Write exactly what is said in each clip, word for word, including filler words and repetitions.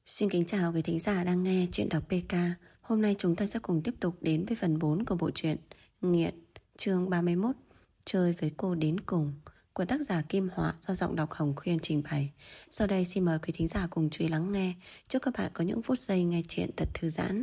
Xin kính chào quý thính giả đang nghe chuyện đọc pê ca. Hôm nay chúng ta sẽ cùng tiếp tục đến với phần bốn của bộ truyện Nghiện, chương ba mươi mốt, Chơi với cô đến cùng, của tác giả Kim Họa, do giọng đọc Hồng Khuyên trình bày. Sau đây xin mời quý thính giả cùng chú ý lắng nghe. Chúc các bạn có những phút giây nghe chuyện thật thư giãn.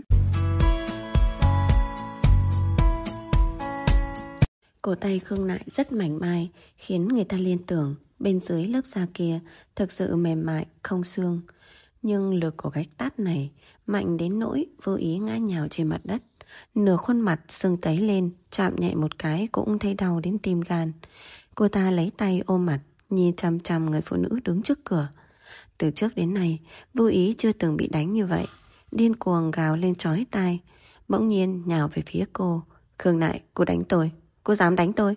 Cổ tay Khương Nại rất mảnh mai, khiến người ta liên tưởng bên dưới lớp da kia thực sự mềm mại, không xương. Nhưng lực của gạch tát này mạnh đến nỗi vô ý ngã nhào trên mặt đất. Nửa khuôn mặt sưng tấy lên, chạm nhẹ một cái cũng thấy đau đến tim gan. Cô ta lấy tay ôm mặt, nhìn chằm chằm người phụ nữ đứng trước cửa. Từ trước đến nay, vô ý chưa từng bị đánh như vậy. Điên cuồng gào lên chói tai, bỗng nhiên nhào về phía cô. Khương Nại, cô đánh tôi, cô dám đánh tôi?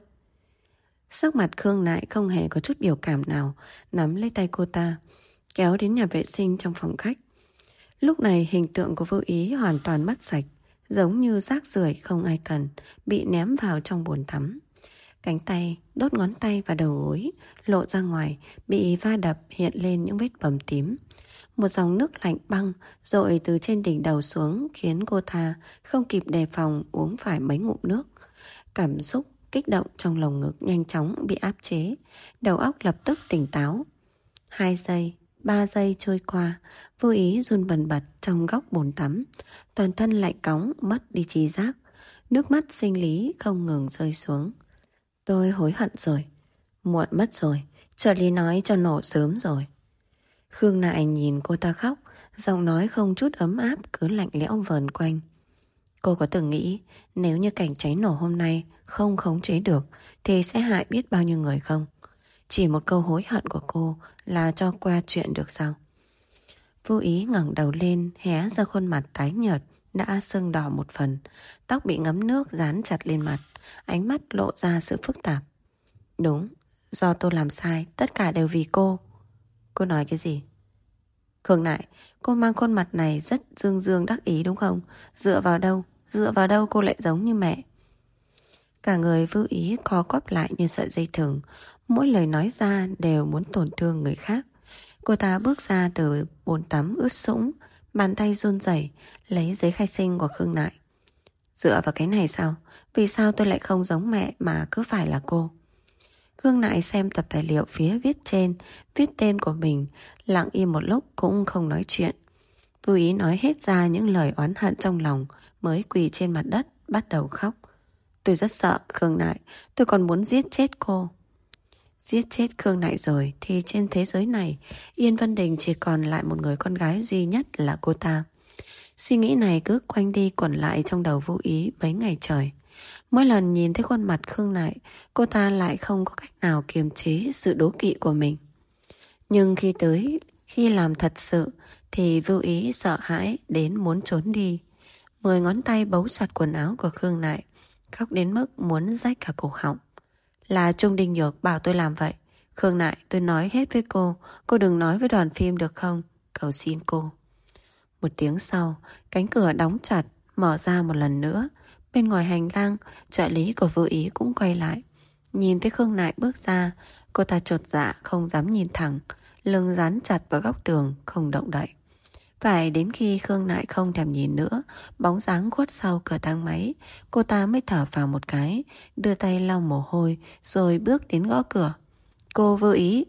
Sắc mặt Khương Nại không hề có chút biểu cảm nào, nắm lấy tay cô ta, kéo đến nhà vệ sinh trong phòng khách. Lúc này hình tượng của vô ý hoàn toàn mất sạch, giống như rác rưởi không ai cần, bị ném vào trong bồn tắm. Cánh tay, đốt ngón tay và đầu gối lộ ra ngoài, bị va đập hiện lên những vết bầm tím. Một dòng nước lạnh băng dội từ trên đỉnh đầu xuống, khiến cô ta không kịp đề phòng uống phải mấy ngụm nước. Cảm xúc kích động trong lồng ngực nhanh chóng bị áp chế, đầu óc lập tức tỉnh táo. Hai giây, ba giây trôi qua, vô ý run bần bật trong góc bồn tắm, toàn thân lạnh cóng, mất đi trí giác. Nước mắt sinh lý không ngừng rơi xuống. Tôi hối hận rồi, muộn mất rồi, trợ lý nói cho nổ sớm rồi. Khương Nại nhìn cô ta khóc, giọng nói không chút ấm áp, cứ lạnh lẽo vờn quanh. Cô có từng nghĩ nếu như cảnh cháy nổ hôm nay không khống chế được thì sẽ hại biết bao nhiêu người không? Chỉ một câu hối hận của cô là cho qua chuyện được sao? Vô ý ngẩng đầu lên, hé ra khuôn mặt tái nhợt đã sưng đỏ một phần, tóc bị ngấm nước dán chặt lên mặt, ánh mắt lộ ra sự phức tạp. Đúng, do tôi làm sai, tất cả đều vì cô. Cô nói cái gì? Khương Nại, cô mang khuôn mặt này rất dương dương đắc ý đúng không? Dựa vào đâu? Dựa vào đâu cô lại giống như mẹ? Cả người vô ý co quắp lại như sợi dây thừng, mỗi lời nói ra đều muốn tổn thương người khác. Cô ta bước ra từ bồn tắm ướt sũng, bàn tay run rẩy lấy giấy khai sinh của Khương Nại. Dựa vào cái này sao? Vì sao tôi lại không giống mẹ mà cứ phải là cô? Khương Nại xem tập tài liệu phía viết trên, viết tên của mình, lặng im một lúc cũng không nói chuyện. Vô ý nói hết ra những lời oán hận trong lòng, mới quỳ trên mặt đất bắt đầu khóc. Tôi rất sợ Khương Nại, tôi còn muốn giết chết cô. Giết chết Khương Nại rồi thì trên thế giới này Yên Vân Đình chỉ còn lại một người con gái duy nhất là cô ta. Suy nghĩ này cứ quanh đi quẩn lại trong đầu vô ý mấy ngày trời. Mỗi lần nhìn thấy khuôn mặt Khương Nại, cô ta lại không có cách nào kiềm chế sự đố kỵ của mình. Nhưng khi tới, khi làm thật sự thì vô ý sợ hãi đến muốn trốn đi. Mười ngón tay bấu chặt quần áo của Khương Nại, khóc đến mức muốn rách cả cổ họng. Là Trung Đình Nhược bảo tôi làm vậy. Khương Nại, tôi nói hết với cô, cô đừng nói với đoàn phim được không? Cầu xin cô. Một tiếng sau, cánh cửa đóng chặt, mở ra một lần nữa. Bên ngoài hành lang, trợ lý của vô ý cũng quay lại. Nhìn thấy Khương Nại bước ra, cô ta chột dạ không dám nhìn thẳng, lưng dán chặt vào góc tường, không động đậy. Phải đến khi Khương Nại không thèm nhìn nữa, bóng dáng khuất sau cửa thang máy, cô ta mới thở vào một cái, đưa tay lau mồ hôi, rồi bước đến gõ cửa. Cô vô ý.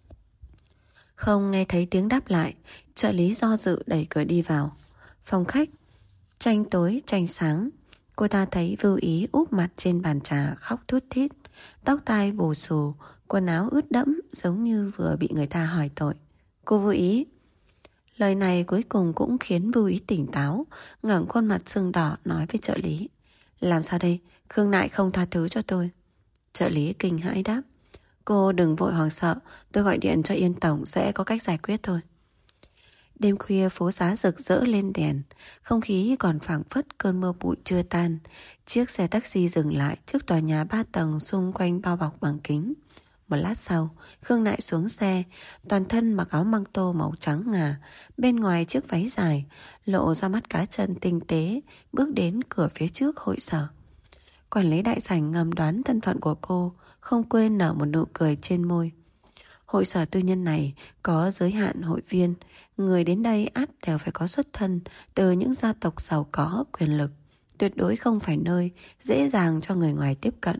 Không nghe thấy tiếng đáp lại, trợ lý do dự đẩy cửa đi vào. Phòng khách, tranh tối tranh sáng. Cô ta thấy vô ý úp mặt trên bàn trà khóc thút thít, tóc tai bù xù, quần áo ướt đẫm giống như vừa bị người ta hỏi tội. Cô vô ý. Lời này cuối cùng cũng khiến vô ý tỉnh táo, ngẩng khuôn mặt sưng đỏ nói với trợ lý. Làm sao đây? Khương Nại không tha thứ cho tôi. Trợ lý kinh hãi đáp. Cô đừng vội hoảng sợ, tôi gọi điện cho Yên Tổng sẽ có cách giải quyết thôi. Đêm khuya phố xá rực rỡ lên đèn, không khí còn phảng phất cơn mưa bụi chưa tan. Chiếc xe taxi dừng lại trước tòa nhà ba tầng xung quanh bao bọc bằng kính. Một lát sau, Khương Nại xuống xe, toàn thân mặc áo măng tô màu trắng ngà, bên ngoài chiếc váy dài, lộ ra mắt cá chân tinh tế, bước đến cửa phía trước hội sở. Quản lý đại sảnh ngầm đoán thân phận của cô, không quên nở một nụ cười trên môi. Hội sở tư nhân này có giới hạn hội viên. Người đến đây ắt đều phải có xuất thân từ những gia tộc giàu có, quyền lực. Tuyệt đối không phải nơi dễ dàng cho người ngoài tiếp cận.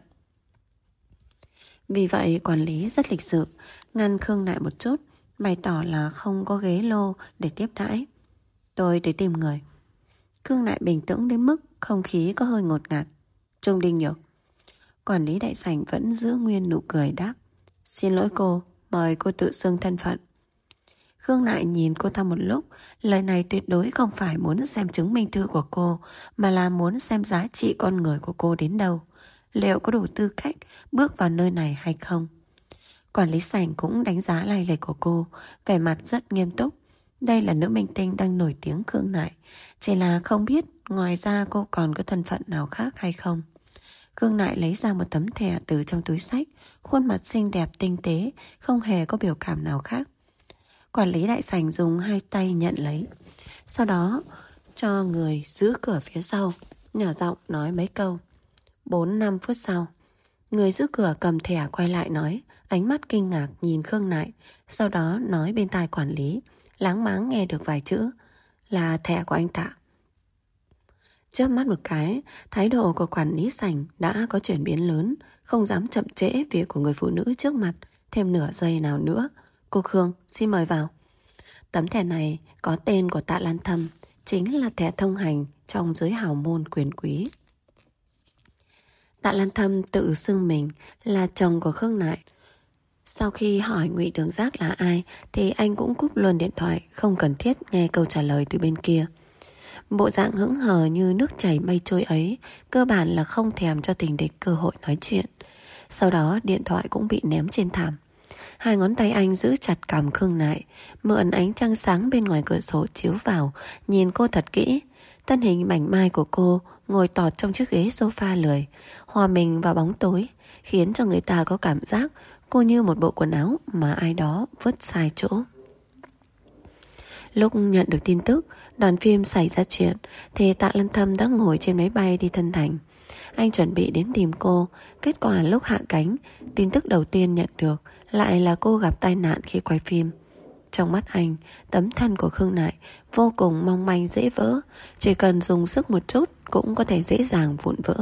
Vì vậy quản lý rất lịch sự, ngăn Khương Nại một chút, bày tỏ là không có ghế lô để tiếp đãi. Tôi tới tìm người. Khương Nại bình tĩnh đến mức không khí có hơi ngột ngạt. Trung Đinh Nhược. Quản lý đại sảnh vẫn giữ nguyên nụ cười đáp. Xin lỗi cô, mời cô tự xưng thân phận. Khương Nại nhìn cô ta một lúc. Lời này tuyệt đối không phải muốn xem chứng minh thư của cô, mà là muốn xem giá trị con người của cô đến đâu. Liệu có đủ tư cách bước vào nơi này hay không? Quản lý sảnh cũng đánh giá lai lịch của cô, vẻ mặt rất nghiêm túc. Đây là nữ minh tinh đang nổi tiếng Khương Nại, chỉ là không biết ngoài ra cô còn có thân phận nào khác hay không. Khương Nại lấy ra một tấm thẻ từ trong túi xách, khuôn mặt xinh đẹp tinh tế, không hề có biểu cảm nào khác. Quản lý đại sảnh dùng hai tay nhận lấy, sau đó cho người giữ cửa phía sau, nhỏ giọng nói mấy câu. Bốn năm phút sau, người giữ cửa cầm thẻ quay lại nói, ánh mắt kinh ngạc nhìn Khương Nại, sau đó nói bên tai quản lý, láng máng nghe được vài chữ. Là thẻ của anh Tạ. Chớp mắt một cái, thái độ của quản lý sảnh đã có chuyển biến lớn, không dám chậm trễ việc của người phụ nữ trước mặt thêm nửa giây nào nữa. Cô Khương, xin mời vào. Tấm thẻ này có tên của Tạ Lan Thâm, chính là thẻ thông hành trong giới hào môn quyền quý. Tạ Lan Thâm tự xưng mình là chồng của Khương Nại. Sau khi hỏi Ngụy Đường Giác là ai thì anh cũng cúp luôn điện thoại, không cần thiết nghe câu trả lời từ bên kia. Bộ dạng hững hờ như nước chảy mây trôi ấy cơ bản là không thèm cho tình địch cơ hội nói chuyện. Sau đó điện thoại cũng bị ném trên thảm. Hai ngón tay anh giữ chặt cằm Khương Nại, mượn ánh trăng sáng bên ngoài cửa sổ chiếu vào, nhìn cô thật kỹ. Thân hình mảnh mai của cô ngồi tọt trong chiếc ghế sofa lười, hòa mình vào bóng tối, khiến cho người ta có cảm giác cô như một bộ quần áo mà ai đó vứt sai chỗ. Lúc nhận được tin tức đoàn phim xảy ra chuyện thì Tạ Lan Thâm đã ngồi trên máy bay đi Thân Thành. Anh chuẩn bị đến tìm cô. Kết quả lúc hạ cánh, tin tức đầu tiên nhận được lại là cô gặp tai nạn khi quay phim. Trong mắt anh, tấm thân của Khương Nại vô cùng mong manh dễ vỡ, chỉ cần dùng sức một chút cũng có thể dễ dàng vụn vỡ.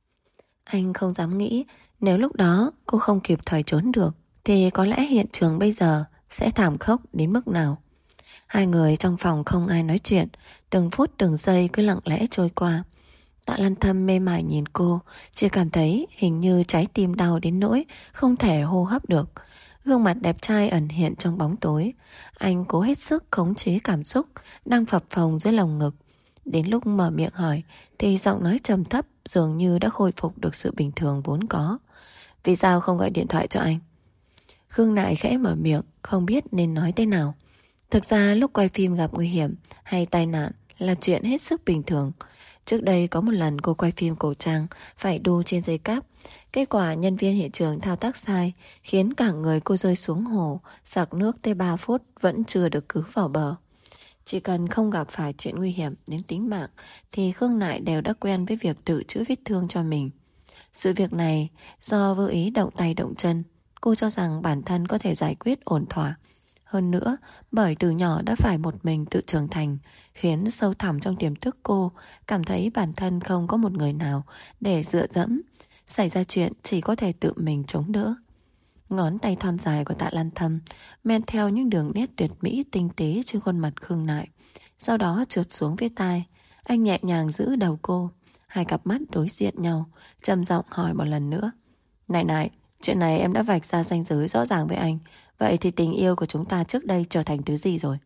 Anh không dám nghĩ nếu lúc đó cô không kịp thời trốn được thì có lẽ hiện trường bây giờ sẽ thảm khốc đến mức nào. Hai người trong phòng không ai nói chuyện, từng phút từng giây cứ lặng lẽ trôi qua. Tạ Lan Thâm mê mải nhìn cô, chỉ cảm thấy hình như trái tim đau đến nỗi không thể hô hấp được. Gương mặt đẹp trai ẩn hiện trong bóng tối. Anh cố hết sức khống chế cảm xúc đang phập phồng dưới lồng ngực. Đến lúc mở miệng hỏi thì giọng nói trầm thấp dường như đã khôi phục được sự bình thường vốn có. Vì sao không gọi điện thoại cho anh? Khương Nại khẽ mở miệng, không biết nên nói thế nào. Thực ra lúc quay phim gặp nguy hiểm hay tai nạn là chuyện hết sức bình thường. Trước đây có một lần cô quay phim cổ trang phải đu trên dây cáp. Kết quả nhân viên hiện trường thao tác sai, khiến cả người cô rơi xuống hồ, sặc nước tới ba phút vẫn chưa được cứu vào bờ. Chỉ cần không gặp phải chuyện nguy hiểm đến tính mạng thì Khương Nại đều đã quen với việc tự chữa vết thương cho mình. Sự việc này do vô ý động tay động chân, cô cho rằng bản thân có thể giải quyết ổn thỏa. Hơn nữa, bởi từ nhỏ đã phải một mình tự trưởng thành, khiến sâu thẳm trong tiềm thức cô cảm thấy bản thân không có một người nào để dựa dẫm. Xảy ra chuyện chỉ có thể tự mình chống đỡ. Ngón tay thon dài của Tạ Lan Thâm men theo những đường nét tuyệt mỹ tinh tế trên khuôn mặt Khương Nại, sau đó trượt xuống phía tai. Anh nhẹ nhàng giữ đầu cô. Hai cặp mắt đối diện nhau, trầm giọng hỏi một lần nữa. Này này, chuyện này em đã vạch ra ranh giới rõ ràng với anh. Vậy thì tình yêu của chúng ta trước đây trở thành thứ gì rồi?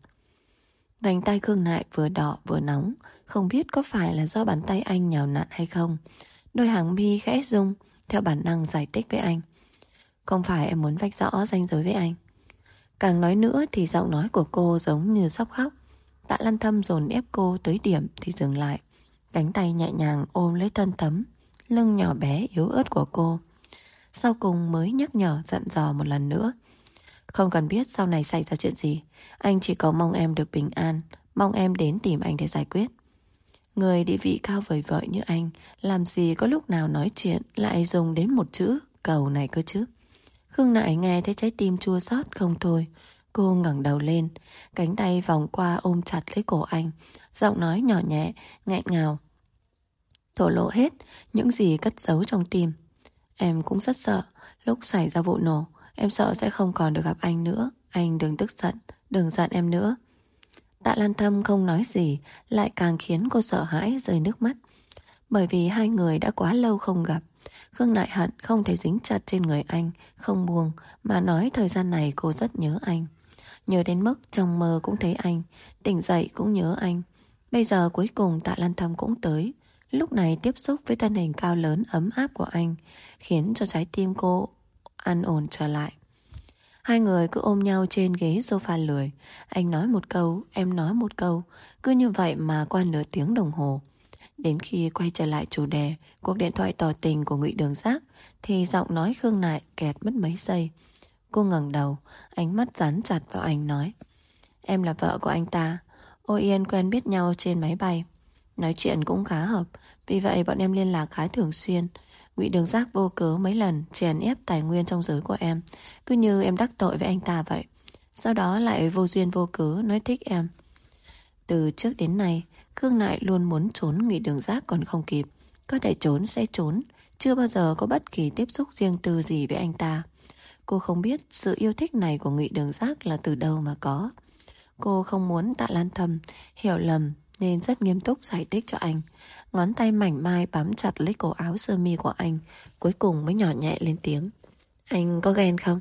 Vành tay Khương Nại vừa đỏ vừa nóng, không biết có phải là do bàn tay anh nhào nặn hay không. Đôi hàng mi khẽ rung, theo bản năng giải thích với anh. Không phải em muốn vạch rõ ranh giới với anh. Càng nói nữa thì giọng nói của cô giống như sắp khóc. Tạ Lan Thâm dồn ép cô tới điểm thì dừng lại. Cánh tay nhẹ nhàng ôm lấy thân thấm, lưng nhỏ bé yếu ớt của cô. Sau cùng mới nhắc nhở dặn dò một lần nữa. Không cần biết sau này xảy ra chuyện gì, anh chỉ cầu mong em được bình an, mong em đến tìm anh để giải quyết. Người địa vị cao vời vợi như anh làm gì có lúc nào nói chuyện lại dùng đến một chữ cầu này cơ chứ. Khương Nại nghe thấy trái tim chua xót không thôi. Cô ngẩng đầu lên, cánh tay vòng qua ôm chặt lấy cổ anh, giọng nói nhỏ nhẹ, nghẹn ngào, thổ lộ hết những gì cất giấu trong tim. Em cũng rất sợ, lúc xảy ra vụ nổ, em sợ sẽ không còn được gặp anh nữa. Anh đừng tức giận, đừng giận em nữa. Tạ Lan Thâm không nói gì, lại càng khiến cô sợ hãi rơi nước mắt. Bởi vì hai người đã quá lâu không gặp, Khương Nại hận không thể dính chặt trên người anh, không buông, mà nói thời gian này cô rất nhớ anh. Nhớ đến mức trong mơ cũng thấy anh, tỉnh dậy cũng nhớ anh. Bây giờ cuối cùng Tạ Lan Thâm cũng tới. Lúc này tiếp xúc với thân hình cao lớn ấm áp của anh, khiến cho trái tim cô an ổn trở lại. Hai người cứ ôm nhau trên ghế sofa lười. Anh nói một câu, em nói một câu. Cứ như vậy mà qua nửa tiếng đồng hồ. Đến khi quay trở lại chủ đề, cuộc điện thoại tỏ tình của Ngụy Đường Giác, thì giọng nói Khương Nại kẹt mất mấy giây. Cô ngẩng đầu, ánh mắt dán chặt vào anh nói: Em là vợ của anh ta. Ô Yên quen biết nhau trên máy bay, nói chuyện cũng khá hợp, vì vậy bọn em liên lạc khá thường xuyên. Ngụy Đường Giác vô cớ mấy lần chèn ép tài nguyên trong giới của em, cứ như em đắc tội với anh ta vậy. Sau đó lại vô duyên vô cớ nói thích em. Từ trước đến nay, Khương Nại luôn muốn trốn Ngụy Đường Giác còn không kịp. Có thể trốn sẽ trốn, chưa bao giờ có bất kỳ tiếp xúc riêng tư gì với anh ta. Cô không biết sự yêu thích này của Ngụy Đường Giác là từ đâu mà có. Cô không muốn Tạ Lan Thâm hiểu lầm nên rất nghiêm túc giải thích cho anh. Ngón tay mảnh mai bám chặt lấy cổ áo sơ mi của anh, cuối cùng mới nhỏ nhẹ lên tiếng: Anh có ghen không?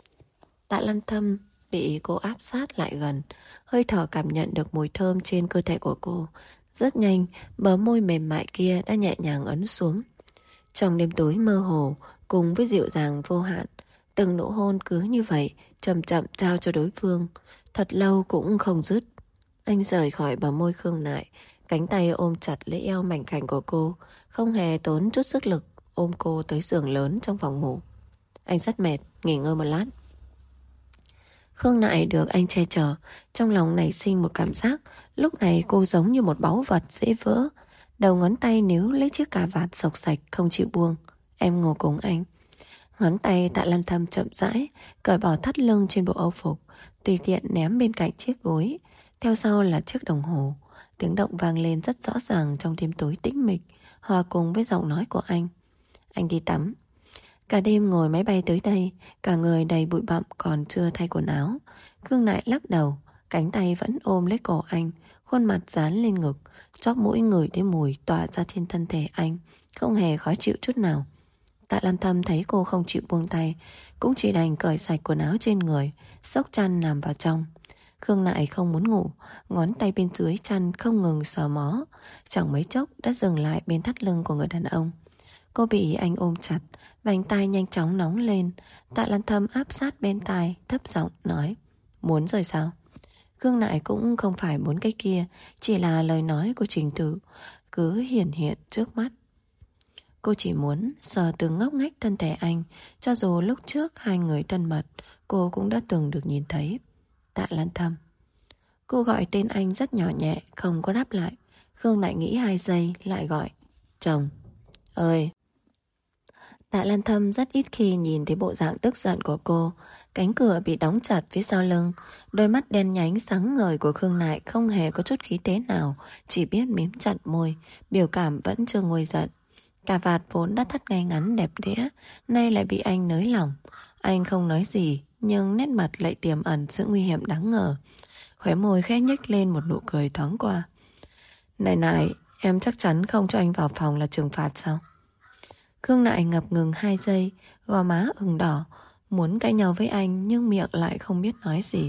Tạ Lan Thâm bị cô áp sát lại gần, hơi thở cảm nhận được mùi thơm trên cơ thể của cô. Rất nhanh, bờ môi mềm mại kia đã nhẹ nhàng ấn xuống. Trong đêm tối mơ hồ, cùng với dịu dàng vô hạn, từng nụ hôn cứ như vậy chậm chậm trao cho đối phương, thật lâu cũng không dứt. Anh rời khỏi bờ môi Khương Nại, cánh tay ôm chặt lấy eo mảnh khảnh của cô, không hề tốn chút sức lực, ôm cô tới giường lớn trong phòng ngủ. Anh rất mệt, nghỉ ngơi một lát. Khương Nại được anh che chở, trong lòng nảy sinh một cảm giác. Lúc này cô giống như một báu vật dễ vỡ. Đầu ngón tay níu lấy chiếc cà vạt sộc sạch không chịu buông. Em ngồi cùng anh. Ngón tay Tạ Lan Thâm chậm rãi cởi bỏ thắt lưng trên bộ âu phục, tùy tiện ném bên cạnh chiếc gối. Theo sau là chiếc đồng hồ. Tiếng động vang lên rất rõ ràng trong đêm tối tĩnh mịch, hòa cùng với giọng nói của anh. Anh đi tắm. Cả đêm ngồi máy bay tới đây, cả người đầy bụi bặm còn chưa thay quần áo. Khương Nại lắc đầu, cánh tay vẫn ôm lấy cổ anh, khuôn mặt dán lên ngực, chóp mũi ngửi đến mùi tỏa ra trên thân thể anh, không hề khó chịu chút nào. Tạ Lan Thâm thấy cô không chịu buông tay, cũng chỉ đành cởi sạch quần áo trên người, xốc chăn nằm vào trong. Khương Nại không muốn ngủ, ngón tay bên dưới chăn không ngừng sờ mó, chẳng mấy chốc đã dừng lại bên thắt lưng của người đàn ông. Cô bị anh ôm chặt, vành tai nhanh chóng nóng lên. Tạ Lan Thâm áp sát bên tai, thấp giọng nói: Muốn rồi sao? Khương Nại cũng không phải muốn cái kia, chỉ là lời nói của Trình Tử cứ hiển hiện trước mắt. Cô chỉ muốn sờ từng ngóc ngách thân thể anh, cho dù lúc trước hai người thân mật, cô cũng đã từng được nhìn thấy. Tạ Lan Thâm. Cô gọi tên anh rất nhỏ nhẹ, không có đáp lại. Khương Nại nghĩ hai giây, lại gọi: Chồng. Ơi. Tạ Lan Thâm rất ít khi nhìn thấy bộ dạng tức giận của cô. Cánh cửa bị đóng chặt phía sau lưng. Đôi mắt đen nhánh sáng ngời của Khương Nại không hề có chút khí thế nào, chỉ biết mím chặt môi, biểu cảm vẫn chưa nguôi giận. Cà vạt vốn đã thắt ngay ngắn đẹp đẽ, nay lại bị anh nới lỏng. Anh không nói gì, nhưng nét mặt lại tiềm ẩn sự nguy hiểm đáng ngờ. Khóe môi khẽ nhếch lên một nụ cười thoáng qua. Này này, em chắc chắn không cho anh vào phòng là trừng phạt sao? Khương Nại ngập ngừng hai giây, gò má ửng đỏ, muốn cãi nhau với anh nhưng miệng lại không biết nói gì.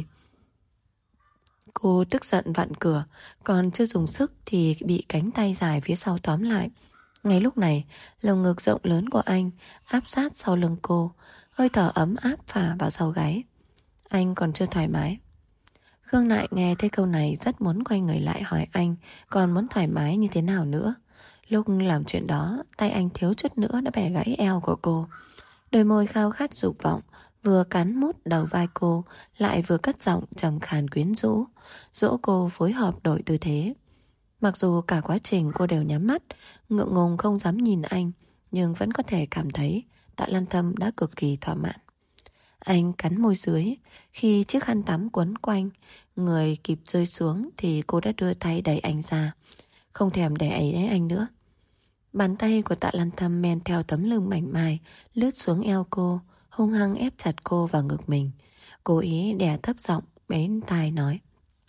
Cô tức giận vặn cửa, còn chưa dùng sức thì bị cánh tay dài phía sau tóm lại. Ngay lúc này, lồng ngực rộng lớn của anh áp sát sau lưng cô, hơi thở ấm áp phả vào sau gáy. Anh còn chưa thoải mái. Khương Nại nghe thấy câu này rất muốn quay người lại hỏi anh còn muốn thoải mái như thế nào nữa. Lúc làm chuyện đó, tay anh thiếu chút nữa đã bẻ gãy eo của cô. Đôi môi khao khát dục vọng, vừa cắn mút đầu vai cô, lại vừa cất giọng trầm khàn quyến rũ, dỗ cô phối hợp đổi tư thế. Mặc dù cả quá trình cô đều nhắm mắt, ngượng ngùng không dám nhìn anh, nhưng vẫn có thể cảm thấy Tạ Lan Thâm đã cực kỳ thỏa mãn. Anh cắn môi dưới. Khi chiếc khăn tắm quấn quanh người kịp rơi xuống thì cô đã đưa tay đẩy anh ra. Không thèm để ấy đến anh nữa. Bàn tay của Tạ Lan Thâm men theo tấm lưng mảnh mai, lướt xuống eo cô, hung hăng ép chặt cô vào ngực mình. Cố ý đè thấp giọng bên tai nói: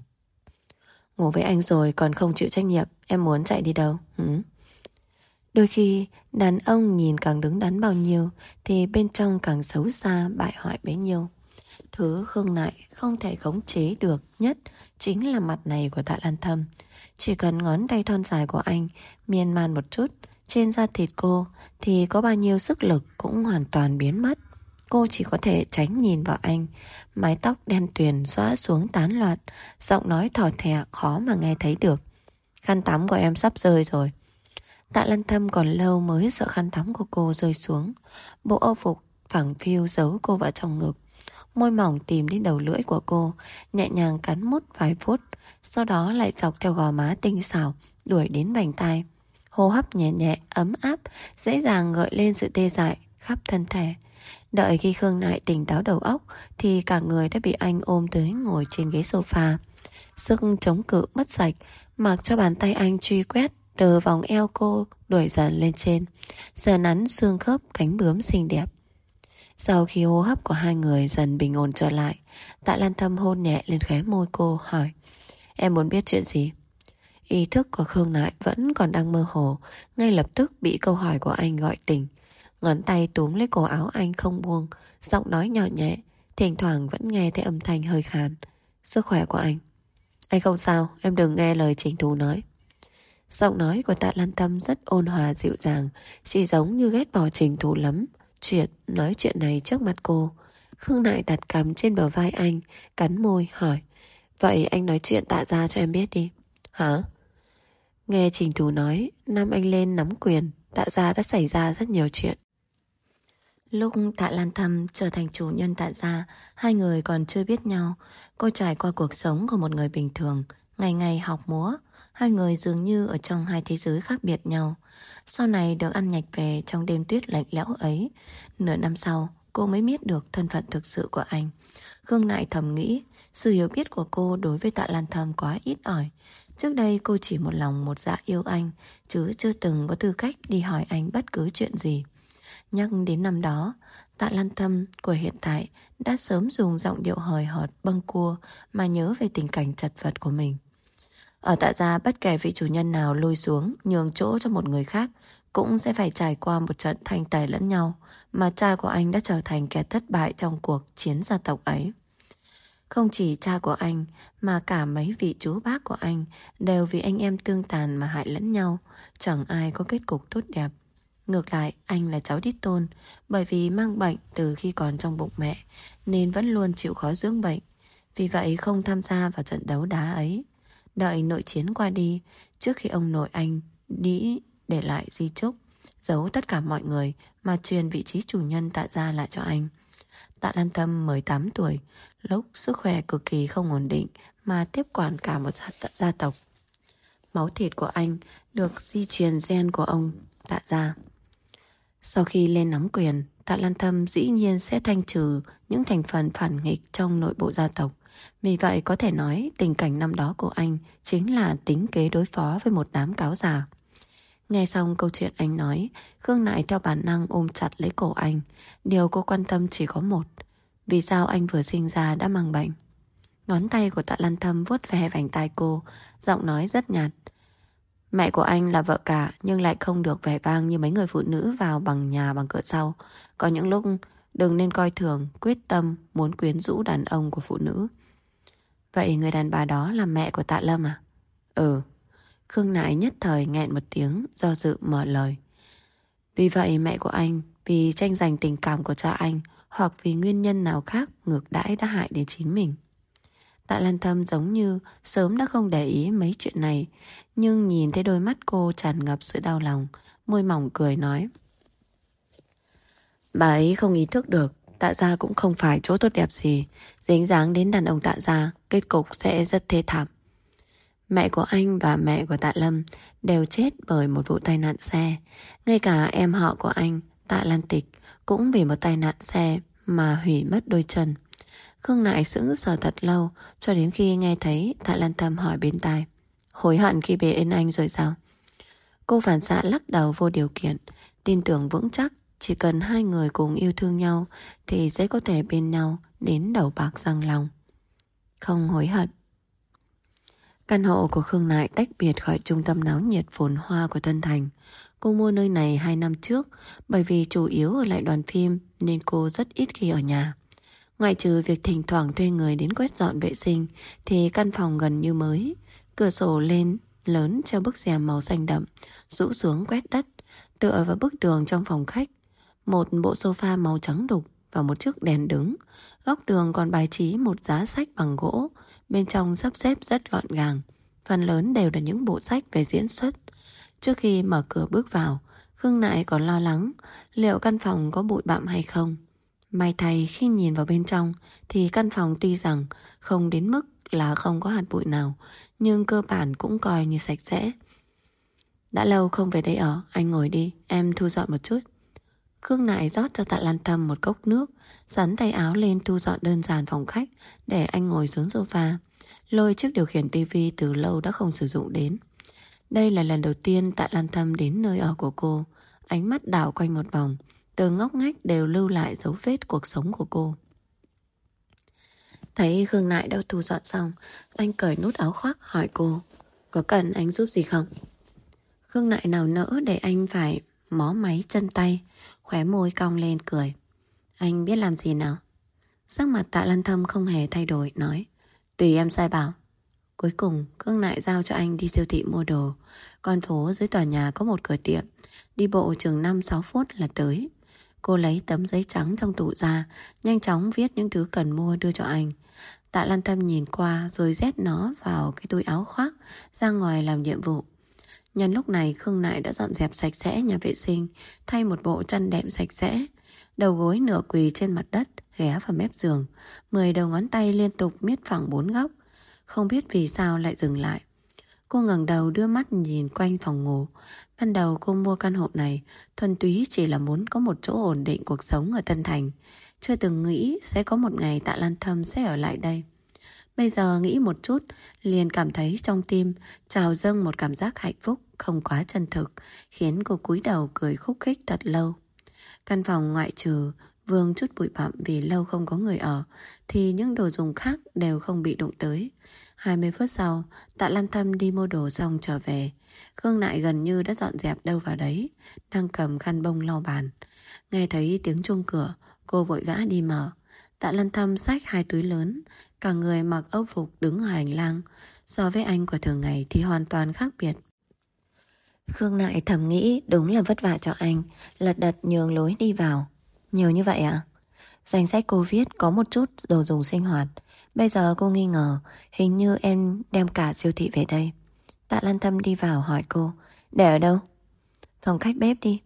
ngủ với anh rồi còn không chịu trách nhiệm, em muốn chạy đi đâu? Hử? Đôi khi đàn ông nhìn càng đứng đắn bao nhiêu thì bên trong càng xấu xa bại hoại bấy nhiêu. Thứ Khương Nại không thể khống chế được nhất chính là mặt này của Tạ Lan Thâm. Chỉ cần ngón tay thon dài của anh miên man một chút trên da thịt cô thì có bao nhiêu sức lực cũng hoàn toàn biến mất. Cô chỉ có thể tránh nhìn vào anh. Mái tóc đen tuyền xõa xuống tán loạn, giọng nói thỏ thẻ khó mà nghe thấy được: khăn tắm của em sắp rơi rồi. Tạ Lan Thâm còn lâu mới sợ khăn tắm của cô rơi xuống. Bộ âu phục phẳng phiu giấu cô vào trong ngực. Môi mỏng tìm đến đầu lưỡi của cô, nhẹ nhàng cắn mút vài phút, sau đó lại dọc theo gò má tinh xảo đuổi đến vành tai. Hô hấp nhẹ nhẹ, ấm áp, dễ dàng gợi lên sự tê dại khắp thân thể. Đợi khi Khương Nại tỉnh táo đầu óc thì cả người đã bị anh ôm tới ngồi trên ghế sofa. Sức chống cự mất sạch, mặc cho bàn tay anh truy quét từ vòng eo cô đuổi dần lên trên, sờ nắn xương khớp cánh bướm xinh đẹp. Sau khi hô hấp của hai người dần bình ổn trở lại, Tạ Lan Thâm hôn nhẹ lên khóe môi cô, hỏi: em muốn biết chuyện gì? Ý thức của Khương Nại vẫn còn đang mơ hồ, ngay lập tức bị câu hỏi của anh gọi tỉnh. Ngón tay túm lấy cổ áo anh không buông, giọng nói nhỏ nhẹ, thỉnh thoảng vẫn nghe thấy âm thanh hơi khàn: sức khỏe của anh. Anh không sao, em đừng nghe lời Trình Thú nói. Giọng nói của Tạ Lan Tâm rất ôn hòa dịu dàng, chỉ giống như ghét bỏ Trình Thú lắm chuyện nói chuyện này trước mặt cô. Khương Nại đặt cằm trên bờ vai anh, cắn môi hỏi: vậy anh nói chuyện Tạ ra cho em biết đi. Hả? Nghe Trình Thú nói, năm anh lên nắm quyền, Tạ ra đã xảy ra rất nhiều chuyện. Lúc Tạ Lan Thâm trở thành chủ nhân Tạ gia, hai người còn chưa biết nhau. Cô trải qua cuộc sống của một người bình thường, ngày ngày học múa. Hai người dường như ở trong hai thế giới khác biệt nhau. Sau này được ăn nhạch về trong đêm tuyết lạnh lẽo ấy. Nửa năm sau, cô mới biết được thân phận thực sự của anh. Khương Nại thầm nghĩ, sự hiểu biết của cô đối với Tạ Lan Thâm quá ít ỏi. Trước đây cô chỉ một lòng một dạ yêu anh, chứ chưa từng có tư cách đi hỏi anh bất cứ chuyện gì. Nhắc đến năm đó, Tạ Lan Thâm của hiện tại đã sớm dùng giọng điệu hời hợt bâng cua mà nhớ về tình cảnh chật vật của mình. Ở Tạ gia, bất kể vị chủ nhân nào lui xuống nhường chỗ cho một người khác cũng sẽ phải trải qua một trận thanh tẩy lẫn nhau, mà cha của anh đã trở thành kẻ thất bại trong cuộc chiến gia tộc ấy. Không chỉ cha của anh mà cả mấy vị chú bác của anh đều vì anh em tương tàn mà hại lẫn nhau, chẳng ai có kết cục tốt đẹp. Ngược lại, anh là cháu đích tôn, bởi vì mang bệnh từ khi còn trong bụng mẹ nên vẫn luôn chịu khó dưỡng bệnh, vì vậy không tham gia vào trận đấu đá ấy. Đợi nội chiến qua đi, trước khi ông nội anh đi để lại di chúc, giấu tất cả mọi người mà truyền vị trí chủ nhân Tạ gia lại cho anh. Tạ Lan Tâm mười tám tuổi, lúc sức khỏe cực kỳ không ổn định mà tiếp quản cả một gia, gia tộc. Máu thịt của anh được di truyền gen của ông Tạ gia. Sau khi lên nắm quyền, Tạ Lan Thâm dĩ nhiên sẽ thanh trừ những thành phần phản nghịch trong nội bộ gia tộc. Vì vậy có thể nói tình cảnh năm đó của anh chính là tính kế đối phó với một đám cáo già. Nghe xong câu chuyện anh nói, Khương Nại theo bản năng ôm chặt lấy cổ anh. Điều cô quan tâm chỉ có một: vì sao anh vừa sinh ra đã mang bệnh? Ngón tay của Tạ Lan Thâm vuốt ve vành tai cô, giọng nói rất nhạt: mẹ của anh là vợ cả nhưng lại không được vẻ vang như mấy người phụ nữ vào bằng nhà bằng cửa sau. Có những lúc đừng nên coi thường quyết tâm muốn quyến rũ đàn ông của phụ nữ. Vậy người đàn bà đó là mẹ của Tạ Lâm à? Ừ. Khương Nại nhất thời nghẹn một tiếng, do dự mở lời. Vì vậy mẹ của anh vì tranh giành tình cảm của cha anh hoặc vì nguyên nhân nào khác ngược đãi đã hại đến chính mình. Tạ Lan Thâm giống như sớm đã không để ý mấy chuyện này, nhưng nhìn thấy đôi mắt cô tràn ngập sự đau lòng, môi mỏng cười nói: bà ấy không ý thức được Tạ gia cũng không phải chỗ tốt đẹp gì, dính dáng đến đàn ông Tạ gia, kết cục sẽ rất thê thảm. Mẹ của anh và mẹ của Tạ Lâm đều chết bởi một vụ tai nạn xe. Ngay cả em họ của anh, Tạ Lan Tịch, cũng vì một tai nạn xe mà hủy mất đôi chân. Khương Nại sững sờ thật lâu, cho đến khi nghe thấy Tạ Lan Tâm hỏi bên tai: hối hận khi về bên anh rồi sao? Cô phản xạ lắc đầu vô điều kiện, tin tưởng vững chắc chỉ cần hai người cùng yêu thương nhau thì sẽ có thể bên nhau đến đầu bạc răng long. Không hối hận. Căn hộ của Khương Nại tách biệt khỏi trung tâm náo nhiệt phồn hoa của Tân Thành. Cô mua nơi này hai năm trước, bởi vì chủ yếu ở lại đoàn phim nên cô rất ít khi ở nhà. Ngoại trừ việc thỉnh thoảng thuê người đến quét dọn vệ sinh thì căn phòng gần như mới. Cửa sổ lên lớn treo bức rèm màu xanh đậm, rũ xuống quét đất. Tựa vào bức tường trong phòng khách, một bộ sofa màu trắng đục và một chiếc đèn đứng. Góc tường còn bài trí một giá sách bằng gỗ, bên trong sắp xếp rất gọn gàng. Phần lớn đều là những bộ sách về diễn xuất. Trước khi mở cửa bước vào, Khương Nại còn lo lắng liệu căn phòng có bụi bặm hay không. May thay khi nhìn vào bên trong thì căn phòng tuy rằng không đến mức là không có hạt bụi nào, nhưng cơ bản cũng coi như sạch sẽ. Đã lâu không về đây ở, anh ngồi đi, em thu dọn một chút. Khương Nại rót cho Tạ Lan Tâm một cốc nước, sắn tay áo lên thu dọn đơn giản phòng khách để anh ngồi xuống sofa, lôi chiếc điều khiển tivi từ lâu đã không sử dụng đến. Đây là lần đầu tiên Tạ Lan Tâm đến nơi ở của cô. Ánh mắt đảo quanh một vòng, từng ngóc ngách đều lưu lại dấu vết cuộc sống của cô. Thấy Khương Nại đã thu dọn xong, anh cởi nút áo khoác hỏi cô: có cần anh giúp gì không? Khương Nại nào nỡ để anh phải mó máy chân tay, khóe môi cong lên cười: anh biết làm gì nào? Sắc mặt Tạ Lan Tâm không hề thay đổi, nói: tùy em sai bảo. Cuối cùng Khương Nại giao cho anh đi siêu thị mua đồ. Con phố dưới tòa nhà có một cửa tiệm, đi bộ chừng năm sáu phút là tới. Cô lấy tấm giấy trắng trong tủ ra, nhanh chóng viết những thứ cần mua đưa cho anh. Tạ Lan Tâm nhìn qua rồi nhét nó vào cái túi áo khoác, ra ngoài làm nhiệm vụ. Nhân lúc này Khương Nại đã dọn dẹp sạch sẽ nhà vệ sinh, thay một bộ chăn đệm sạch sẽ. Đầu gối nửa quỳ trên mặt đất, ghé vào mép giường, mười đầu ngón tay liên tục miết phẳng bốn góc. Không biết vì sao lại dừng lại. Cô ngẩng đầu đưa mắt nhìn quanh phòng ngủ. Ban đầu cô mua căn hộ này thuần túy chỉ là muốn có một chỗ ổn định cuộc sống ở Tân Thành, chưa từng nghĩ sẽ có một ngày Tạ Lan Tâm sẽ ở lại đây. Bây giờ nghĩ một chút liền cảm thấy trong tim trào dâng một cảm giác hạnh phúc không quá chân thực, khiến cô cúi đầu cười khúc khích thật lâu. Căn phòng ngoại trừ vương chút bụi bặm vì lâu không có người ở thì những đồ dùng khác đều không bị đụng tới. hai mươi phút sau, Tạ Lan Tâm đi mua đồ xong trở về. Khương Nại gần như đã dọn dẹp đâu vào đấy, đang cầm khăn bông lau bàn. Nghe thấy tiếng chuông cửa, cô vội vã đi mở. Tạ Lan Tâm xách hai túi lớn, cả người mặc âu phục đứng ở hành lang. So với anh của thường ngày thì hoàn toàn khác biệt. Khương Nại thầm nghĩ đúng là vất vả cho anh, lật đật nhường lối đi vào. Nhiều như vậy à? Danh sách cô viết có một chút đồ dùng sinh hoạt. Bây giờ cô nghi ngờ hình như em đem cả siêu thị về đây. Tạ Lan Tâm đi vào hỏi cô: để ở đâu? Phòng khách bếp đi.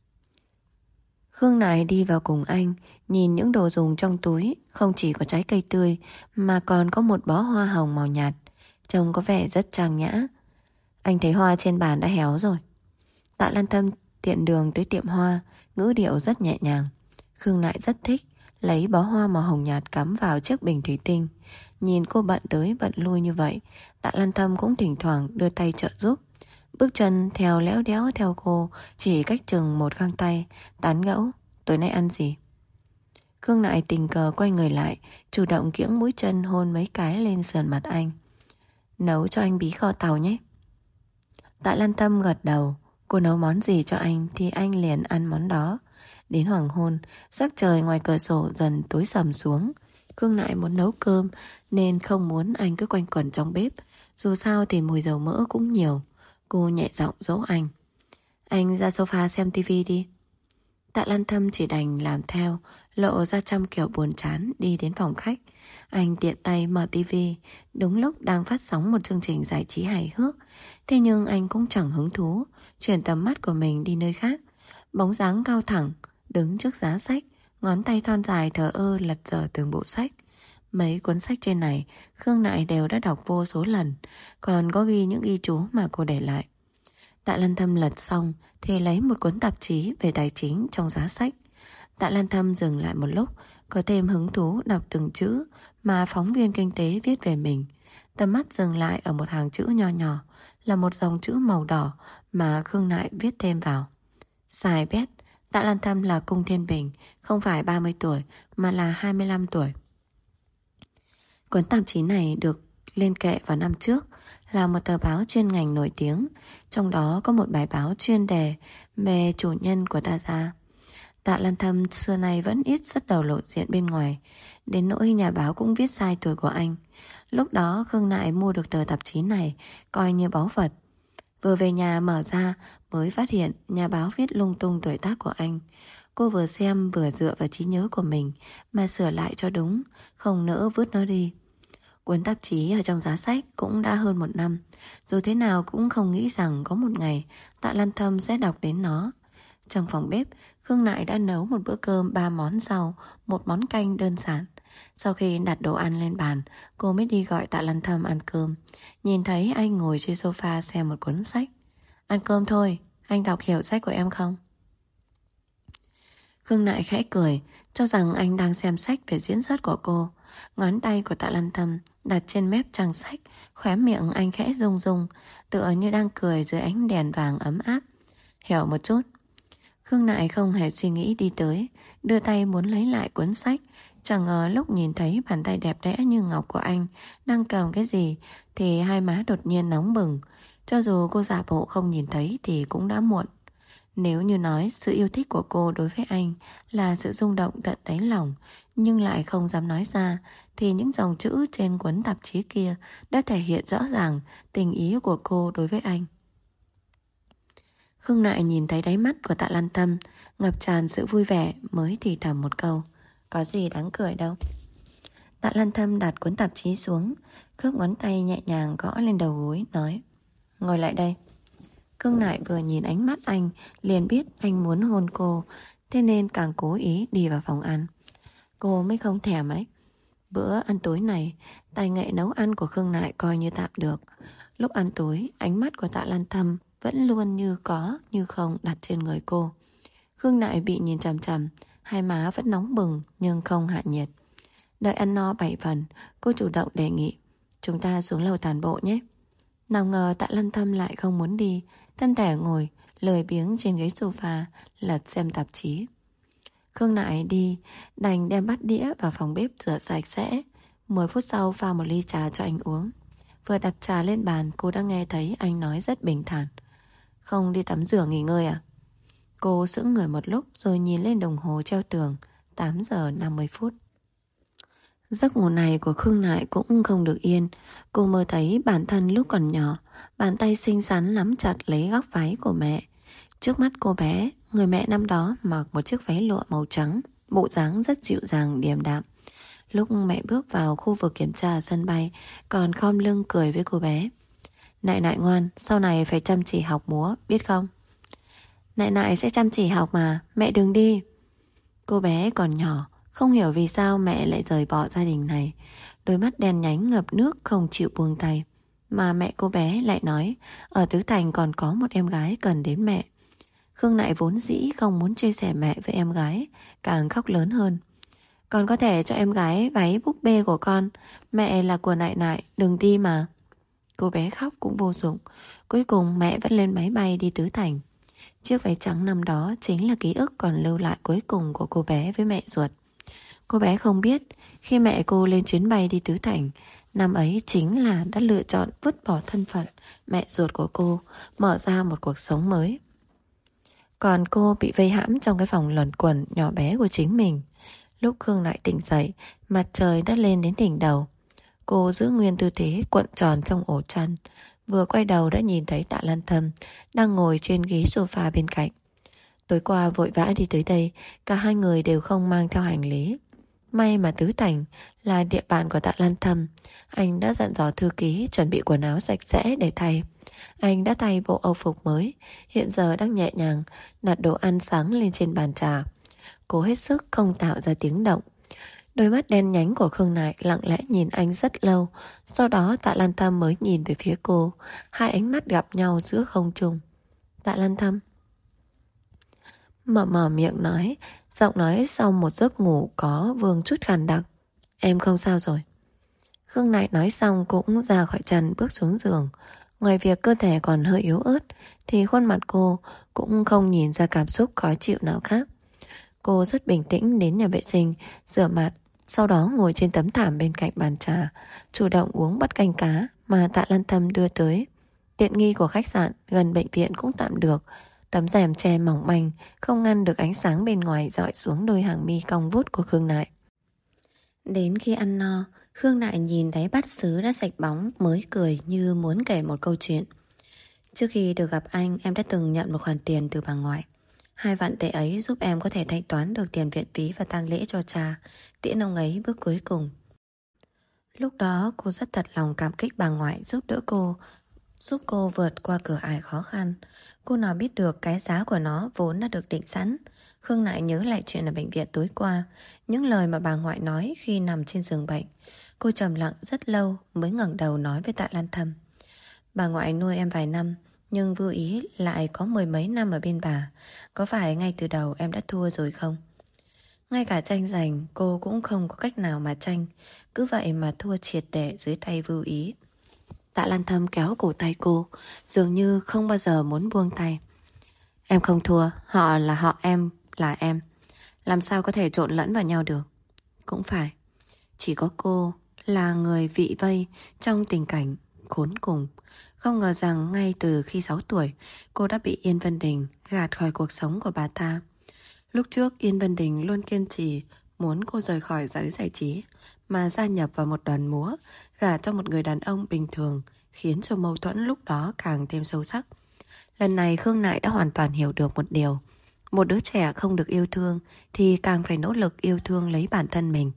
Khương Nại đi vào cùng anh, nhìn những đồ dùng trong túi. Không chỉ có trái cây tươi mà còn có một bó hoa hồng màu nhạt, trông có vẻ rất trang nhã. Anh thấy hoa trên bàn đã héo rồi. Tạ Lan Tâm tiện đường tới tiệm hoa, ngữ điệu rất nhẹ nhàng. Khương Nại rất thích, lấy bó hoa màu hồng nhạt cắm vào chiếc bình thủy tinh. Nhìn cô bận tới bận lui như vậy, Tạ Lan Tâm cũng thỉnh thoảng đưa tay trợ giúp. Bước chân theo léo đéo theo cô, chỉ cách chừng một găng tay, tán gẫu: tối nay ăn gì? Khương Nại tình cờ quay người lại, chủ động kiễng mũi chân hôn mấy cái lên sườn mặt anh. Nấu cho anh bí kho tàu nhé. Tạ Lan Tâm gật đầu. Cô nấu món gì cho anh thì anh liền ăn món đó. Đến hoàng hôn, sắc trời ngoài cửa sổ dần tối sầm xuống. Khương Nại muốn nấu cơm nên không muốn anh cứ quanh quẩn trong bếp. Dù sao thì mùi dầu mỡ cũng nhiều. Cô nhẹ giọng dỗ anh: anh ra sofa xem tivi đi. Tạ Lan Tâm chỉ đành làm theo, lộ ra trăm kiểu buồn chán đi đến phòng khách. Anh tiện tay mở tivi, đúng lúc đang phát sóng một chương trình giải trí hài hước. Thế nhưng anh cũng chẳng hứng thú, chuyển tầm mắt của mình đi nơi khác. Bóng dáng cao thẳng đứng trước giá sách, ngón tay thon dài thờ ơ lật dở từng bộ sách. Mấy cuốn sách trên này Khương Nại đều đã đọc vô số lần, còn có ghi những ghi chú mà cô để lại. Tạ Lan Tâm lật xong thì lấy một cuốn tạp chí về tài chính trong giá sách. Tạ Lan Tâm dừng lại một lúc, có thêm hứng thú đọc từng chữ mà phóng viên kinh tế viết về mình. Tầm mắt dừng lại ở một hàng chữ nho nhỏ, là một dòng chữ màu đỏ mà Khương Nại viết thêm vào. Sai bét, Tạ Lan Thâm là Cung Thiên Bình, không phải ba mươi tuổi mà là hai mươi lăm tuổi. Cuốn tạp chí này được lên kệ vào năm trước, là một tờ báo chuyên ngành nổi tiếng, trong đó có một bài báo chuyên đề về chủ nhân của Ta Gia. Tạ Lan Thâm xưa nay vẫn ít xuất đầu lộ diện bên ngoài, đến nỗi nhà báo cũng viết sai tuổi của anh. Lúc đó Khương Nại mua được tờ tạp chí này, coi như báu vật. Vừa về nhà mở ra mới phát hiện nhà báo viết lung tung tuổi tác của anh. Cô vừa xem vừa dựa vào trí nhớ của mình mà sửa lại cho đúng, không nỡ vứt nó đi. Cuốn tạp chí ở trong giá sách cũng đã hơn một năm, dù thế nào cũng không nghĩ rằng có một ngày Tạ Lan Thâm sẽ đọc đến nó. Trong phòng bếp, Khương Nại đã nấu một bữa cơm ba món rau, một món canh đơn giản. Sau khi đặt đồ ăn lên bàn, cô mới đi gọi Tạ Lan Thâm ăn cơm. Nhìn thấy anh ngồi trên sofa xem một cuốn sách. Ăn cơm thôi, anh đọc hiểu sách của em không? Khương Nại khẽ cười, cho rằng anh đang xem sách về diễn xuất của cô. Ngón tay của Tạ Lan Thâm đặt trên mép trang sách, khóe miệng anh khẽ rung rung, tựa như đang cười dưới ánh đèn vàng ấm áp. Hiểu một chút. Khương Nại không hề suy nghĩ đi tới, đưa tay muốn lấy lại cuốn sách. Chẳng ngờ lúc nhìn thấy bàn tay đẹp đẽ như ngọc của anh đang cầm cái gì thì hai má đột nhiên nóng bừng. Cho dù cô giả bộ không nhìn thấy thì cũng đã muộn. Nếu như nói sự yêu thích của cô đối với anh là sự rung động tận đáy lòng, nhưng lại không dám nói ra, thì những dòng chữ trên cuốn tạp chí kia đã thể hiện rõ ràng tình ý của cô đối với anh. Khương Nại nhìn thấy đáy mắt của Tạ Lan Thâm ngập tràn sự vui vẻ, mới thì thầm một câu: có gì đáng cười đâu. Tạ Lan Thâm đặt cuốn tạp chí xuống, khớp ngón tay nhẹ nhàng gõ lên đầu gối, nói: ngồi lại đây. Khương Nại vừa nhìn ánh mắt anh liền biết anh muốn hôn cô, thế nên càng cố ý đi vào phòng ăn. Cô mới không thèm ấy. Bữa ăn tối này, tài nghệ nấu ăn của Khương Nại coi như tạm được. Lúc ăn tối, ánh mắt của Tạ Lan Thâm vẫn luôn như có như không đặt trên người cô. Khương Nại bị nhìn chằm chằm, hai má vẫn nóng bừng nhưng không hạ nhiệt. Đợi ăn no bảy phần, cô chủ động đề nghị: chúng ta xuống lầu tản bộ nhé. Nào ngờ Tạ Lan Thâm lại không muốn đi, thân thể ngồi lười biếng trên ghế sofa lật xem tạp chí. Khương Nại đi, đành đem bát đĩa vào phòng bếp rửa sạch sẽ. Mười phút sau pha một ly trà cho anh uống. Vừa đặt trà lên bàn, cô đã nghe thấy anh nói rất bình thản: không đi tắm rửa nghỉ ngơi à? Cô sững người một lúc rồi nhìn lên đồng hồ treo tường, tám giờ năm mươi phút. Giấc ngủ này của Khương Nại cũng không được yên. Cô mơ thấy bản thân lúc còn nhỏ, bàn tay xinh xắn nắm chặt lấy góc váy của mẹ. Trước mắt cô bé, người mẹ năm đó mặc một chiếc váy lụa màu trắng, bộ dáng rất dịu dàng điềm đạm. Lúc mẹ bước vào khu vực kiểm tra ở sân bay, còn khom lưng cười với cô bé: Nại Nại ngoan, sau này phải chăm chỉ học múa, biết không? Nại Nại sẽ chăm chỉ học mà, mẹ đừng đi. Cô bé còn nhỏ, không hiểu vì sao mẹ lại rời bỏ gia đình này. Đôi mắt đen nhánh ngập nước không chịu buông tay. Mà mẹ cô bé lại nói ở Tứ Thành còn có một em gái cần đến mẹ. Khương Nại vốn dĩ không muốn chia sẻ mẹ với em gái, càng khóc lớn hơn: con có thể cho em gái váy búp bê của con, mẹ là của Nại Nại, đừng đi mà. Cô bé khóc cũng vô dụng. Cuối cùng mẹ vẫn lên máy bay đi Tứ Thành. Chiếc váy trắng năm đó chính là ký ức còn lưu lại cuối cùng của cô bé với mẹ ruột. Cô bé không biết khi mẹ cô lên chuyến bay đi Tứ Thành, năm ấy chính là đã lựa chọn vứt bỏ thân phận mẹ ruột của cô, mở ra một cuộc sống mới. Còn cô bị vây hãm trong cái phòng luẩn quẩn nhỏ bé của chính mình. Lúc Khương Nại tỉnh dậy, mặt trời đã lên đến đỉnh đầu. Cô giữ nguyên tư thế cuộn tròn trong ổ chăn, vừa quay đầu đã nhìn thấy Tạ Lan Thâm đang ngồi trên ghế sofa bên cạnh. Tối qua vội vã đi tới đây, cả hai người đều không mang theo hành lý. May mà Tứ Thành là địa bàn của Tạ Lan Thâm, anh đã dặn dò thư ký chuẩn bị quần áo sạch sẽ để thay. Anh đã thay bộ âu phục mới, hiện giờ đang nhẹ nhàng đặt đồ ăn sáng lên trên bàn trà. Cố hết sức không tạo ra tiếng động. Đôi mắt đen nhánh của Khương Nại lặng lẽ nhìn anh rất lâu. Sau đó Tạ Lan Thâm mới nhìn về phía cô. Hai ánh mắt gặp nhau giữa không trung. Tạ Lan Thâm mở mở miệng nói: Giọng nói sau một giấc ngủ có vương chút khàn đặc. Em không sao rồi. Khương Nại nói xong cũng ra khỏi trần bước xuống giường. Ngoài việc cơ thể còn hơi yếu ớt thì khuôn mặt cô cũng không nhìn ra cảm xúc khó chịu nào khác. Cô rất bình tĩnh đến nhà vệ sinh, rửa mặt, sau đó ngồi trên tấm thảm bên cạnh bàn trà, chủ động uống bát canh cá mà Tạ Lan Thâm đưa tới. Tiện nghi của khách sạn gần bệnh viện cũng tạm được. Tấm rèm che mỏng manh không ngăn được ánh sáng bên ngoài dọi xuống đôi hàng mi cong vút của Khương Nại. Đến khi ăn no, Khương Nại nhìn thấy bát sứ đã sạch bóng mới cười như muốn kể một câu chuyện. Trước khi được gặp anh, em đã từng nhận một khoản tiền từ bà ngoại. Hai vạn tệ ấy giúp em có thể thanh toán được tiền viện phí và tang lễ cho cha, tiễn ông ấy bước cuối cùng. Lúc đó cô rất thật lòng cảm kích bà ngoại giúp đỡ cô, giúp cô vượt qua cửa ải khó khăn. Cô nào biết được cái giá của nó vốn đã được định sẵn. Khương Nại nhớ lại chuyện ở bệnh viện tối qua, những lời mà bà ngoại nói khi nằm trên giường bệnh. Cô trầm lặng rất lâu mới ngẩng đầu nói với Tạ Lan Thâm. Bà ngoại nuôi em vài năm, nhưng Vưu Ý lại có mười mấy năm ở bên bà. Có phải ngay từ đầu em đã thua rồi không? Ngay cả tranh giành cô cũng không có cách nào mà tranh. Cứ vậy mà thua triệt để dưới tay Vưu Ý. Tạ Lan Thâm kéo cổ tay cô, dường như không bao giờ muốn buông tay. Em không thua, họ là họ, em là em. Làm sao có thể trộn lẫn vào nhau được? Cũng phải. Chỉ có cô là người vị vây trong tình cảnh khốn cùng. Không ngờ rằng ngay từ khi sáu tuổi, cô đã bị Yên Vân Đình gạt khỏi cuộc sống của bà ta. Lúc trước Yên Vân Đình luôn kiên trì muốn cô rời khỏi giới giải trí, mà gia nhập vào một đoàn múa, gả cho một người đàn ông bình thường, khiến cho mâu thuẫn lúc đó càng thêm sâu sắc. Lần này Khương Nại đã hoàn toàn hiểu được một điều. Một đứa trẻ không được yêu thương thì càng phải nỗ lực yêu thương lấy bản thân mình.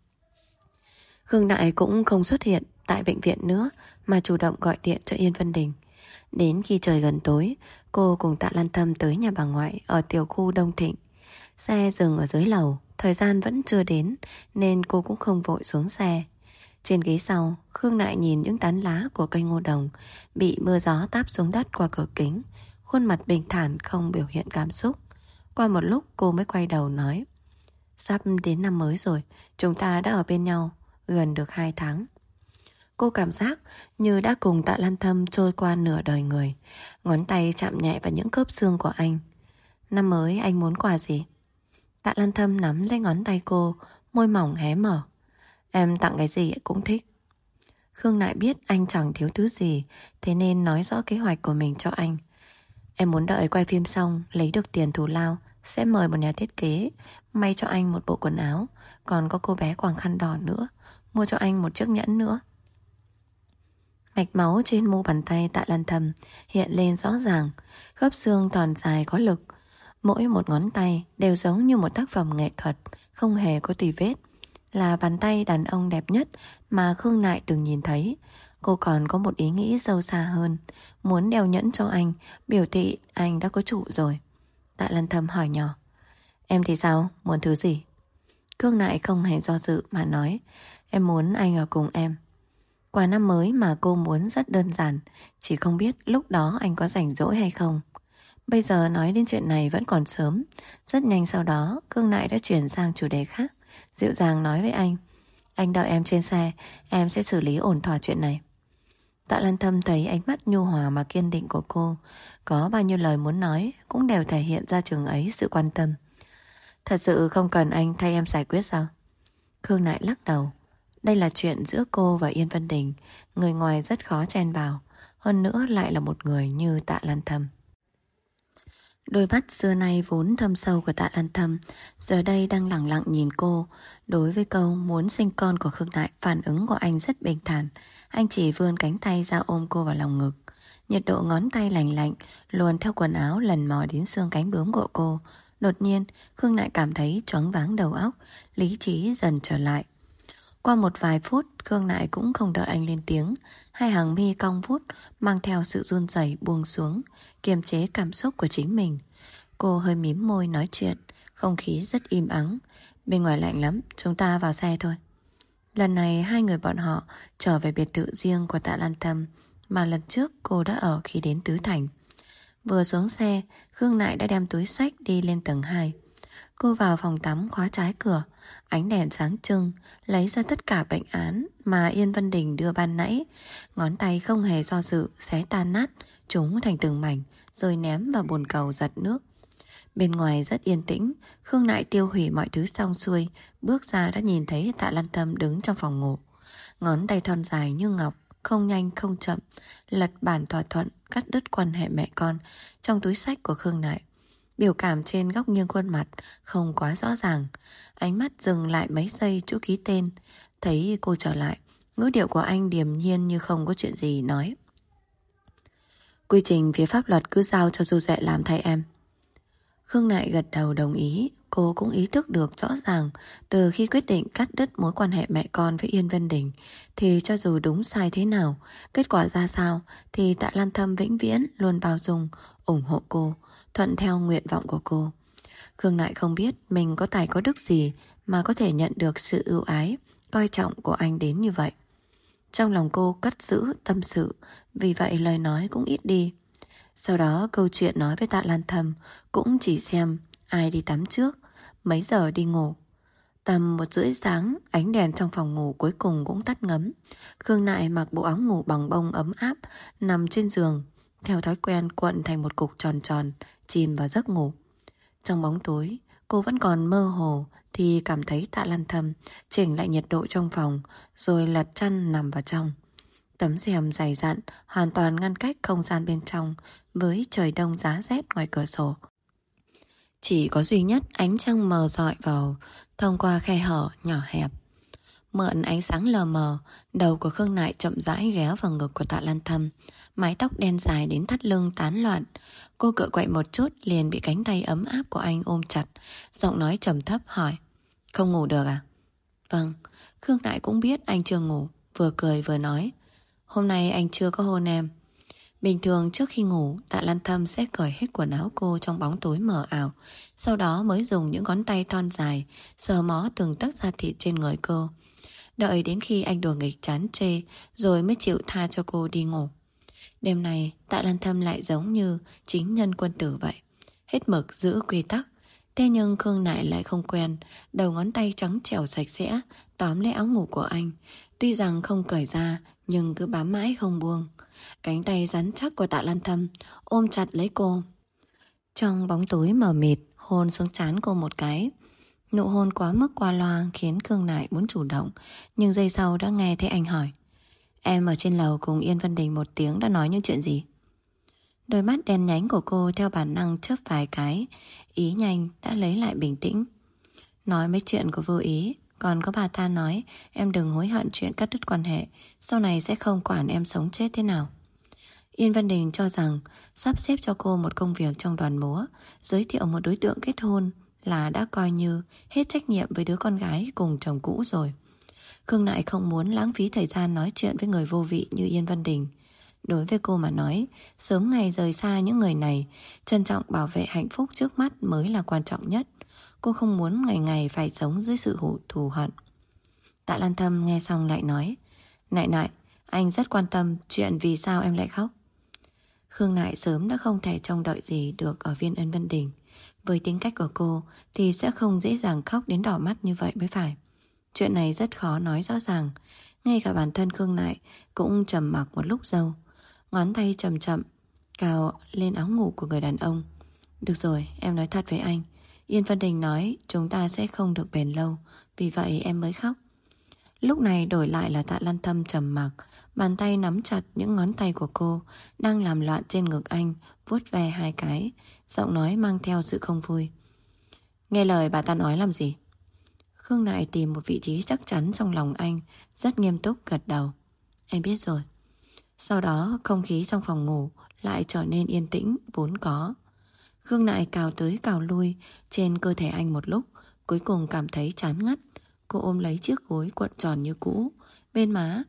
Khương Nại cũng không xuất hiện tại bệnh viện nữa, mà chủ động gọi điện cho Yên Vân Đình. Đến khi trời gần tối, cô cùng Tạ Lan Thâm tới nhà bà ngoại ở tiểu khu Đông Thịnh. Xe dừng ở dưới lầu, thời gian vẫn chưa đến nên cô cũng không vội xuống xe. Trên ghế sau, Khương Nại nhìn những tán lá của cây ngô đồng bị mưa gió táp xuống đất qua cửa kính, khuôn mặt bình thản không biểu hiện cảm xúc. Qua một lúc cô mới quay đầu nói: Sắp đến năm mới rồi, chúng ta đã ở bên nhau gần được hai tháng. Cô cảm giác như đã cùng Tạ Lan Thâm trôi qua nửa đời người. Ngón tay chạm nhẹ vào những khớp xương của anh. Năm mới anh muốn quà gì? Tạ Lan Thâm nắm lấy ngón tay cô, môi mỏng hé mở. Em tặng cái gì cũng thích. Khương Nại biết anh chẳng thiếu thứ gì, thế nên nói rõ kế hoạch của mình cho anh. Em muốn đợi quay phim xong, lấy được tiền thù lao, sẽ mời một nhà thiết kế may cho anh một bộ quần áo. Còn có cô bé quàng khăn đỏ nữa, mua cho anh một chiếc nhẫn nữa. Mạch máu trên mu bàn tay Tạ Lan Thâm hiện lên rõ ràng, khớp xương thon dài có lực. Mỗi một ngón tay đều giống như một tác phẩm nghệ thuật, không hề có tì vết. Là bàn tay đàn ông đẹp nhất mà Khương Nại từng nhìn thấy. Cô còn có một ý nghĩ sâu xa hơn, muốn đeo nhẫn cho anh, biểu thị anh đã có chủ rồi. Tạ Lan Thâm hỏi nhỏ: Em thì sao? Muốn thứ gì? Khương Nại không hề do dự mà nói: Em muốn anh ở cùng em. Quà năm mới mà cô muốn rất đơn giản, chỉ không biết lúc đó anh có rảnh rỗi hay không. Bây giờ nói đến chuyện này vẫn còn sớm. Rất nhanh sau đó Khương Nại đã chuyển sang chủ đề khác, dịu dàng nói với anh: Anh đợi em trên xe, em sẽ xử lý ổn thỏa chuyện này. Tạ Lan Thâm thấy ánh mắt nhu hòa mà kiên định của cô, có bao nhiêu lời muốn nói cũng đều thể hiện ra chừng ấy sự quan tâm. Thật sự không cần anh thay em giải quyết sao? Khương Nại lắc đầu. Đây là chuyện giữa cô và Yên Vân Đình, người ngoài rất khó chen vào, hơn nữa lại là một người như Tạ Lan Thâm. Đôi mắt xưa nay vốn thâm sâu của Tạ Lan Thâm giờ đây đang lẳng lặng nhìn cô. Đối với câu muốn sinh con của Khương Nại, phản ứng của anh rất bình thản. Anh chỉ vươn cánh tay ra ôm cô vào lòng ngực. Nhiệt độ ngón tay lành lạnh luồn theo quần áo lần mò đến xương cánh bướm của cô. Đột nhiên Khương Nại cảm thấy choáng váng đầu óc, lý trí dần trở lại. Qua một vài phút, Khương Nại cũng không đợi anh lên tiếng. Hai hàng mi cong vút mang theo sự run rẩy buông xuống, kiềm chế cảm xúc của chính mình. Cô hơi mím môi nói chuyện, không khí rất im ắng. Bên ngoài lạnh lắm, chúng ta vào xe thôi. Lần này hai người bọn họ trở về biệt thự riêng của Tạ Lan Thâm mà lần trước cô đã ở khi đến Tứ Thành. Vừa xuống xe, Khương Nại đã đem túi xách đi lên tầng hai. Cô vào phòng tắm khóa trái cửa, ánh đèn sáng trưng, lấy ra tất cả bệnh án mà Yên Vân Đình đưa ban nãy. Ngón tay không hề do dự, xé tan nát chúng thành từng mảnh, rồi ném vào bồn cầu giật nước. Bên ngoài rất yên tĩnh, Khương Nại tiêu hủy mọi thứ xong xuôi, bước ra đã nhìn thấy Tạ Lan Tâm đứng trong phòng ngủ. Ngón tay thon dài như ngọc, không nhanh không chậm, lật bản thỏa thuận cắt đứt quan hệ mẹ con trong túi xách của Khương Nại. Biểu cảm trên góc nghiêng khuôn mặt không quá rõ ràng. Ánh mắt dừng lại mấy giây chỗ ký tên. Thấy cô trở lại, ngữ điệu của anh điềm nhiên như không có chuyện gì nói: quy trình phía pháp luật cứ giao cho Du Dệ làm thay em. Khương Nại gật đầu đồng ý. Cô cũng ý thức được rõ ràng từ khi quyết định cắt đứt mối quan hệ mẹ con với Yên Vân Đình thì cho dù đúng sai thế nào, kết quả ra sao thì Tạ Lan Thâm vĩnh viễn luôn bao dung, ủng hộ cô, thuận theo nguyện vọng của cô. Khương Nại không biết mình có tài có đức gì mà có thể nhận được sự ưu ái, coi trọng của anh đến như vậy. Trong lòng cô cất giữ tâm sự, vì vậy lời nói cũng ít đi. Sau đó câu chuyện nói với Tạ Lan Thâm cũng chỉ xem ai đi tắm trước, mấy giờ đi ngủ. Tầm một rưỡi sáng, ánh đèn trong phòng ngủ cuối cùng cũng tắt ngấm. Khương Nại mặc bộ áo ngủ bằng bông ấm áp, nằm trên giường, theo thói quen cuộn thành một cục tròn tròn, chìm vào giấc ngủ. Trong bóng tối, cô vẫn còn mơ hồ thì cảm thấy Tạ Lan Thâm chỉnh lại nhiệt độ trong phòng, rồi lật chăn nằm vào trong. Tấm rèm dày dặn hoàn toàn ngăn cách không gian bên trong với trời đông giá rét ngoài cửa sổ. Chỉ có duy nhất ánh trăng mờ rọi vào thông qua khe hở nhỏ hẹp. Mượn ánh sáng lờ mờ, đầu của Khương Nại chậm rãi ghé vào ngực của Tạ Lan Thâm. Mái tóc đen dài đến thắt lưng tán loạn. Cô cựa quậy một chút liền bị cánh tay ấm áp của anh ôm chặt. Giọng nói trầm thấp hỏi: không ngủ được à? Vâng. Khương Nại cũng biết anh chưa ngủ, vừa cười vừa nói: hôm nay anh chưa có hôn em. Bình thường trước khi ngủ, Tạ Lan Thâm sẽ cởi hết quần áo cô trong bóng tối mờ ảo, sau đó mới dùng những ngón tay thon dài sờ mó từng tấc da thịt trên người cô. Đợi đến khi anh đùa nghịch chán chê rồi mới chịu tha cho cô đi ngủ. Đêm này Tạ Lan Thâm lại giống như chính nhân quân tử vậy, hết mực giữ quy tắc. Thế nhưng Khương Nại lại không quen. Đầu ngón tay trắng trẻo sạch sẽ tóm lấy áo ngủ của anh, tuy rằng không cởi ra nhưng cứ bám mãi không buông. Cánh tay rắn chắc của Tạ Lan Thâm ôm chặt lấy cô. Trong bóng tối mờ mịt, hôn xuống trán cô một cái. Nụ hôn quá mức qua loa khiến Khương Nại muốn chủ động, nhưng giây sau đã nghe thấy anh hỏi: em ở trên lầu cùng Yên Vân Đình một tiếng đã nói những chuyện gì? Đôi mắt đen nhánh của cô theo bản năng chớp vài cái, ý nhanh đã lấy lại bình tĩnh. Nói mấy chuyện của Vô Ý, còn có bà ta nói em đừng hối hận chuyện cắt đứt quan hệ, sau này sẽ không quản em sống chết thế nào. Yên Vân Đình cho rằng sắp xếp cho cô một công việc trong đoàn múa, giới thiệu một đối tượng kết hôn là đã coi như hết trách nhiệm với đứa con gái cùng chồng cũ rồi. Khương Nại không muốn lãng phí thời gian nói chuyện với người vô vị như Yên Vân Đình. Đối với cô mà nói, sớm ngày rời xa những người này, trân trọng bảo vệ hạnh phúc trước mắt mới là quan trọng nhất. Cô không muốn ngày ngày phải sống dưới sự hổ thù hận. Tạ Lan Thâm nghe xong lại nói: Nại Nại, anh rất quan tâm chuyện vì sao em lại khóc. Khương Nại sớm đã không thể trông đợi gì được ở viên Ân Vân Đình. Với tính cách của cô thì sẽ không dễ dàng khóc đến đỏ mắt như vậy mới phải. Chuyện này rất khó nói rõ ràng. Ngay cả bản thân Khương Nại cũng trầm mặc một lúc lâu. Ngón tay chậm chậm cào lên áo ngủ của người đàn ông. Được rồi, em nói thật với anh. Yên Vân Đình nói chúng ta sẽ không được bền lâu, vì vậy em mới khóc. Lúc này đổi lại là Tạ Lan Thâm trầm mặc, bàn tay nắm chặt những ngón tay của cô đang làm loạn trên ngực anh, vuốt ve hai cái, giọng nói mang theo sự không vui. Nghe lời bà ta nói làm gì? Khương Nại tìm một vị trí chắc chắn trong lòng anh, rất nghiêm túc gật đầu. Em biết rồi. Sau đó không khí trong phòng ngủ lại trở nên yên tĩnh vốn có. Khương Nại cào tới cào lui trên cơ thể anh một lúc, cuối cùng cảm thấy chán ngắt. Cô ôm lấy chiếc gối cuộn tròn như cũ, bên má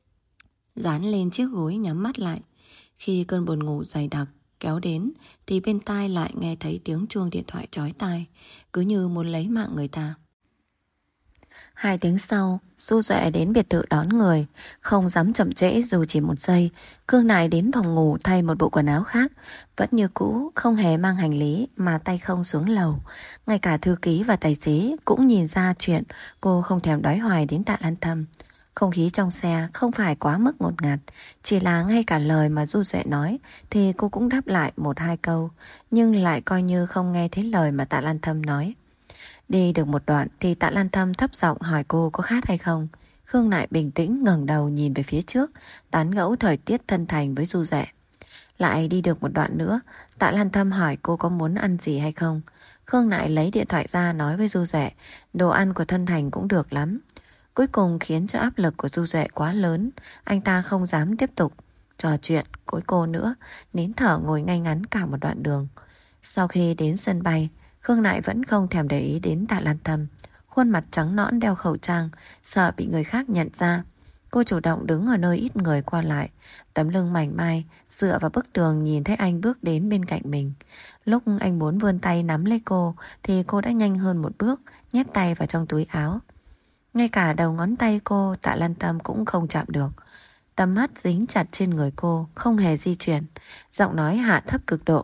dán lên chiếc gối, nhắm mắt lại. Khi cơn buồn ngủ dày đặc kéo đến thì bên tai lại nghe thấy tiếng chuông điện thoại chói tai, cứ như muốn lấy mạng người ta. Hai tiếng sau, Du Duệ đến biệt thự đón người, không dám chậm trễ dù chỉ một giây. Khương Nại đến phòng ngủ thay một bộ quần áo khác, vẫn như cũ, không hề mang hành lý mà tay không xuống lầu. Ngay cả thư ký và tài xế cũng nhìn ra chuyện cô không thèm đói hoài đến Tạ Lan Thâm. Không khí trong xe không phải quá mức ngột ngạt, chỉ là ngay cả lời mà Du Duệ nói thì cô cũng đáp lại một hai câu, nhưng lại coi như không nghe thấy lời mà Tạ Lan Thâm nói. Đi được một đoạn thì Tạ Lan Thâm thấp giọng hỏi cô có khát hay không. Khương Nại bình tĩnh ngẩng đầu nhìn về phía trước, tán gẫu thời tiết thân thành với Du Duệ. Lại đi được một đoạn nữa, Tạ Lan Thâm hỏi cô có muốn ăn gì hay không. Khương Nại lấy điện thoại ra nói với Du Duệ, đồ ăn của thân thành cũng được lắm. Cuối cùng khiến cho áp lực của Du Duệ quá lớn, anh ta không dám tiếp tục trò chuyện với cô nữa, nín thở ngồi ngay ngắn cả một đoạn đường. Sau khi đến sân bay, Khương Nại vẫn không thèm để ý đến Tạ Lan Thâm. Khuôn mặt trắng nõn đeo khẩu trang, sợ bị người khác nhận ra. Cô chủ động đứng ở nơi ít người qua lại, tấm lưng mảnh mai, dựa vào bức tường nhìn thấy anh bước đến bên cạnh mình. Lúc anh muốn vươn tay nắm lấy cô thì cô đã nhanh hơn một bước, nhét tay vào trong túi áo. Ngay cả đầu ngón tay cô Tạ Lan Thâm cũng không chạm được. Tầm mắt dính chặt trên người cô, không hề di chuyển. Giọng nói hạ thấp cực độ.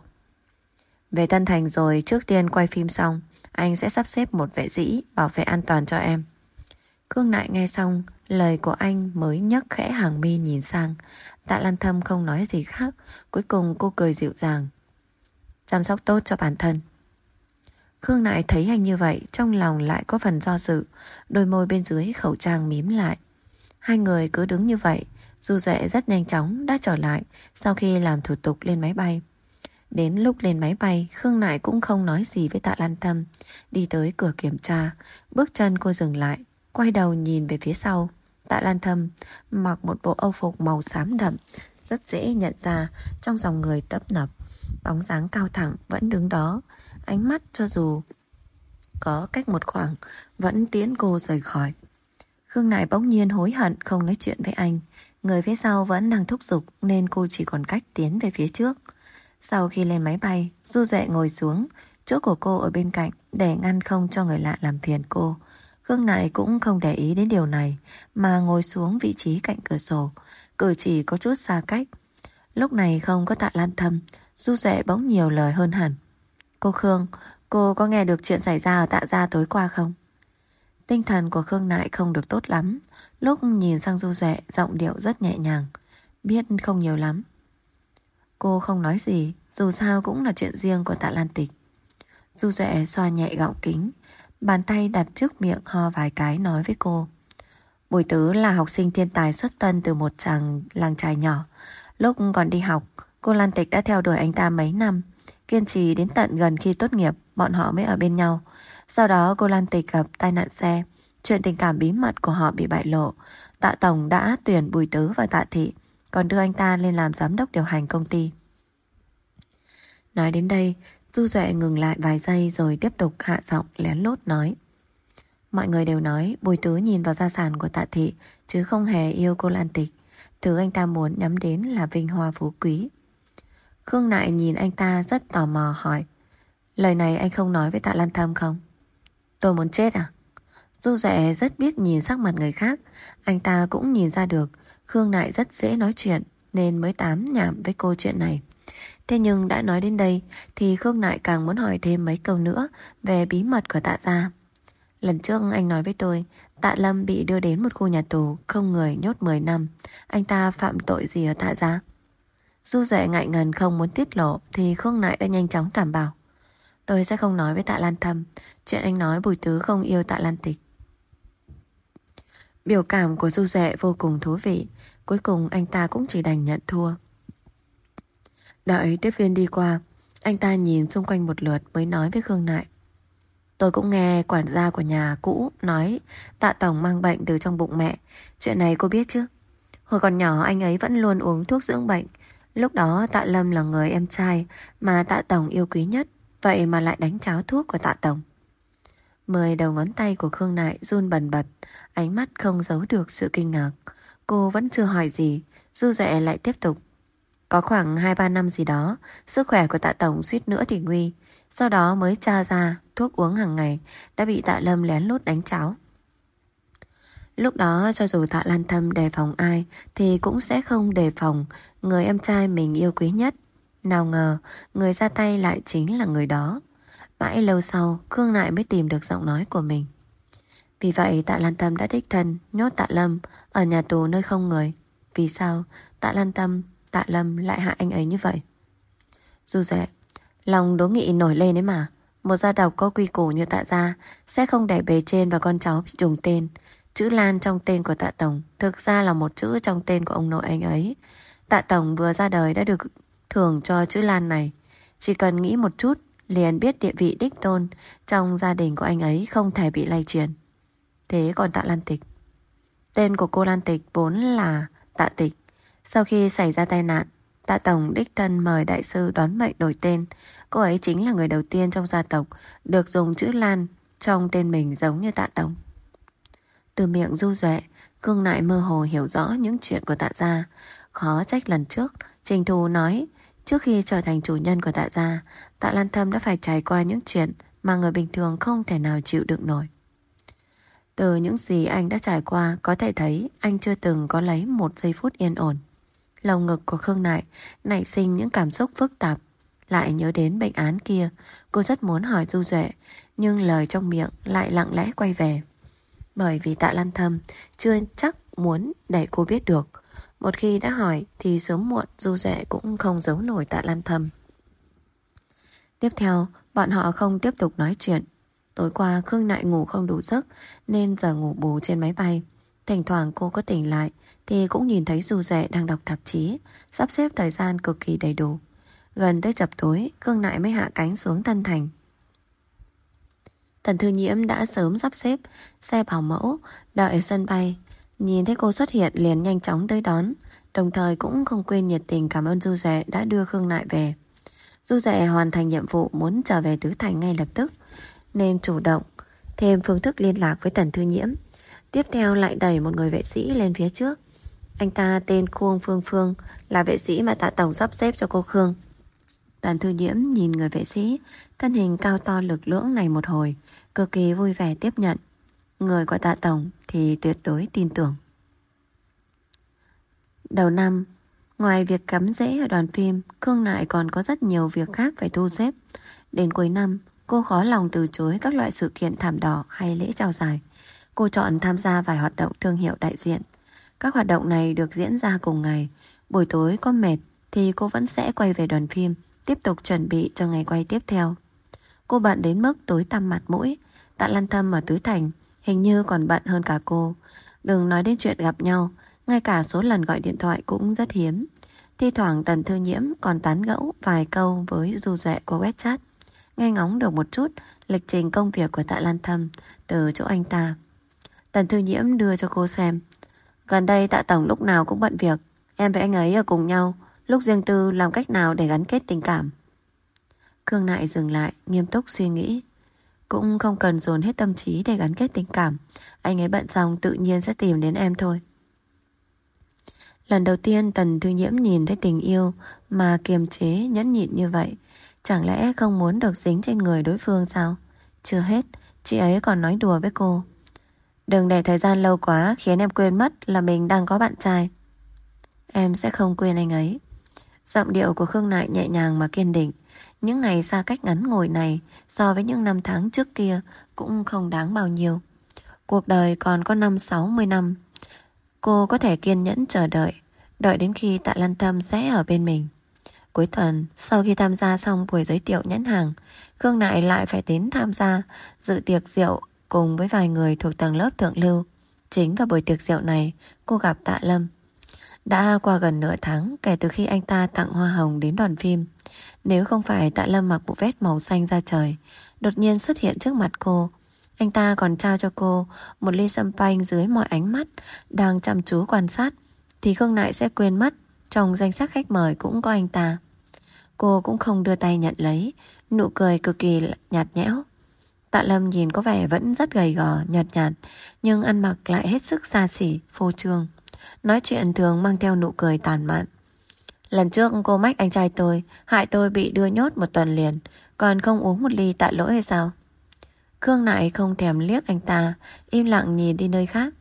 Về Tân Thành rồi, trước tiên quay phim xong, anh sẽ sắp xếp một vệ sĩ bảo vệ an toàn cho em. Khương Nại nghe xong lời của anh mới nhấc khẽ hàng mi nhìn sang. Tạ Lan Thâm không nói gì khác. Cuối cùng cô cười dịu dàng. Chăm sóc tốt cho bản thân. Khương Nại thấy anh như vậy, trong lòng lại có phần do dự. Đôi môi bên dưới khẩu trang mím lại. Hai người cứ đứng như vậy. Du Duệ rất nhanh chóng đã trở lại sau khi làm thủ tục lên máy bay. Đến lúc lên máy bay, Khương Nại cũng không nói gì với Tạ Lan Thâm. Đi tới cửa kiểm tra, bước chân cô dừng lại, quay đầu nhìn về phía sau. Tạ Lan Thâm mặc một bộ âu phục màu xám đậm, rất dễ nhận ra trong dòng người tấp nập. Bóng dáng cao thẳng vẫn đứng đó, ánh mắt cho dù có cách một khoảng vẫn tiễn cô rời khỏi. Khương Nại bỗng nhiên hối hận không nói chuyện với anh. Người phía sau vẫn đang thúc giục nên cô chỉ còn cách tiến về phía trước. Sau khi lên máy bay, Du Duệ ngồi xuống, chỗ của cô ở bên cạnh để ngăn không cho người lạ làm phiền cô. Khương Nại cũng không để ý đến điều này mà ngồi xuống vị trí cạnh cửa sổ, cử chỉ có chút xa cách. Lúc này không có Tạ Lan Thâm, Du Duệ bỗng nhiều lời hơn hẳn. Cô Khương, cô có nghe được chuyện xảy ra ở Tạ gia tối qua không? Tinh thần của Khương Nại không được tốt lắm. Lúc nhìn sang Du Duệ, giọng điệu rất nhẹ nhàng. Biết không nhiều lắm. Cô không nói gì, dù sao cũng là chuyện riêng của Tạ Lan Tịch. Du Duệ xoa nhẹ gọng kính, bàn tay đặt trước miệng ho vài cái nói với cô. Bùi Tứ là học sinh thiên tài xuất thân từ một chàng làng trài nhỏ. Lúc còn đi học, cô Lan Tịch đã theo đuổi anh ta mấy năm, kiên trì đến tận gần khi tốt nghiệp, bọn họ mới ở bên nhau. Sau đó cô Lan Tịch gặp tai nạn xe, chuyện tình cảm bí mật của họ bị bại lộ. Tạ Tổng đã tuyển Bùi Tứ và Tạ Thị, còn đưa anh ta lên làm giám đốc điều hành công ty. Nói đến đây, Du Duệ ngừng lại vài giây rồi tiếp tục hạ giọng lén lút nói. Mọi người đều nói Bùi Tứ nhìn vào gia sản của Tạ Thị chứ không hề yêu cô Lan Tịch. Thứ anh ta muốn nhắm đến là vinh hoa phú quý. Khương Nại nhìn anh ta rất tò mò hỏi. Lời này anh không nói với Tạ Lan Thâm không? Tôi muốn chết à? Du Duệ rất biết nhìn sắc mặt người khác. Anh ta cũng nhìn ra được Khương Nại rất dễ nói chuyện nên mới tám nhảm với cô chuyện này. Thế nhưng đã nói đến đây thì Khương Nại càng muốn hỏi thêm mấy câu nữa về bí mật của Tạ gia. Lần trước anh nói với tôi Tạ Lâm bị đưa đến một khu nhà tù không người nhốt mười năm. Anh ta phạm tội gì ở Tạ gia? Du Duệ ngại ngần không muốn tiết lộ thì Khương Nại đã nhanh chóng đảm bảo. Tôi sẽ không nói với Tạ Lan Thâm chuyện anh nói Bùi Tứ không yêu Tạ Lan Tịch. Biểu cảm của Du Duệ vô cùng thú vị. Cuối cùng anh ta cũng chỉ đành nhận thua. Đợi tiếp viên đi qua, anh ta nhìn xung quanh một lượt mới nói với Khương Nại. Tôi cũng nghe quản gia của nhà cũ nói Tạ Tổng mang bệnh từ trong bụng mẹ. Chuyện này cô biết chứ? Hồi còn nhỏ anh ấy vẫn luôn uống thuốc dưỡng bệnh. Lúc đó Tạ Lâm là người em trai mà Tạ Tổng yêu quý nhất, vậy mà lại đánh cháo thuốc của Tạ Tổng. Mười đầu ngón tay của Khương Nại run bần bật, ánh mắt không giấu được sự kinh ngạc. Cô vẫn chưa hỏi gì, Du Duệ lại tiếp tục. Có khoảng hai ba năm gì đó, sức khỏe của Tạ Tổng suýt nữa thì nguy. Sau đó mới tra ra thuốc uống hàng ngày đã bị Tạ Lâm lén lút đánh cháo. Lúc đó cho dù Tạ Lan Thâm đề phòng ai thì cũng sẽ không đề phòng người em trai mình yêu quý nhất. Nào ngờ người ra tay lại chính là người đó. Mãi lâu sau Khương Nại mới tìm được giọng nói của mình. Vì vậy Tạ Lan Tâm đã đích thân nhốt Tạ Lâm ở nhà tù nơi không người. Vì sao Tạ Lan Tâm, Tạ Lâm lại hại anh ấy như vậy? Du Duệ, lòng đố nghị nổi lên đấy mà. Một gia tộc có quy củ như Tạ gia sẽ không để bề trên và con cháu bị trùng tên. Chữ Lan trong tên của Tạ Tổng thực ra là một chữ trong tên của ông nội anh ấy. Tạ Tổng vừa ra đời đã được thưởng cho chữ Lan này. Chỉ cần nghĩ một chút liền biết địa vị đích tôn trong gia đình của anh ấy không thể bị lay truyền. Thế còn Tạ Lan Tịch, tên của cô Lan Tịch vốn là Tạ Tịch. Sau khi xảy ra tai nạn, Tạ Tổng đích thân mời đại sư đón mệnh đổi tên. Cô ấy chính là người đầu tiên trong gia tộc được dùng chữ Lan trong tên mình giống như Tạ Tổng. Từ miệng Du Duệ, Khương Nại mơ hồ hiểu rõ những chuyện của Tạ gia. Khó trách lần trước Trình Thù nói trước khi trở thành chủ nhân của Tạ gia, Tạ Lan Thâm đã phải trải qua những chuyện mà người bình thường không thể nào chịu đựng nổi. Từ những gì anh đã trải qua có thể thấy anh chưa từng có lấy một giây phút yên ổn. Lòng ngực của Khương Nại nảy sinh những cảm xúc phức tạp. Lại nhớ đến bệnh án kia, cô rất muốn hỏi Du Duệ, nhưng lời trong miệng lại lặng lẽ quay về. Bởi vì Tạ Lan Thâm chưa chắc muốn để cô biết được. Một khi đã hỏi thì sớm muộn Du Duệ cũng không giấu nổi Tạ Lan Thâm. Tiếp theo, bọn họ không tiếp tục nói chuyện. Tối qua Khương Nại ngủ không đủ giấc nên giờ ngủ bù trên máy bay. Thỉnh thoảng cô có tỉnh lại thì cũng nhìn thấy Du Duệ đang đọc tạp chí, sắp xếp thời gian cực kỳ đầy đủ. Gần tới chập tối, Khương Nại mới hạ cánh xuống Tân Thành. Tần Thư Nhiễm đã sớm sắp xếp xe bảo mẫu đợi ở sân bay. Nhìn thấy cô xuất hiện liền nhanh chóng tới đón, đồng thời cũng không quên nhiệt tình cảm ơn Du Duệ đã đưa Khương Nại về. Du Duệ hoàn thành nhiệm vụ muốn trở về Tứ Thành ngay lập tức, nên chủ động thêm phương thức liên lạc với Tần Thư Nhiễm. Tiếp theo lại đẩy một người vệ sĩ lên phía trước. Anh ta tên Khuông Phương Phương, là vệ sĩ mà Tạ Tổng sắp xếp cho cô Khương. Tần Thư Nhiễm nhìn người vệ sĩ thân hình cao to lực lưỡng này một hồi, cực kỳ vui vẻ tiếp nhận. Người của Tạ Tổng thì tuyệt đối tin tưởng. Đầu năm, ngoài việc cắm rễ ở đoàn phim, Khương Nại còn có rất nhiều việc khác phải thu xếp. Đến cuối năm, cô khó lòng từ chối các loại sự kiện thảm đỏ hay lễ trao giải. Cô chọn tham gia vài hoạt động thương hiệu đại diện. Các hoạt động này được diễn ra cùng ngày. Buổi tối có mệt thì cô vẫn sẽ quay về đoàn phim, tiếp tục chuẩn bị cho ngày quay tiếp theo. Cô bận đến mức tối tăm mặt mũi. Tạ Lan Thâm ở Tứ Thành hình như còn bận hơn cả cô. Đừng nói đến chuyện gặp nhau, ngay cả số lần gọi điện thoại cũng rất hiếm. Thi thoảng Tần Thư Nhiễm còn tán gẫu vài câu với Du Duệ qua web chat, nghe ngóng được một chút lịch trình công việc của Tạ Lan Thâm từ chỗ anh ta. Tần Thư Nhiễm đưa cho cô xem. Gần đây Tạ Tổng lúc nào cũng bận việc, em với anh ấy ở cùng nhau, lúc riêng tư làm cách nào để gắn kết tình cảm. Khương Nại dừng lại, nghiêm túc suy nghĩ. Cũng không cần dồn hết tâm trí để gắn kết tình cảm. Anh ấy bận xong tự nhiên sẽ tìm đến em thôi. Lần đầu tiên Tần Thư Nhiễm nhìn thấy tình yêu mà kiềm chế nhẫn nhịn như vậy. Chẳng lẽ không muốn được dính trên người đối phương sao? Chưa hết, chị ấy còn nói đùa với cô. Đừng để thời gian lâu quá khiến em quên mất là mình đang có bạn trai. Em sẽ không quên anh ấy. Giọng điệu của Khương Nại nhẹ nhàng mà kiên định. Những ngày xa cách ngắn ngủi này so với những năm tháng trước kia cũng không đáng bao nhiêu. Cuộc đời còn có năm sáu mươi năm. Cô có thể kiên nhẫn chờ đợi, đợi đến khi Tạ Lan Thâm sẽ ở bên mình. Cuối tuần, sau khi tham gia xong buổi giới thiệu nhãn hàng, Khương Nại lại phải đến tham gia dự tiệc rượu cùng với vài người thuộc tầng lớp thượng lưu. Chính vào buổi tiệc rượu này, cô gặp Tạ Lâm. Đã qua gần nửa tháng kể từ khi anh ta tặng hoa hồng đến đoàn phim. Nếu không phải Tạ Lâm mặc bộ vest màu xanh da trời, đột nhiên xuất hiện trước mặt cô, anh ta còn trao cho cô một ly champagne dưới mọi ánh mắt đang chăm chú quan sát, thì Khương Nại sẽ quên mất trong danh sách khách mời cũng có anh ta. Cô cũng không đưa tay nhận lấy, nụ cười cực kỳ nhạt nhẽo. Tạ Lâm nhìn có vẻ vẫn rất gầy gò, nhợt nhạt, nhưng ăn mặc lại hết sức xa xỉ, phô trương. Nói chuyện thường mang theo nụ cười tàn mạn. Lần trước cô mách anh trai tôi, hại tôi bị đưa nhốt một tuần liền, còn không uống một ly tạ lỗi hay sao? Khương Nại không thèm liếc anh ta, im lặng nhìn đi nơi khác.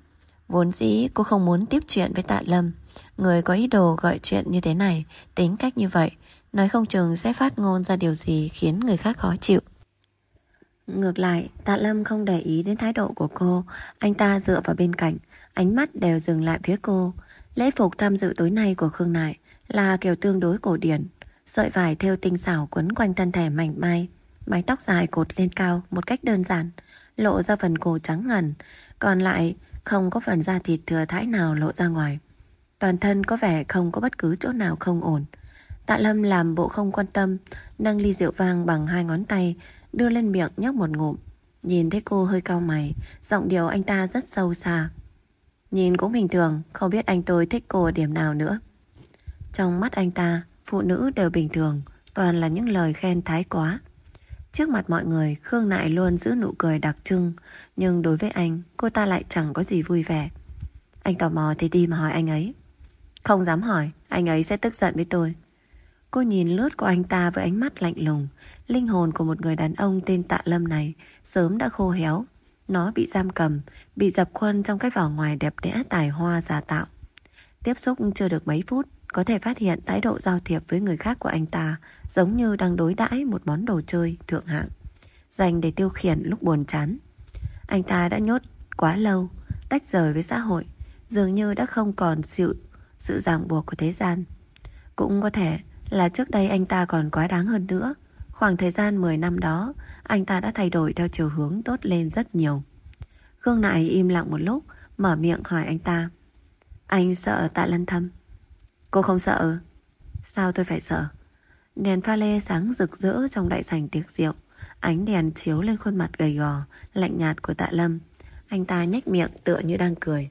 Vốn dĩ cô không muốn tiếp chuyện với Tạ Lâm. Người có ý đồ gợi chuyện như thế này, tính cách như vậy, nói không chừng sẽ phát ngôn ra điều gì khiến người khác khó chịu. Ngược lại, Tạ Lâm không để ý đến thái độ của cô. Anh ta dựa vào bên cạnh, ánh mắt đều dừng lại phía cô. Lễ phục tham dự tối nay của Khương Nại là kiểu tương đối cổ điển, sợi vải thêu tinh xảo quấn quanh thân thể mảnh mai, mái tóc dài cột lên cao một cách đơn giản, lộ ra phần cổ trắng ngần, còn lại không có phần da thịt thừa thãi nào lộ ra ngoài. Toàn thân có vẻ không có bất cứ chỗ nào không ổn. Tạ Lâm làm bộ không quan tâm, nâng ly rượu vang bằng hai ngón tay, đưa lên miệng nhấp một ngụm. Nhìn thấy cô hơi cau mày, giọng điệu anh ta rất sâu xa. Nhìn cũng bình thường, không biết anh tôi thích cô ở điểm nào nữa. Trong mắt anh ta, phụ nữ đều bình thường, toàn là những lời khen thái quá. Trước mặt mọi người, Khương Nại luôn giữ nụ cười đặc trưng, nhưng đối với anh, cô ta lại chẳng có gì vui vẻ. Anh tò mò thì đi mà hỏi anh ấy. Không dám hỏi, anh ấy sẽ tức giận với tôi. Cô nhìn lướt qua anh ta với ánh mắt lạnh lùng. Linh hồn của một người đàn ông tên Tạ Lâm này sớm đã khô héo. Nó bị giam cầm, bị dập khuân trong cái vỏ ngoài đẹp đẽ tài hoa giả tạo. Tiếp xúc chưa được mấy phút, có thể phát hiện thái độ giao thiệp với người khác của anh ta giống như đang đối đãi một món đồ chơi thượng hạng, dành để tiêu khiển lúc buồn chán. Anh ta đã nhốt quá lâu, tách rời với xã hội, dường như đã không còn sự, sự ràng buộc của thế gian. Cũng có thể là trước đây anh ta còn quá đáng hơn nữa. Khoảng thời gian mười năm đó, anh ta đã thay đổi theo chiều hướng tốt lên rất nhiều. Khương Nại im lặng một lúc, mở miệng hỏi anh ta. Anh sợ Tạ Lân Thâm? Cô không sợ? Sao tôi phải sợ? Đèn pha lê sáng rực rỡ trong đại sảnh tiệc rượu. Ánh đèn chiếu lên khuôn mặt gầy gò, lạnh nhạt của Tạ Lâm. Anh ta nhếch miệng tựa như đang cười.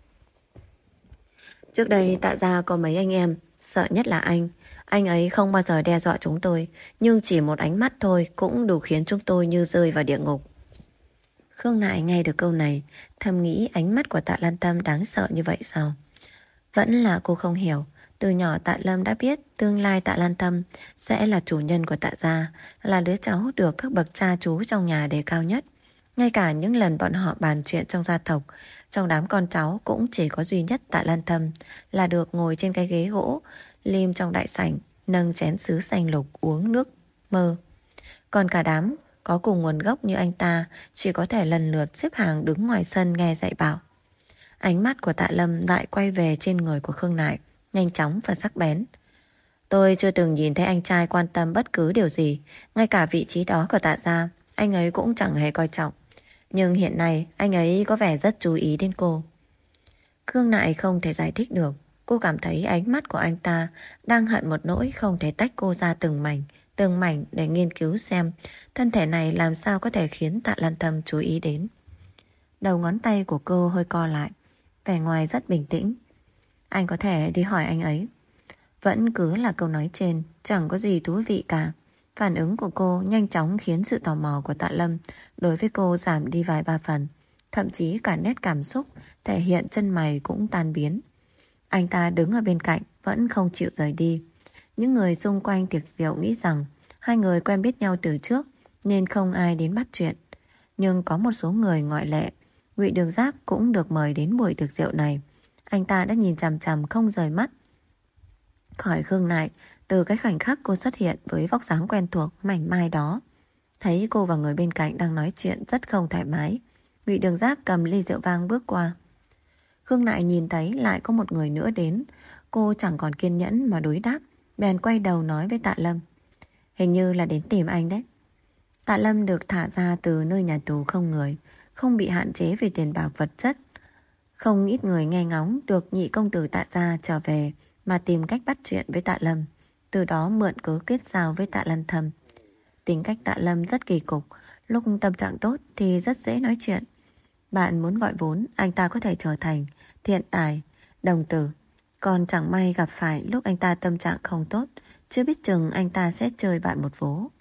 Trước đây Tạ gia có mấy anh em, sợ nhất là anh. Anh ấy không bao giờ đe dọa chúng tôi, nhưng chỉ một ánh mắt thôi cũng đủ khiến chúng tôi như rơi vào địa ngục. Khương Nại nghe được câu này, thầm nghĩ ánh mắt của Tạ Lan Tâm đáng sợ như vậy sao? Vẫn là cô không hiểu. Từ nhỏ Tạ Lâm đã biết tương lai Tạ Lan Tâm sẽ là chủ nhân của Tạ gia, là đứa cháu được các bậc cha chú trong nhà đề cao nhất. Ngay cả những lần bọn họ bàn chuyện trong gia tộc, trong đám con cháu cũng chỉ có duy nhất Tạ Lan Tâm là được ngồi trên cái ghế gỗ lim trong đại sảnh, nâng chén sứ xanh lục uống nước mơ. Còn cả đám có cùng nguồn gốc như anh ta chỉ có thể lần lượt xếp hàng đứng ngoài sân nghe dạy bảo. Ánh mắt của Tạ Lâm lại quay về trên người của Khương Nại, nhanh chóng và sắc bén. Tôi chưa từng nhìn thấy anh trai quan tâm bất cứ điều gì, ngay cả vị trí đó của Tạ gia, anh ấy cũng chẳng hề coi trọng. Nhưng hiện nay anh ấy có vẻ rất chú ý đến cô. Khương Nại không thể giải thích được. Cô cảm thấy ánh mắt của anh ta đang hận một nỗi không thể tách cô ra từng mảnh, từng mảnh để nghiên cứu xem thân thể này làm sao có thể khiến Tạ Lan Tâm chú ý đến. Đầu ngón tay của cô hơi co lại, vẻ ngoài rất bình tĩnh. Anh có thể đi hỏi anh ấy. Vẫn cứ là câu nói trên, chẳng có gì thú vị cả. Phản ứng của cô nhanh chóng khiến sự tò mò của Tạ Lâm đối với cô giảm đi vài ba phần. Thậm chí cả nét cảm xúc thể hiện chân mày cũng tan biến. Anh ta đứng ở bên cạnh vẫn không chịu rời đi. Những người xung quanh tiệc rượu nghĩ rằng hai người quen biết nhau từ trước nên không ai đến bắt chuyện. Nhưng có một số người ngoại lệ. Ngụy Đường Giáp cũng được mời đến buổi tiệc rượu này. Anh ta đã nhìn chằm chằm không rời mắt khỏi Khương Nại từ cái khoảnh khắc cô xuất hiện với vóc dáng quen thuộc mảnh mai đó. Thấy cô và người bên cạnh đang nói chuyện rất không thoải mái, Ngụy Đường Giáp cầm ly rượu vang bước qua. Khương Nại nhìn thấy lại có một người nữa đến. Cô chẳng còn kiên nhẫn mà đối đáp, bèn quay đầu nói với Tạ Lâm. Hình như là đến tìm anh đấy. Tạ Lâm được thả ra từ nơi nhà tù không người, không bị hạn chế về tiền bạc vật chất. Không ít người nghe ngóng được nhị công tử Tạ gia trở về mà tìm cách bắt chuyện với Tạ Lâm, từ đó mượn cớ kết giao với Tạ Lan Thâm. Tính cách Tạ Lâm rất kỳ cục, lúc tâm trạng tốt thì rất dễ nói chuyện. Bạn muốn gọi vốn, anh ta có thể trở thành thiện tài, đồng tử. Còn chẳng may gặp phải lúc anh ta tâm trạng không tốt, chưa biết chừng anh ta sẽ chơi bạn một vố.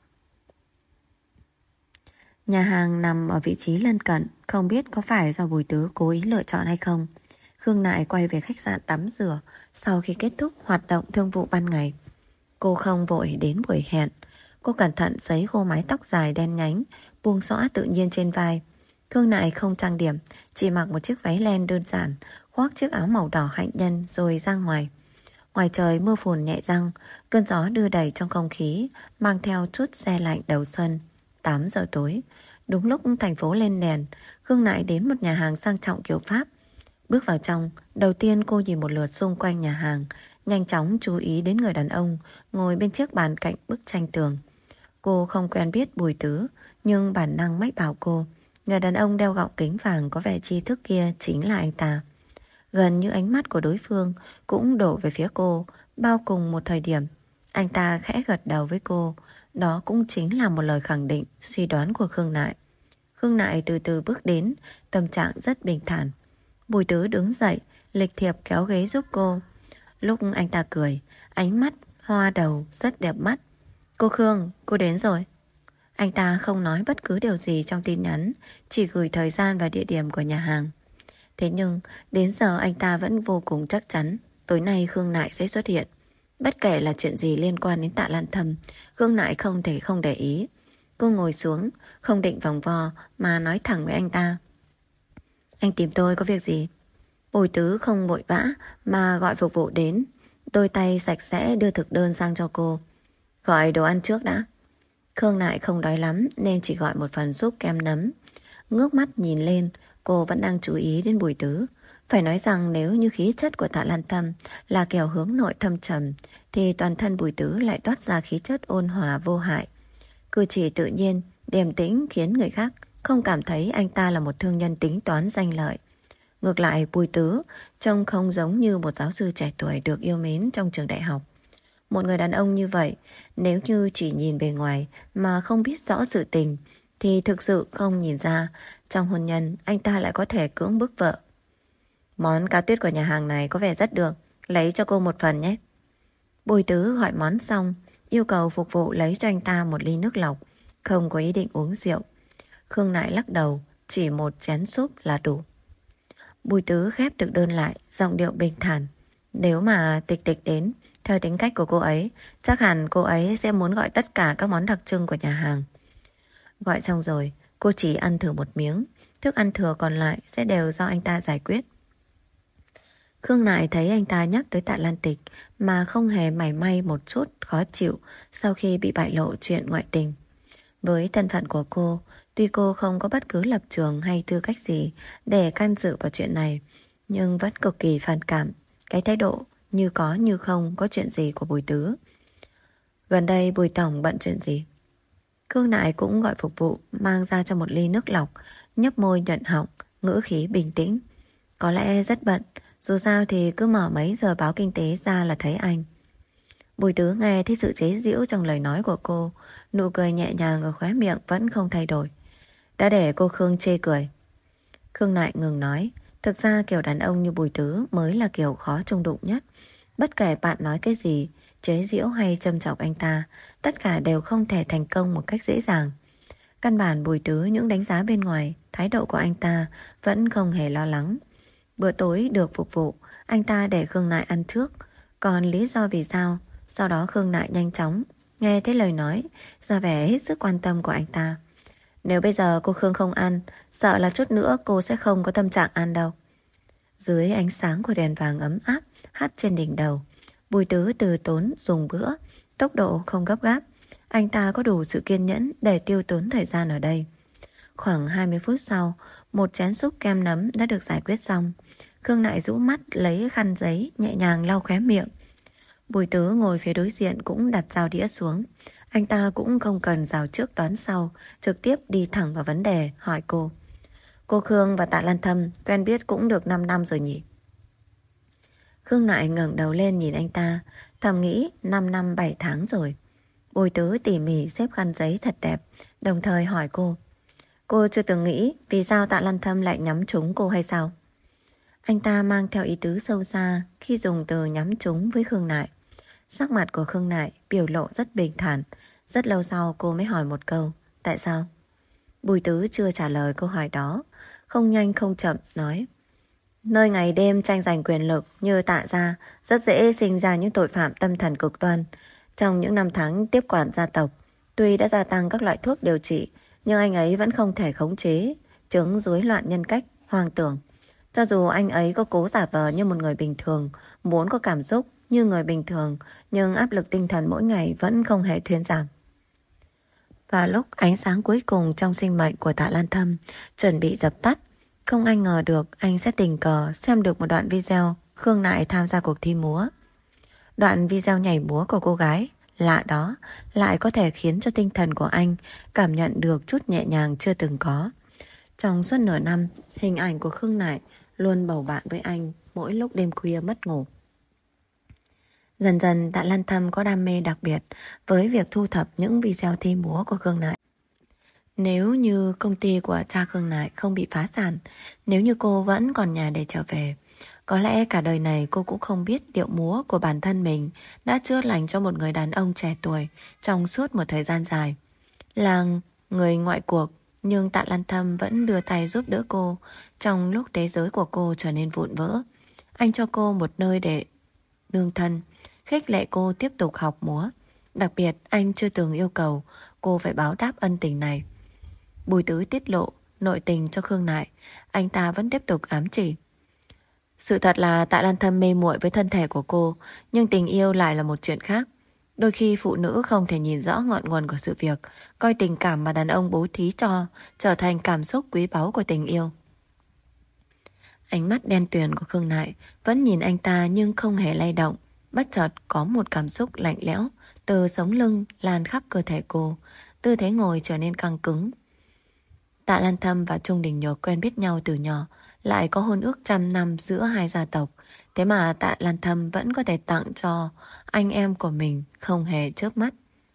Nhà hàng nằm ở vị trí lân cận, không biết có phải do Bùi Tứ cố ý lựa chọn hay không. Khương Nại quay về khách sạn tắm rửa sau khi kết thúc hoạt động thương vụ ban ngày. Cô không vội đến buổi hẹn. Cô cẩn thận sấy khô mái tóc dài đen nhánh buông xõa tự nhiên trên vai. Khương Nại không trang điểm, chỉ mặc một chiếc váy len đơn giản, khoác chiếc áo màu đỏ hạnh nhân rồi ra ngoài. Ngoài trời mưa phùn nhẹ răng, cơn gió đưa đẩy trong không khí, mang theo chút se lạnh đầu xuân. tám giờ tối, đúng lúc thành phố lên đèn, Khương Nại đến một nhà hàng sang trọng kiểu Pháp. Bước vào trong, đầu tiên cô nhìn một lượt xung quanh nhà hàng, nhanh chóng chú ý đến người đàn ông ngồi bên chiếc bàn cạnh bức tranh tường. Cô không quen biết Bùi Tứ, nhưng bản năng mách bảo cô, người đàn ông đeo gọng kính vàng có vẻ tri thức kia chính là anh ta. Gần như ánh mắt của đối phương cũng đổ về phía cô, bao cùng một thời điểm. Anh ta khẽ gật đầu với cô, đó cũng chính là một lời khẳng định suy đoán của Khương Nại. Khương Nại từ từ bước đến, tâm trạng rất bình thản. Bùi Tứ đứng dậy, lịch thiệp kéo ghế giúp cô. Lúc anh ta cười, ánh mắt hoa đầu rất đẹp mắt. Cô Khương, cô đến rồi. Anh ta không nói bất cứ điều gì trong tin nhắn, chỉ gửi thời gian và địa điểm của nhà hàng. Thế nhưng đến giờ anh ta vẫn vô cùng chắc chắn tối nay Khương Nại sẽ xuất hiện. Bất kể là chuyện gì liên quan đến Tạ Lan Thâm, Khương Nại không thể không để ý. Cô ngồi xuống, không định vòng vo mà nói thẳng với anh ta. Anh tìm tôi có việc gì? Bùi Tứ không vội vã mà gọi phục vụ đến, đôi tay sạch sẽ đưa thực đơn sang cho cô. Gọi đồ ăn trước đã. Khương Nại không đói lắm nên chỉ gọi một phần súp kem nấm. Ngước mắt nhìn lên, cô vẫn đang chú ý đến Bùi Tứ. Phải nói rằng nếu như khí chất của Tạ Lan Thâm là kiểu hướng nội thâm trầm, thì toàn thân Bùi Tứ lại toát ra khí chất ôn hòa vô hại. Cử chỉ tự nhiên, điềm tĩnh khiến người khác không cảm thấy anh ta là một thương nhân tính toán danh lợi. Ngược lại, Bùi Tứ trông không giống như một giáo sư trẻ tuổi được yêu mến trong trường đại học. Một người đàn ông như vậy, nếu như chỉ nhìn bề ngoài mà không biết rõ sự tình, thì thực sự không nhìn ra trong hôn nhân anh ta lại có thể cưỡng bức vợ. Món cá tuyết của nhà hàng này có vẻ rất được, lấy cho cô một phần nhé. Bùi Tứ gọi món xong, yêu cầu phục vụ lấy cho anh ta một ly nước lọc, không có ý định uống rượu. Khương Nại lắc đầu, chỉ một chén súp là đủ. Bùi Tứ khép thực đơn lại, giọng điệu bình thản. Nếu mà Tịch Tịch đến, theo tính cách của cô ấy, chắc hẳn cô ấy sẽ muốn gọi tất cả các món đặc trưng của nhà hàng. Gọi xong rồi, cô chỉ ăn thử một miếng, thức ăn thừa còn lại sẽ đều do anh ta giải quyết. Khương Nại thấy anh ta nhắc tới Tạ Lan Tịch mà không hề mảy may một chút khó chịu sau khi bị bại lộ chuyện ngoại tình. Với thân phận của cô, tuy cô không có bất cứ lập trường hay tư cách gì để can dự vào chuyện này, nhưng vẫn cực kỳ phản cảm cái thái độ như có như không có chuyện gì của Bùi Tứ. Gần đây Bùi Tổng bận chuyện gì? Khương Nại cũng gọi phục vụ, mang ra cho một ly nước lọc, nhấp môi nhận họng, ngữ khí bình tĩnh. Có lẽ rất bận, dù sao thì cứ mở mấy giờ báo kinh tế ra là thấy anh. Bùi Tứ nghe thấy sự chế giễu trong lời nói của cô, nụ cười nhẹ nhàng ở khóe miệng vẫn không thay đổi. Đã để cô Khương chê cười. Khương Nại ngừng nói, thực ra kiểu đàn ông như Bùi Tứ mới là kiểu khó chung đụng nhất. Bất kể bạn nói cái gì, chế giễu hay châm chọc anh ta, tất cả đều không thể thành công một cách dễ dàng. Căn bản Bùi Tứ những đánh giá bên ngoài, thái độ của anh ta vẫn không hề lo lắng. Bữa tối được phục vụ, anh ta để Khương Nại ăn trước. Còn lý do vì sao? Sau đó Khương Nại nhanh chóng nghe thấy lời nói, ra vẻ hết sức quan tâm của anh ta. Nếu bây giờ cô Khương không ăn, sợ là chút nữa cô sẽ không có tâm trạng ăn đâu. Dưới ánh sáng của đèn vàng ấm áp hắt trên đỉnh đầu, Bùi Tứ từ tốn dùng bữa, tốc độ không gấp gáp. Anh ta có đủ sự kiên nhẫn để tiêu tốn thời gian ở đây. Khoảng hai mươi phút sau, một chén súp kem nấm đã được giải quyết xong. Khương Nại rũ mắt lấy khăn giấy nhẹ nhàng lau khóe miệng. Bùi Tứ ngồi phía đối diện cũng đặt dao đĩa xuống. Anh ta cũng không cần rào trước đoán sau, trực tiếp đi thẳng vào vấn đề, hỏi cô. Cô Khương và Tạ Lan Thâm quen biết cũng được năm năm rồi nhỉ? Khương Nại ngẩng đầu lên nhìn anh ta, thầm nghĩ năm năm bảy tháng rồi. Bùi Tứ tỉ mỉ xếp khăn giấy thật đẹp, đồng thời hỏi cô. Cô chưa từng nghĩ vì sao Tạ Lan Thâm lại nhắm trúng cô hay sao? Anh ta mang theo ý tứ sâu xa khi dùng từ nhắm trúng với Khương Nại. Sắc mặt của Khương Nại biểu lộ rất bình thản. Rất lâu sau cô mới hỏi một câu. Tại sao? Bùi Tứ chưa trả lời câu hỏi đó, không nhanh không chậm nói. Nơi ngày đêm tranh giành quyền lực như Tạ gia rất dễ sinh ra những tội phạm tâm thần cực đoan. Trong những năm tháng tiếp quản gia tộc, tuy đã gia tăng các loại thuốc điều trị, nhưng anh ấy vẫn không thể khống chế. chứng rối loạn nhân cách, hoang tưởng. Cho dù anh ấy có cố giả vờ như một người bình thường, muốn có cảm xúc như người bình thường, nhưng áp lực tinh thần mỗi ngày vẫn không hề thuyên giảm. Và lúc ánh sáng cuối cùng trong sinh mệnh của Tạ Lan Thâm chuẩn bị dập tắt, không ai ngờ được anh sẽ tình cờ xem được một đoạn video Khương Nại tham gia cuộc thi múa. Đoạn video nhảy múa của cô gái lạ đó lại có thể khiến cho tinh thần của anh cảm nhận được chút nhẹ nhàng chưa từng có. Trong suốt nửa năm, hình ảnh của Khương Nại luôn bầu bạn với anh mỗi lúc đêm khuya mất ngủ. Dần dần Tạ Lan Thâm có đam mê đặc biệt với việc thu thập những video thi múa của Khương Nại. Nếu như công ty của cha Khương Nại không bị phá sản, nếu như cô vẫn còn nhà để trở về, có lẽ cả đời này cô cũng không biết điệu múa của bản thân mình đã chữa lành cho một người đàn ông trẻ tuổi trong suốt một thời gian dài. Là người ngoại cuộc, nhưng Tạ Lan Thâm vẫn đưa tay giúp đỡ cô trong lúc thế giới của cô trở nên vụn vỡ. Anh cho cô một nơi để nương thân, khích lệ cô tiếp tục học múa. Đặc biệt anh chưa từng yêu cầu cô phải báo đáp ân tình này. Bùi Tứ tiết lộ nội tình cho Khương Nại, anh ta vẫn tiếp tục ám chỉ. Sự thật là Tạ Lan Thâm mê muội với thân thể của cô, nhưng tình yêu lại là một chuyện khác. Đôi khi phụ nữ không thể nhìn rõ ngọn nguồn của sự việc, coi tình cảm mà đàn ông bố thí cho trở thành cảm xúc quý báu của tình yêu. Ánh mắt đen tuyền của Khương Nại vẫn nhìn anh ta nhưng không hề lay động. Bất chợt có một cảm xúc lạnh lẽo từ sống lưng lan khắp cơ thể cô, tư thế ngồi trở nên căng cứng. Tạ Lan Thâm và Trung Đình Nhược quen biết nhau từ nhỏ, lại có hôn ước trăm năm giữa hai gia tộc. Thế mà Tạ Lan Thâm vẫn có thể tặng cho anh em của mình không hề chớp mắt.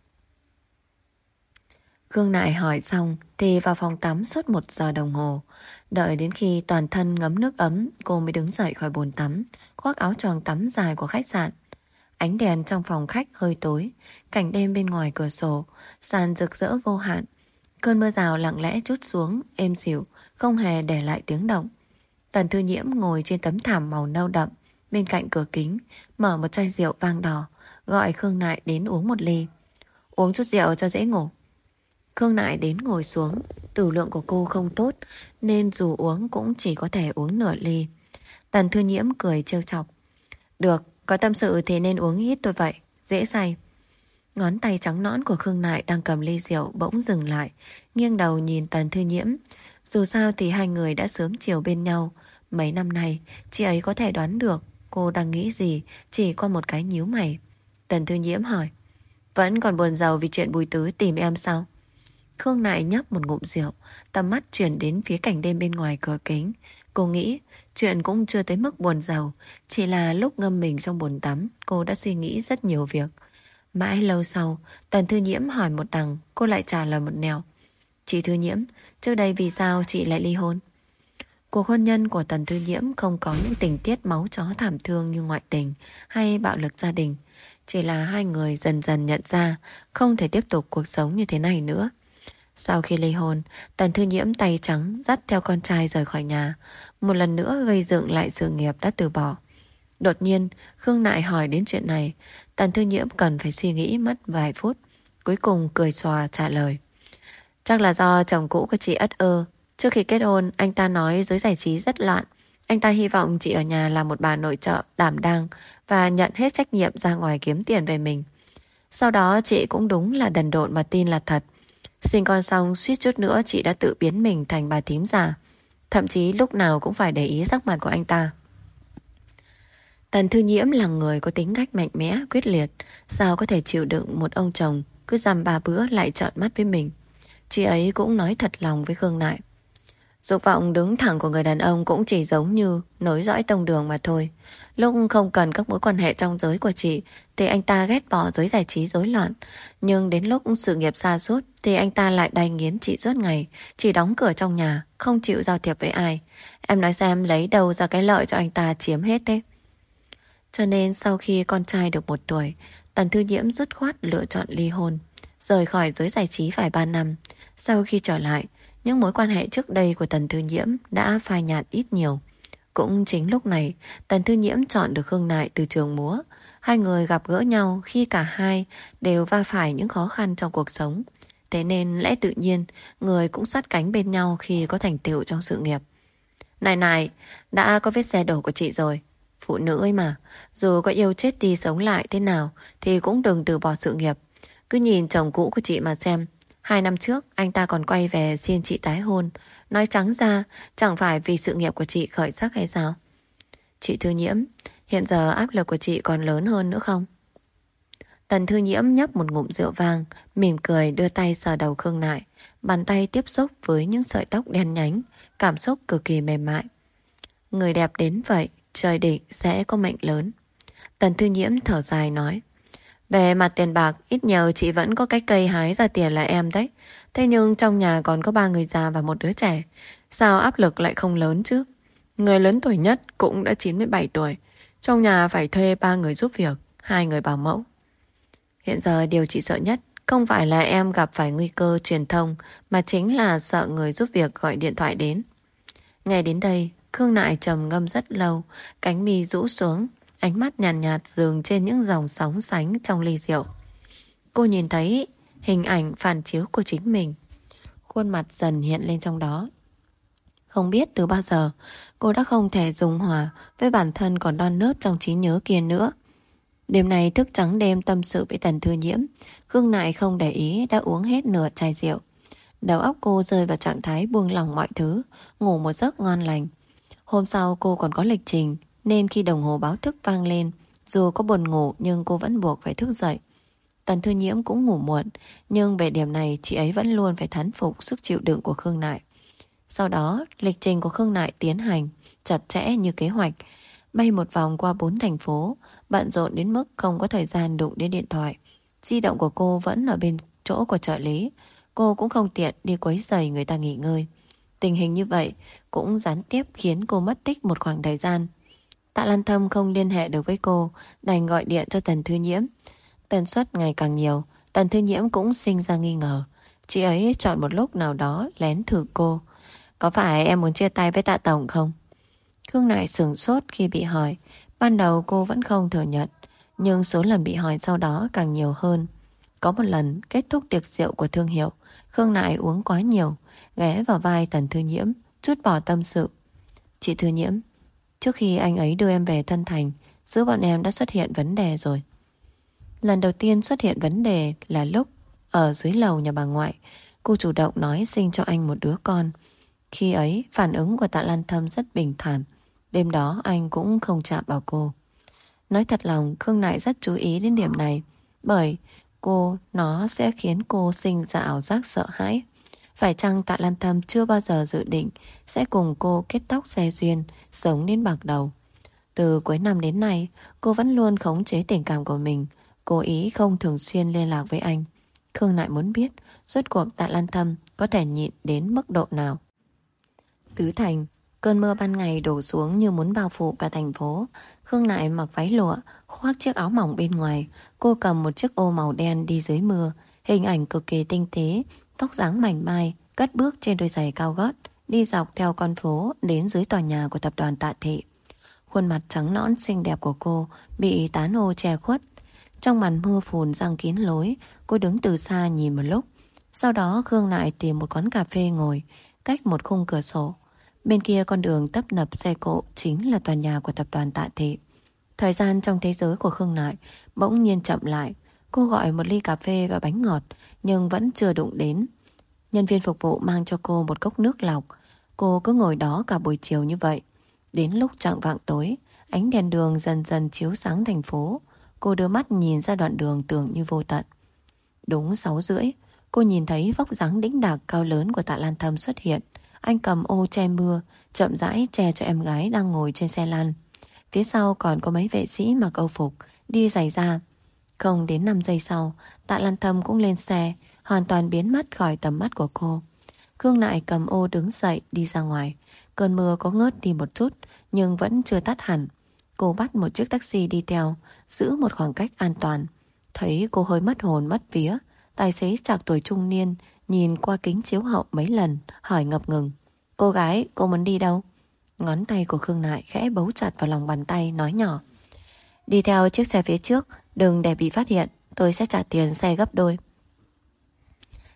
Khương Nại hỏi xong thì vào phòng tắm suốt một giờ đồng hồ. Đợi đến khi toàn thân ngấm nước ấm, cô mới đứng dậy khỏi bồn tắm, khoác áo choàng tắm dài của khách sạn. Ánh đèn trong phòng khách hơi tối, cảnh đêm bên ngoài cửa sổ, sàn rực rỡ vô hạn. Cơn mưa rào lặng lẽ trút xuống, êm dịu, không hề để lại tiếng động. Tần Thư Nhiễm ngồi trên tấm thảm màu nâu đậm, bên cạnh cửa kính, mở một chai rượu vang đỏ, gọi Khương Nại đến uống một ly. Uống chút rượu cho dễ ngủ. Khương Nại đến ngồi xuống, tử lượng của cô không tốt, nên dù uống cũng chỉ có thể uống nửa ly. Tần Thư Nhiễm cười trêu chọc. Được, có tâm sự thì nên uống ít thôi vậy, dễ say. Ngón tay trắng nõn của Khương Nại đang cầm ly rượu bỗng dừng lại, nghiêng đầu nhìn Tần Thư Nhiễm. Dù sao thì hai người đã sớm chiều bên nhau. Mấy năm nay, chị ấy có thể đoán được cô đang nghĩ gì chỉ qua một cái nhíu mày. Tần Thư Nhiễm hỏi, vẫn còn buồn rầu vì chuyện Bùi Tứ tìm em sao? Khương Nại nhấp một ngụm rượu, tầm mắt chuyển đến phía cảnh đêm bên ngoài cửa kính. Cô nghĩ chuyện cũng chưa tới mức buồn rầu, chỉ là lúc ngâm mình trong bồn tắm, cô đã suy nghĩ rất nhiều việc. Mãi lâu sau, Tần Thư Nhiễm hỏi một đằng, cô lại trả lời một nẻo. Chị Thư Nhiễm, trước đây vì sao chị lại ly hôn? Cuộc hôn nhân của Tần Thư Nhiễm không có những tình tiết máu chó thảm thương như ngoại tình hay bạo lực gia đình. Chỉ là hai người dần dần nhận ra không thể tiếp tục cuộc sống như thế này nữa. Sau khi ly hôn, Tần Thư Nhiễm tay trắng dắt theo con trai rời khỏi nhà, một lần nữa gây dựng lại sự nghiệp đã từ bỏ. Đột nhiên, Khương Nại hỏi đến chuyện này, Tần Thư Nhiễm cần phải suy nghĩ mất vài phút, cuối cùng cười xòa trả lời. Chắc là do chồng cũ của chị ất ơ. Trước khi kết hôn, anh ta nói giới giải trí rất loạn. Anh ta hy vọng chị ở nhà làm một bà nội trợ đảm đang và nhận hết trách nhiệm ra ngoài kiếm tiền về mình. Sau đó chị cũng đúng là đần độn mà tin là thật. Sinh con xong suýt chút nữa chị đã tự biến mình thành bà thím già. Thậm chí lúc nào cũng phải để ý sắc mặt của anh ta. Tần Thư Nhiễm là người có tính cách mạnh mẽ, quyết liệt. Sao có thể chịu đựng một ông chồng cứ dăm ba bữa lại trợn mắt với mình. Chị ấy cũng nói thật lòng với Khương Nại. Dục vọng đứng thẳng của người đàn ông cũng chỉ giống như nối dõi tông đường mà thôi. Lúc không cần các mối quan hệ trong giới của chị thì anh ta ghét bỏ giới giải trí rối loạn. Nhưng đến lúc sự nghiệp sa sút thì anh ta lại đay nghiến chị suốt ngày, chỉ đóng cửa trong nhà, không chịu giao thiệp với ai. Em nói xem lấy đâu ra cái lợi cho anh ta chiếm hết thế. Cho nên sau khi con trai được một tuổi, Tần Thư Nhiễm dứt khoát lựa chọn ly hôn, rời khỏi giới giải trí phải ba năm. Sau khi trở lại, những mối quan hệ trước đây của Tần Thư Nhiễm đã phai nhạt ít nhiều. Cũng chính lúc này, Tần Thư Nhiễm chọn được Khương Nại từ trường múa. Hai người gặp gỡ nhau khi cả hai đều va phải những khó khăn trong cuộc sống. Thế nên lẽ tự nhiên người cũng sát cánh bên nhau khi có thành tựu trong sự nghiệp. Này này, đã có vết xe đổ của chị rồi. Phụ nữ ấy mà, dù có yêu chết đi sống lại thế nào thì cũng đừng từ bỏ sự nghiệp. Cứ nhìn chồng cũ của chị mà xem. Hai năm trước anh ta còn quay về xin chị tái hôn. Nói trắng ra, chẳng phải vì sự nghiệp của chị khởi sắc hay sao? Chị Thư Nhiễm, hiện giờ áp lực của chị còn lớn hơn nữa không? Tần Thư Nhiễm nhấp một ngụm rượu vang, mỉm cười đưa tay sờ đầu Khương Nại. Bàn tay tiếp xúc với những sợi tóc đen nhánh, cảm xúc cực kỳ mềm mại. Người đẹp đến vậy, trời định sẽ có mệnh lớn. Tần Thư Nhiễm thở dài nói, về mặt tiền bạc, ít nhiều chị vẫn có cái cây hái ra tiền là em đấy. Thế nhưng trong nhà còn có ba người già và một đứa trẻ. Sao áp lực lại không lớn chứ? Người lớn tuổi nhất cũng đã chín mươi bảy tuổi. Trong nhà phải thuê ba người giúp việc, hai người bảo mẫu. Hiện giờ điều chị sợ nhất không phải là em gặp phải nguy cơ truyền thông, mà chính là sợ người giúp việc gọi điện thoại đến. Nghe đến đây, Khương Nại trầm ngâm rất lâu, cánh mi rũ xuống, ánh mắt nhàn nhạt, nhạt dừng trên những dòng sóng sánh trong ly rượu. Cô nhìn thấy hình ảnh phản chiếu của chính mình. Khuôn mặt dần hiện lên trong đó. Không biết từ bao giờ cô đã không thể dung hòa với bản thân còn non nớt trong trí nhớ kia nữa. Đêm này thức trắng đêm tâm sự với Tần Thư Nhiễm, Khương Nại không để ý đã uống hết nửa chai rượu. Đầu óc cô rơi vào trạng thái buông lỏng mọi thứ, ngủ một giấc ngon lành. Hôm sau cô còn có lịch trình, nên khi đồng hồ báo thức vang lên, dù có buồn ngủ nhưng cô vẫn buộc phải thức dậy. Tần Thư Nhiễm cũng ngủ muộn, nhưng về điểm này chị ấy vẫn luôn phải thán phục sức chịu đựng của Khương Nại. Sau đó, lịch trình của Khương Nại tiến hành chặt chẽ như kế hoạch, bay một vòng qua bốn thành phố, bận rộn đến mức không có thời gian đụng đến điện thoại. Di động của cô vẫn ở bên chỗ của trợ lý, cô cũng không tiện đi quấy rầy người ta nghỉ ngơi. Tình hình như vậy cũng gián tiếp khiến cô mất tích một khoảng thời gian. Tạ Lan Thâm không liên hệ được với cô, đành gọi điện cho Tần Thư Nhiễm. Tần suất ngày càng nhiều, Tần Thư Nhiễm cũng sinh ra nghi ngờ. Chị ấy chọn một lúc nào đó lén thử cô. Có phải em muốn chia tay với Tạ Tổng không? Khương Nại sửng sốt khi bị hỏi. Ban đầu cô vẫn không thừa nhận, nhưng số lần bị hỏi sau đó càng nhiều hơn. Có một lần kết thúc tiệc rượu của thương hiệu, Khương Nại uống quá nhiều, ghé vào vai Tần Thư Nhiễm, trút bỏ tâm sự. Chị Thư Nhiễm, trước khi anh ấy đưa em về Tân Thành, giữa bọn em đã xuất hiện vấn đề rồi. Lần đầu tiên xuất hiện vấn đề là lúc ở dưới lầu nhà bà ngoại, cô chủ động nói sinh cho anh một đứa con. Khi ấy, phản ứng của Tạ Lan Thâm rất bình thản. Đêm đó anh cũng không chạm vào cô. Nói thật lòng, Khương Nại rất chú ý đến điểm này, bởi cô nó sẽ khiến cô sinh ra ảo giác sợ hãi. Phải chăng Tạ Lan Thâm chưa bao giờ dự định sẽ cùng cô kết tóc xe duyên, sống đến bạc đầu. Từ cuối năm đến nay, cô vẫn luôn khống chế tình cảm của mình, cố ý không thường xuyên liên lạc với anh. Khương Nại muốn biết rốt cuộc Tạ Lan Thâm có thể nhịn đến mức độ nào. Tứ Thành, cơn mưa ban ngày đổ xuống như muốn bao phủ cả thành phố. Khương Nại mặc váy lụa, khoác chiếc áo mỏng bên ngoài. Cô cầm một chiếc ô màu đen đi dưới mưa, hình ảnh cực kỳ tinh tế, tóc dáng mảnh mai, cất bước trên đôi giày cao gót, đi dọc theo con phố đến dưới tòa nhà của tập đoàn Tạ Thị. Khuôn mặt trắng nõn xinh đẹp của cô bị tán ô che khuất. Trong màn mưa phùn giăng kín lối, cô đứng từ xa nhìn một lúc. Sau đó Khương Nại tìm một quán cà phê ngồi, cách một khung cửa sổ. Bên kia con đường tấp nập xe cộ chính là tòa nhà của tập đoàn Tạ Thị. Thời gian trong thế giới của Khương Nại bỗng nhiên chậm lại. Cô gọi một ly cà phê và bánh ngọt, nhưng vẫn chưa đụng đến. Nhân viên phục vụ mang cho cô một cốc nước lọc. Cô cứ ngồi đó cả buổi chiều như vậy. Đến lúc chạng vạng tối, ánh đèn đường dần dần chiếu sáng thành phố. Cô đưa mắt nhìn ra đoạn đường tưởng như vô tận. Đúng sáu rưỡi, cô nhìn thấy vóc dáng đĩnh đạc cao lớn của Tạ Lan Thâm xuất hiện. Anh cầm ô che mưa, chậm rãi che cho em gái đang ngồi trên xe lăn. Phía sau còn có mấy vệ sĩ mặc âu phục, đi giày da. Không đến năm giây sau, Tạ Lan Thâm cũng lên xe, hoàn toàn biến mất khỏi tầm mắt của cô. Khương Nại cầm ô đứng dậy đi ra ngoài. Cơn mưa có ngớt đi một chút, nhưng vẫn chưa tắt hẳn. Cô bắt một chiếc taxi đi theo, giữ một khoảng cách an toàn. Thấy cô hơi mất hồn mất vía, tài xế trạc tuổi trung niên nhìn qua kính chiếu hậu mấy lần, hỏi ngập ngừng: Cô gái, cô muốn đi đâu? Ngón tay của Khương Nại khẽ bấu chặt vào lòng bàn tay, nói nhỏ: Đi theo chiếc xe phía trước, đừng để bị phát hiện, tôi sẽ trả tiền xe gấp đôi.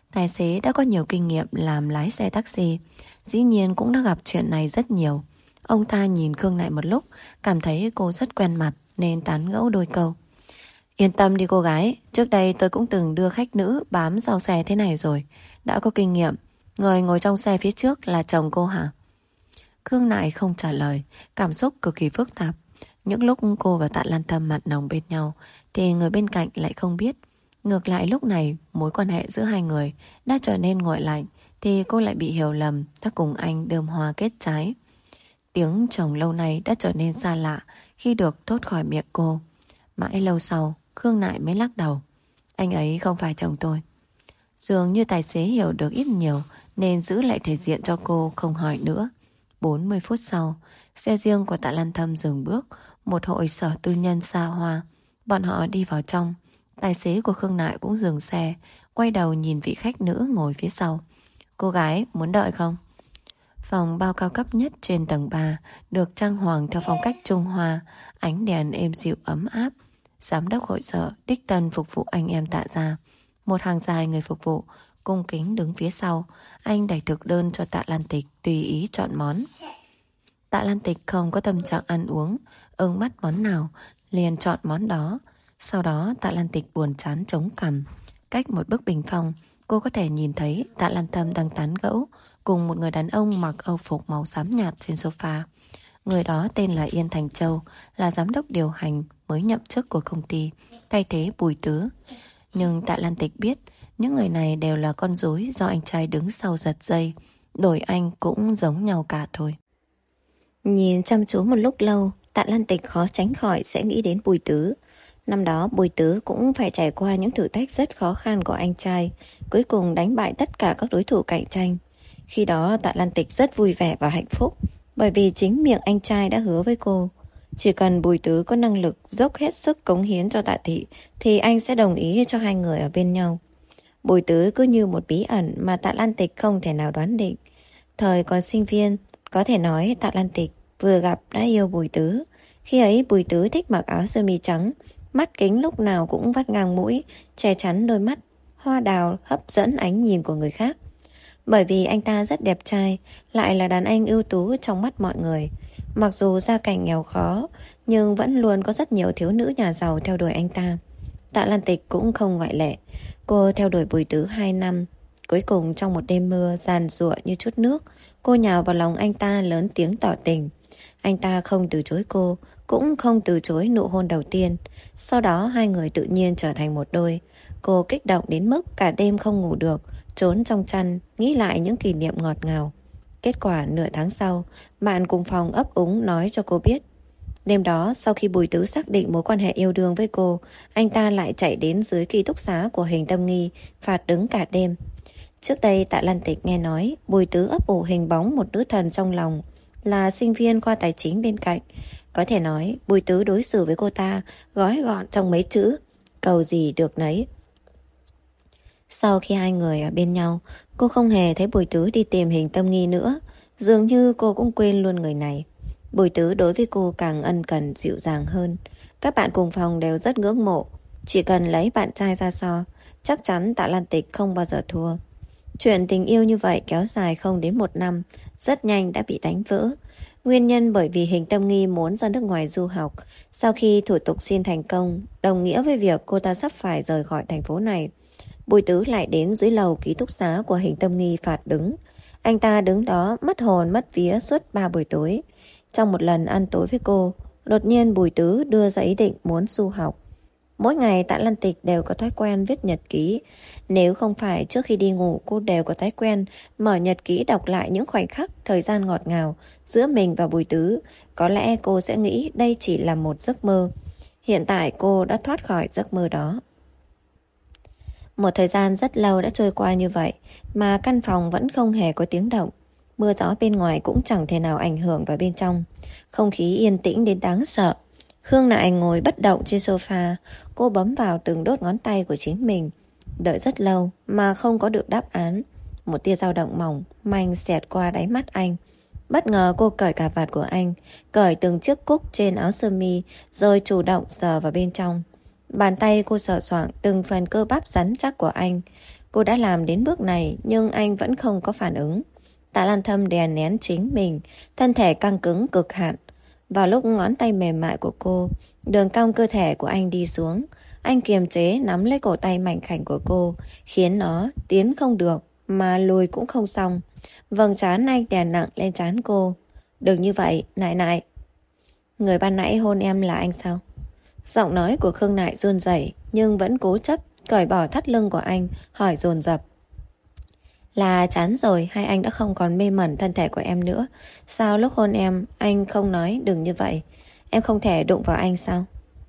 Tài xế đã có nhiều kinh nghiệm làm lái xe taxi, dĩ nhiên cũng đã gặp chuyện này rất nhiều. Ông ta nhìn Khương Nại một lúc, cảm thấy cô rất quen mặt nên tán gẫu đôi câu. Yên tâm đi cô gái, trước đây tôi cũng từng đưa khách nữ bám sau xe thế này rồi, đã có kinh nghiệm. Người ngồi trong xe phía trước là chồng cô hả? Khương Nại không trả lời, cảm xúc cực kỳ phức tạp. Những lúc cô và Tạ Lan Tâm mặn nồng bên nhau thì người bên cạnh lại không biết. Ngược lại lúc này mối quan hệ giữa hai người đã trở nên nguội lạnh thì cô lại bị hiểu lầm đã cùng anh đơm hoa kết trái. Tiếng chồng lâu nay đã trở nên xa lạ khi được thốt khỏi miệng cô. Mãi lâu sau Khương Nại mới lắc đầu. Anh ấy không phải chồng tôi. Dường như tài xế hiểu được ít nhiều nên giữ lại thể diện cho cô không hỏi nữa. bốn mươi phút sau, xe riêng của Tạ Lan Thâm dừng bước. Một hội sở tư nhân xa hoa. Bọn họ đi vào trong. Tài xế của Khương Nại cũng dừng xe, quay đầu nhìn vị khách nữ ngồi phía sau. Cô gái muốn đợi không? Phòng bao cao cấp nhất trên tầng ba được trang hoàng theo phong cách Trung Hoa, ánh đèn êm dịu ấm áp. Giám đốc hội sở đích thân phục vụ anh em Tạ gia. Một hàng dài người phục vụ cung kính đứng phía sau. Anh đẩy thực đơn cho Tạ Lan Tịch tùy ý chọn món. Tạ Lan Tịch không có tâm trạng ăn uống, ưng mắt món nào liền chọn món đó. Sau đó Tạ Lan Tịch buồn chán chống cằm. Cách một bức bình phong, cô có thể nhìn thấy Tạ Lan Tâm đang tán gẫu cùng một người đàn ông mặc âu phục màu xám nhạt trên sofa. Người đó tên là Yên Thành Châu, là giám đốc điều hành mới nhậm chức của công ty, thay thế Bùi Tứ. Nhưng Tạ Lan Tịch biết những người này đều là con rối do anh trai đứng sau giật dây. Đổi anh cũng giống nhau cả thôi. Nhìn chăm chú một lúc lâu, Tạ Lan Tịch khó tránh khỏi sẽ nghĩ đến Bùi Tứ. Năm đó Bùi Tứ cũng phải trải qua những thử thách rất khó khăn của anh trai, cuối cùng đánh bại tất cả các đối thủ cạnh tranh. Khi đó Tạ Lan Tịch rất vui vẻ và hạnh phúc, bởi vì chính miệng anh trai đã hứa với cô, chỉ cần Bùi Tứ có năng lực dốc hết sức cống hiến cho Tạ Thị thì anh sẽ đồng ý cho hai người ở bên nhau. Bùi Tứ cứ như một bí ẩn mà Tạ Lan Tịch không thể nào đoán định. Thời còn sinh viên, có thể nói Tạ Lan Tịch vừa gặp đã yêu Bùi Tứ. Khi ấy Bùi Tứ thích mặc áo sơ mi trắng, mắt kính lúc nào cũng vắt ngang mũi, che chắn đôi mắt hoa đào hấp dẫn ánh nhìn của người khác. Bởi vì anh ta rất đẹp trai, lại là đàn anh ưu tú trong mắt mọi người. Mặc dù gia cảnh nghèo khó, nhưng vẫn luôn có rất nhiều thiếu nữ nhà giàu theo đuổi anh ta. Tạ Lan Tịch cũng không ngoại lệ. Cô theo đuổi Bùi Tứ hai năm. Cuối cùng trong một đêm mưa giàn giụa như chút nước, cô nhào vào lòng anh ta lớn tiếng tỏ tình. Anh ta không từ chối cô, cũng không từ chối nụ hôn đầu tiên. Sau đó hai người tự nhiên trở thành một đôi. Cô kích động đến mức cả đêm không ngủ được, trốn trong chăn, nghĩ lại những kỷ niệm ngọt ngào. Kết quả nửa tháng sau, bạn cùng phòng ấp úng nói cho cô biết. Đêm đó, sau khi Bùi Tứ xác định mối quan hệ yêu đương với cô, anh ta lại chạy đến dưới ký túc xá của Hình Tâm Nghi, phạt đứng cả đêm. Trước đây Tạ Lan Tịch nghe nói Bùi Tứ ấp ủ hình bóng một nữ thần trong lòng, là sinh viên khoa tài chính bên cạnh. Có thể nói Bùi Tứ đối xử với cô ta gói gọn trong mấy chữ: cầu gì được nấy. Sau khi hai người ở bên nhau, cô không hề thấy Bùi Tứ đi tìm Hình Tâm Nghi nữa. Dường như cô cũng quên luôn người này. Bùi Tứ đối với cô càng ân cần dịu dàng hơn. Các bạn cùng phòng đều rất ngưỡng mộ. Chỉ cần lấy bạn trai ra so, chắc chắn Tạ Lan Tịch không bao giờ thua. Chuyện tình yêu như vậy kéo dài không đến một năm, rất nhanh đã bị đánh vỡ. Nguyên nhân bởi vì Hình Tâm Nghi muốn ra nước ngoài du học. Sau khi thủ tục xin thành công, đồng nghĩa với việc cô ta sắp phải rời khỏi thành phố này. Bùi Tứ lại đến dưới lầu ký túc xá của Hình Tâm Nghi phạt đứng. Anh ta đứng đó mất hồn mất vía suốt ba buổi tối. Trong một lần ăn tối với cô, đột nhiên Bùi Tứ đưa ra ý định muốn du học. Mỗi ngày Tạ Lan Tịch đều có thói quen viết nhật ký. Nếu không phải trước khi đi ngủ cô đều có thói quen mở nhật ký đọc lại những khoảnh khắc thời gian ngọt ngào giữa mình và Bùi Tứ, có lẽ cô sẽ nghĩ đây chỉ là một giấc mơ. Hiện tại cô đã thoát khỏi giấc mơ đó. Một thời gian rất lâu đã trôi qua như vậy mà căn phòng vẫn không hề có tiếng động. Mưa gió bên ngoài cũng chẳng thể nào ảnh hưởng vào bên trong. Không khí yên tĩnh đến đáng sợ. Khương Nại ngồi bất động trên sofa. Cô bấm vào từng đốt ngón tay của chính mình. Đợi rất lâu mà không có được đáp án. Một tia dao động mỏng manh xẹt qua đáy mắt anh. Bất ngờ cô cởi cà vạt của anh, cởi từng chiếc cúc trên áo sơ mi, rồi chủ động sờ vào bên trong. Bàn tay cô sờ soạng từng phần cơ bắp rắn chắc của anh. Cô đã làm đến bước này nhưng anh vẫn không có phản ứng. Tạ Lan Thâm đè nén chính mình, thân thể căng cứng cực hạn. Vào lúc ngón tay mềm mại của cô, đường cong cơ thể của anh đi xuống, anh kiềm chế nắm lấy cổ tay mảnh khảnh của cô, khiến nó tiến không được mà lùi cũng không xong. Vầng trán anh đè nặng lên trán cô. Đừng như vậy, Nại Nại. Người ban nãy hôn em là anh sao? Giọng nói của Khương Nại run rẩy nhưng vẫn cố chấp cởi bỏ thắt lưng của anh, hỏi dồn dập. Là chán rồi hay anh đã không còn mê mẩn thân thể của em nữa? Sao lúc hôn em anh không nói đừng như vậy? Em không thể đụng vào anh sao?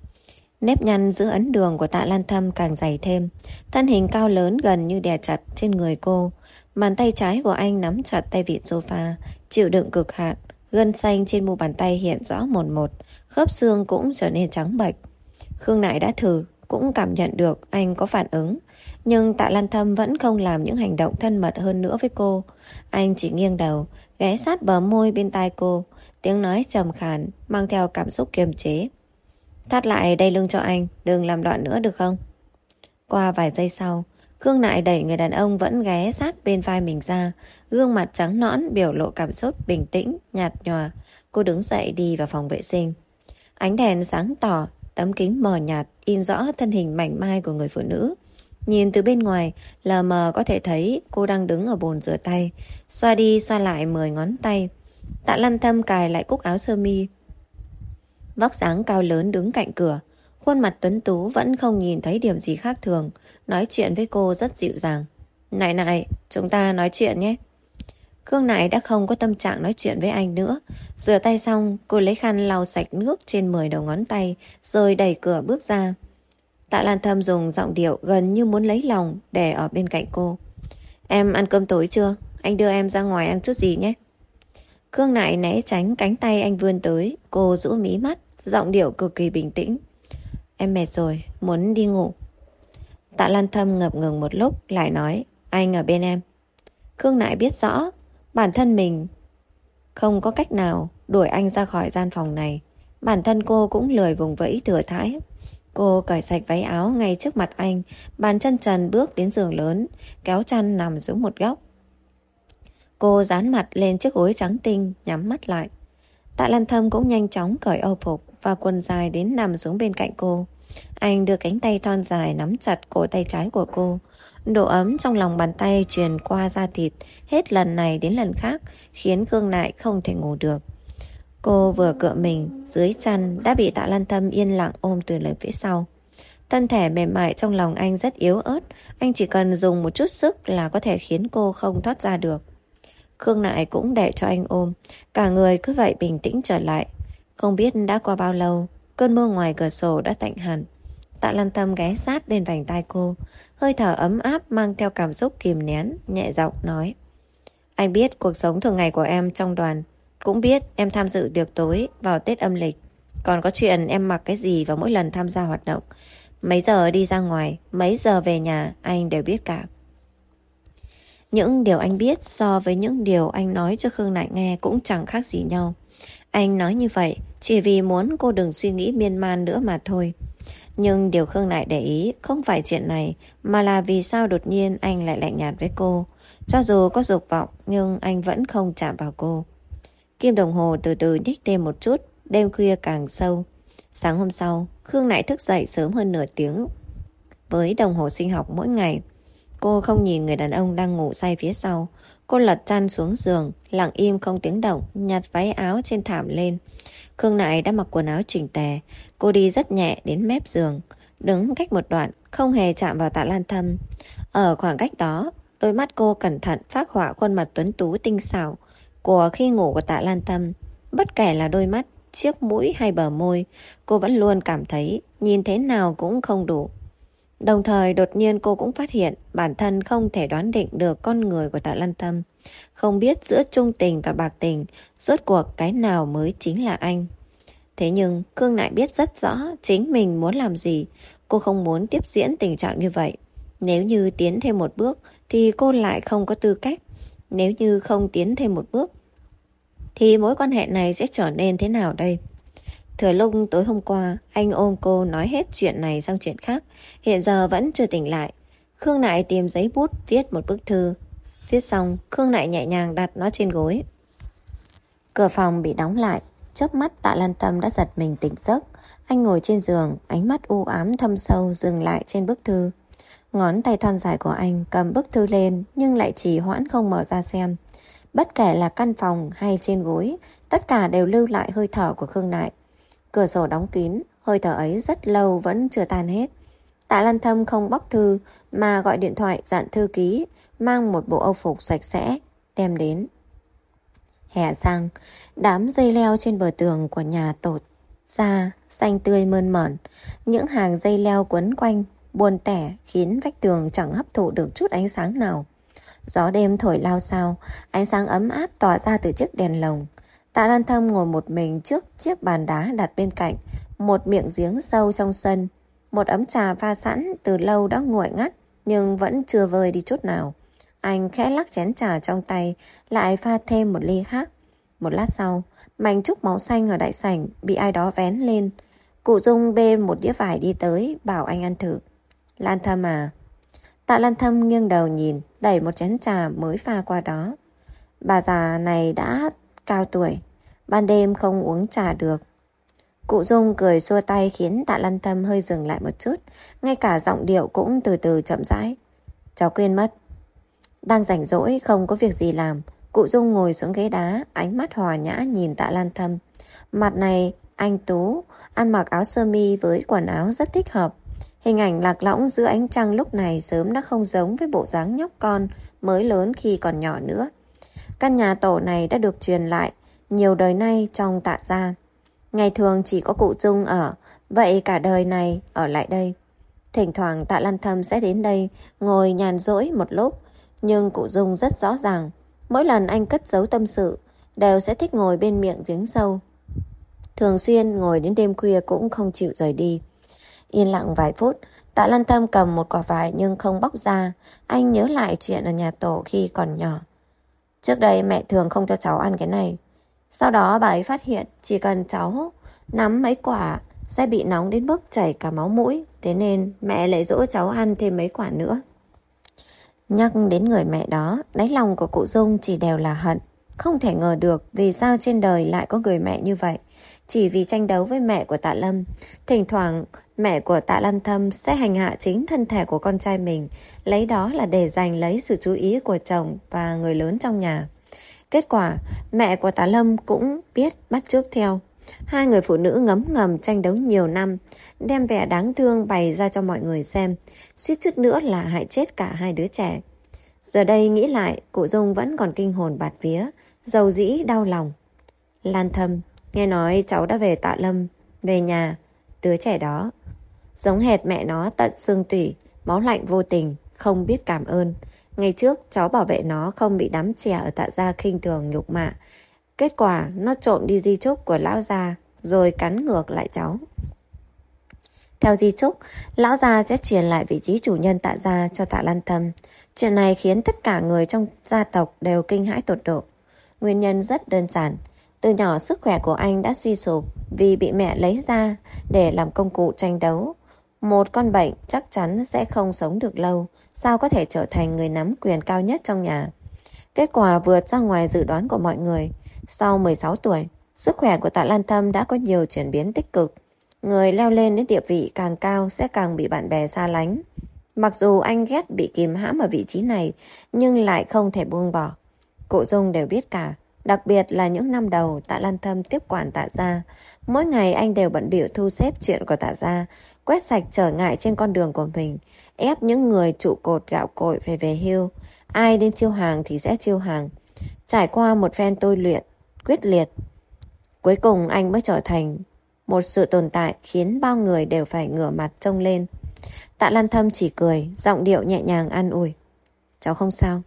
Nếp nhăn giữa ấn đường của Tạ Lan Thâm càng dày thêm. Thân hình cao lớn gần như đè chặt trên người cô. Bàn tay trái của anh nắm chặt tay vịn sofa, chịu đựng cực hạn. Gân xanh trên mu bàn tay hiện rõ một một, khớp xương cũng trở nên trắng bệch. Khương Nại đã thử, cũng cảm nhận được anh có phản ứng. Nhưng Tạ Lan Thâm vẫn không làm những hành động thân mật hơn nữa với cô. Anh chỉ nghiêng đầu, ghé sát bờ môi bên tai cô. Tiếng nói trầm khàn, mang theo cảm xúc kiềm chế. Thắt lại đây lưng cho anh, đừng làm loạn nữa được không? Qua vài giây sau, Khương Nại đẩy người đàn ông vẫn ghé sát bên vai mình ra. Gương mặt trắng nõn biểu lộ cảm xúc bình tĩnh, nhạt nhòa. Cô đứng dậy đi vào phòng vệ sinh. Ánh đèn sáng tỏ, tấm kính mờ nhạt in rõ thân hình mảnh mai của người phụ nữ. Nhìn từ bên ngoài, lờ mờ có thể thấy cô đang đứng ở bồn rửa tay, xoa đi xoa lại mười ngón tay. Tạ Lan Thâm cài lại cúc áo sơ mi. Vóc dáng cao lớn đứng cạnh cửa, khuôn mặt tuấn tú vẫn không nhìn thấy điểm gì khác thường, nói chuyện với cô rất dịu dàng. Nại Nại, chúng ta nói chuyện nhé. Khương Nại đã không có tâm trạng nói chuyện với anh nữa. Rửa tay xong, cô lấy khăn lau sạch nước trên mười đầu ngón tay, rồi đẩy cửa bước ra. Tạ Lan Thâm dùng giọng điệu gần như muốn lấy lòng để ở bên cạnh cô. Em ăn cơm tối chưa? Anh đưa em ra ngoài ăn chút gì nhé. Khương Nại né tránh cánh tay anh vươn tới. Cô rũ mí mắt, giọng điệu cực kỳ bình tĩnh. Em mệt rồi, muốn đi ngủ. Tạ Lan Thâm ngập ngừng một lúc, lại nói. Anh ở bên em. Khương Nại biết rõ bản thân mình không có cách nào đuổi anh ra khỏi gian phòng này. Bản thân cô cũng lười vùng vẫy thừa thãi. Cô cởi sạch váy áo ngay trước mặt anh, bàn chân trần bước đến giường lớn, kéo chăn nằm xuống một góc. Cô dán mặt lên chiếc gối trắng tinh, nhắm mắt lại. Tạ Lan Thâm cũng nhanh chóng cởi âu phục và quần dài đến nằm xuống bên cạnh cô. Anh đưa cánh tay thon dài nắm chặt cổ tay trái của cô. Độ ấm trong lòng bàn tay truyền qua da thịt, hết lần này đến lần khác, khiến Khương Nại không thể ngủ được. Cô vừa cựa mình, dưới chăn đã bị Tạ Lan Thâm yên lặng ôm từ lời phía sau. Thân thể mềm mại trong lòng anh rất yếu ớt, anh chỉ cần dùng một chút sức là có thể khiến cô không thoát ra được. Khương Nại cũng để cho anh ôm, cả người cứ vậy bình tĩnh trở lại. Không biết đã qua bao lâu, cơn mưa ngoài cửa sổ đã tạnh hẳn. Tạ Lan Thâm ghé sát bên vành tai cô, hơi thở ấm áp mang theo cảm xúc kìm nén, nhẹ giọng nói. Anh biết cuộc sống thường ngày của em trong đoàn, cũng biết em tham dự tiệc tối vào Tết âm lịch. Còn có chuyện em mặc cái gì vào mỗi lần tham gia hoạt động, mấy giờ đi ra ngoài, mấy giờ về nhà, anh đều biết cả. Những điều anh biết so với những điều anh nói cho Khương Nại nghe cũng chẳng khác gì nhau. Anh nói như vậy chỉ vì muốn cô đừng suy nghĩ miên man nữa mà thôi. Nhưng điều Khương Nại để ý không phải chuyện này, mà là vì sao đột nhiên anh lại lạnh nhạt với cô. Cho dù có dục vọng nhưng anh vẫn không chạm vào cô. Kim đồng hồ từ từ nhích thêm một chút, đêm khuya càng sâu. Sáng hôm sau, Khương Nại thức dậy sớm hơn nửa tiếng với đồng hồ sinh học mỗi ngày. Cô không nhìn người đàn ông đang ngủ say phía sau. Cô lật chăn xuống giường, lặng im không tiếng động, nhặt váy áo trên thảm lên. Khương Nại đã mặc quần áo chỉnh tề. Cô đi rất nhẹ đến mép giường, đứng cách một đoạn, không hề chạm vào Tạ Lan Thâm. Ở khoảng cách đó, đôi mắt cô cẩn thận phác họa khuôn mặt tuấn tú tinh xảo của khi ngủ của Tạ Lan Thâm. Bất kể là đôi mắt, chiếc mũi hay bờ môi, cô vẫn luôn cảm thấy nhìn thế nào cũng không đủ. Đồng thời đột nhiên cô cũng phát hiện bản thân không thể đoán định được con người của Tạ Lan Thâm. Không biết giữa trung tình và bạc tình, rốt cuộc cái nào mới chính là anh. Thế nhưng Khương Nại biết rất rõ chính mình muốn làm gì. Cô không muốn tiếp diễn tình trạng như vậy. Nếu như tiến thêm một bước thì cô lại không có tư cách. Nếu như không tiến thêm một bước thì mối quan hệ này sẽ trở nên thế nào đây? Thừa lúc tối hôm qua anh ôm cô nói hết chuyện này sang chuyện khác, hiện giờ vẫn chưa tỉnh lại. Khương Nại tìm giấy bút viết một bức thư. Viết xong, Khương Nại nhẹ nhàng đặt nó trên gối. Cửa phòng bị đóng lại. Chớp mắt Tạ Lan Tâm đã giật mình tỉnh giấc. Anh ngồi trên giường, ánh mắt u ám thâm sâu dừng lại trên bức thư. Ngón tay thon dài của anh cầm bức thư lên nhưng lại trì hoãn không mở ra xem. Bất kể là căn phòng hay trên gối, tất cả đều lưu lại hơi thở của Khương Nại. Cửa sổ đóng kín, hơi thở ấy rất lâu vẫn chưa tan hết. Tạ Lan Tâm không bóc thư mà gọi điện thoại dặn thư ký mang một bộ âu phục sạch sẽ đem đến. Hè sang, đám dây leo trên bờ tường của nhà tổ ra xanh tươi mơn mởn. Những hàng dây leo quấn quanh buồn tẻ khiến vách tường chẳng hấp thụ được chút ánh sáng nào. Gió đêm thổi lao xao, ánh sáng ấm áp tỏa ra từ chiếc đèn lồng. Tạ Lan Tâm ngồi một mình trước chiếc bàn đá đặt bên cạnh một miệng giếng sâu trong sân. Một ấm trà pha sẵn từ lâu đã nguội ngắt nhưng vẫn chưa vơi đi chút nào. Anh khẽ lắc chén trà trong tay, lại pha thêm một ly khác. Một lát sau, mảnh trúc máu xanh ở đại sảnh bị ai đó vén lên. Cụ Dung bê một đĩa vải đi tới, bảo anh ăn thử. Lan Thâm à? Tạ Lan Thâm nghiêng đầu nhìn, đẩy một chén trà mới pha qua đó. Bà già này đã cao tuổi, ban đêm không uống trà được. Cụ Dung cười xua tay khiến Tạ Lan Thâm hơi dừng lại một chút, ngay cả giọng điệu cũng từ từ chậm rãi. Cháu quên mất. Đang rảnh rỗi không có việc gì làm, cụ Dung ngồi xuống ghế đá, ánh mắt hòa nhã nhìn Tạ Lan Thâm. Mặt này anh tú, ăn mặc áo sơ mi với quần áo rất thích hợp. Hình ảnh lạc lõng giữa ánh trăng lúc này sớm đã không giống với bộ dáng nhóc con mới lớn khi còn nhỏ nữa. Căn nhà tổ này đã được truyền lại nhiều đời nay trong Tạ gia. Ngày thường chỉ có cụ Dung ở, vậy cả đời này ở lại đây. Thỉnh thoảng Tạ Lan Thâm sẽ đến đây ngồi nhàn rỗi một lúc, nhưng cụ Dung rất rõ ràng, mỗi lần anh cất giấu tâm sự đều sẽ thích ngồi bên miệng giếng sâu. Thường xuyên ngồi đến đêm khuya cũng không chịu rời đi. Yên lặng vài phút, Tạ Lan Tâm cầm một quả vải nhưng không bóc ra. Anh nhớ lại chuyện ở nhà tổ khi còn nhỏ. Trước đây mẹ thường không cho cháu ăn cái này. Sau đó bà ấy phát hiện chỉ cần cháu nắm mấy quả sẽ bị nóng đến mức chảy cả máu mũi. Thế nên mẹ lại dỗ cháu ăn thêm mấy quả nữa. Nhắc đến người mẹ đó, đáy lòng của cụ Dung chỉ đều là hận. Không thể ngờ được vì sao trên đời lại có người mẹ như vậy. Chỉ vì tranh đấu với mẹ của Tạ Lâm, thỉnh thoảng mẹ của Tạ Lan Thâm sẽ hành hạ chính thân thể của con trai mình, lấy đó là để giành lấy sự chú ý của chồng và người lớn trong nhà. Kết quả, mẹ của Tạ Lâm cũng biết bắt chước theo. Hai người phụ nữ ngấm ngầm tranh đấu nhiều năm, đem vẻ đáng thương bày ra cho mọi người xem, suýt chút nữa là hại chết cả hai đứa trẻ. Giờ đây nghĩ lại, cụ Dung vẫn còn kinh hồn bạt vía, dầu dĩ đau lòng. Lan Thâm, nghe nói cháu đã về Tạ Lâm, về nhà, đứa trẻ đó giống hệt mẹ nó tận xương tủy, máu lạnh vô tình, không biết cảm ơn. Ngày trước cháu bảo vệ nó không bị đám trẻ ở Tạ gia khinh thường nhục mạ. Kết quả nó trộm đi di chúc của lão gia rồi cắn ngược lại cháu. Theo di chúc, lão gia sẽ truyền lại vị trí chủ nhân Tạ gia cho Tạ Lan Thâm. Chuyện này khiến tất cả người trong gia tộc đều kinh hãi tột độ. Nguyên nhân rất đơn giản. Từ nhỏ sức khỏe của anh đã suy sụp vì bị mẹ lấy ra để làm công cụ tranh đấu. Một con bệnh chắc chắn sẽ không sống được lâu, sao có thể trở thành người nắm quyền cao nhất trong nhà. Kết quả vượt ra ngoài dự đoán của mọi người. Sau mười sáu tuổi, sức khỏe của Tạ Lan Thâm đã có nhiều chuyển biến tích cực. Người leo lên đến địa vị càng cao sẽ càng bị bạn bè xa lánh. Mặc dù anh ghét bị kìm hãm ở vị trí này, nhưng lại không thể buông bỏ. Cụ Dung đều biết cả. Đặc biệt là những năm đầu Tạ Lan Thâm tiếp quản Tạ gia, mỗi ngày anh đều bận bịu thu xếp chuyện của Tạ gia, quét sạch trở ngại trên con đường của mình, ép những người trụ cột gạo cội phải về hưu. Ai đến chiêu hàng thì sẽ chiêu hàng. Trải qua một phen tôi luyện quyết liệt, cuối cùng anh mới trở thành một sự tồn tại khiến bao người đều phải ngửa mặt trông lên. Tạ Lan Thâm chỉ cười, giọng điệu nhẹ nhàng an ủi. Cháu không sao.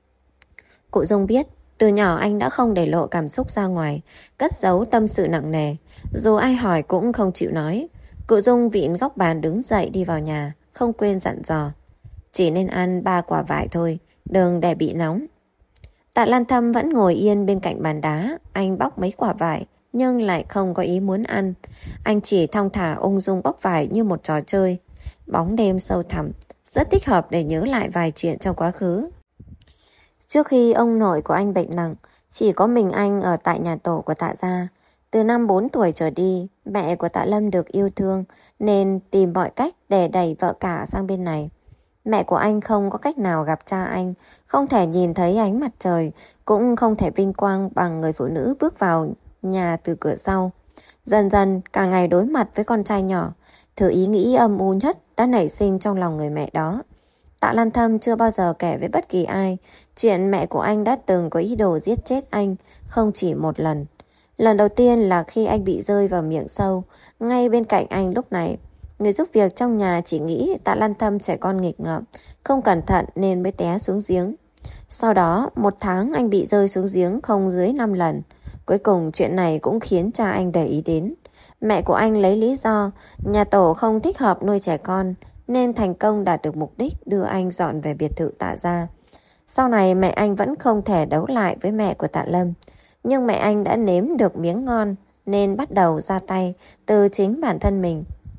Cụ Dung biết từ nhỏ anh đã không để lộ cảm xúc ra ngoài, cất giấu tâm sự nặng nề. Dù ai hỏi cũng không chịu nói. Cụ Dung vịn góc bàn đứng dậy đi vào nhà, không quên dặn dò. Chỉ nên ăn ba quả vải thôi, đừng để bị nóng. Tạ Lan Thâm vẫn ngồi yên bên cạnh bàn đá. Anh bóc mấy quả vải nhưng lại không có ý muốn ăn. Anh chỉ thong thả ung dung bóc vải như một trò chơi. Bóng đêm sâu thẳm, rất thích hợp để nhớ lại vài chuyện trong quá khứ. Trước khi ông nội của anh bệnh nặng, chỉ có mình anh ở tại nhà tổ của Tạ gia. Từ năm bốn tuổi trở đi, mẹ của Tạ Lâm được yêu thương nên tìm mọi cách để đẩy vợ cả sang bên này. Mẹ của anh không có cách nào gặp cha anh, không thể nhìn thấy ánh mặt trời, cũng không thể vinh quang bằng người phụ nữ bước vào nhà từ cửa sau. Dần dần, cả ngày đối mặt với con trai nhỏ, thứ ý nghĩ âm u nhất đã nảy sinh trong lòng người mẹ đó. Tạ Lan Thâm chưa bao giờ kể với bất kỳ ai chuyện mẹ của anh đã từng có ý đồ giết chết anh không chỉ một lần. Lần đầu tiên là khi anh bị rơi vào miệng sâu, ngay bên cạnh anh lúc này. Người giúp việc trong nhà chỉ nghĩ Tạ Lan Thâm trẻ con nghịch ngợm, không cẩn thận nên mới té xuống giếng. Sau đó, một tháng anh bị rơi xuống giếng không dưới năm lần. Cuối cùng chuyện này cũng khiến cha anh để ý đến. Mẹ của anh lấy lý do nhà tổ không thích hợp nuôi trẻ con nên thành công đạt được mục đích đưa anh dọn về biệt thự Tạ gia. Sau này mẹ anh vẫn không thể đấu lại với mẹ của Tạ Lâm, nhưng mẹ anh đã nếm được miếng ngon nên bắt đầu ra tay từ chính bản thân mình.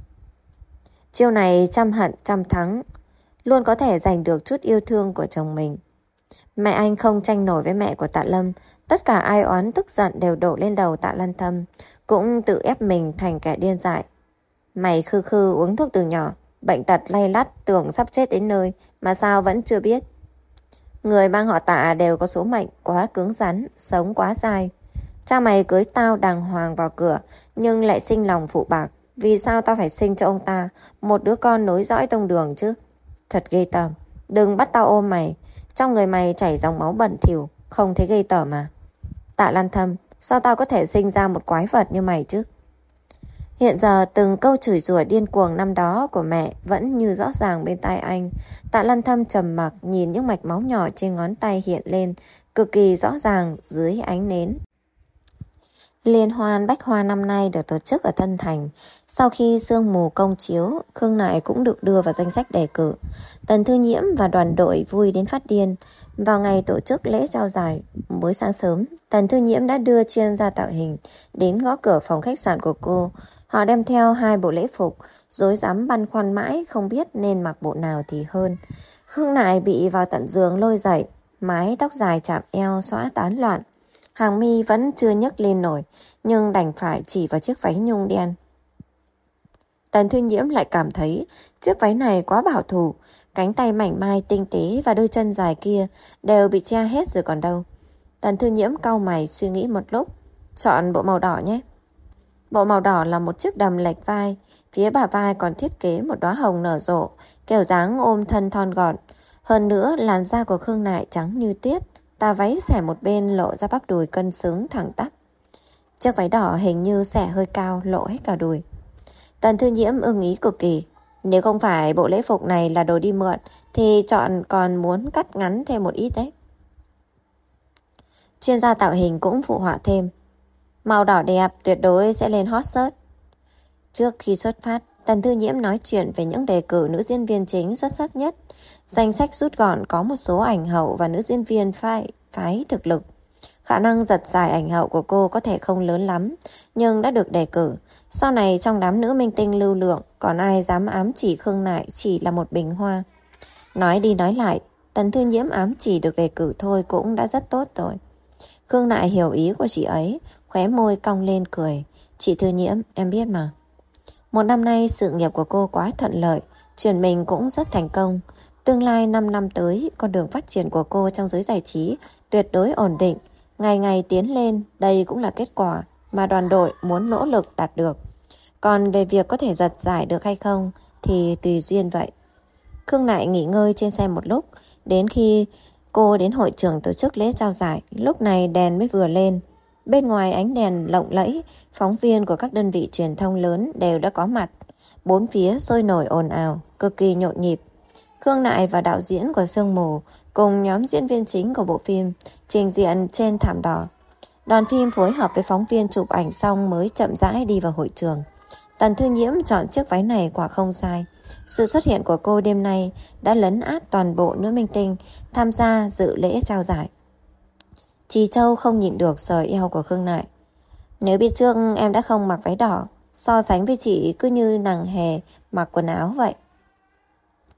Chiêu này trăm hận trăm thắng, luôn có thể giành được chút yêu thương của chồng mình. Mẹ anh không tranh nổi với mẹ của Tạ Lâm, tất cả ai oán tức giận đều đổ lên đầu Tạ Lan Thâm, cũng tự ép mình thành kẻ điên dại. Mày khư khư uống thuốc từ nhỏ, bệnh tật lay lắt tưởng sắp chết đến nơi mà sao vẫn chưa biết. Người mang họ Tạ đều có số mệnh quá cứng rắn, sống quá dài. Cha mày cưới tao đàng hoàng vào cửa nhưng lại sinh lòng phụ bạc. Vì sao tao phải sinh cho ông ta một đứa con nối dõi tông đường chứ? Thật ghê tởm. Đừng bắt tao ôm mày. Trong người mày chảy dòng máu bẩn thỉu, không thấy ghê tởm mà. Tạ Lan Thâm, sao tao có thể sinh ra một quái vật như mày chứ? Hiện giờ từng câu chửi rủa điên cuồng năm đó của mẹ vẫn như rõ ràng bên tai anh. Tạ Lan Thâm trầm mặc nhìn những mạch máu nhỏ trên ngón tay hiện lên, cực kỳ rõ ràng dưới ánh nến. Liên hoan Bách Hoa năm nay được tổ chức ở Tân Thành. Sau khi sương mù công chiếu, Khương Nại cũng được đưa vào danh sách đề cử. Tần Thư Nhiễm và đoàn đội vui đến phát điên. Vào ngày tổ chức lễ trao giải, mới sáng sớm, Tần Thư Nhiễm đã đưa chuyên gia tạo hình đến gõ cửa phòng khách sạn của cô. Họ đem theo hai bộ lễ phục, rối rắm băn khoăn mãi không biết nên mặc bộ nào thì hơn. Khương Nại bị vào tận giường lôi dậy, mái tóc dài chạm eo xõa tán loạn. Hàng mi vẫn chưa nhấc lên nổi, nhưng đành phải chỉ vào chiếc váy nhung đen. Tần Thư Nhiễm lại cảm thấy chiếc váy này quá bảo thủ, cánh tay mảnh mai tinh tế và đôi chân dài kia đều bị che hết rồi còn đâu. Tần Thư Nhiễm cau mày suy nghĩ một lúc, chọn bộ màu đỏ nhé. Bộ màu đỏ là một chiếc đầm lệch vai, phía bả vai còn thiết kế một đóa hồng nở rộ, kiểu dáng ôm thân thon gọn. Hơn nữa làn da của Khương Nại trắng như tuyết, tà váy xẻ một bên lộ ra bắp đùi cân xứng thẳng tắp. Chiếc váy đỏ hình như xẻ hơi cao, lộ hết cả đùi. Tần Thư Nhiễm ưng ý cực kỳ. Nếu không phải bộ lễ phục này là đồ đi mượn thì chọn còn muốn cắt ngắn thêm một ít đấy. Chuyên gia tạo hình cũng phụ họa thêm. Màu đỏ đẹp, tuyệt đối sẽ lên hot search. Trước khi xuất phát, Tần Thư Nhiễm nói chuyện về những đề cử nữ diễn viên chính xuất sắc nhất. Danh sách rút gọn có một số ảnh hậu và nữ diễn viên phái, phái thực lực. Khả năng giật giải ảnh hậu của cô có thể không lớn lắm, nhưng đã được đề cử. Sau này trong đám nữ minh tinh lưu lượng, còn ai dám ám chỉ Khương Nại chỉ là một bình hoa. Nói đi nói lại, Tần Thư Nhiễm ám chỉ được đề cử thôi cũng đã rất tốt rồi. Khương Nại hiểu ý của chị ấy, khóe môi cong lên cười. Chị Thư Nhiễm, em biết mà. Một năm nay sự nghiệp của cô quá thuận lợi, chuyển mình cũng rất thành công. Tương lai năm năm tới, con đường phát triển của cô trong giới giải trí tuyệt đối ổn định. Ngày ngày tiến lên, đây cũng là kết quả mà đoàn đội muốn nỗ lực đạt được. Còn về việc có thể giật giải được hay không thì tùy duyên vậy. Khương Nại nghỉ ngơi trên xe một lúc, đến khi cô đến hội trường tổ chức lễ trao giải, lúc này đèn mới vừa lên. Bên ngoài ánh đèn lộng lẫy, phóng viên của các đơn vị truyền thông lớn đều đã có mặt. Bốn phía sôi nổi ồn ào, cực kỳ nhộn nhịp. Khương Nại và đạo diễn của Sương Mù cùng nhóm diễn viên chính của bộ phim trình diện trên thảm đỏ. Đoàn phim phối hợp với phóng viên chụp ảnh xong mới chậm rãi đi vào hội trường. Tần Thư Nhiễm chọn chiếc váy này quả không sai. Sự xuất hiện của cô đêm nay đã lấn át toàn bộ nữ minh tinh tham gia dự lễ trao giải. Trì Châu không nhịn được sờ eo của Khương Nại. Nếu biết trước em đã không mặc váy đỏ, so sánh với chị cứ như nàng hề mặc quần áo vậy.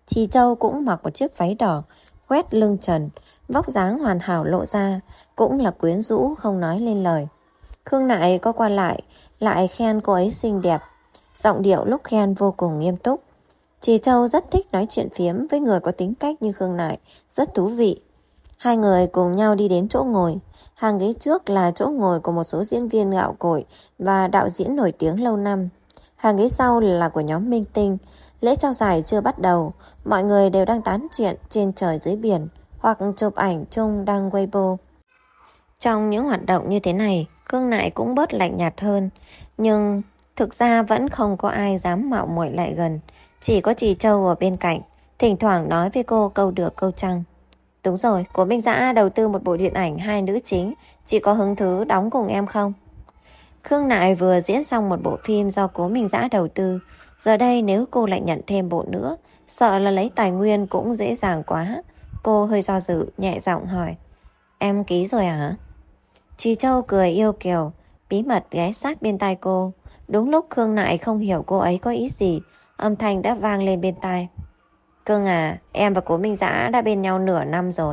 Trì Châu cũng mặc một chiếc váy đỏ, khoét lưng trần, vóc dáng hoàn hảo lộ ra, cũng là quyến rũ không nói lên lời. Khương Nại có qua lại, lại khen cô ấy xinh đẹp, giọng điệu lúc khen vô cùng nghiêm túc. Trì Châu rất thích nói chuyện phiếm với người có tính cách như Khương Nại, rất thú vị. Hai người cùng nhau đi đến chỗ ngồi. Hàng ghế trước là chỗ ngồi của một số diễn viên gạo cội và đạo diễn nổi tiếng lâu năm. Hàng ghế sau là của nhóm minh tinh. Lễ trao giải chưa bắt đầu, mọi người đều đang tán chuyện trên trời dưới biển hoặc chụp ảnh chung đăng Weibo. Trong những hoạt động như thế này, Khương Nại cũng bớt lạnh nhạt hơn, nhưng thực ra vẫn không có ai dám mạo muội lại gần. Chỉ có Trì Châu ở bên cạnh, thỉnh thoảng nói với cô câu được câu trăng. Đúng rồi, Cố Minh Dã đầu tư một bộ điện ảnh hai nữ chính, chị có hứng thú đóng cùng em không? Khương Nại vừa diễn xong một bộ phim do Cố Minh Dã đầu tư. Giờ đây nếu cô lại nhận thêm bộ nữa, sợ là lấy tài nguyên cũng dễ dàng quá. Cô hơi do dự, nhẹ giọng hỏi. Em ký rồi hả? Trì Châu cười yêu kiều, bí mật ghé sát bên tai cô. Đúng lúc Khương Nại không hiểu cô ấy có ý gì, âm thanh đã vang lên bên tai. Cưng à, em và Cố Minh Dã đã bên nhau nửa năm rồi.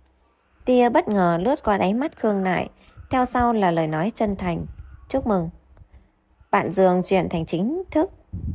Tia bất ngờ lướt qua đáy mắt Khương Nại, theo sau là lời nói chân thành. Chúc mừng. Bạn Dương chuyển thành chính thức.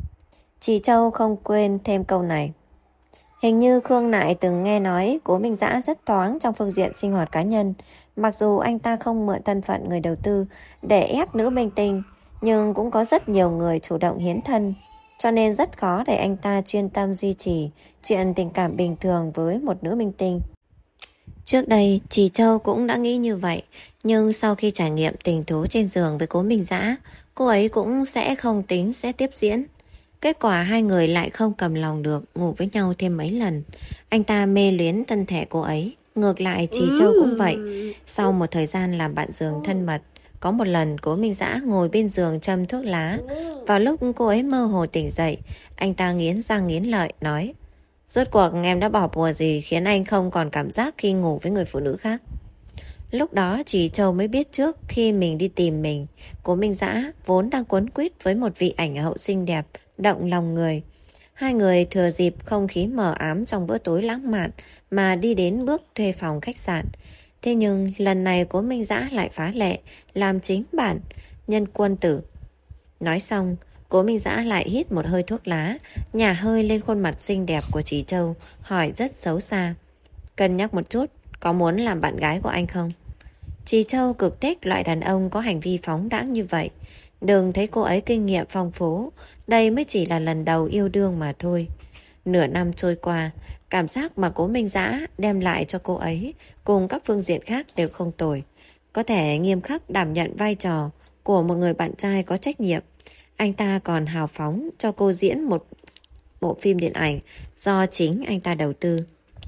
Trì Châu không quên thêm câu này. Hình như Khương Nại từng nghe nói Cố Minh Dã rất thoáng trong phương diện sinh hoạt cá nhân. Mặc dù anh ta không mượn thân phận người đầu tư để ép nữ minh tinh, nhưng cũng có rất nhiều người chủ động hiến thân, cho nên rất khó để anh ta chuyên tâm duy trì chuyện tình cảm bình thường với một nữ minh tinh. Trước đây, Trì Châu cũng đã nghĩ như vậy, nhưng sau khi trải nghiệm tình thú trên giường với Cố Minh Dã, cô ấy cũng sẽ không tính sẽ tiếp diễn. Kết quả hai người lại không cầm lòng được, ngủ với nhau thêm mấy lần. Anh ta mê luyến thân thể cô ấy, ngược lại Trì Châu cũng vậy. Sau một thời gian làm bạn giường thân mật, có một lần Cố Minh Dã ngồi bên giường châm thuốc lá. Vào lúc cô ấy mơ hồ tỉnh dậy, anh ta nghiến răng nghiến lợi nói: Rốt cuộc em đã bỏ bùa gì khiến anh không còn cảm giác khi ngủ với người phụ nữ khác? Lúc đó Trì Châu mới biết trước khi mình đi tìm mình, Cố Minh Dã vốn đang quấn quýt với một vị ảnh hậu xinh đẹp, động lòng người. Hai người thừa dịp không khí mờ ám trong bữa tối lãng mạn mà đi đến bước thuê phòng khách sạn. Thế nhưng lần này Cố Minh Dã lại phá lệ, làm chính bản nhân quân tử. Nói xong, Cố Minh Dã lại hít một hơi thuốc lá, nhả hơi lên khuôn mặt xinh đẹp của Trì Châu, hỏi rất xấu xa. Cân nhắc một chút, có muốn làm bạn gái của anh không? Trì Châu cực thích loại đàn ông có hành vi phóng đãng như vậy. Đừng thấy cô ấy kinh nghiệm phong phú, đây mới chỉ là lần đầu yêu đương mà thôi. Nửa năm trôi qua, cảm giác mà Cố Minh Dã đem lại cho cô ấy cùng các phương diện khác đều không tồi. Có thể nghiêm khắc đảm nhận vai trò của một người bạn trai có trách nhiệm. Anh ta còn hào phóng cho cô diễn một bộ phim điện ảnh do chính anh ta đầu tư.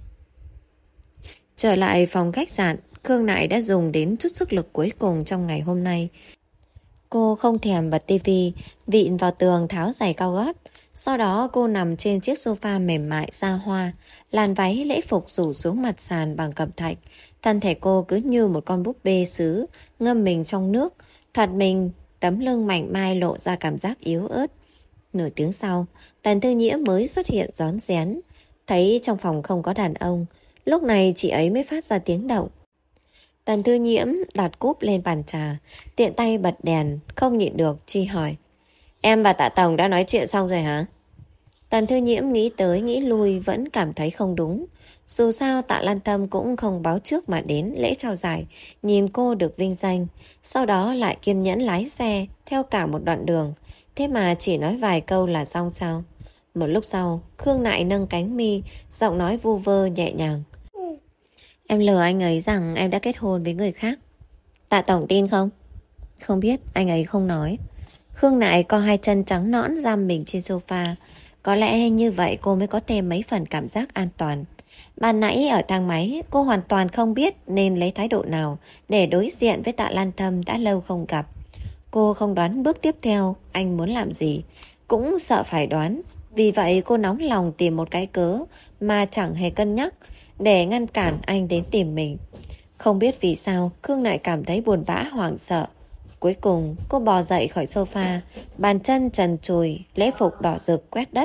Trở lại phòng khách sạn, Khương Nại đã dùng đến chút sức lực cuối cùng trong ngày hôm nay. Cô không thèm bật tivi, vịn vào tường tháo giày cao gót. Sau đó cô nằm trên chiếc sofa mềm mại da hoa, làn váy lễ phục rủ xuống mặt sàn bằng cẩm thạch. Thân thể cô cứ như một con búp bê sứ ngâm mình trong nước, thoạt mình tấm lưng mảnh mai lộ ra cảm giác yếu ớt. Nửa tiếng sau, Tần Thư Nhiễm mới xuất hiện rón rén. Thấy trong phòng không có đàn ông, lúc này chị ấy mới phát ra tiếng động. Tần Thư Nhiễm đặt cúp lên bàn trà, tiện tay bật đèn, không nhịn được truy hỏi. Em và Tạ Tổng đã nói chuyện xong rồi hả? Tần Thư Nhiễm nghĩ tới nghĩ lui vẫn cảm thấy không đúng. Dù sao Tạ Lan Tâm cũng không báo trước mà đến lễ trao giải, nhìn cô được vinh danh, sau đó lại kiên nhẫn lái xe theo cả một đoạn đường. Thế mà chỉ nói vài câu là xong sao? Một lúc sau, Khương Nại nâng cánh mi, giọng nói vu vơ nhẹ nhàng. Em lừa anh ấy rằng em đã kết hôn với người khác. Tạ Tổng tin không? Không biết, anh ấy không nói. Khương Nại co hai chân trắng nõn giam mình trên sofa. Có lẽ như vậy cô mới có thêm mấy phần cảm giác an toàn. Ban nãy ở thang máy, cô hoàn toàn không biết nên lấy thái độ nào để đối diện với Tạ Lan Tâm đã lâu không gặp. Cô không đoán bước tiếp theo anh muốn làm gì, cũng sợ phải đoán. Vì vậy cô nóng lòng tìm một cái cớ mà chẳng hề cân nhắc để ngăn cản anh đến tìm mình. Không biết vì sao Khương Nại cảm thấy buồn bã hoảng sợ. Cuối cùng cô bò dậy khỏi sofa, bàn chân trần trùi, lễ phục đỏ rực quét đất,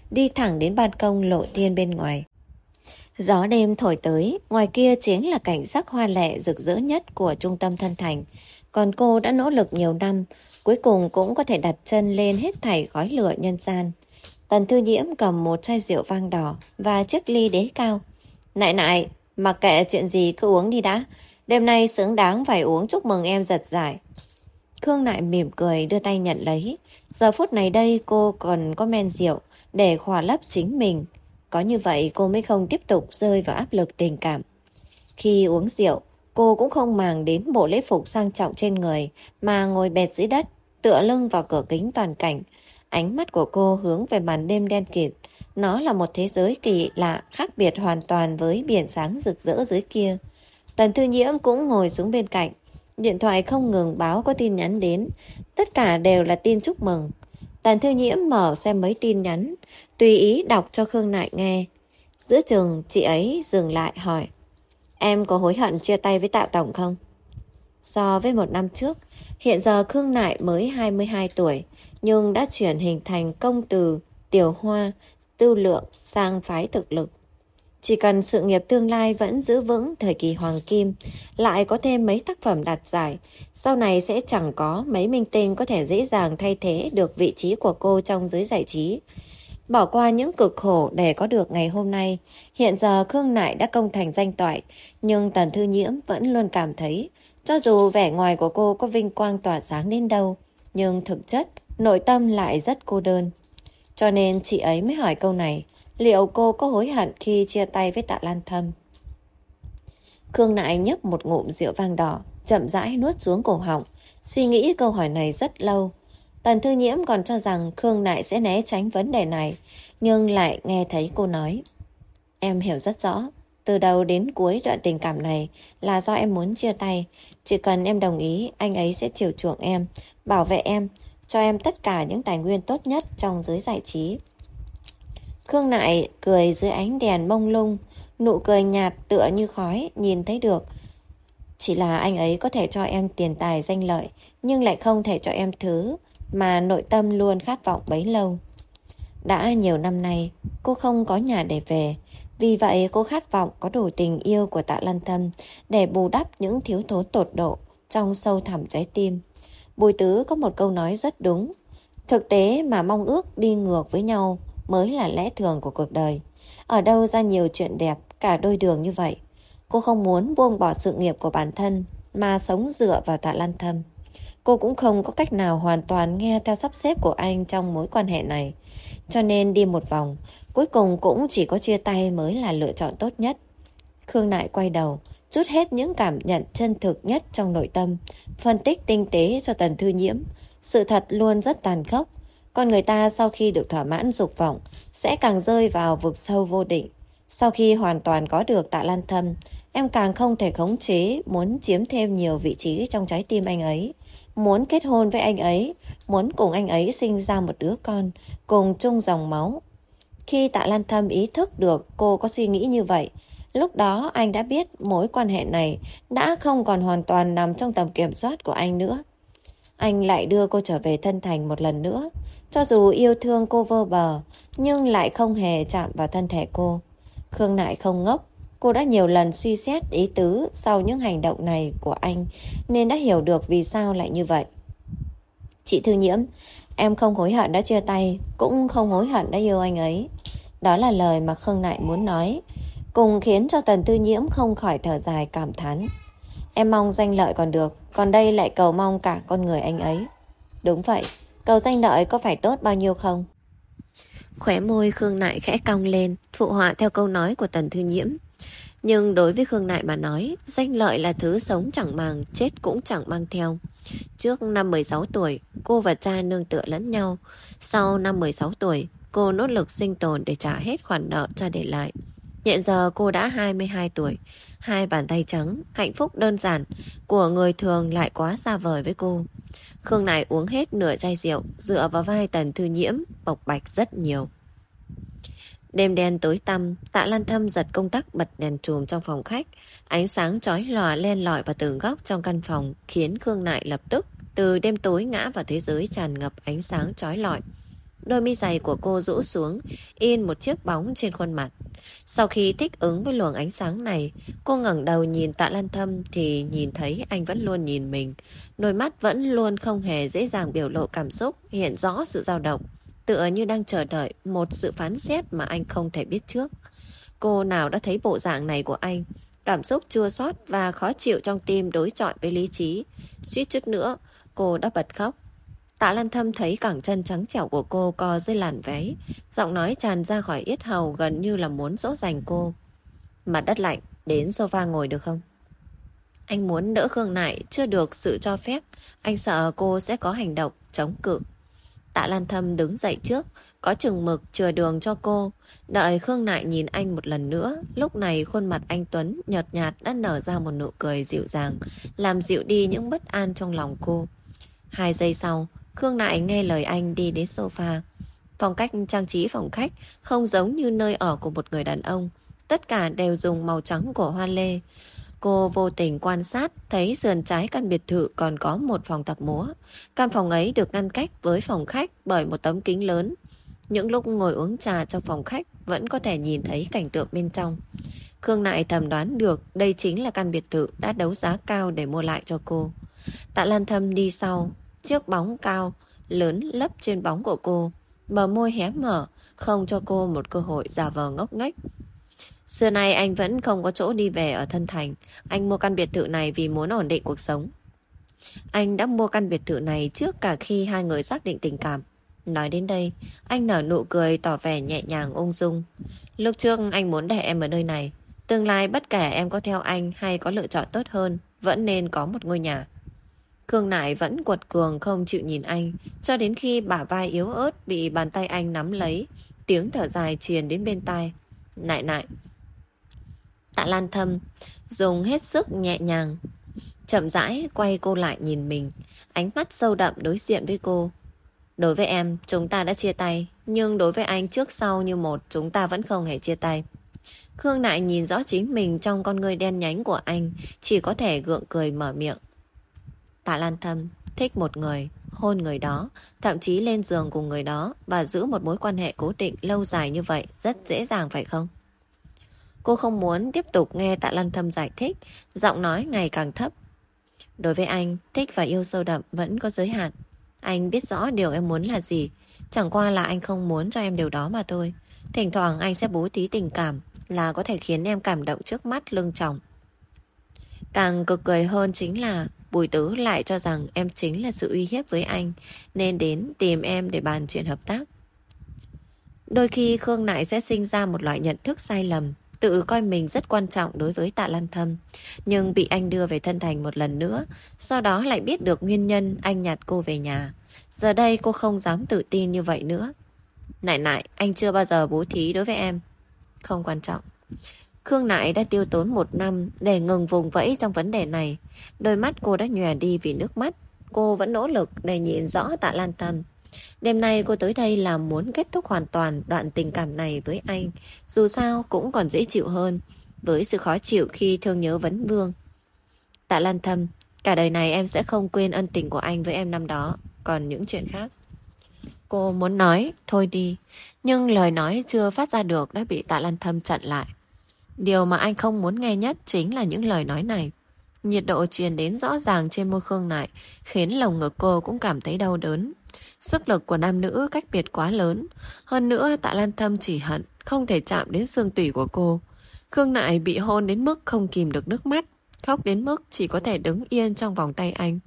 đi thẳng đến ban công lộ thiên bên ngoài. Gió đêm thổi tới, ngoài kia chính là cảnh sắc hoa lệ rực rỡ nhất của trung tâm Thân Thành. Còn cô đã nỗ lực nhiều năm, cuối cùng cũng có thể đặt chân lên hết thảy khói lửa nhân gian. Tần Thư Nhiễm cầm một chai rượu vang đỏ và chiếc ly đế cao. Nại nại, mặc kệ chuyện gì cứ uống đi đã. Đêm nay xứng đáng phải uống chúc mừng em giật giải. Khương Nại mỉm cười đưa tay nhận lấy. Giờ phút này đây cô còn có men rượu để khỏa lấp chính mình. Có như vậy cô mới không tiếp tục rơi vào áp lực tình cảm. Khi uống rượu, cô cũng không màng đến bộ lễ phục sang trọng trên người mà ngồi bệt dưới đất, tựa lưng vào cửa kính toàn cảnh. Ánh mắt của cô hướng về màn đêm đen kịt. Nó là một thế giới kỳ lạ, khác biệt hoàn toàn với biển sáng rực rỡ dưới kia. Tần Thư Nhiễm cũng ngồi xuống bên cạnh. Điện thoại không ngừng báo có tin nhắn đến. Tất cả đều là tin chúc mừng. Tần Thư Nhiễm mở xem mấy tin nhắn, tùy ý đọc cho Khương Nại nghe. Giữa chừng chị ấy dừng lại hỏi: Em có hối hận chia tay với Tạ Tổng không? So với một năm trước, hiện giờ Khương Nại mới hai mươi hai tuổi, nhưng đã chuyển hình thành công từ tiểu hoa, tư lượng sang phái thực lực. Chỉ cần sự nghiệp tương lai vẫn giữ vững thời kỳ hoàng kim, lại có thêm mấy tác phẩm đạt giải, sau này sẽ chẳng có mấy minh tinh có thể dễ dàng thay thế được vị trí của cô trong giới giải trí. Bỏ qua những cực khổ để có được ngày hôm nay, hiện giờ Khương Nại đã công thành danh toại, nhưng Tần Thư Nhiễm vẫn luôn cảm thấy, cho dù vẻ ngoài của cô có vinh quang tỏa sáng đến đâu, nhưng thực chất, nội tâm lại rất cô đơn. Cho nên chị ấy mới hỏi câu này, liệu cô có hối hận khi chia tay với Tạ Lan Thâm? Khương Nại nhấp một ngụm rượu vang đỏ, chậm rãi nuốt xuống cổ họng, suy nghĩ câu hỏi này rất lâu. Tần Thư Nhiễm còn cho rằng Khương Nại sẽ né tránh vấn đề này, nhưng lại nghe thấy cô nói: Em hiểu rất rõ, từ đầu đến cuối đoạn tình cảm này là do em muốn chia tay. Chỉ cần em đồng ý, anh ấy sẽ chiều chuộng em, bảo vệ em, cho em tất cả những tài nguyên tốt nhất trong giới giải trí. Khương Nại cười dưới ánh đèn mông lung, nụ cười nhạt tựa như khói nhìn thấy được. Chỉ là anh ấy có thể cho em tiền tài danh lợi, nhưng lại không thể cho em thứ mà nội tâm luôn khát vọng bấy lâu. Đã nhiều năm nay, cô không có nhà để về. Vì vậy cô khát vọng có đủ tình yêu của Tạ Lan Thâm để bù đắp những thiếu thốn tột độ trong sâu thẳm trái tim. Bùi Tứ có một câu nói rất đúng: thực tế mà mong ước đi ngược với nhau mới là lẽ thường của cuộc đời. Ở đâu ra nhiều chuyện đẹp cả đôi đường như vậy. Cô không muốn buông bỏ sự nghiệp của bản thân mà sống dựa vào Tạ Lan Thâm. Cô cũng không có cách nào hoàn toàn nghe theo sắp xếp của anh trong mối quan hệ này. Cho nên đi một vòng, cuối cùng cũng chỉ có chia tay mới là lựa chọn tốt nhất. Khương Nại quay đầu, trút hết những cảm nhận chân thực nhất trong nội tâm, phân tích tinh tế cho Tần Thư Nhiễm. Sự thật luôn rất tàn khốc. Con người ta sau khi được thỏa mãn dục vọng sẽ càng rơi vào vực sâu vô định. Sau khi hoàn toàn có được Tạ Lan Thâm, em càng không thể khống chế muốn chiếm thêm nhiều vị trí trong trái tim anh ấy. Muốn kết hôn với anh ấy, muốn cùng anh ấy sinh ra một đứa con, cùng chung dòng máu. Khi Tạ Lan Thâm ý thức được cô có suy nghĩ như vậy, lúc đó anh đã biết mối quan hệ này đã không còn hoàn toàn nằm trong tầm kiểm soát của anh nữa. Anh lại đưa cô trở về Thân Thành một lần nữa. Cho dù yêu thương cô vô bờ, nhưng lại không hề chạm vào thân thể cô. Khương Nại không ngốc. Cô đã nhiều lần suy xét ý tứ sau những hành động này của anh, nên đã hiểu được vì sao lại như vậy. Chị Thư Nhiễm, em không hối hận đã chia tay, cũng không hối hận đã yêu anh ấy. Đó là lời mà Khương Nại muốn nói, cùng khiến cho Tần Thư Nhiễm không khỏi thở dài cảm thán. Em mong danh lợi còn được, còn đây lại cầu mong cả con người anh ấy. Đúng vậy, cầu danh lợi có phải tốt bao nhiêu không? Khóe môi Khương Nại khẽ cong lên, phụ họa theo câu nói của Tần Thư Nhiễm. Nhưng đối với Khương Nại mà nói, danh lợi là thứ sống chẳng màng, chết cũng chẳng mang theo. Trước năm mười sáu tuổi, cô và cha nương tựa lẫn nhau. Sau năm mười sáu tuổi, cô nỗ lực sinh tồn để trả hết khoản nợ cha để lại. Hiện giờ cô đã hai mươi hai tuổi, hai bàn tay trắng, hạnh phúc đơn giản của người thường lại quá xa vời với cô. Khương Nại uống hết nửa chai rượu, dựa vào vai Tần Thư Nhiễm, bộc bạch rất nhiều. Đêm đen tối tăm, Tạ Lan Thâm giật công tắc bật đèn chùm trong phòng khách. Ánh sáng chói lòa len lỏi vào từng góc trong căn phòng, khiến Khương Nại lập tức từ đêm tối ngã vào thế giới tràn ngập ánh sáng chói lọi. đôi mi dày của cô rũ xuống, in một chiếc bóng trên khuôn mặt. Sau khi thích ứng với luồng ánh sáng này, cô ngẩng đầu nhìn Tạ Lan Thâm thì nhìn thấy anh vẫn luôn nhìn mình. Đôi mắt vẫn luôn không hề dễ dàng biểu lộ cảm xúc, hiện rõ sự dao động, tựa như đang chờ đợi một sự phán xét mà anh không thể biết trước. Cô nào đã thấy bộ dạng này của anh, cảm xúc chua xót và khó chịu trong tim đối chọi với lý trí. Suýt chút nữa, cô đã bật khóc. Tạ Lan Thâm thấy cẳng chân trắng trẻo của cô co dưới làn váy, giọng nói tràn ra khỏi yết hầu gần như là muốn dỗ dành cô. Mặt đất lạnh, đến sofa ngồi được không? Anh muốn đỡ Khương Nại, chưa được sự cho phép, anh sợ cô sẽ có hành động chống cự. Tạ Lan Thâm đứng dậy trước, có chừng mực chừa đường cho cô. Đợi Khương Nại nhìn anh một lần nữa, lúc này khuôn mặt anh Tuấn nhợt nhạt đã nở ra một nụ cười dịu dàng, làm dịu đi những bất an trong lòng cô. Hai giây sau, Khương Nại nghe lời anh đi đến sofa. Phong cách trang trí phòng khách không giống như nơi ở của một người đàn ông. Tất cả đều dùng màu trắng của hoa lê. Cô vô tình quan sát thấy sườn trái căn biệt thự còn có một phòng tập múa. Căn phòng ấy được ngăn cách với phòng khách bởi một tấm kính lớn. Những lúc ngồi uống trà trong phòng khách vẫn có thể nhìn thấy cảnh tượng bên trong. Khương Nại thầm đoán được đây chính là căn biệt thự đã đấu giá cao để mua lại cho cô. Tạ Lan Thâm đi sau, chiếc bóng cao lớn lấp trên bóng của cô, bờ môi hé mở, không cho cô một cơ hội giả vờ ngốc nghếch. Xưa nay anh vẫn không có chỗ đi về ở Thân Thành. Anh mua căn biệt thự này vì muốn ổn định cuộc sống. Anh đã mua căn biệt thự này trước cả khi hai người xác định tình cảm. Nói đến đây, anh nở nụ cười tỏ vẻ nhẹ nhàng ung dung. Lúc trước anh muốn để em ở nơi này. Tương lai bất kể em có theo anh hay có lựa chọn tốt hơn, vẫn nên có một ngôi nhà. Khương Nại vẫn quật cường không chịu nhìn anh, cho đến khi bả vai yếu ớt bị bàn tay anh nắm lấy, tiếng thở dài truyền đến bên tai. Nại nại. Tạ Lan Thâm dùng hết sức nhẹ nhàng, chậm rãi quay cô lại nhìn mình, ánh mắt sâu đậm đối diện với cô. Đối với em, chúng ta đã chia tay, nhưng đối với anh trước sau như một, chúng ta vẫn không hề chia tay. Khương Nại nhìn rõ chính mình trong con ngươi đen nhánh của anh, chỉ có thể gượng cười mở miệng. Tạ Lan Thâm thích một người, hôn người đó, thậm chí lên giường cùng người đó và giữ một mối quan hệ cố định lâu dài như vậy rất dễ dàng phải không? Cô không muốn tiếp tục nghe Tạ Lan Thâm giải thích, giọng nói ngày càng thấp. Đối với anh, thích và yêu sâu đậm vẫn có giới hạn. Anh biết rõ điều em muốn là gì, chẳng qua là anh không muốn cho em điều đó mà thôi. Thỉnh thoảng anh sẽ bố thí tình cảm là có thể khiến em cảm động trước mắt lưng tròng. Càng cực cười hơn chính là Bùi Tứ lại cho rằng em chính là sự uy hiếp với anh, nên đến tìm em để bàn chuyện hợp tác. Đôi khi Khương Nại sẽ sinh ra một loại nhận thức sai lầm, tự coi mình rất quan trọng đối với Tạ Lan Thâm, nhưng bị anh đưa về Thân Thành một lần nữa, sau đó lại biết được nguyên nhân anh nhặt cô về nhà. Giờ đây cô không dám tự tin như vậy nữa. Nại nại, anh chưa bao giờ bố thí đối với em. Không quan trọng. Khương Nại đã tiêu tốn một năm để ngừng vùng vẫy trong vấn đề này. Đôi mắt cô đã nhòe đi vì nước mắt. Cô vẫn nỗ lực để nhìn rõ Tạ Lan Thâm. Đêm nay cô tới đây là muốn kết thúc hoàn toàn đoạn tình cảm này với anh. Dù sao cũng còn dễ chịu hơn với sự khó chịu khi thương nhớ vấn vương. Tạ Lan Thâm, cả đời này em sẽ không quên ân tình của anh với em năm đó. Còn những chuyện khác. Cô muốn nói, thôi đi. Nhưng lời nói chưa phát ra được đã bị Tạ Lan Thâm chặn lại. Điều mà anh không muốn nghe nhất chính là những lời nói này. Nhiệt độ truyền đến rõ ràng trên môi Khương Nại, khiến lồng ngực cô cũng cảm thấy đau đớn. Sức lực của nam nữ cách biệt quá lớn. Hơn nữa Tạ Lan Thâm chỉ hận không thể chạm đến xương tủy của cô. Khương Nại bị hôn đến mức không kìm được nước mắt, khóc đến mức chỉ có thể đứng yên trong vòng tay anh.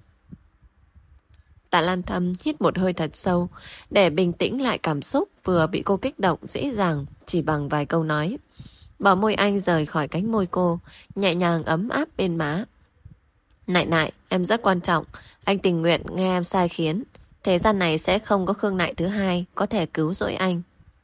Tạ Lan Thâm hít một hơi thật sâu để bình tĩnh lại cảm xúc vừa bị cô kích động dễ dàng chỉ bằng vài câu nói. Bờ môi anh rời khỏi cánh môi cô, nhẹ nhàng ấm áp bên má. Nại nại, em rất quan trọng. Anh tình nguyện nghe em sai khiến. Thế gian này sẽ không có Khương Nại thứ hai có thể cứu rỗi anh.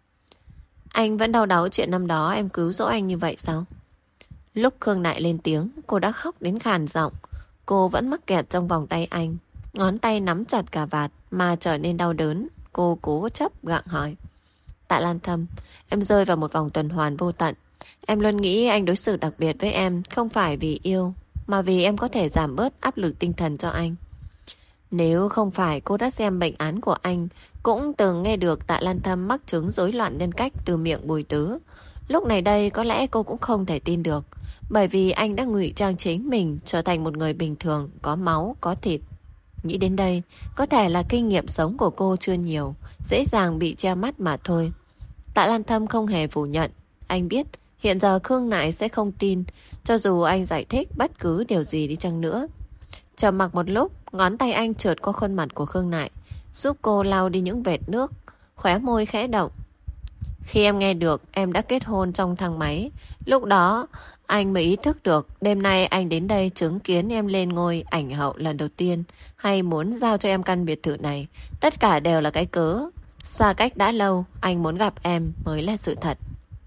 Anh vẫn đau đáu chuyện năm đó em cứu rỗi anh như vậy sao? Lúc Khương Nại lên tiếng, cô đã khóc đến khàn giọng. Cô vẫn mắc kẹt trong vòng tay anh. Ngón tay nắm chặt cà vạt mà trở nên đau đớn. Cô cố chấp gặng hỏi. Tạ Lan Thâm, em rơi vào một vòng tuần hoàn vô tận. Em luôn nghĩ anh đối xử đặc biệt với em không phải vì yêu, mà vì em có thể giảm bớt áp lực tinh thần cho anh. Nếu không phải cô đã xem bệnh án của anh cũng từng nghe được Tạ Lan Thâm mắc chứng rối loạn nhân cách từ miệng Bùi Tứ. Lúc này đây có lẽ cô cũng không thể tin được, bởi vì anh đã ngụy trang chính mình trở thành một người bình thường, có máu, có thịt. Nghĩ đến đây, có thể là kinh nghiệm sống của cô chưa nhiều, dễ dàng bị che mắt mà thôi. Tạ Lan Thâm không hề phủ nhận. Anh biết hiện giờ Khương Nại sẽ không tin, cho dù anh giải thích bất cứ điều gì đi chăng nữa. Trầm mặc một lúc, ngón tay anh trượt qua khuôn mặt của Khương Nại, giúp cô lau đi những vệt nước, khóe môi khẽ động. Khi em nghe được em đã kết hôn trong thang máy, lúc đó anh mới ý thức được đêm nay anh đến đây chứng kiến em lên ngôi ảnh hậu lần đầu tiên, hay muốn giao cho em căn biệt thự này. Tất cả đều là cái cớ. Xa cách đã lâu, anh muốn gặp em mới là sự thật.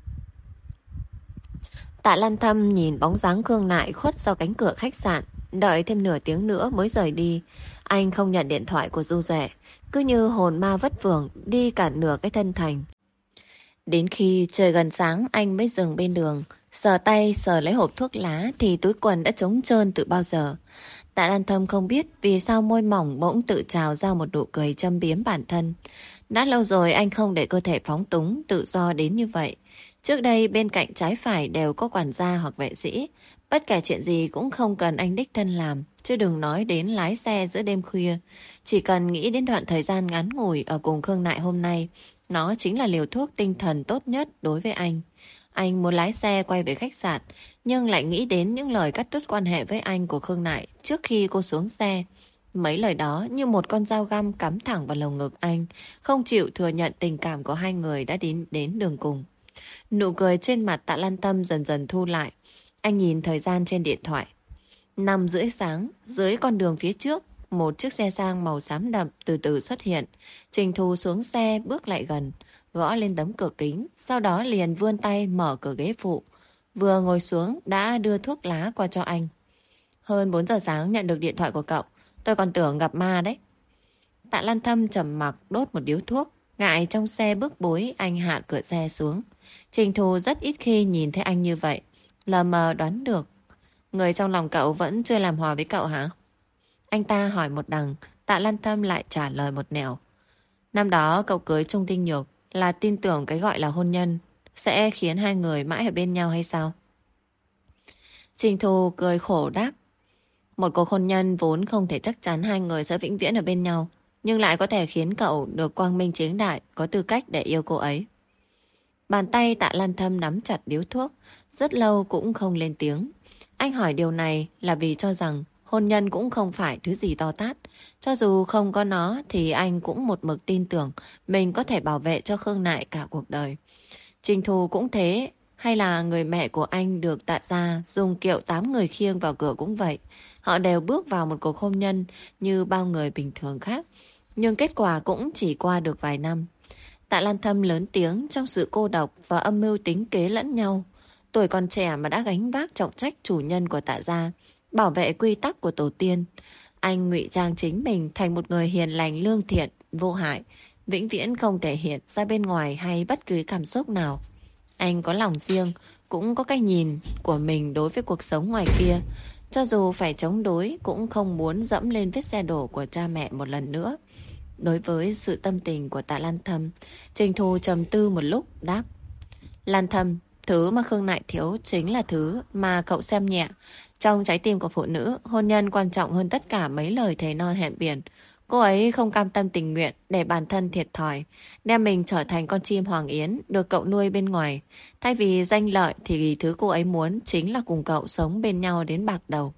Tạ Lan Thâm nhìn bóng dáng Khương Nại khuất sau cánh cửa khách sạn, đợi thêm nửa tiếng nữa mới rời đi. Anh không nhận điện thoại của Du Duệ, cứ như hồn ma vất vưởng đi cả nửa cái thân thành. Đến khi trời gần sáng anh mới dừng bên đường, sờ tay sờ lấy hộp thuốc lá thì túi quần đã trống trơn từ bao giờ. Tạ Lan Thâm không biết vì sao môi mỏng bỗng tự trào ra một nụ cười châm biếm bản thân. Đã lâu rồi anh không để cơ thể phóng túng, tự do đến như vậy. Trước đây bên cạnh trái phải đều có quản gia hoặc vệ sĩ. Bất kể chuyện gì cũng không cần anh đích thân làm, chứ đừng nói đến lái xe giữa đêm khuya. Chỉ cần nghĩ đến đoạn thời gian ngắn ngủi ở cùng Khương Nại hôm nay, nó chính là liều thuốc tinh thần tốt nhất đối với anh. Anh muốn lái xe quay về khách sạn, nhưng lại nghĩ đến những lời cắt đứt quan hệ với anh của Khương Nại trước khi cô xuống xe. Mấy lời đó như một con dao găm cắm thẳng vào lồng ngực anh, không chịu thừa nhận tình cảm của hai người đã đến đến đường cùng. Nụ cười trên mặt Tạ Lan Tâm dần dần thu lại. Anh nhìn thời gian trên điện thoại. Năm rưỡi sáng, dưới con đường phía trước, một chiếc xe sang màu xám đậm từ từ xuất hiện. Trình Thu xuống xe bước lại gần, gõ lên tấm cửa kính, sau đó liền vươn tay mở cửa ghế phụ. Vừa ngồi xuống đã đưa thuốc lá qua cho anh. Hơn bốn giờ sáng nhận được điện thoại của cậu, tôi còn tưởng gặp ma đấy. Tạ Lan Thâm trầm mặc đốt một điếu thuốc, ngại trong xe bức bối anh hạ cửa xe xuống. Trình Thu rất ít khi nhìn thấy anh như vậy, lờ mờ đoán được. Người trong lòng cậu vẫn chưa làm hòa với cậu hả? Anh ta hỏi một đằng, Tạ Lan Thâm lại trả lời một nẻo. Năm đó cậu cưới Trung Đinh Nhược là tin tưởng cái gọi là hôn nhân sẽ khiến hai người mãi ở bên nhau hay sao? Trình Thu cười khổ đáp. Một cuộc hôn nhân vốn không thể chắc chắn hai người sẽ vĩnh viễn ở bên nhau, nhưng lại có thể khiến cậu được quang minh chính đại, có tư cách để yêu cô ấy. Bàn tay Tạ Lan Thâm nắm chặt điếu thuốc, rất lâu cũng không lên tiếng. Anh hỏi điều này là vì cho rằng hôn nhân cũng không phải thứ gì to tát. Cho dù không có nó thì anh cũng một mực tin tưởng mình có thể bảo vệ cho Khương Nại cả cuộc đời. Trình Thu cũng thế, hay là người mẹ của anh được Tạ gia dùng kiệu tám người khiêng vào cửa cũng vậy. Họ đều bước vào một cuộc hôn nhân như bao người bình thường khác, nhưng kết quả cũng chỉ qua được vài năm. Tạ Lan Thâm lớn tiếng trong sự cô độc và âm mưu tính kế lẫn nhau. Tuổi còn trẻ mà đã gánh vác trọng trách chủ nhân của Tạ gia, bảo vệ quy tắc của tổ tiên. Anh ngụy trang chính mình thành một người hiền lành lương thiện, vô hại, vĩnh viễn không thể hiện ra bên ngoài hay bất cứ cảm xúc nào. Anh có lòng riêng, cũng có cách nhìn của mình đối với cuộc sống ngoài kia. Cho dù phải chống đối, cũng không muốn dẫm lên vết xe đổ của cha mẹ một lần nữa. Đối với sự tâm tình của Tạ Lan Thâm, Trình Thu trầm tư một lúc đáp. Lan Thâm, thứ mà Khương Nại thiếu chính là thứ mà cậu xem nhẹ. Trong trái tim của phụ nữ, hôn nhân quan trọng hơn tất cả mấy lời thề non hẹn biển. Cô ấy không cam tâm tình nguyện để bản thân thiệt thòi, đem mình trở thành con chim hoàng yến được cậu nuôi bên ngoài. Thay vì danh lợi thì thứ cô ấy muốn chính là cùng cậu sống bên nhau đến bạc đầu.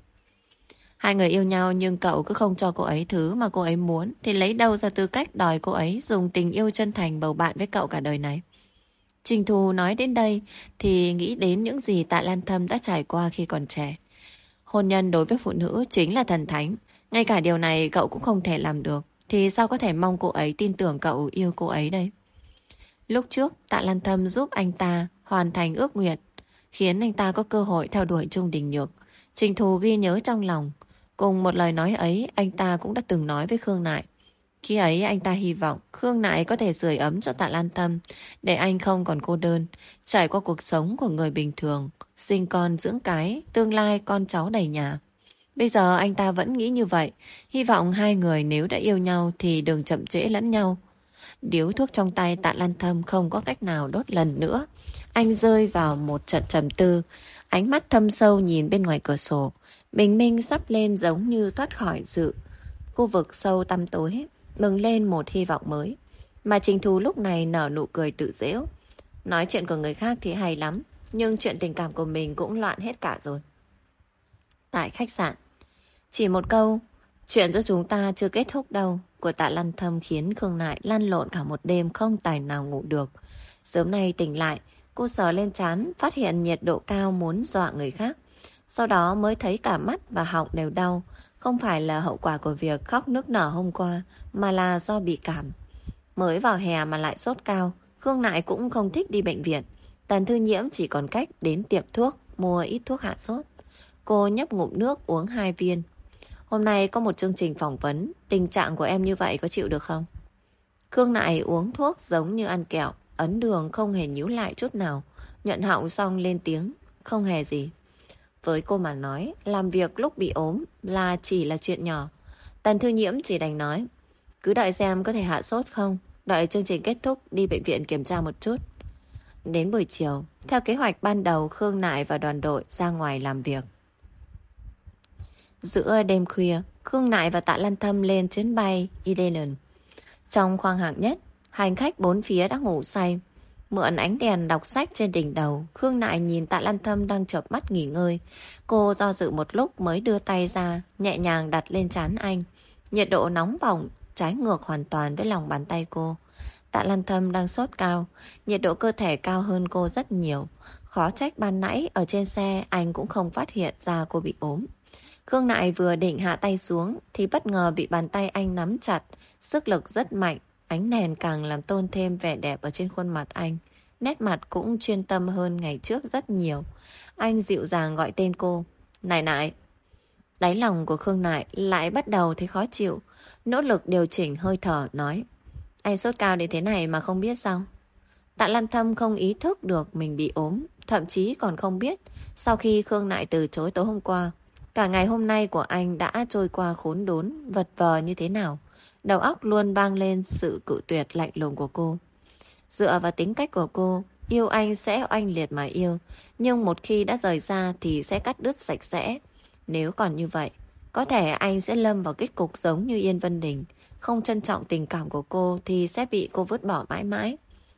Hai người yêu nhau nhưng cậu cứ không cho cô ấy thứ mà cô ấy muốn, thì lấy đâu ra tư cách đòi cô ấy dùng tình yêu chân thành bầu bạn với cậu cả đời này. Trình Thu nói đến đây thì nghĩ đến những gì Tạ Lan Thâm đã trải qua khi còn trẻ. Hôn nhân đối với phụ nữ chính là thần thánh. Ngay cả điều này cậu cũng không thể làm được, thì sao có thể mong cô ấy tin tưởng cậu yêu cô ấy đây? Lúc trước Tạ Lan Thâm giúp anh ta hoàn thành ước nguyện, khiến anh ta có cơ hội theo đuổi Trung Đình Nhược. Trình Thu ghi nhớ trong lòng. Cùng một lời nói ấy, anh ta cũng đã từng nói với Khương Nại. Khi ấy anh ta hy vọng Khương Nại có thể sưởi ấm cho Tạ Lan Thâm, để anh không còn cô đơn, trải qua cuộc sống của người bình thường, sinh con dưỡng cái, tương lai con cháu đầy nhà. Bây giờ anh ta vẫn nghĩ như vậy, hy vọng hai người nếu đã yêu nhau thì đừng chậm trễ lẫn nhau. Điếu thuốc trong tay Tạ Lan Thâm không có cách nào đốt lần nữa. Anh rơi vào một trận trầm tư, ánh mắt thâm sâu nhìn bên ngoài cửa sổ. Bình minh sắp lên giống như thoát khỏi sự khu vực sâu tăm tối, bừng lên một hy vọng mới. Mà Trình Thú lúc này nở nụ cười tự giễu. Nói chuyện của người khác thì hay lắm, nhưng chuyện tình cảm của mình cũng loạn hết cả rồi. Tại khách sạn, chỉ một câu chuyện giữa chúng ta chưa kết thúc đâu của Tạ Lan Thâm khiến Khương Nại lăn lộn cả một đêm không tài nào ngủ được. Sớm nay tỉnh lại, cô sờ lên trán, phát hiện nhiệt độ cao muốn dọa người khác. Sau đó mới thấy cả mắt và họng đều đau. Không phải là hậu quả của việc khóc nức nở hôm qua, mà là do bị cảm. Mới vào hè mà lại sốt cao, Khương Nại cũng không thích đi bệnh viện. Tần Thư Nhiễm chỉ còn cách đến tiệm thuốc, mua ít thuốc hạ sốt. Cô nhấp ngụm nước uống hai viên. Hôm nay có một chương trình phỏng vấn, tình trạng của em như vậy có chịu được không? Khương Nại uống thuốc giống như ăn kẹo, ấn đường không hề nhíu lại chút nào. Nhuận họng xong lên tiếng, không hề gì. Với cô mà nói, làm việc lúc bị ốm là chỉ là chuyện nhỏ. Tần Thư Nhiễm chỉ đành nói, cứ đợi xem có thể hạ sốt không, đợi chương trình kết thúc đi bệnh viện kiểm tra một chút. Đến buổi chiều, theo kế hoạch ban đầu, Khương Nại và đoàn đội ra ngoài làm việc. Giữa đêm khuya, Khương Nại và Tạ Lan Thâm lên chuyến bay Eden. Trong khoang hạng nhất, hành khách bốn phía đã ngủ say. Mượn ánh đèn đọc sách trên đỉnh đầu, Khương Nại nhìn Tạ Lan Thâm đang chợp mắt nghỉ ngơi. Cô do dự một lúc mới đưa tay ra, nhẹ nhàng đặt lên trán anh. Nhiệt độ nóng bỏng, trái ngược hoàn toàn với lòng bàn tay cô. Tạ Lan Thâm đang sốt cao, nhiệt độ cơ thể cao hơn cô rất nhiều. Khó trách ban nãy ở trên xe anh cũng không phát hiện ra cô bị ốm. Khương Nại vừa định hạ tay xuống thì bất ngờ bị bàn tay anh nắm chặt, sức lực rất mạnh, ánh đèn càng làm tôn thêm vẻ đẹp ở trên khuôn mặt anh. Nét mặt cũng chuyên tâm hơn ngày trước rất nhiều. Anh dịu dàng gọi tên cô, Nại Nại. Đáy lòng của Khương Nại lại bắt đầu thấy khó chịu, nỗ lực điều chỉnh hơi thở nói, anh sốt cao đến thế này mà không biết sao? Tạ Lan Thâm không ý thức được mình bị ốm, thậm chí còn không biết sau khi Khương Nại từ chối tối hôm qua, cả ngày hôm nay của anh đã trôi qua khốn đốn, vật vờ như thế nào. Đầu óc luôn vang lên sự cự tuyệt lạnh lùng của cô. Dựa vào tính cách của cô, yêu anh sẽ oanh liệt mà yêu, nhưng một khi đã rời ra thì sẽ cắt đứt sạch sẽ. Nếu còn như vậy, có thể anh sẽ lâm vào kết cục giống như Yên Vân Đình. Không trân trọng tình cảm của cô thì sẽ bị cô vứt bỏ mãi mãi.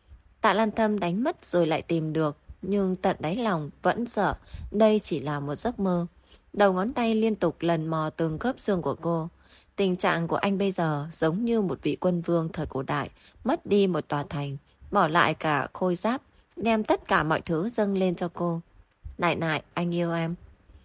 Tạ Lan Thâm đánh mất rồi lại tìm được, nhưng tận đáy lòng vẫn sợ đây chỉ là một giấc mơ. Đầu ngón tay liên tục lần mò từng khớp xương của cô. Tình trạng của anh bây giờ giống như một vị quân vương thời cổ đại, mất đi một tòa thành, bỏ lại cả khôi giáp, đem tất cả mọi thứ dâng lên cho cô. Nại Nại, anh yêu em.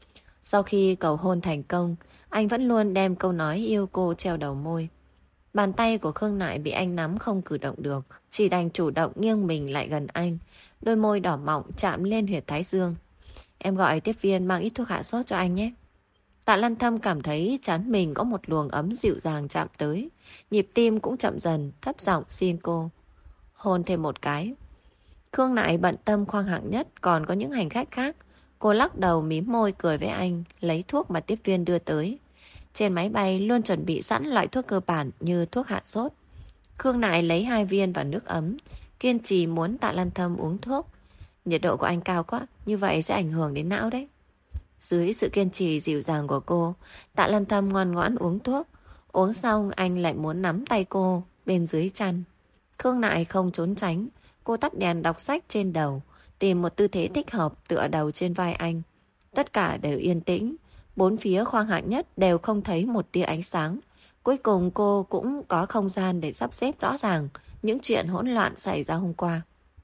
Sau khi cầu hôn thành công, anh vẫn luôn đem câu nói yêu cô treo đầu môi. Bàn tay của Khương Nại bị anh nắm không cử động được, chỉ đành chủ động nghiêng mình lại gần anh. Đôi môi đỏ mọng chạm lên huyệt thái dương. Em gọi tiếp viên mang ít thuốc hạ sốt cho anh nhé. Tạ Lan Thâm cảm thấy trán mình có một luồng ấm dịu dàng chạm tới. Nhịp tim cũng chậm dần, thấp giọng xin cô. Hôn thêm một cái. Khương Nại bận tâm khoang hạng nhất còn có những hành khách khác. Cô lắc đầu mím môi cười với anh, lấy thuốc mà tiếp viên đưa tới. Trên máy bay luôn chuẩn bị sẵn loại thuốc cơ bản như thuốc hạ sốt. Khương Nại lấy hai viên vào nước ấm, kiên trì muốn Tạ Lan Thâm uống thuốc. Nhiệt độ của anh cao quá, như vậy sẽ ảnh hưởng đến não đấy. Dưới sự kiên trì dịu dàng của cô, Tạ Lan Thâm ngoan ngoãn uống thuốc. Uống xong anh lại muốn nắm tay cô bên dưới chăn. Khương Nại không trốn tránh. Cô tắt đèn đọc sách trên đầu, tìm một tư thế thích hợp tựa đầu trên vai anh. Tất cả đều yên tĩnh. Bốn phía khoang hạng nhất đều không thấy một tia ánh sáng. Cuối cùng cô cũng có không gian để sắp xếp rõ ràng những chuyện hỗn loạn xảy ra hôm qua.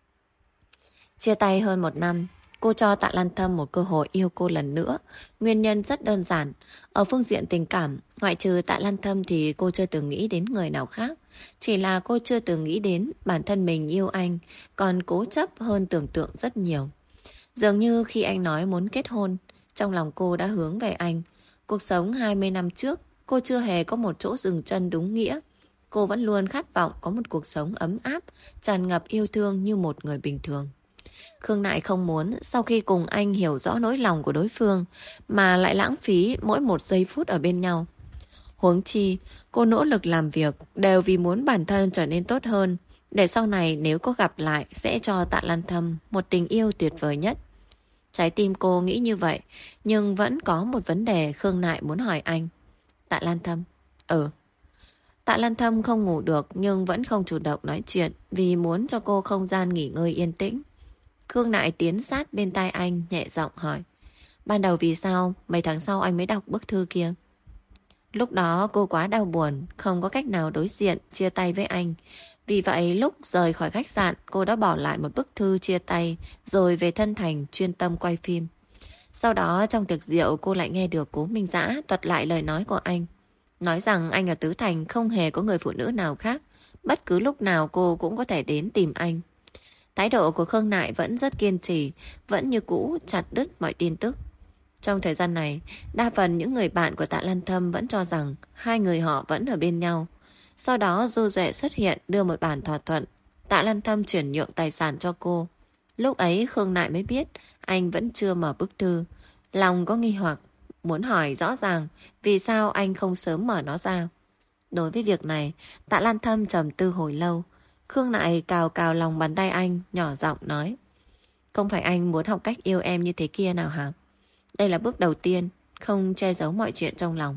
Chia tay hơn một năm, cô cho Tạ Lan Thâm một cơ hội yêu cô lần nữa. Nguyên nhân rất đơn giản. Ở phương diện tình cảm, ngoại trừ Tạ Lan Thâm thì cô chưa từng nghĩ đến người nào khác. Chỉ là cô chưa từng nghĩ đến bản thân mình yêu anh, còn cố chấp hơn tưởng tượng rất nhiều. Dường như khi anh nói muốn kết hôn, trong lòng cô đã hướng về anh. Cuộc sống hai mươi năm trước, cô chưa hề có một chỗ dừng chân đúng nghĩa. Cô vẫn luôn khát vọng có một cuộc sống ấm áp, tràn ngập yêu thương như một người bình thường. Khương Nại không muốn sau khi cùng anh hiểu rõ nỗi lòng của đối phương mà lại lãng phí mỗi một giây phút ở bên nhau. Huống chi, Cô nỗ lực làm việc đều vì muốn bản thân trở nên tốt hơn, để sau này nếu có gặp lại sẽ cho Tạ Lan Thâm một tình yêu tuyệt vời nhất. Trái tim cô nghĩ như vậy, nhưng vẫn có một vấn đề Khương Nại muốn hỏi anh. Tạ Lan Thâm. Ừ. Tạ Lan Thâm không ngủ được nhưng vẫn không chủ động nói chuyện vì muốn cho cô không gian nghỉ ngơi yên tĩnh. Khương Nại tiến sát bên tai anh nhẹ giọng hỏi. Ban đầu vì sao mấy tháng sau anh mới đọc bức thư kia? Lúc đó cô quá đau buồn, không có cách nào đối diện chia tay với anh. Vì vậy lúc rời khỏi khách sạn cô đã bỏ lại một bức thư chia tay rồi về Thân Thành chuyên tâm quay phim. Sau đó trong tiệc rượu cô lại nghe được Cố Minh Dã thuật lại lời nói của anh. Nói rằng anh ở Tứ Thành không hề có người phụ nữ nào khác. Bất cứ lúc nào cô cũng có thể đến tìm anh. Thái độ của Khương Nại vẫn rất kiên trì, vẫn như cũ chặt đứt mọi tin tức. Trong thời gian này, đa phần những người bạn của Tạ Lan Thâm vẫn cho rằng hai người họ vẫn ở bên nhau. Sau đó Du Duệ xuất hiện đưa một bản thỏa thuận. Tạ Lan Thâm chuyển nhượng tài sản cho cô. Lúc ấy Khương Nại mới biết anh vẫn chưa mở bức thư. Lòng có nghi hoặc, muốn hỏi rõ ràng vì sao anh không sớm mở nó ra. Đối với việc này, Tạ Lan Thâm trầm tư hồi lâu. Khương Nại cào cào lòng bàn tay anh, nhỏ giọng nói. Không phải anh muốn học cách yêu em như thế kia nào hả? Đây là bước đầu tiên, không che giấu mọi chuyện trong lòng.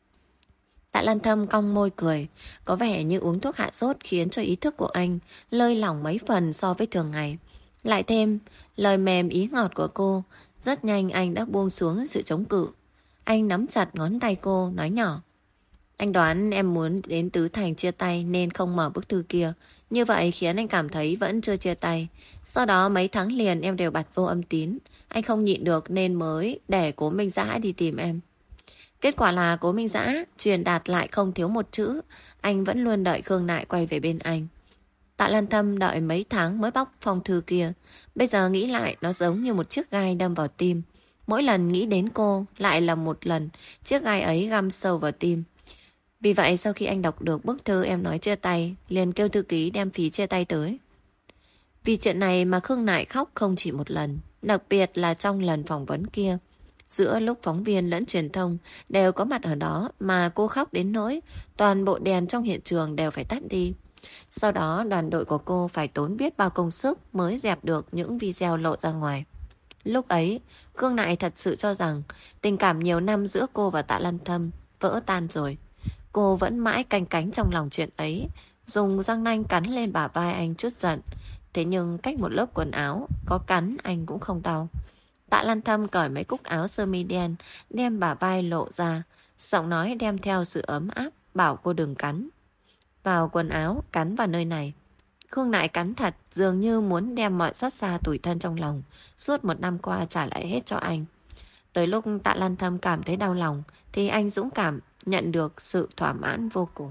Tạ Lan Thâm cong môi cười, có vẻ như uống thuốc hạ sốt khiến cho ý thức của anh lơi lỏng mấy phần so với thường ngày. Lại thêm lời mềm ý ngọt của cô, rất nhanh anh đã buông xuống sự chống cự. Anh nắm chặt ngón tay cô, nói nhỏ. Anh đoán em muốn đến Tứ Thành chia tay nên không mở bức thư kia. Như vậy khiến anh cảm thấy vẫn chưa chia tay. Sau đó mấy tháng liền em đều bật vô âm tín. Anh không nhịn được nên mới để Cố Minh Dã đi tìm em. Kết quả là Cố Minh Dã truyền đạt lại không thiếu một chữ. Anh vẫn luôn đợi Khương Nại quay về bên anh. Tạ Lan Thâm đợi mấy tháng mới bóc phong thư kia. Bây giờ nghĩ lại nó giống như một chiếc gai đâm vào tim. Mỗi lần nghĩ đến cô lại là một lần chiếc gai ấy găm sâu vào tim. Vì vậy sau khi anh đọc được bức thư em nói chia tay, liền kêu thư ký đem phí chia tay tới. Vì chuyện này mà Khương Nại khóc không chỉ một lần, đặc biệt là trong lần phỏng vấn kia. Giữa lúc phóng viên lẫn truyền thông đều có mặt ở đó mà cô khóc đến nỗi toàn bộ đèn trong hiện trường đều phải tắt đi. Sau đó đoàn đội của cô phải tốn biết bao công sức mới dẹp được những video lộ ra ngoài. Lúc ấy, Khương Nại thật sự cho rằng tình cảm nhiều năm giữa cô và Tạ Lan Thâm vỡ tan rồi. Cô vẫn mãi canh cánh trong lòng chuyện ấy, dùng răng nanh cắn lên bả vai anh chút giận. Thế nhưng cách một lớp quần áo, có cắn anh cũng không đau. Tạ Lan Thâm cởi mấy cúc áo sơ mi đen, đem bả vai lộ ra, giọng nói đem theo sự ấm áp, bảo cô đừng cắn. Vào quần áo, cắn vào nơi này. Khương Nại cắn thật, dường như muốn đem mọi xót xa tủi thân trong lòng, suốt một năm qua trả lại hết cho anh. Tới lúc Tạ Lan Thâm cảm thấy đau lòng, thì anh dũng cảm nhận được sự thỏa mãn vô cùng.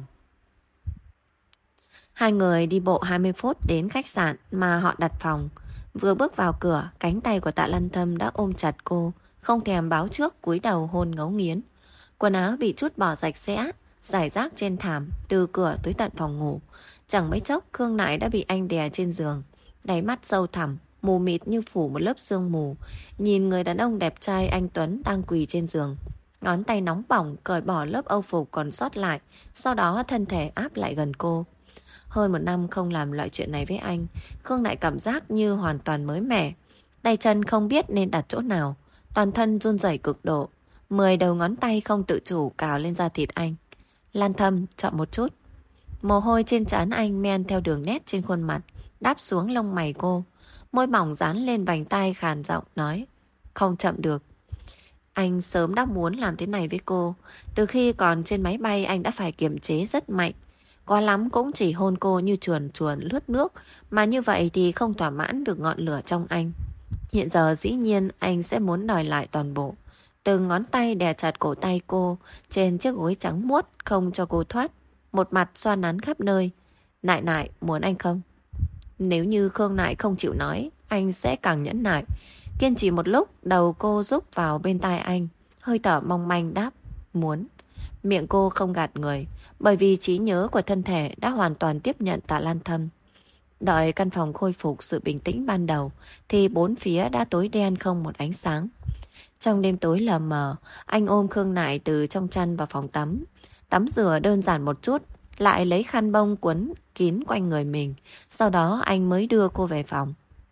Hai người đi bộ hai mươi phút đến khách sạn mà họ đặt phòng. Vừa bước vào cửa, cánh tay của Tạ Lan Thâm đã ôm chặt cô, không thèm báo trước cúi đầu hôn ngấu nghiến. Quần áo bị trút bỏ sạch sẽ, rải rác trên thảm, từ cửa tới tận phòng ngủ. Chẳng mấy chốc Khương Nại đã bị anh đè trên giường. Đáy mắt sâu thẳm, mù mịt như phủ một lớp sương mù. Nhìn người đàn ông đẹp trai anh Tuấn đang quỳ trên giường. Ngón tay nóng bỏng cởi bỏ lớp âu phục còn sót lại, sau đó thân thể áp lại gần cô. Hơn một năm không làm loại chuyện này với anh, Khương Nại cảm giác như hoàn toàn mới mẻ. Tay chân không biết nên đặt chỗ nào, toàn thân run rẩy cực độ. Mười đầu ngón tay không tự chủ cào lên da thịt anh. Lan Thâm, chậm một chút. Mồ hôi trên trán anh men theo đường nét trên khuôn mặt, đáp xuống lông mày cô. Môi mỏng dán lên vành tai khàn giọng nói. Không chậm được. Anh sớm đã muốn làm thế này với cô. Từ khi còn trên máy bay anh đã phải kiềm chế rất mạnh. Có lắm cũng chỉ hôn cô như chuồn chuồn lướt nước, mà như vậy thì không thỏa mãn được ngọn lửa trong anh. Hiện giờ dĩ nhiên anh sẽ muốn đòi lại toàn bộ. Từng ngón tay đè chặt cổ tay cô trên chiếc gối trắng muốt không cho cô thoát. Một mặt xoa nắn khắp nơi. Nại nại, muốn anh không? Nếu như Khương Nại không chịu nói, anh sẽ càng nhẫn nại. Kiên trì một lúc, đầu cô rúc vào bên tai anh. Hơi thở mong manh đáp, muốn. Miệng cô không gạt người, bởi vì trí nhớ của thân thể đã hoàn toàn tiếp nhận Tạ Lan Thâm. Đợi căn phòng khôi phục sự bình tĩnh ban đầu, thì bốn phía đã tối đen không một ánh sáng. Trong đêm tối lờ mờ, anh ôm Khương Nại từ trong chăn vào phòng tắm. Tắm rửa đơn giản một chút, lại lấy khăn bông quấn kín quanh người mình. Sau đó anh mới đưa cô về phòng.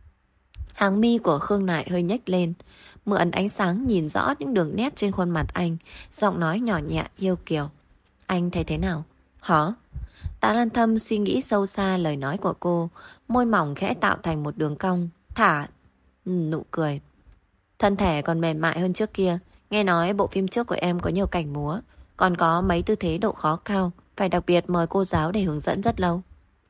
Hàng mi của Khương Nại hơi nhếch lên, mượn ánh sáng nhìn rõ những đường nét trên khuôn mặt anh, giọng nói nhỏ nhẹ yêu kiều. Anh thấy thế nào? Hả? Tạ Lan Thâm suy nghĩ sâu xa lời nói của cô, môi mỏng khẽ tạo thành một đường cong, thả nụ cười. Thân thể còn mềm mại hơn trước kia. Nghe nói bộ phim trước của em có nhiều cảnh múa, còn có mấy tư thế độ khó cao, phải đặc biệt mời cô giáo để hướng dẫn rất lâu.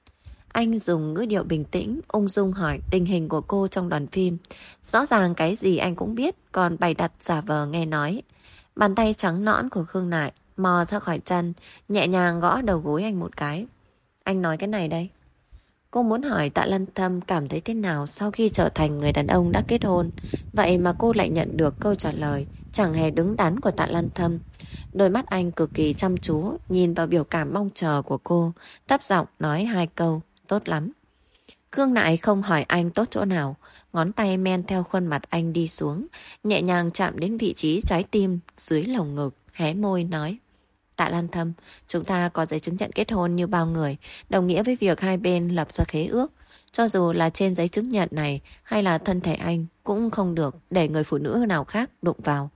Anh dùng ngữ điệu bình tĩnh, ung dung hỏi tình hình của cô trong đoàn phim. Rõ ràng cái gì anh cũng biết, còn bày đặt giả vờ nghe nói. Bàn tay trắng nõn của Khương Nại mò ra khỏi chân, nhẹ nhàng gõ đầu gối anh một cái. Anh nói cái này đây. Cô muốn hỏi Tạ Lan Thâm cảm thấy thế nào sau khi trở thành người đàn ông đã kết hôn. Vậy mà cô lại nhận được câu trả lời chẳng hề đứng đắn của Tạ Lan Thâm. Đôi mắt anh cực kỳ chăm chú, nhìn vào biểu cảm mong chờ của cô, thấp giọng nói hai câu. Tốt lắm. Khương Nại không hỏi anh tốt chỗ nào, ngón tay men theo khuôn mặt anh đi xuống, nhẹ nhàng chạm đến vị trí trái tim dưới lồng ngực, hé môi nói. Tạ Lan Thâm, chúng ta có giấy chứng nhận kết hôn như bao người, đồng nghĩa với việc hai bên lập ra khế ước. Cho dù là trên giấy chứng nhận này hay là thân thể anh cũng không được để người phụ nữ nào khác đụng vào.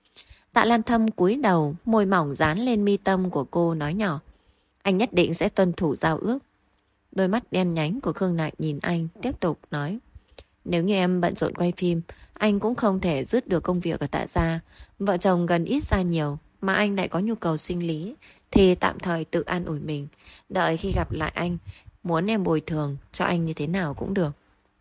Tạ Lan Thâm cúi đầu, môi mỏng dán lên mi tâm của cô nói nhỏ. Anh nhất định sẽ tuân thủ giao ước. Đôi mắt đen nhánh của Khương Nại nhìn anh, tiếp tục nói. Nếu như em bận rộn quay phim, anh cũng không thể dứt được công việc ở Tạ gia. Vợ chồng gần ít ra nhiều, mà anh lại có nhu cầu sinh lý, thì tạm thời tự an ủi mình. Đợi khi gặp lại anh, muốn em bồi thường cho anh như thế nào cũng được.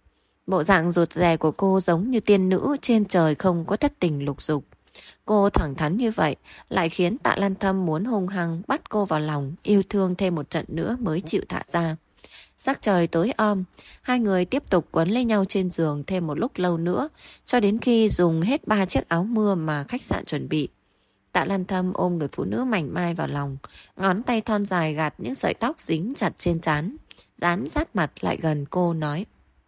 Bộ dạng rụt rè của cô giống như tiên nữ trên trời không có thất tình lục dục. Cô thẳng thắn như vậy lại khiến Tạ Lan Thâm muốn hung hăng bắt cô vào lòng, yêu thương thêm một trận nữa mới chịu thả ra. Sắc trời tối om, hai người tiếp tục quấn lấy nhau trên giường thêm một lúc lâu nữa, cho đến khi dùng hết ba chiếc áo mưa mà khách sạn chuẩn bị. Tạ Lan Thâm ôm người phụ nữ mảnh mai vào lòng, ngón tay thon dài gạt những sợi tóc dính chặt trên trán, dán sát mặt lại gần cô nói.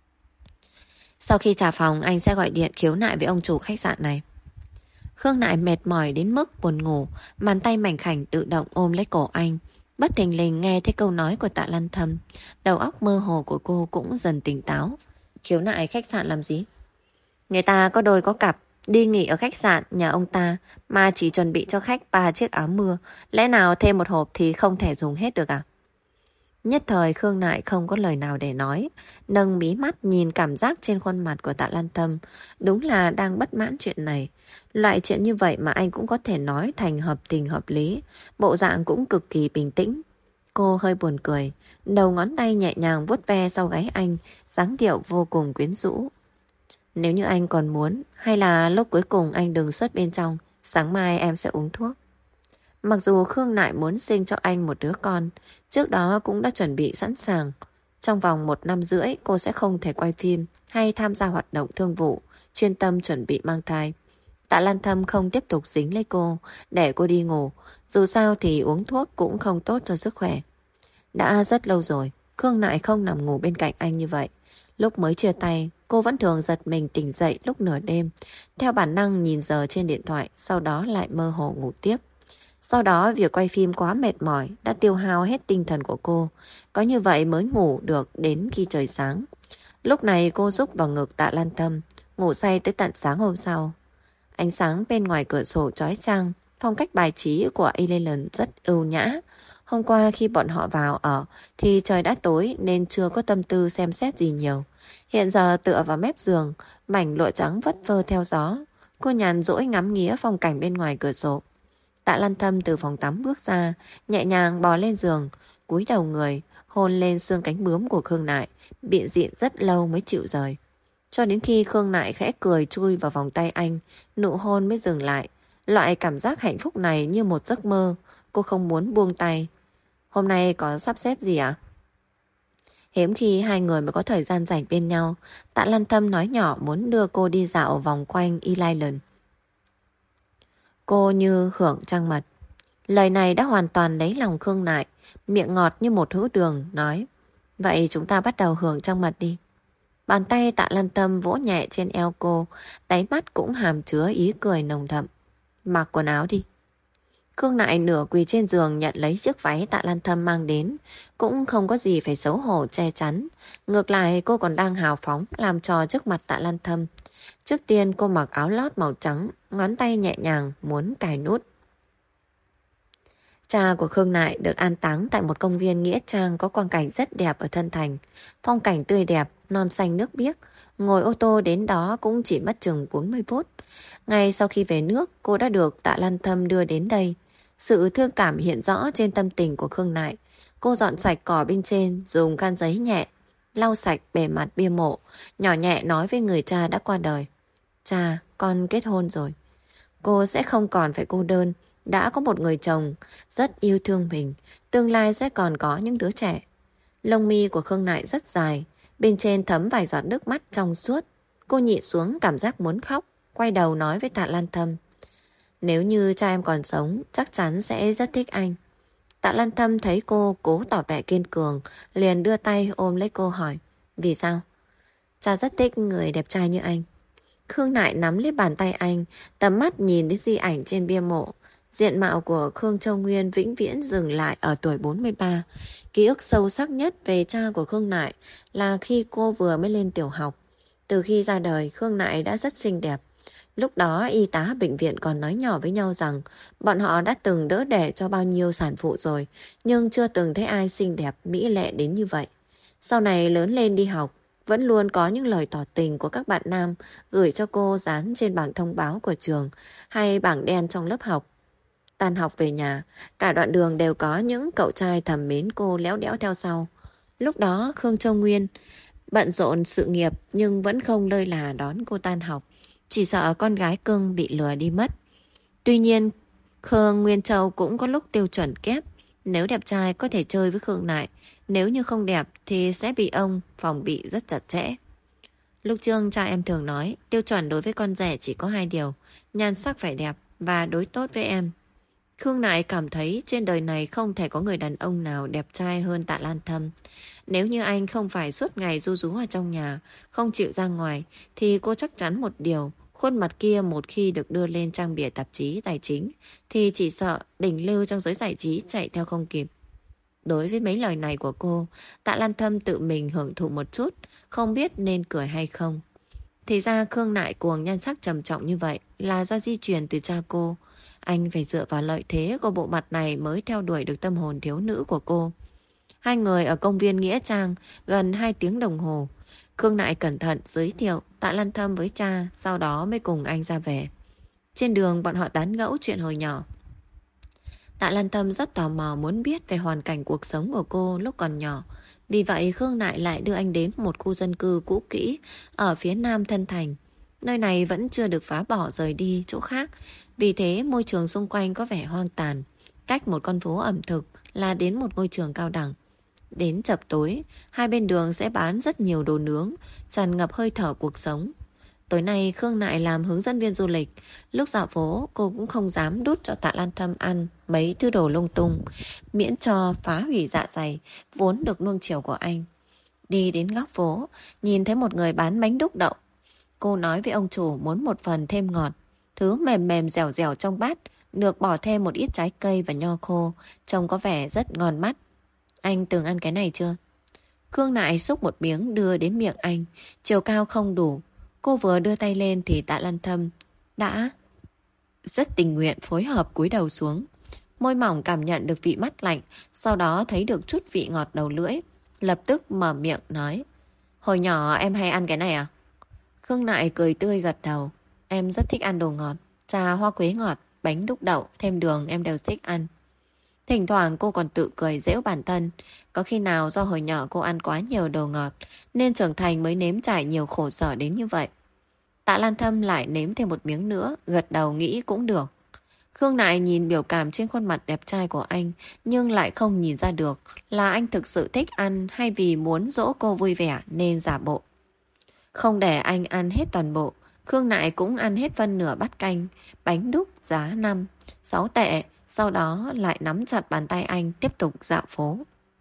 Sau khi trả phòng, anh sẽ gọi điện khiếu nại với ông chủ khách sạn này. Khương Nại mệt mỏi đến mức buồn ngủ, bàn tay mảnh khảnh tự động ôm lấy cổ anh. Bất thình lình nghe thấy câu nói của Tạ Lan Thâm, đầu óc mơ hồ của cô cũng dần tỉnh táo. Khiếu nại khách sạn làm gì? Người ta có đôi có cặp, đi nghỉ ở khách sạn nhà ông ta mà chỉ chuẩn bị cho khách ba chiếc áo mưa, lẽ nào thêm một hộp thì không thể dùng hết được à? Nhất thời Khương Nại không có lời nào để nói, nâng mí mắt nhìn cảm giác trên khuôn mặt của Tạ Lan Thâm, đúng là đang bất mãn chuyện này. Loại chuyện như vậy mà anh cũng có thể nói thành hợp tình hợp lý, bộ dạng cũng cực kỳ bình tĩnh. Cô hơi buồn cười, đầu ngón tay nhẹ nhàng vuốt ve sau gáy anh, dáng điệu vô cùng quyến rũ. Nếu như anh còn muốn, hay là lúc cuối cùng anh đừng xuất bên trong, sáng mai em sẽ uống thuốc. Mặc dù Khương Nại muốn sinh cho anh một đứa con, trước đó cũng đã chuẩn bị sẵn sàng. Trong vòng một năm rưỡi cô sẽ không thể quay phim hay tham gia hoạt động thương vụ, chuyên tâm chuẩn bị mang thai. Tạ Lan Thâm không tiếp tục dính lấy cô, để cô đi ngủ. Dù sao thì uống thuốc cũng không tốt cho sức khỏe. Đã rất lâu rồi, Khương Nại không nằm ngủ bên cạnh anh như vậy. Lúc mới chia tay, cô vẫn thường giật mình tỉnh dậy lúc nửa đêm, theo bản năng nhìn giờ trên điện thoại, sau đó lại mơ hồ ngủ tiếp. Sau đó việc quay phim quá mệt mỏi đã tiêu hao hết tinh thần của cô. Có như vậy mới ngủ được đến khi trời sáng. Lúc này cô rúc vào ngực Tạ Lan Thâm, ngủ say tới tận sáng hôm sau. Ánh sáng bên ngoài cửa sổ chói chang, phong cách bài trí của Eleven rất ưu nhã. Hôm qua khi bọn họ vào ở thì trời đã tối nên chưa có tâm tư xem xét gì nhiều. Hiện giờ tựa vào mép giường, mảnh lụa trắng vất vơ theo gió. Cô nhàn rỗi ngắm nghía phong cảnh bên ngoài cửa sổ. Tạ Lan Thâm từ phòng tắm bước ra, nhẹ nhàng bò lên giường, cúi đầu người, hôn lên xương cánh bướm của Khương Nại, bịn dịn rất lâu mới chịu rời. Cho đến khi Khương Nại khẽ cười chui vào vòng tay anh, nụ hôn mới dừng lại. Loại cảm giác hạnh phúc này như một giấc mơ, cô không muốn buông tay. Hôm nay có sắp xếp gì ạ? À? Hiếm khi hai người mới có thời gian rảnh bên nhau, Tạ Lan Thâm nói nhỏ muốn đưa cô đi dạo vòng quanh Island. Cô như hưởng trăng mật. Lời này đã hoàn toàn lấy lòng Khương Nại, miệng ngọt như một hũ đường, nói. Vậy chúng ta bắt đầu hưởng trăng mật đi. Bàn tay Tạ Lan Thâm vỗ nhẹ trên eo cô, đáy mắt cũng hàm chứa ý cười nồng đậm. Mặc quần áo đi. Khương Nại nửa quỳ trên giường nhận lấy chiếc váy Tạ Lan Thâm mang đến, cũng không có gì phải xấu hổ che chắn. Ngược lại cô còn đang hào phóng làm trò trước mặt Tạ Lan Thâm. Trước tiên cô mặc áo lót màu trắng, ngón tay nhẹ nhàng muốn cài nút. Cha của Khương Nại được an táng tại một công viên nghĩa trang có quang cảnh rất đẹp ở Thân Thành. Phong cảnh tươi đẹp, non xanh nước biếc. Ngồi ô tô đến đó cũng chỉ mất chừng bốn mươi phút. Ngay sau khi về nước, cô đã được Tạ Lan Thâm đưa đến đây. Sự thương cảm hiện rõ trên tâm tình của Khương Nại. Cô dọn sạch cỏ bên trên, dùng khăn giấy nhẹ, lau sạch bề mặt bia mộ, nhỏ nhẹ nói với người cha đã qua đời. Cha, con kết hôn rồi. Cô sẽ không còn phải cô đơn, đã có một người chồng rất yêu thương mình, tương lai sẽ còn có những đứa trẻ. Lông mi của Khương Nại rất dài, bên trên thấm vài giọt nước mắt trong suốt. Cô nhịn xuống cảm giác muốn khóc, quay đầu nói với Tạ Lan Thâm. Nếu như cha em còn sống, chắc chắn sẽ rất thích anh. Tạ Lan Thâm thấy cô cố tỏ vẻ kiên cường, liền đưa tay ôm lấy cô hỏi. Vì sao? Cha rất thích người đẹp trai như anh. Khương Nại nắm lấy bàn tay anh, tầm mắt nhìn đến di ảnh trên bia mộ. Diện mạo của Khương Châu Nguyên vĩnh viễn dừng lại ở tuổi bốn mươi ba. Ký ức sâu sắc nhất về cha của Khương Nại là khi cô vừa mới lên tiểu học. Từ khi ra đời, Khương Nại đã rất xinh đẹp. Lúc đó y tá bệnh viện còn nói nhỏ với nhau rằng bọn họ đã từng đỡ đẻ cho bao nhiêu sản phụ rồi, nhưng chưa từng thấy ai xinh đẹp, mỹ lệ đến như vậy. Sau này lớn lên đi học, vẫn luôn có những lời tỏ tình của các bạn nam gửi cho cô dán trên bảng thông báo của trường hay bảng đen trong lớp học. Tan học về nhà, cả đoạn đường đều có những cậu trai thầm mến cô léo đẽo theo sau. Lúc đó Khương Châu Nguyên bận rộn sự nghiệp nhưng vẫn không lơi là đón cô tan học, chỉ sợ con gái cưng bị lừa đi mất. Tuy nhiên, Khương Nguyên Châu cũng có lúc tiêu chuẩn kép. Nếu đẹp trai có thể chơi với Khương Nại, nếu như không đẹp thì sẽ bị ông phòng bị rất chặt chẽ. Lúc trước cha em thường nói, tiêu chuẩn đối với con rể chỉ có hai điều, nhan sắc phải đẹp và đối tốt với em. Khương Nại cảm thấy trên đời này không thể có người đàn ông nào đẹp trai hơn Tạ Lan Thâm. Nếu như anh không phải suốt ngày ru rú ở trong nhà, không chịu ra ngoài, thì cô chắc chắn một điều, khuôn mặt kia một khi được đưa lên trang bìa tạp chí tài chính, thì chỉ sợ đỉnh lưu trong giới giải trí chạy theo không kịp. Đối với mấy lời này của cô, Tạ Lan Thâm tự mình hưởng thụ một chút, không biết nên cười hay không. Thì ra Khương Nại cuồng nhan sắc trầm trọng như vậy là do di truyền từ cha cô. Anh phải dựa vào lợi thế của bộ mặt này mới theo đuổi được tâm hồn thiếu nữ của cô. Hai người ở công viên Nghĩa Trang gần hai tiếng đồng hồ. Khương Nại cẩn thận giới thiệu Tạ Lan Thâm với cha, sau đó mới cùng anh ra về. Trên đường bọn họ tán gẫu chuyện hồi nhỏ. Tạ Lan Thâm rất tò mò muốn biết về hoàn cảnh cuộc sống của cô lúc còn nhỏ. Vì vậy Khương Nại lại đưa anh đến một khu dân cư cũ kỹ ở phía nam Thân Thành. Nơi này vẫn chưa được phá bỏ rời đi chỗ khác, vì thế môi trường xung quanh có vẻ hoang tàn. Cách một con phố ẩm thực là đến một ngôi trường cao đẳng. Đến chập tối, hai bên đường sẽ bán rất nhiều đồ nướng, tràn ngập hơi thở cuộc sống. Tối nay Khương Nại làm hướng dẫn viên du lịch. Lúc dạo phố cô cũng không dám đút cho Tạ Lan Thâm ăn mấy thứ đồ lung tung, miễn cho phá hủy dạ dày vốn được nuông chiều của anh. Đi đến góc phố, nhìn thấy một người bán bánh đúc đậu. Cô nói với ông chủ muốn một phần thêm ngọt. Thứ mềm mềm dẻo dẻo trong bát, được bỏ thêm một ít trái cây và nho khô, trông có vẻ rất ngon mắt. Anh từng ăn cái này chưa? Khương Nại xúc một miếng đưa đến miệng anh. Chiều cao không đủ. Cô vừa đưa tay lên thì Tạ Lan Thâm đã rất tình nguyện phối hợp cúi đầu xuống. Môi mỏng cảm nhận được vị mát lạnh, sau đó thấy được chút vị ngọt đầu lưỡi. Lập tức mở miệng nói. Hồi nhỏ em hay ăn cái này à? Khương Nại cười tươi gật đầu. Em rất thích ăn đồ ngọt. Trà hoa quế ngọt, bánh đúc đậu, thêm đường em đều thích ăn. Thỉnh thoảng cô còn tự cười giễu bản thân. Có khi nào do hồi nhỏ cô ăn quá nhiều đồ ngọt nên trưởng thành mới nếm trải nhiều khổ sở đến như vậy. Tạ Lan Thâm lại nếm thêm một miếng nữa, gật đầu nghĩ cũng được. Khương Nại nhìn biểu cảm trên khuôn mặt đẹp trai của anh, nhưng lại không nhìn ra được là anh thực sự thích ăn hay vì muốn dỗ cô vui vẻ nên giả bộ. Không để anh ăn hết toàn bộ, Khương Nại cũng ăn hết phân nửa bát canh, bánh đúc giá năm, sáu tệ, sau đó lại nắm chặt bàn tay anh tiếp tục dạo phố.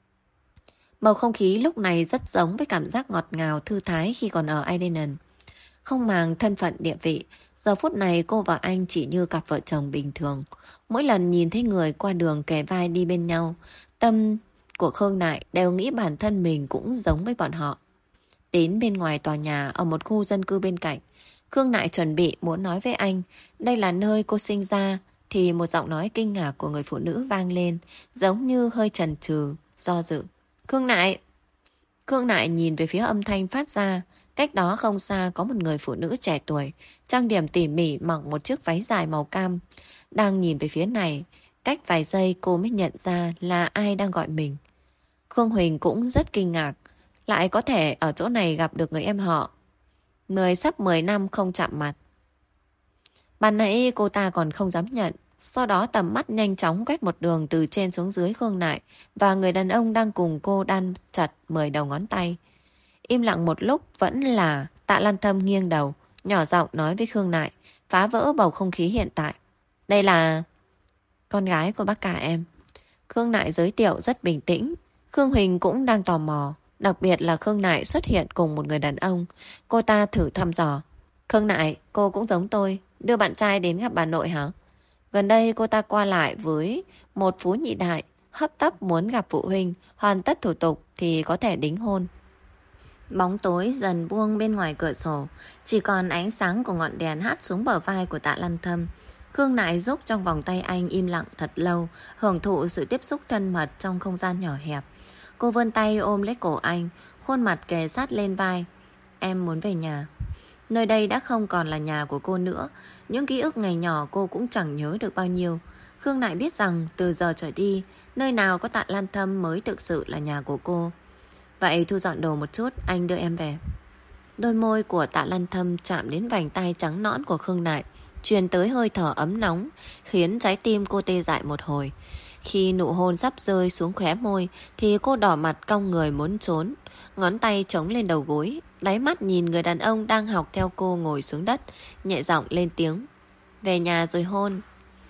Bầu không khí lúc này rất giống với cảm giác ngọt ngào thư thái khi còn ở Adenan. Không màng thân phận địa vị, Giờ phút này cô và anh chỉ như cặp vợ chồng bình thường. Mỗi lần nhìn thấy người qua đường kề vai đi bên nhau, tâm của Khương Nại đều nghĩ bản thân mình cũng giống với bọn họ. Đến bên ngoài tòa nhà ở một khu dân cư bên cạnh, Khương Nại chuẩn bị muốn nói với anh đây là nơi cô sinh ra, thì một giọng nói kinh ngạc của người phụ nữ vang lên, giống như hơi chần chừ, do dự. Khương Nại! Khương Nại nhìn về phía âm thanh phát ra. Cách đó không xa có một người phụ nữ trẻ tuổi, trang điểm tỉ mỉ, mặc một chiếc váy dài màu cam, đang nhìn về phía này. Cách vài giây cô mới nhận ra là ai đang gọi mình. Khương Huỳnh cũng rất kinh ngạc, lại có thể ở chỗ này gặp được người em họ. Mười sắp mười năm không chạm mặt. Ban nãy cô ta còn không dám nhận, sau đó tầm mắt nhanh chóng quét một đường từ trên xuống dưới Khương Nại và người đàn ông đang cùng cô đan chặt mười đầu ngón tay. Im lặng một lúc vẫn là Tạ Lan Thâm nghiêng đầu, nhỏ giọng nói với Khương Nại, phá vỡ bầu không khí hiện tại. Đây là con gái của bác cả em. Khương Nại giới thiệu rất bình tĩnh. Khương Huỳnh cũng đang tò mò, đặc biệt là Khương Nại xuất hiện cùng một người đàn ông. Cô ta thử thăm dò. Khương Nại, cô cũng giống tôi, đưa bạn trai đến gặp bà nội hả? Gần đây cô ta qua lại với một phú nhị đại, hấp tấp muốn gặp phụ huynh, hoàn tất thủ tục thì có thể đính hôn. Bóng tối dần buông bên ngoài cửa sổ, chỉ còn ánh sáng của ngọn đèn hắt xuống bờ vai của Tạ Lan Thâm. Khương Nại giúp trong vòng tay anh im lặng thật lâu, hưởng thụ sự tiếp xúc thân mật trong không gian nhỏ hẹp. Cô vươn tay ôm lấy cổ anh, khuôn mặt kề sát lên vai. Em muốn về nhà. Nơi đây đã không còn là nhà của cô nữa. Những ký ức ngày nhỏ cô cũng chẳng nhớ được bao nhiêu. Khương Nại biết rằng từ giờ trở đi, nơi nào có Tạ Lan Thâm mới thực sự là nhà của cô. Vậy thu dọn đồ một chút, anh đưa em về. Đôi môi của Tạ Lan Thâm chạm đến vành tay trắng nõn của Khương Nại, truyền tới hơi thở ấm nóng, khiến trái tim cô tê dại một hồi. Khi nụ hôn sắp rơi xuống khóe môi thì cô đỏ mặt cong người muốn trốn, ngón tay chống lên đầu gối, đáy mắt nhìn người đàn ông đang học theo cô ngồi xuống đất, nhẹ giọng lên tiếng. Về nhà rồi hôn.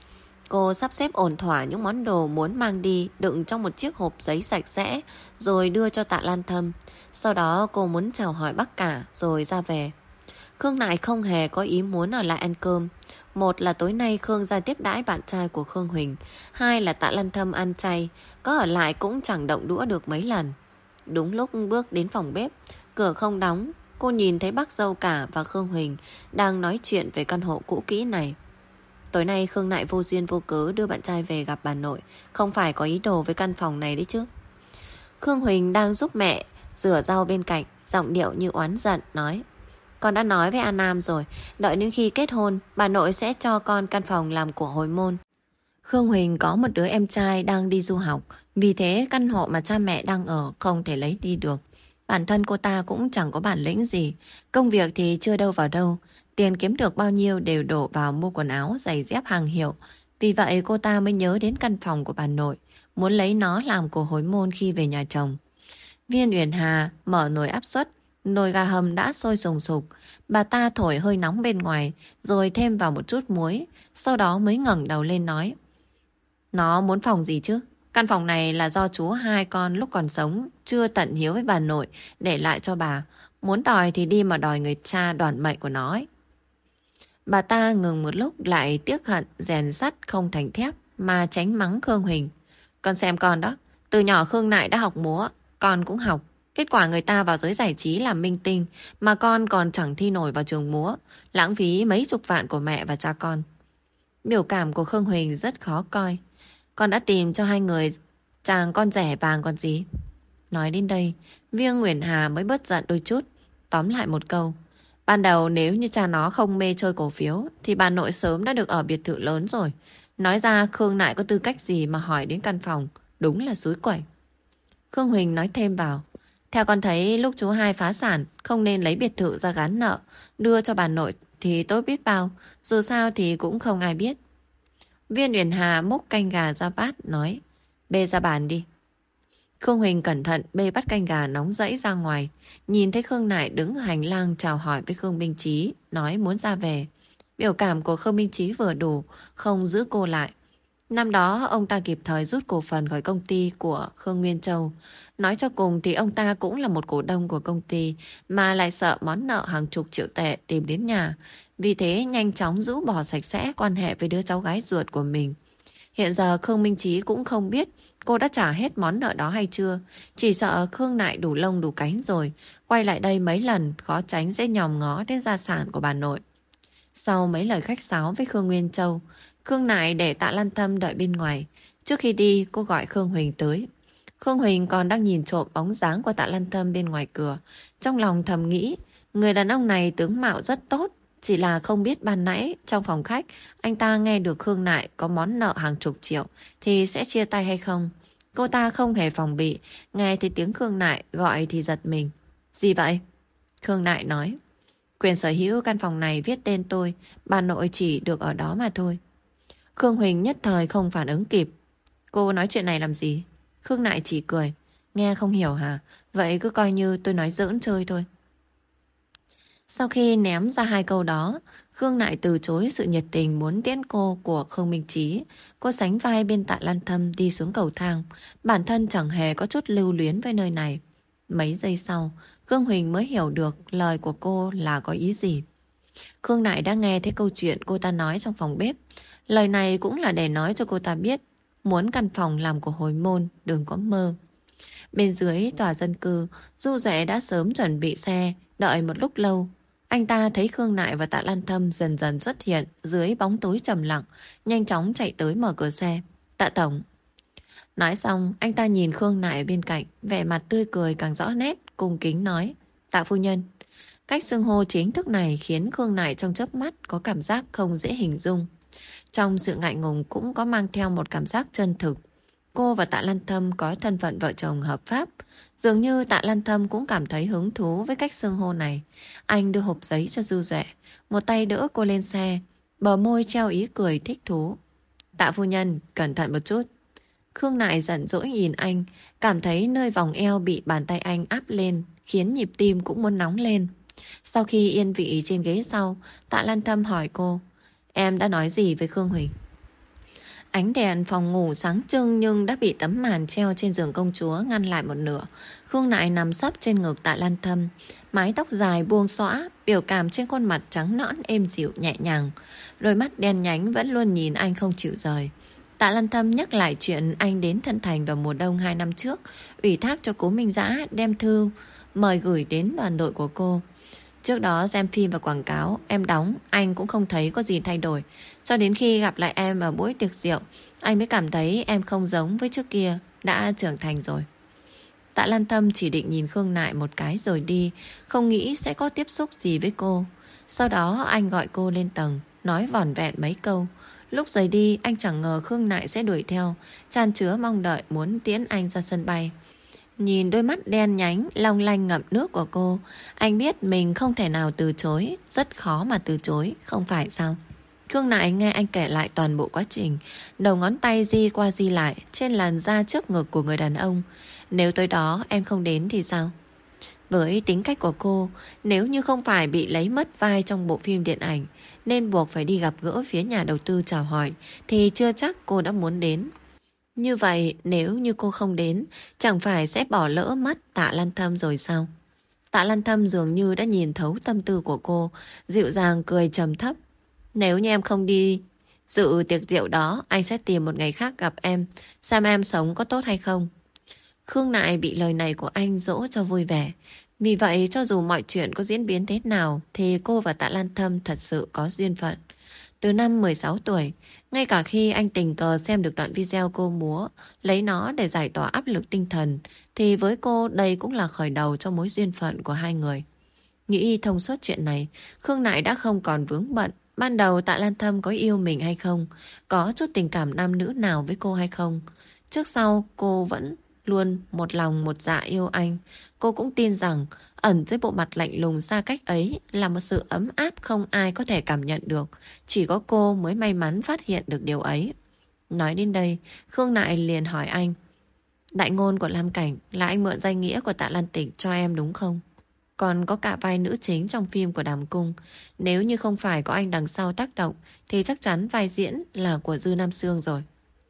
Cô sắp xếp ổn thỏa những món đồ muốn mang đi, đựng trong một chiếc hộp giấy sạch sẽ, rồi đưa cho Tạ Lan Thâm. Sau đó cô muốn chào hỏi bác cả rồi ra về. Khương Nại không hề có ý muốn ở lại ăn cơm. Một là tối nay Khương ra tiếp đãi bạn trai của Khương Huỳnh, hai là Tạ Lan Thâm ăn chay, có ở lại cũng chẳng động đũa được mấy lần. Đúng lúc bước đến phòng bếp, cửa không đóng, cô nhìn thấy bác dâu cả và Khương Huỳnh đang nói chuyện về căn hộ cũ kỹ này. Tối nay Khương Nại vô duyên vô cớ đưa bạn trai về gặp bà nội, không phải có ý đồ với căn phòng này đấy chứ. Khương Huỳnh đang giúp mẹ rửa rau bên cạnh, giọng điệu như oán giận, nói: Con đã nói với An Nam rồi, đợi đến khi kết hôn, bà nội sẽ cho con căn phòng làm của hồi môn. Khương Huỳnh có một đứa em trai đang đi du học, vì thế căn hộ mà cha mẹ đang ở không thể lấy đi được. Bản thân cô ta cũng chẳng có bản lĩnh gì, công việc thì chưa đâu vào đâu, tiền kiếm được bao nhiêu đều đổ vào mua quần áo, giày dép hàng hiệu. Vì vậy cô ta mới nhớ đến căn phòng của bà nội, muốn lấy nó làm của hồi môn khi về nhà chồng. Viên Uyển Hà mở nồi áp suất, nồi gà hầm đã sôi sùng sục. Bà ta thổi hơi nóng bên ngoài, rồi thêm vào một chút muối, sau đó mới ngẩng đầu lên nói: Nó muốn phòng gì chứ? Căn phòng này là do chú hai con lúc còn sống chưa tận hiếu với bà nội để lại cho bà. Muốn đòi thì đi mà đòi người cha đoản mệnh của nó ấy. Bà ta ngừng một lúc lại tiếc hận rèn sắt không thành thép mà tránh mắng Khương Huỳnh. Con xem con đó, từ nhỏ Khương Nại đã học múa, con cũng học. Kết quả người ta vào giới giải trí làm minh tinh mà con còn chẳng thi nổi vào trường múa, lãng phí mấy chục vạn của mẹ và cha con. Biểu cảm của Khương Huỳnh rất khó coi. Con đã tìm cho hai người chàng con rẻ vàng còn gì. Nói đến đây, Viên Uyển Hà mới bớt giận đôi chút. Tóm lại một câu: ban đầu nếu như cha nó không mê chơi cổ phiếu thì bà nội sớm đã được ở biệt thự lớn rồi. Nói ra Khương Nại có tư cách gì mà hỏi đến căn phòng, đúng là xúi quẩy. Khương Huỳnh nói thêm vào: theo con thấy lúc chú hai phá sản không nên lấy biệt thự ra gán nợ, đưa cho bà nội thì tốt biết bao, dù sao thì cũng không ai biết. Viên Uyển Hà múc canh gà ra bát, nói: bê ra bàn đi. Khương Huỳnh cẩn thận bê bát canh gà nóng rẫy ra ngoài, nhìn thấy Khương Nại đứng hành lang chào hỏi với Khương Minh Chí, nói muốn ra về. Biểu cảm của Khương Minh Chí vừa đủ, không giữ cô lại. Năm đó ông ta kịp thời rút cổ phần khỏi công ty của Khương Nguyên Châu. Nói cho cùng thì ông ta cũng là một cổ đông của công ty mà lại sợ món nợ hàng chục triệu tệ tìm đến nhà. Vì thế nhanh chóng rũ bỏ sạch sẽ quan hệ với đứa cháu gái ruột của mình. Hiện giờ Khương Minh Chí cũng không biết cô đã trả hết món nợ đó hay chưa. Chỉ sợ Khương Nại đủ lông đủ cánh rồi. Quay lại đây mấy lần khó tránh sẽ nhòm ngó đến gia sản của bà nội. Sau mấy lời khách sáo với Khương Nguyên Châu, Khương Nại để Tạ Lan Thâm đợi bên ngoài. Trước khi đi, cô gọi Khương Huỳnh tới. Khương Huỳnh còn đang nhìn trộm bóng dáng của Tạ Lan Thâm bên ngoài cửa. Trong lòng thầm nghĩ, người đàn ông này tướng mạo rất tốt. Chỉ là không biết ban nãy trong phòng khách anh ta nghe được Khương Nại có món nợ hàng chục triệu thì sẽ chia tay hay không. Cô ta không hề phòng bị, nghe thấy tiếng Khương Nại gọi thì giật mình. Gì vậy? Khương Nại nói. Quyền sở hữu căn phòng này viết tên tôi, bà nội chỉ được ở đó mà thôi. Khương Huỳnh nhất thời không phản ứng kịp. Cô nói chuyện này làm gì? Khương Nại chỉ cười. Nghe không hiểu hả? Vậy cứ coi như tôi nói giỡn chơi thôi. Sau khi ném ra hai câu đó, Khương Nại từ chối sự nhiệt tình muốn tiễn cô của Khương Minh Chí. Cô sánh vai bên Tạ Lan Thâm đi xuống cầu thang. Bản thân chẳng hề có chút lưu luyến với nơi này. Mấy giây sau, Khương Huỳnh mới hiểu được lời của cô là có ý gì. Khương Nại đã nghe thấy câu chuyện cô ta nói trong phòng bếp. Lời này cũng là để nói cho cô ta biết muốn căn phòng làm của hồi môn, đừng có mơ. Bên dưới tòa dân cư, Du Duệ đã sớm chuẩn bị xe, đợi một lúc lâu. Anh ta thấy Khương Nại và Tạ Lan Thâm dần dần xuất hiện dưới bóng tối trầm lặng, nhanh chóng chạy tới mở cửa xe. Tạ Tổng. Nói xong, anh ta nhìn Khương Nại bên cạnh, vẻ mặt tươi cười càng rõ nét, cung kính nói. Tạ phu nhân. Cách xưng hô chính thức này khiến Khương Nại trong chớp mắt có cảm giác không dễ hình dung. Trong sự ngại ngùng cũng có mang theo một cảm giác chân thực. Cô và Tạ Lan Thâm có thân phận vợ chồng hợp pháp. Dường như Tạ Lan Thâm cũng cảm thấy hứng thú với cách xưng hô này. Anh đưa hộp giấy cho Du Duệ, một tay đỡ cô lên xe, bờ môi treo ý cười thích thú. Tạ phu nhân, cẩn thận một chút. Khương Nại giận dỗi nhìn anh, cảm thấy nơi vòng eo bị bàn tay anh áp lên, khiến nhịp tim cũng muốn nóng lên. Sau khi yên vị trên ghế sau, Tạ Lan Thâm hỏi cô, em đã nói gì với Khương Huỳnh? Ánh đèn phòng ngủ sáng trưng nhưng đã bị tấm màn treo trên giường công chúa ngăn lại một nửa. Khương Nại nằm sấp trên ngực Tạ Lan Thâm, mái tóc dài buông xõa, biểu cảm trên khuôn mặt trắng nõn êm dịu nhẹ nhàng. Đôi mắt đen nhánh vẫn luôn nhìn anh không chịu rời. Tạ Lan Thâm nhắc lại chuyện anh đến Thân Thành vào mùa đông hai năm trước, ủy thác cho Cố Minh Dã đem thư mời gửi đến đoàn đội của cô. Trước đó xem phim và quảng cáo em đóng, anh cũng không thấy có gì thay đổi. Cho đến khi gặp lại em ở buổi tiệc rượu, anh mới cảm thấy em không giống với trước kia, đã trưởng thành rồi. Tạ Lan Thâm chỉ định nhìn Khương Nại một cái rồi đi, không nghĩ sẽ có tiếp xúc gì với cô. Sau đó anh gọi cô lên tầng, nói vỏn vẹn mấy câu. Lúc rời đi anh chẳng ngờ Khương Nại sẽ đuổi theo, tràn chứa mong đợi muốn tiễn anh ra sân bay. Nhìn đôi mắt đen nhánh, long lanh ngậm nước của cô, anh biết mình không thể nào từ chối, rất khó mà từ chối, không phải sao? Khương Nại nghe anh kể lại toàn bộ quá trình, đầu ngón tay di qua di lại trên làn da trước ngực của người đàn ông. Nếu tối đó em không đến thì sao? Với tính cách của cô, nếu như không phải bị lấy mất vai trong bộ phim điện ảnh nên buộc phải đi gặp gỡ phía nhà đầu tư chào hỏi thì chưa chắc cô đã muốn đến. Như vậy nếu như cô không đến, chẳng phải sẽ bỏ lỡ mất Tạ Lan Thâm rồi sao? Tạ Lan Thâm dường như đã nhìn thấu tâm tư của cô, dịu dàng cười trầm thấp. Nếu như em không đi dự tiệc rượu đó, anh sẽ tìm một ngày khác gặp em, xem em sống có tốt hay không. Khương Nại bị lời này của anh dỗ cho vui vẻ. Vì vậy cho dù mọi chuyện có diễn biến thế nào thì cô và Tạ Lan Thâm thật sự có duyên phận. Từ năm mười sáu tuổi, ngay cả khi anh tình cờ xem được đoạn video cô múa, lấy nó để giải tỏa áp lực tinh thần, thì với cô đây cũng là khởi đầu cho mối duyên phận của hai người. Nghĩ thông suốt chuyện này, Khương Nại đã không còn vướng bận. Ban đầu Tạ Lan Thâm có yêu mình hay không, có chút tình cảm nam nữ nào với cô hay không. Trước sau cô vẫn luôn một lòng một dạ yêu anh. Cô cũng tin rằng ẩn dưới bộ mặt lạnh lùng xa cách ấy là một sự ấm áp không ai có thể cảm nhận được. Chỉ có cô mới may mắn phát hiện được điều ấy. Nói đến đây, Khương Nại liền hỏi anh. Đại ngôn của Lam Cảnh là anh mượn danh nghĩa của Tạ Lan Tịch cho em đúng không? Còn có cả vai nữ chính trong phim của Đàm Cung. Nếu như không phải có anh đằng sau tác động thì chắc chắn vai diễn là của Dư Nam Sương rồi.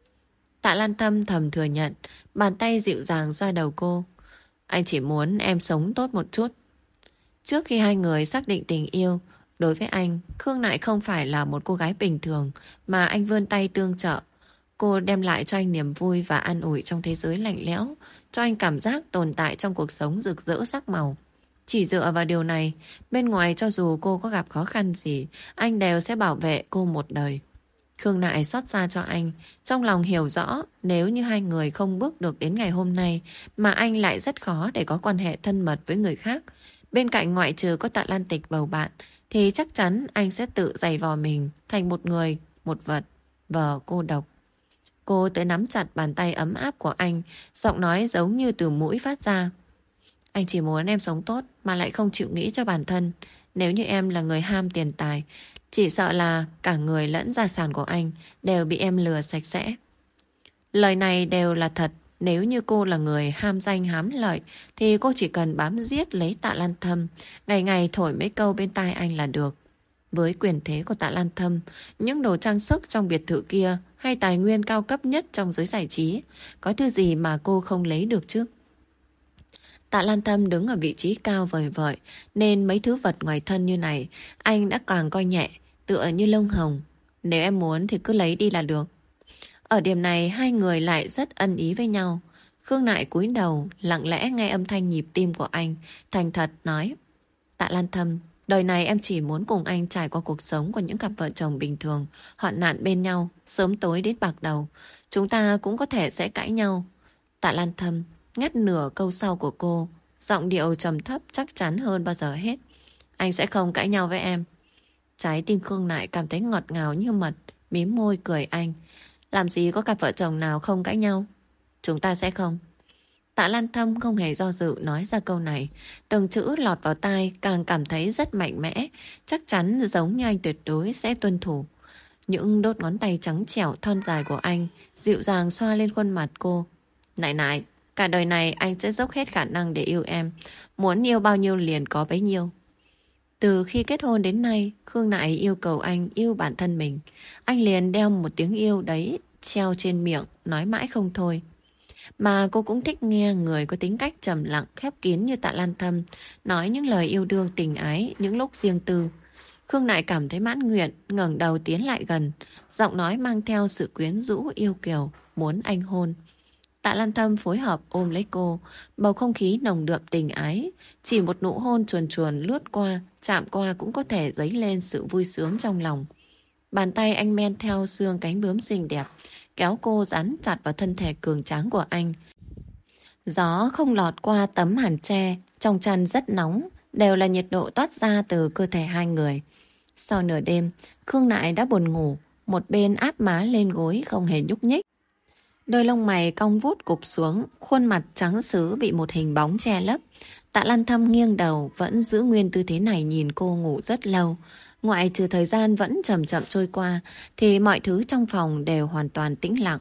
Tạ Lan Tâm thầm thừa nhận, bàn tay dịu dàng xoa đầu cô. Anh chỉ muốn em sống tốt một chút. Trước khi hai người xác định tình yêu, đối với anh, Khương Nại không phải là một cô gái bình thường mà anh vươn tay tương trợ. Cô đem lại cho anh niềm vui và an ủi trong thế giới lạnh lẽo, cho anh cảm giác tồn tại trong cuộc sống rực rỡ sắc màu. Chỉ dựa vào điều này, bên ngoài cho dù cô có gặp khó khăn gì, anh đều sẽ bảo vệ cô một đời. Khương Nại xót xa cho anh, trong lòng hiểu rõ nếu như hai người không bước được đến ngày hôm nay mà anh lại rất khó để có quan hệ thân mật với người khác. Bên cạnh ngoại trừ có Tạ Lan Tịch bầu bạn thì chắc chắn anh sẽ tự giày vò mình thành một người, một vật, vờ cô độc. Cô tới nắm chặt bàn tay ấm áp của anh, giọng nói giống như từ mũi phát ra. Anh chỉ muốn em sống tốt mà lại không chịu nghĩ cho bản thân. Nếu như em là người ham tiền tài, chỉ sợ là cả người lẫn gia sản của anh đều bị em lừa sạch sẽ. Lời này đều là thật. Nếu như cô là người ham danh hám lợi thì cô chỉ cần bám giết lấy Tạ Lan Thâm, ngày ngày thổi mấy câu bên tai anh là được. Với quyền thế của Tạ Lan Thâm, những đồ trang sức trong biệt thự kia hay tài nguyên cao cấp nhất trong giới giải trí, có thứ gì mà cô không lấy được chứ? Tạ Lan Thâm đứng ở vị trí cao vời vợi, nên mấy thứ vật ngoài thân như này anh đã càng coi nhẹ, tựa như lông hồng. Nếu em muốn thì cứ lấy đi là được. Ở điểm này hai người lại rất ân ý với nhau. Khương Nại cúi đầu, lặng lẽ nghe âm thanh nhịp tim của anh, thành thật nói. Tạ Lan Thâm, đời này em chỉ muốn cùng anh trải qua cuộc sống của những cặp vợ chồng bình thường, hoạn nạn bên nhau, sớm tối đến bạc đầu. Chúng ta cũng có thể sẽ cãi nhau. Tạ Lan Thâm ngắt nửa câu sau của cô, giọng điệu trầm thấp chắc chắn hơn bao giờ hết. Anh sẽ không cãi nhau với em. Trái tim Khương Nại cảm thấy ngọt ngào như mật, mím môi cười anh. Làm gì có cặp vợ chồng nào không cãi nhau? Chúng ta sẽ không. Tạ Lan Thâm không hề do dự nói ra câu này. Từng chữ lọt vào tai càng cảm thấy rất mạnh mẽ. Chắc chắn giống như anh tuyệt đối sẽ tuân thủ. Những đốt ngón tay trắng trẻo thon dài của anh dịu dàng xoa lên khuôn mặt cô. Nại nại, cả đời này anh sẽ dốc hết khả năng để yêu em. Muốn yêu bao nhiêu liền có bấy nhiêu. Từ khi kết hôn đến nay, Khương Nại yêu cầu anh yêu bản thân mình. Anh liền đeo một tiếng yêu đấy treo trên miệng, nói mãi không thôi. Mà cô cũng thích nghe người có tính cách trầm lặng, khép kín như Tạ Lan Thâm nói những lời yêu đương tình ái những lúc riêng tư. Khương Nại cảm thấy mãn nguyện, ngẩng đầu tiến lại gần, giọng nói mang theo sự quyến rũ yêu kiều, muốn anh hôn. Tạ Lan Thâm phối hợp ôm lấy cô, bầu không khí nồng đượm tình ái, chỉ một nụ hôn chuồn chuồn lướt qua, chạm qua cũng có thể dấy lên sự vui sướng trong lòng. Bàn tay anh men theo xương cánh bướm xinh đẹp, kéo cô dán chặt vào thân thể cường tráng của anh. Gió không lọt qua tấm màn tre, trong chăn rất nóng, đều là nhiệt độ toát ra từ cơ thể hai người. Sau nửa đêm, Khương Nại đã buồn ngủ, một bên áp má lên gối không hề nhúc nhích. Đôi lông mày cong vút cụp xuống, khuôn mặt trắng sứ bị một hình bóng che lấp. Tạ Lan Thâm nghiêng đầu, vẫn giữ nguyên tư thế này nhìn cô ngủ rất lâu. Ngoại trừ thời gian vẫn chậm chậm trôi qua, thì mọi thứ trong phòng đều hoàn toàn tĩnh lặng.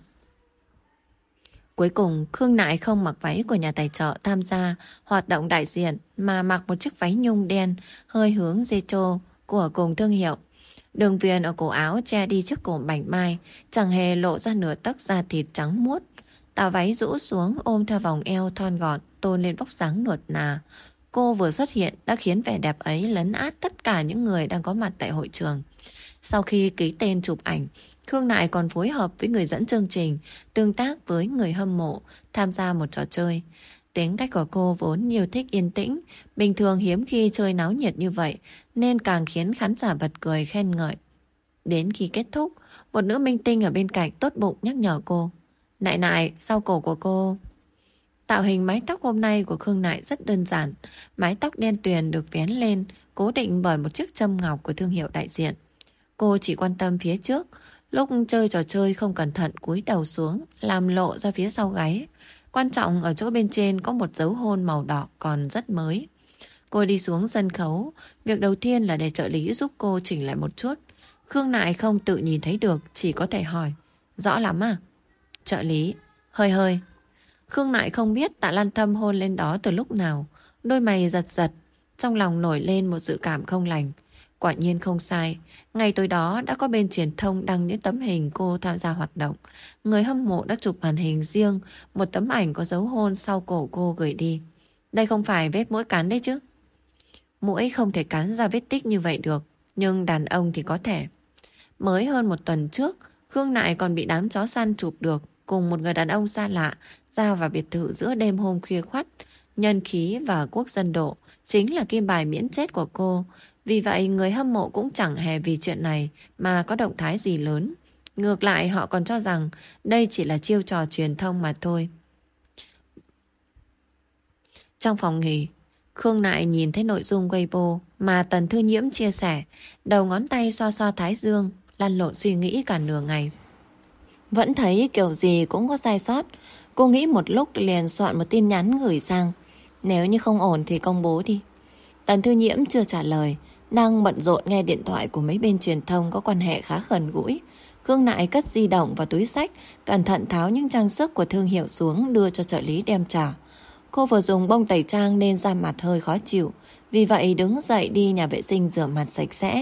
Cuối cùng, Khương Nại không mặc váy của nhà tài trợ tham gia hoạt động đại diện, mà mặc một chiếc váy nhung đen, hơi hướng retro của cùng thương hiệu. Đường viền ở cổ áo che đi chiếc cổ mảnh mai, chẳng hề lộ ra nửa tấc da thịt trắng muốt. Tà váy rũ xuống ôm theo vòng eo thon gọn, tôn lên vóc dáng nuột nà. Cô vừa xuất hiện đã khiến vẻ đẹp ấy lấn át tất cả những người đang có mặt tại hội trường. Sau khi ký tên chụp ảnh, Khương Nại còn phối hợp với người dẫn chương trình, tương tác với người hâm mộ, tham gia một trò chơi. Tính cách của cô vốn nhiều thích yên tĩnh, bình thường hiếm khi chơi náo nhiệt như vậy, nên càng khiến khán giả bật cười khen ngợi. Đến khi kết thúc, một nữ minh tinh ở bên cạnh tốt bụng nhắc nhở cô. Nại nại, sau cổ của cô. Tạo hình mái tóc hôm nay của Khương Nại rất đơn giản. Mái tóc đen tuyền được vén lên, cố định bởi một chiếc châm ngọc của thương hiệu đại diện. Cô chỉ quan tâm phía trước, lúc chơi trò chơi không cẩn thận cúi đầu xuống, làm lộ ra phía sau gáy. Quan trọng ở chỗ bên trên có một dấu hôn màu đỏ còn rất mới. Cô đi xuống sân khấu, việc đầu tiên là để trợ lý giúp cô chỉnh lại một chút. Khương Nại không tự nhìn thấy được, chỉ có thể hỏi. Rõ lắm à? Trợ lý, hơi hơi. Khương Nại không biết Tạ Lan Thâm hôn lên đó từ lúc nào. Đôi mày giật giật, trong lòng nổi lên một dự cảm không lành. Quả nhiên không sai. Ngày tối đó đã có bên truyền thông đăng những tấm hình cô tham gia hoạt động. Người hâm mộ đã chụp màn hình riêng, một tấm ảnh có dấu hôn sau cổ cô gửi đi. Đây không phải vết mũi cắn đấy chứ? Mũi không thể cắn ra vết tích như vậy được, nhưng đàn ông thì có thể. Mới hơn một tuần trước, Khương Nại còn bị đám chó săn chụp được cùng một người đàn ông xa lạ ra vào biệt thự giữa đêm hôm khuya khoắt. Nhân khí và quốc dân độ chính là kim bài miễn chết của cô. Vì vậy người hâm mộ cũng chẳng hề vì chuyện này mà có động thái gì lớn. Ngược lại họ còn cho rằng đây chỉ là chiêu trò truyền thông mà thôi. Trong phòng nghỉ, Khương Nại nhìn thấy nội dung Weibo mà Tần Thư Nhiễm chia sẻ, đầu ngón tay xoa xoa thái dương, lăn lộn suy nghĩ cả nửa ngày. Vẫn thấy kiểu gì cũng có sai sót. Cô nghĩ một lúc liền soạn một tin nhắn gửi sang. Nếu như không ổn thì công bố đi. Tần Thư Nhiễm chưa trả lời, đang bận rộn nghe điện thoại của mấy bên truyền thông có quan hệ khá gần gũi. Khương Nại cất di động vào túi xách, cẩn thận tháo những trang sức của thương hiệu xuống đưa cho trợ lý đem trả. Cô vừa dùng bông tẩy trang nên da mặt hơi khó chịu, vì vậy đứng dậy đi nhà vệ sinh rửa mặt sạch sẽ.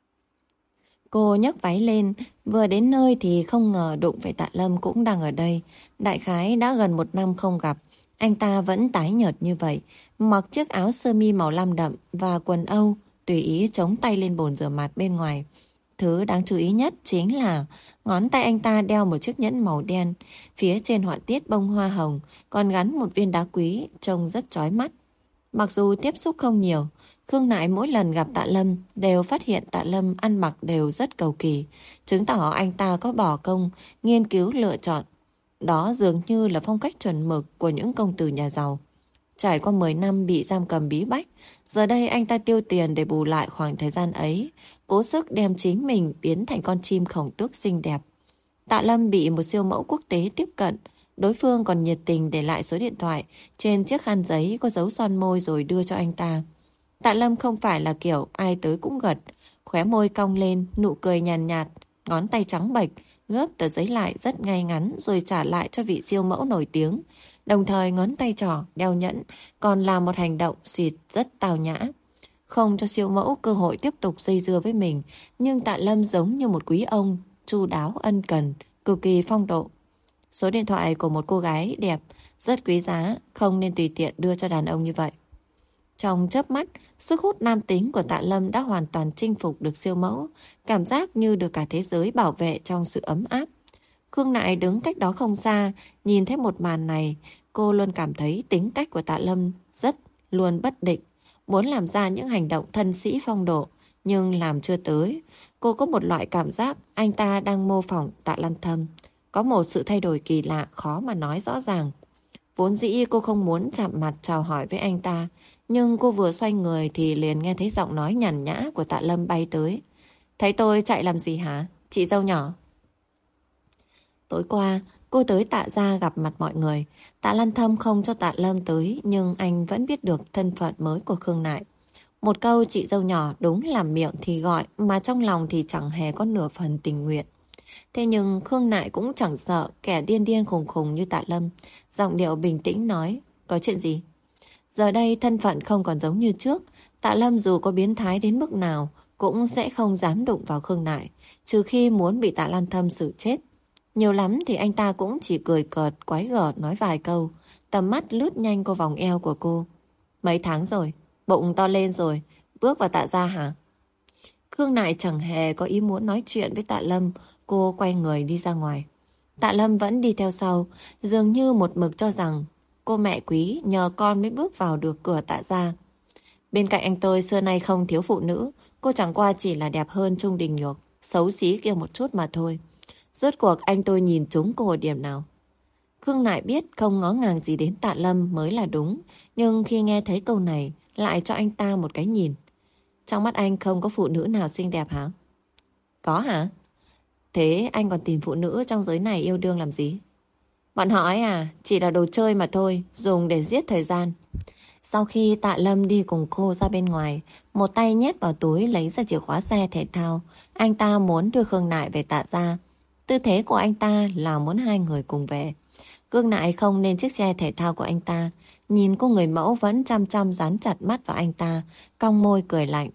Cô nhấc váy lên, vừa đến nơi thì không ngờ đụng phải Tạ Lâm cũng đang ở đây. Đại khái đã gần một năm không gặp, anh ta vẫn tái nhợt như vậy, mặc chiếc áo sơ mi màu lam đậm và quần âu, tùy ý chống tay lên bồn rửa mặt bên ngoài. Thứ đáng chú ý nhất chính là ngón tay anh ta đeo một chiếc nhẫn màu đen, phía trên họa tiết bông hoa hồng, còn gắn một viên đá quý, trông rất chói mắt. Mặc dù tiếp xúc không nhiều, Khương Nại mỗi lần gặp Tạ Lâm đều phát hiện Tạ Lâm ăn mặc đều rất cầu kỳ, chứng tỏ anh ta có bỏ công, nghiên cứu lựa chọn. Đó dường như là phong cách chuẩn mực của những công tử nhà giàu. Trải qua mười năm bị giam cầm bí bách, giờ đây anh ta tiêu tiền để bù lại khoảng thời gian ấy, cố sức đem chính mình biến thành con chim khổng tước xinh đẹp. Tạ Lâm bị một siêu mẫu quốc tế tiếp cận, đối phương còn nhiệt tình để lại số điện thoại trên chiếc khăn giấy có dấu son môi rồi đưa cho anh ta. Tạ Lâm không phải là kiểu ai tới cũng gật, khóe môi cong lên, nụ cười nhàn nhạt, nhạt, ngón tay trắng bệch, gấp tờ giấy lại rất ngay ngắn rồi trả lại cho vị siêu mẫu nổi tiếng. Đồng thời ngón tay trỏ, đeo nhẫn, còn làm một hành động xịt rất tào nhã. Không cho siêu mẫu cơ hội tiếp tục dây dưa với mình, nhưng Tạ Lâm giống như một quý ông, chu đáo ân cần, cực kỳ phong độ. Số điện thoại của một cô gái đẹp, rất quý giá, không nên tùy tiện đưa cho đàn ông như vậy. Trong chớp mắt, sức hút nam tính của Tạ Lâm đã hoàn toàn chinh phục được siêu mẫu, cảm giác như được cả thế giới bảo vệ trong sự ấm áp. Khương Nại đứng cách đó không xa, nhìn thấy một màn này, cô luôn cảm thấy tính cách của Tạ Lâm rất luôn bất định, muốn làm ra những hành động thân sĩ phong độ, nhưng làm chưa tới. Cô có một loại cảm giác anh ta đang mô phỏng Tạ Lan Thâm, có một sự thay đổi kỳ lạ khó mà nói rõ ràng. Vốn dĩ cô không muốn chạm mặt chào hỏi với anh ta, nhưng cô vừa xoay người thì liền nghe thấy giọng nói nhàn nhã của Tạ Lâm bay tới. Thấy tôi chạy làm gì hả, chị dâu nhỏ? Tối qua, cô tới Tạ gia gặp mặt mọi người. Tạ Lan Thâm không cho Tạ Lâm tới, nhưng anh vẫn biết được thân phận mới của Khương Nại. Một câu chị dâu nhỏ đúng làm miệng thì gọi, mà trong lòng thì chẳng hề có nửa phần tình nguyện. Thế nhưng Khương Nại cũng chẳng sợ kẻ điên điên khùng khùng như Tạ Lâm. Giọng điệu bình tĩnh nói, có chuyện gì? Giờ đây thân phận không còn giống như trước. Tạ Lâm dù có biến thái đến mức nào cũng sẽ không dám đụng vào Khương Nại, trừ khi muốn bị Tạ Lan Thâm xử chết. Nhiều lắm thì anh ta cũng chỉ cười cợt, quái gở nói vài câu, tầm mắt lướt nhanh qua vòng eo của cô. Mấy tháng rồi, bụng to lên rồi, bước vào Tạ gia hả? Khương Nại chẳng hề có ý muốn nói chuyện với Tạ Lâm, cô quay người đi ra ngoài. Tạ Lâm vẫn đi theo sau, dường như một mực cho rằng cô mẹ quý nhờ con mới bước vào được cửa Tạ gia. Bên cạnh anh tôi xưa nay không thiếu phụ nữ, cô chẳng qua chỉ là đẹp hơn Trung Đình Nhược, xấu xí kia một chút mà thôi. Rốt cuộc anh tôi nhìn trúng cô ở điểm nào? Khương Nại biết không ngó ngàng gì đến Tạ Lâm mới là đúng, nhưng khi nghe thấy câu này lại cho anh ta một cái nhìn. Trong mắt anh không có phụ nữ nào xinh đẹp hả? Có hả? Thế anh còn tìm phụ nữ trong giới này yêu đương làm gì? Bọn họ ấy à, chỉ là đồ chơi mà thôi, dùng để giết thời gian. Sau khi Tạ Lâm đi cùng cô ra bên ngoài, một tay nhét vào túi lấy ra chìa khóa xe thể thao, anh ta muốn đưa Khương Nại về Tạ gia. Tư thế của anh ta là muốn hai người cùng về. Khương Nại không nên chiếc xe thể thao của anh ta, nhìn cô người mẫu vẫn chăm chăm dán chặt mắt vào anh ta, cong môi cười lạnh.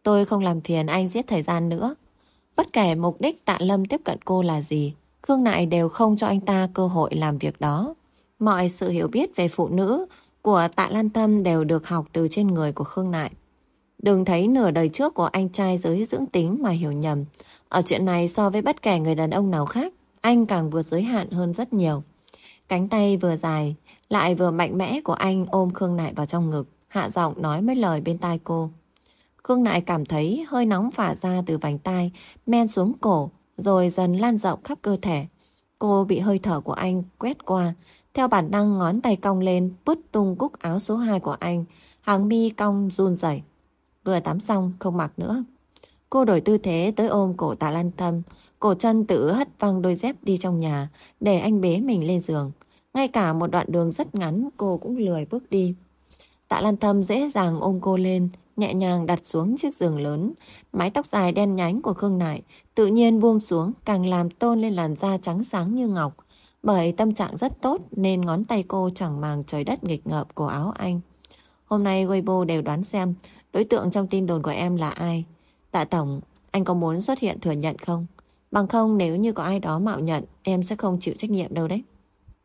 Tôi không làm phiền anh giết thời gian nữa. Bất kể mục đích Tạ Lâm tiếp cận cô là gì, Khương Nại đều không cho anh ta cơ hội làm việc đó. Mọi sự hiểu biết về phụ nữ của Tạ Lan Tâm đều được học từ trên người của Khương Nại. Đừng thấy nửa đời trước của anh trai giới dưỡng tính mà hiểu nhầm. Ở chuyện này so với bất kể người đàn ông nào khác, anh càng vượt giới hạn hơn rất nhiều. Cánh tay vừa dài, lại vừa mạnh mẽ của anh ôm Khương Nại vào trong ngực, hạ giọng nói mấy lời bên tai cô. Khương Nại cảm thấy hơi nóng phả ra từ vành tai, men xuống cổ, rồi dần lan rộng khắp cơ thể. Cô bị hơi thở của anh quét qua, theo bản năng ngón tay cong lên, bứt tung cúc áo số hai của anh, hàng mi cong run rẩy. Vừa tắm xong không mặc nữa. Cô đổi tư thế tới ôm cổ Tạ Lan Tâm, cổ chân tự hất văng đôi dép đi trong nhà, để anh bế mình lên giường. Ngay cả một đoạn đường rất ngắn cô cũng lười bước đi. Tạ Lan Tâm dễ dàng ôm cô lên, nhẹ nhàng đặt xuống chiếc giường lớn. Mái tóc dài đen nhánh của Khương Nại tự nhiên buông xuống, càng làm tôn lên làn da trắng sáng như ngọc. Bởi tâm trạng rất tốt nên ngón tay cô chẳng màng trời đất nghịch ngợp cổ áo anh. Hôm nay Weibo đều đoán xem đối tượng trong tin đồn của em là ai. Tạ Tổng, anh có muốn xuất hiện thừa nhận không? Bằng không nếu như có ai đó mạo nhận, em sẽ không chịu trách nhiệm đâu đấy.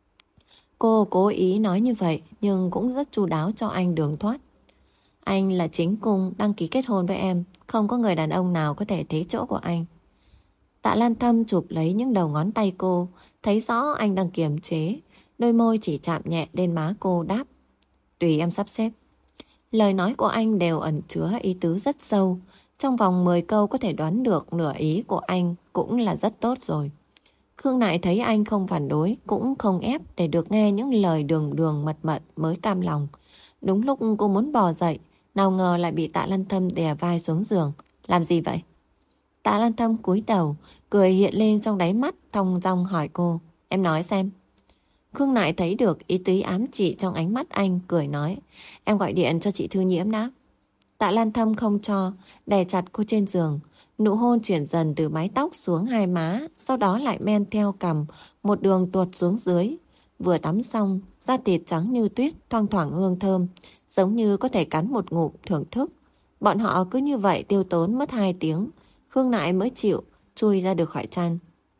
Cô cố ý nói như vậy nhưng cũng rất chu đáo cho anh đường thoát. Anh là chính cung đăng ký kết hôn với em, không có người đàn ông nào có thể thế chỗ của anh. Tạ Lan Thâm chụp lấy những đầu ngón tay cô, thấy rõ anh đang kiềm chế, đôi môi chỉ chạm nhẹ lên má cô đáp. Tùy em sắp xếp. Lời nói của anh đều ẩn chứa ý tứ rất sâu, trong vòng mười câu có thể đoán được nửa ý của anh cũng là rất tốt rồi. Khương Nại thấy anh không phản đối, cũng không ép để được nghe những lời đường đường mật mật mới cam lòng. Đúng lúc cô muốn bò dậy, nào ngờ lại bị Tạ Lan Thâm đè vai xuống giường. Làm gì vậy? Tạ Lan Thâm cúi đầu, cười hiện lên trong đáy mắt, thong dong hỏi cô. Em nói xem. Khương Nại thấy được ý tứ ám chỉ trong ánh mắt anh, cười nói. Em gọi điện cho chị Thư Nhiễm đã. Tạ Lan Thâm không cho, đè chặt cô trên giường. Nụ hôn chuyển dần từ mái tóc xuống hai má, sau đó lại men theo cằm, một đường tuột xuống dưới. Vừa tắm xong, da thịt trắng như tuyết, thoang thoảng hương thơm, giống như có thể cắn một ngụm thưởng thức. Bọn họ cứ như vậy tiêu tốn mất hai tiếng, Khương Nại mới chịu chui ra được khỏi chăn.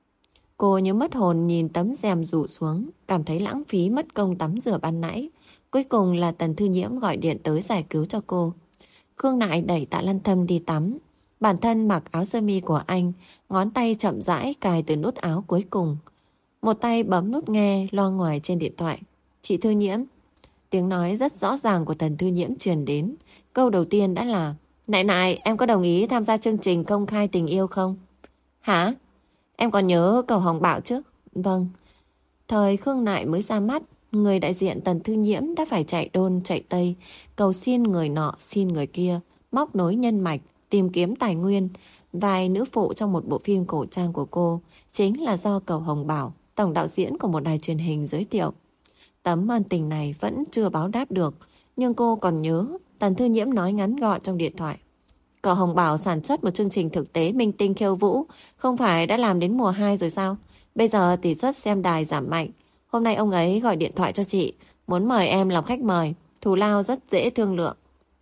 Cô như mất hồn nhìn tấm rèm rủ xuống, cảm thấy lãng phí mất công tắm rửa ban nãy. Cuối cùng là Tần Thư Nhiễm gọi điện tới giải cứu cho cô. Khương Nại đẩy Tạ Lan Thâm đi tắm. Bản thân mặc áo sơ mi của anh, ngón tay chậm rãi cài từ nút áo cuối cùng. Một tay bấm nút nghe loa ngoài trên điện thoại. Chị Thư Nhiễm. Tiếng nói rất rõ ràng của Tần Thư Nhiễm truyền đến. Câu đầu tiên đã là Nại nại, em có đồng ý tham gia chương trình công khai tình yêu không? Hả? Em còn nhớ cầu hồng bạo chứ? Vâng. Thời Khương Nại mới ra mắt, người đại diện Tần Thư Nhiễm đã phải chạy đôn chạy tây, cầu xin người nọ xin người kia, móc nối nhân mạch, tìm kiếm tài nguyên. Vài nữ phụ trong một bộ phim cổ trang của cô chính là do Cầu Hồng Bảo, tổng đạo diễn của một đài truyền hình giới thiệu. Tấm ân tình này vẫn chưa báo đáp được, nhưng cô còn nhớ Tần Thư Nhiễm nói ngắn gọn trong điện thoại. Cầu Hồng Bảo sản xuất một chương trình thực tế minh tinh khiêu vũ, không phải đã làm đến mùa hai rồi sao? Bây giờ tỷ suất xem đài giảm mạnh. Hôm nay ông ấy gọi điện thoại cho chị, muốn mời em làm khách mời, thù lao rất dễ thương lượng.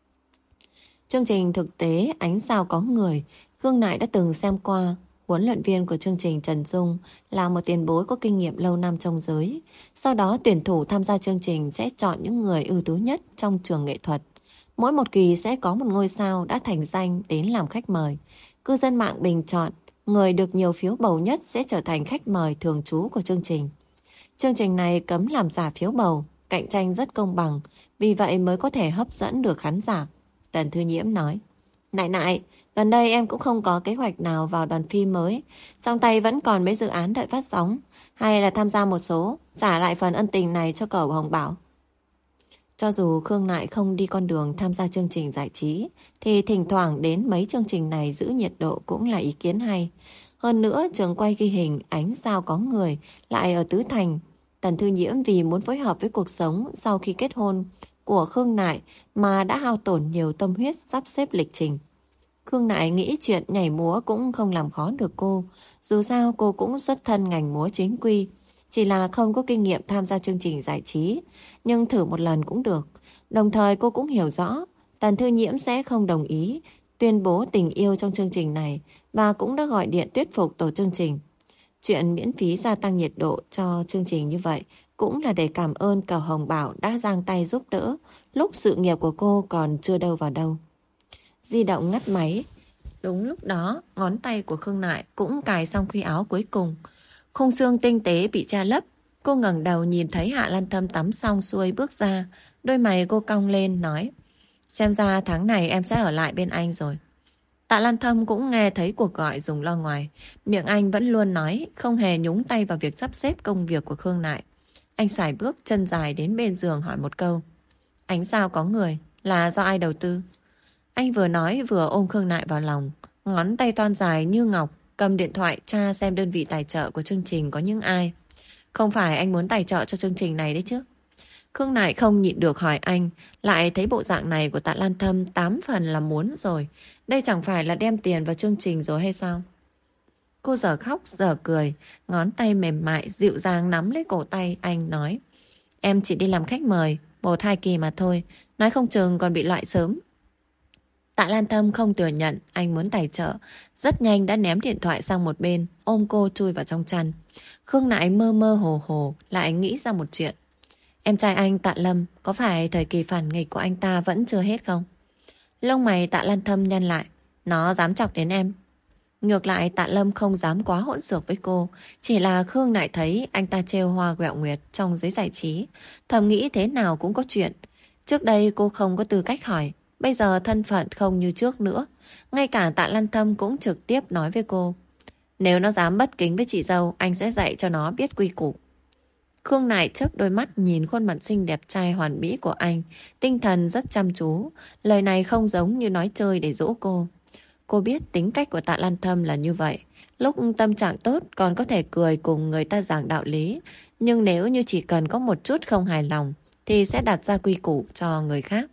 Chương trình thực tế Ánh Sao Có Người, Khương Nại đã từng xem qua. Huấn luyện viên của chương trình Trần Dung là một tiền bối có kinh nghiệm lâu năm trong giới. Sau đó tuyển thủ tham gia chương trình sẽ chọn những người ưu tú nhất trong trường nghệ thuật. Mỗi một kỳ sẽ có một ngôi sao đã thành danh đến làm khách mời. Cư dân mạng bình chọn, người được nhiều phiếu bầu nhất sẽ trở thành khách mời thường trú của chương trình. Chương trình này cấm làm giả phiếu bầu, cạnh tranh rất công bằng, vì vậy mới có thể hấp dẫn được khán giả. Tần Thư Nhiễm nói. Nại nại, gần đây em cũng không có kế hoạch nào vào đoàn phim mới. Trong tay vẫn còn mấy dự án đợi phát sóng. Hay là tham gia một số, trả lại phần ân tình này cho Cầu Hồng Bảo. Cho dù Khương Nại không đi con đường tham gia chương trình giải trí, thì thỉnh thoảng đến mấy chương trình này giữ nhiệt độ cũng là ý kiến hay. Hơn nữa, trường quay ghi hình Ánh Sao Có Người lại ở Tứ Thành. Tần Thư Nhiễm vì muốn phối hợp với cuộc sống sau khi kết hôn của Khương Nại mà đã hao tổn nhiều tâm huyết sắp xếp lịch trình. Khương Nại nghĩ chuyện nhảy múa cũng không làm khó được cô. Dù sao cô cũng xuất thân ngành múa chính quy, chỉ là không có kinh nghiệm tham gia chương trình giải trí, nhưng thử một lần cũng được. Đồng thời cô cũng hiểu rõ Tần Thư Nhiễm sẽ không đồng ý tuyên bố tình yêu trong chương trình này và cũng đã gọi điện thuyết phục tổ chương trình. Chuyện miễn phí gia tăng nhiệt độ cho chương trình như vậy cũng là để cảm ơn Cầu Hồng Bảo đã giang tay giúp đỡ lúc sự nghiệp của cô còn chưa đâu vào đâu. Di động ngắt máy. Đúng lúc đó, ngón tay của Khương Nại cũng cài xong khuy áo cuối cùng. Khung xương tinh tế bị che lấp. Cô ngẩng đầu nhìn thấy Hạ Lan Thâm tắm xong xuôi bước ra. Đôi mày cô cong lên nói: xem ra tháng này em sẽ ở lại bên anh rồi. Tạ Lan Thâm cũng nghe thấy cuộc gọi dùng loa ngoài. Miệng anh vẫn luôn nói, không hề nhúng tay vào việc sắp xếp công việc của Khương Nại. Anh sải bước chân dài đến bên giường hỏi một câu: ánh sao có người, là do ai đầu tư? Anh vừa nói vừa ôm Khương Nại vào lòng, ngón tay thon dài như ngọc cầm điện thoại tra xem đơn vị tài trợ của chương trình có những ai. Không phải anh muốn tài trợ cho chương trình này đấy chứ? Khương Nại không nhịn được hỏi anh, lại thấy bộ dạng này của Tạ Lan Thâm tám phần là muốn rồi. Đây chẳng phải là đem tiền vào chương trình rồi hay sao? Cô giờ khóc giờ cười, ngón tay mềm mại dịu dàng nắm lấy cổ tay anh nói: em chỉ đi làm khách mời, một hai kỳ mà thôi, nói không chừng còn bị loại sớm. Tạ Lan Thâm không thừa nhận anh muốn tài trợ, rất nhanh đã ném điện thoại sang một bên, ôm cô chui vào trong chăn. Khương Nại mơ mơ hồ hồ lại nghĩ ra một chuyện. Em trai anh Tạ Lâm, có phải thời kỳ phản nghịch của anh ta vẫn chưa hết không? Lông mày Tạ Lan Thâm nhăn lại. Nó dám chọc đến em. Ngược lại Tạ Lâm không dám quá hỗn xược với cô. Chỉ là Khương Nại thấy anh ta trêu hoa quẹo nguyệt trong giới giải trí, thầm nghĩ thế nào cũng có chuyện. Trước đây cô không có tư cách hỏi, bây giờ thân phận không như trước nữa. Ngay cả Tạ Lan Thâm cũng trực tiếp nói với cô: nếu nó dám bất kính với chị dâu, anh sẽ dạy cho nó biết quy củ. Khương Nại chớp đôi mắt nhìn khuôn mặt xinh đẹp trai hoàn mỹ của anh, tinh thần rất chăm chú. Lời này không giống như nói chơi để dỗ cô. Cô biết tính cách của Tạ Lan Thâm là như vậy. Lúc tâm trạng tốt còn có thể cười cùng người ta giảng đạo lý. Nhưng nếu như chỉ cần có một chút không hài lòng thì sẽ đặt ra quy củ cho người khác.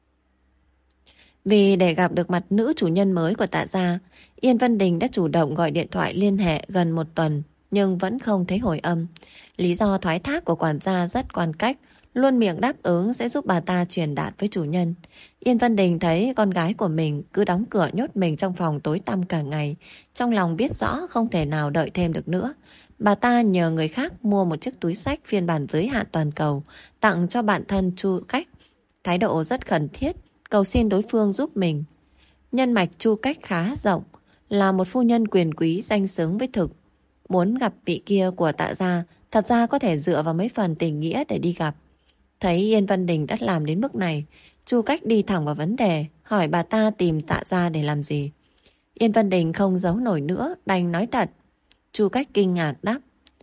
Vì để gặp được mặt nữ chủ nhân mới của Tạ gia, Yên Vân Đình đã chủ động gọi điện thoại liên hệ gần một tuần nhưng vẫn không thấy hồi âm. Lý do thoái thác của quản gia rất quan cách, luôn miệng đáp ứng sẽ giúp bà ta truyền đạt với chủ nhân. Yên Vân Đình thấy con gái của mình cứ đóng cửa nhốt mình trong phòng tối tăm cả ngày, trong lòng biết rõ không thể nào đợi thêm được nữa. Bà ta nhờ người khác mua một chiếc túi xách phiên bản giới hạn toàn cầu, tặng cho bạn thân Chu Cách. Thái độ rất khẩn thiết, cầu xin đối phương giúp mình. Nhân mạch Chu Cách khá rộng, là một phu nhân quyền quý danh xứng với thực. Muốn gặp vị kia của Tạ gia, thật ra có thể dựa vào mấy phần tình nghĩa để đi gặp. Thấy Yên Vân Đình đã làm đến mức này, Chu Cách đi thẳng vào vấn đề, hỏi bà ta tìm Tạ gia để làm gì. Yên Vân Đình không giấu nổi nữa, đành nói thật. Chu Cách kinh ngạc đáp: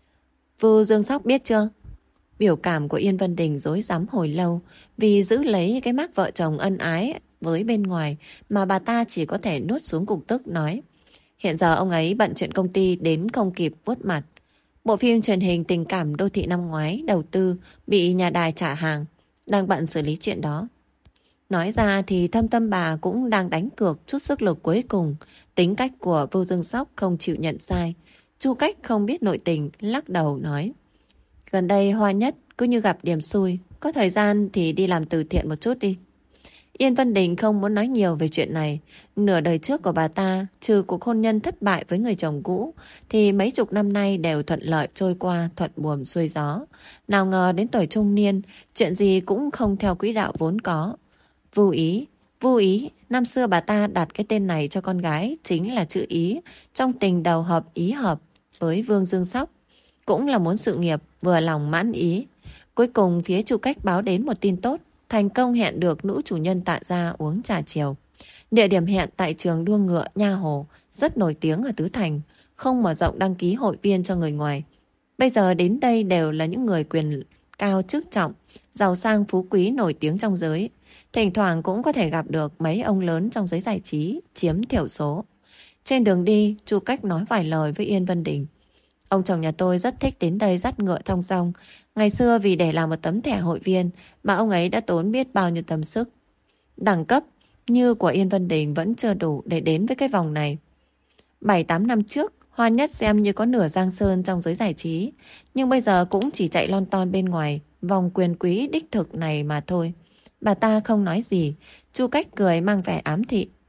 Vưu Dương Sóc biết chưa? Biểu cảm của Yên Vân Đình rối rắm hồi lâu, vì giữ lấy cái mác vợ chồng ân ái với bên ngoài mà bà ta chỉ có thể nuốt xuống cục tức nói: hiện giờ ông ấy bận chuyện công ty đến không kịp vuốt mặt. Bộ phim truyền hình tình cảm đô thị năm ngoái đầu tư bị nhà đài trả hàng, đang bận xử lý chuyện đó. Nói ra thì thâm tâm bà cũng đang đánh cược chút sức lực cuối cùng. Tính cách của Vưu Dương Sóc không chịu nhận sai. Chu Cách không biết nội tình, lắc đầu nói: gần đây Hoa Nhất cứ như gặp điểm xui, có thời gian thì đi làm từ thiện một chút đi. Yên Vân Đình không muốn nói nhiều về chuyện này. Nửa đời trước của bà ta, trừ cuộc hôn nhân thất bại với người chồng cũ, thì mấy chục năm nay đều thuận lợi trôi qua, thuận buồm xuôi gió. Nào ngờ đến tuổi trung niên, chuyện gì cũng không theo quỹ đạo vốn có. Vô ý, vô ý, năm xưa bà ta đặt cái tên này cho con gái chính là chữ ý, trong tình đầu hợp ý hợp với Vương Dương Sóc. Cũng là muốn sự nghiệp vừa lòng mãn ý. Cuối cùng phía Chu Cách báo đến một tin tốt, thành công hẹn được nữ chủ nhân Tạ gia uống trà chiều. Địa điểm hẹn tại trường đua ngựa Nha Hồ, rất nổi tiếng ở Tứ Thành, không mở rộng đăng ký hội viên cho người ngoài. Bây giờ đến đây đều là những người quyền cao chức trọng, giàu sang phú quý nổi tiếng trong giới. Thỉnh thoảng cũng có thể gặp được mấy ông lớn trong giới giải trí, chiếm thiểu số. Trên đường đi, Chu Cách nói vài lời với Yên Vân Đình. Ông chồng nhà tôi rất thích đến đây dắt ngựa thong dong. Ngày xưa vì để làm một tấm thẻ hội viên mà ông ấy đã tốn biết bao nhiêu tâm sức. Đẳng cấp như của Yên Vân Đình vẫn chưa đủ để đến với cái vòng này. bảy tám năm trước, Hoa Nhất xem như có nửa giang sơn trong giới giải trí, nhưng bây giờ cũng chỉ chạy lon ton bên ngoài vòng quyền quý đích thực này mà thôi. Bà ta không nói gì, Chu Cách cười mang vẻ ám thị.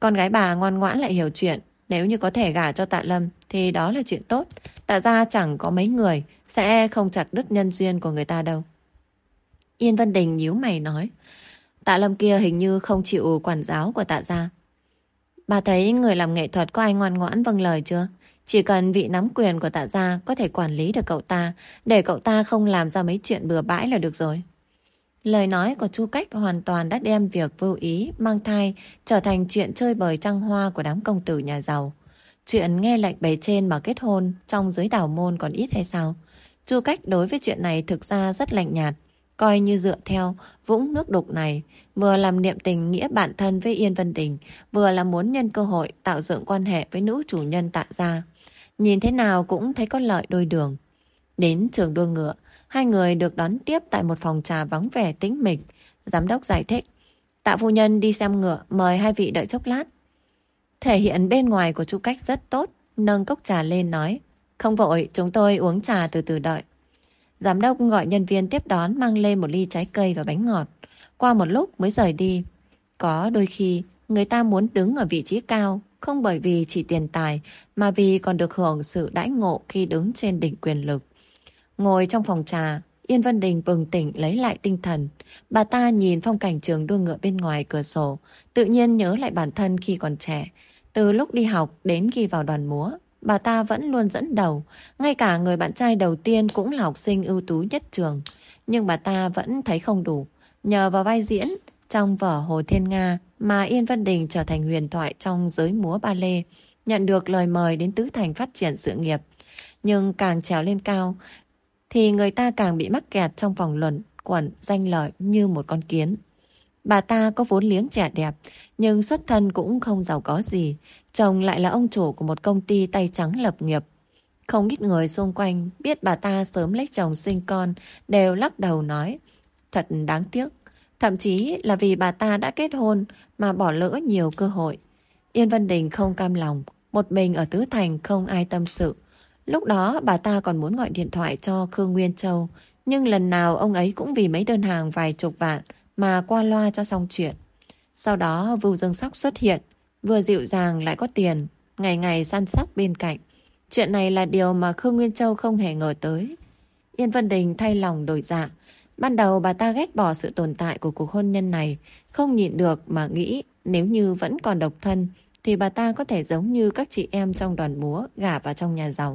Con gái bà ngoan ngoãn lại hiểu chuyện. Nếu như có thể gả cho Tạ Lâm thì đó là chuyện tốt. Tạ gia chẳng có mấy người sẽ không chặt đứt nhân duyên của người ta đâu. Yên Vân Đình nhíu mày nói. Tạ Lâm kia hình như không chịu quản giáo của Tạ gia. Bà thấy người làm nghệ thuật có ai ngoan ngoãn vâng lời chưa? Chỉ cần vị nắm quyền của Tạ gia có thể quản lý được cậu ta, để cậu ta không làm ra mấy chuyện bừa bãi là được rồi. Lời nói của Chu Cách hoàn toàn đã đem việc vô ý, mang thai trở thành chuyện chơi bời trăng hoa của đám công tử nhà giàu. Chuyện nghe lệnh bề trên mà kết hôn trong giới đảo môn còn ít hay sao? Chu Cách đối với chuyện này thực ra rất lạnh nhạt, coi như dựa theo vũng nước đục này, vừa làm niệm tình nghĩa bạn thân với Yên Vân Đình, vừa là muốn nhân cơ hội tạo dựng quan hệ với nữ chủ nhân Tạ gia. Nhìn thế nào cũng thấy có lợi đôi đường. Đến trường đua ngựa, hai người được đón tiếp tại một phòng trà vắng vẻ tĩnh mịch. Giám đốc giải thích, Tạ phu nhân đi xem ngựa, mời hai vị đợi chốc lát. Thể hiện bên ngoài của Chu Cách rất tốt, nâng cốc trà lên nói, không vội, chúng tôi uống trà từ từ đợi. Giám đốc gọi nhân viên tiếp đón mang lên một ly trái cây và bánh ngọt. Qua một lúc mới rời đi. Có đôi khi người ta muốn đứng ở vị trí cao, không bởi vì chỉ tiền tài, mà vì còn được hưởng sự đãi ngộ khi đứng trên đỉnh quyền lực. Ngồi trong phòng trà, Yên Vân Đình bừng tỉnh lấy lại tinh thần. Bà ta nhìn phong cảnh trường đua ngựa bên ngoài cửa sổ, tự nhiên nhớ lại bản thân khi còn trẻ. Từ lúc đi học đến khi vào đoàn múa, bà ta vẫn luôn dẫn đầu. Ngay cả người bạn trai đầu tiên cũng là học sinh ưu tú nhất trường. Nhưng bà ta vẫn thấy không đủ. Nhờ vào vai diễn trong vở Hồ Thiên Nga mà Yên Vân Đình trở thành huyền thoại trong giới múa ba lê, nhận được lời mời đến Tứ Thành phát triển sự nghiệp. Nhưng càng trèo lên cao thì người ta càng bị mắc kẹt trong vòng luẩn quẩn danh lợi như một con kiến. Bà ta có vốn liếng trẻ đẹp, nhưng xuất thân cũng không giàu có gì. Chồng lại là ông chủ của một công ty tay trắng lập nghiệp. Không ít người xung quanh biết bà ta sớm lấy chồng sinh con đều lắc đầu nói, thật đáng tiếc. Thậm chí là vì bà ta đã kết hôn mà bỏ lỡ nhiều cơ hội. Yên Vân Đình không cam lòng, một mình ở Tứ Thành không ai tâm sự. Lúc đó bà ta còn muốn gọi điện thoại cho Khương Nguyên Châu, nhưng lần nào ông ấy cũng vì mấy đơn hàng vài chục vạn mà qua loa cho xong chuyện. Sau đó Vưu Dương Sóc xuất hiện, vừa dịu dàng lại có tiền, ngày ngày săn sóc bên cạnh. Chuyện này là điều mà Khương Nguyên Châu không hề ngờ tới. Yên Vân Đình thay lòng đổi dạ. Ban đầu bà ta ghét bỏ sự tồn tại của cuộc hôn nhân này, không nhịn được mà nghĩ nếu như vẫn còn độc thân thì bà ta có thể giống như các chị em trong đoàn múa gả vào trong nhà giàu.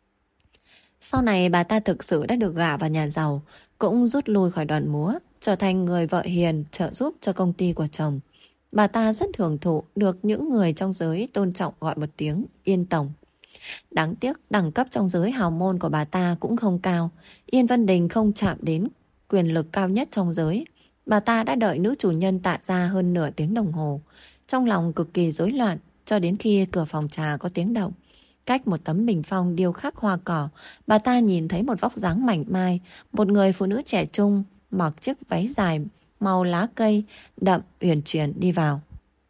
Sau này bà ta thực sự đã được gả vào nhà giàu, cũng rút lui khỏi đoàn múa, trở thành người vợ hiền trợ giúp cho công ty của chồng. Bà ta rất hưởng thụ được những người trong giới tôn trọng gọi một tiếng Yên Tổng. Đáng tiếc đẳng cấp trong giới hào môn của bà ta cũng không cao. Yên Vân Đình không chạm đến quyền lực cao nhất trong giới. Bà ta đã đợi nữ chủ nhân Tạ gia hơn nửa tiếng đồng hồ. Trong lòng cực kỳ rối loạn cho đến khi cửa phòng trà có tiếng động. Cách một tấm bình phong điêu khắc hoa cỏ, bà ta nhìn thấy một vóc dáng mảnh mai, một người phụ nữ trẻ trung mặc chiếc váy dài màu lá cây đậm uyển chuyển đi vào.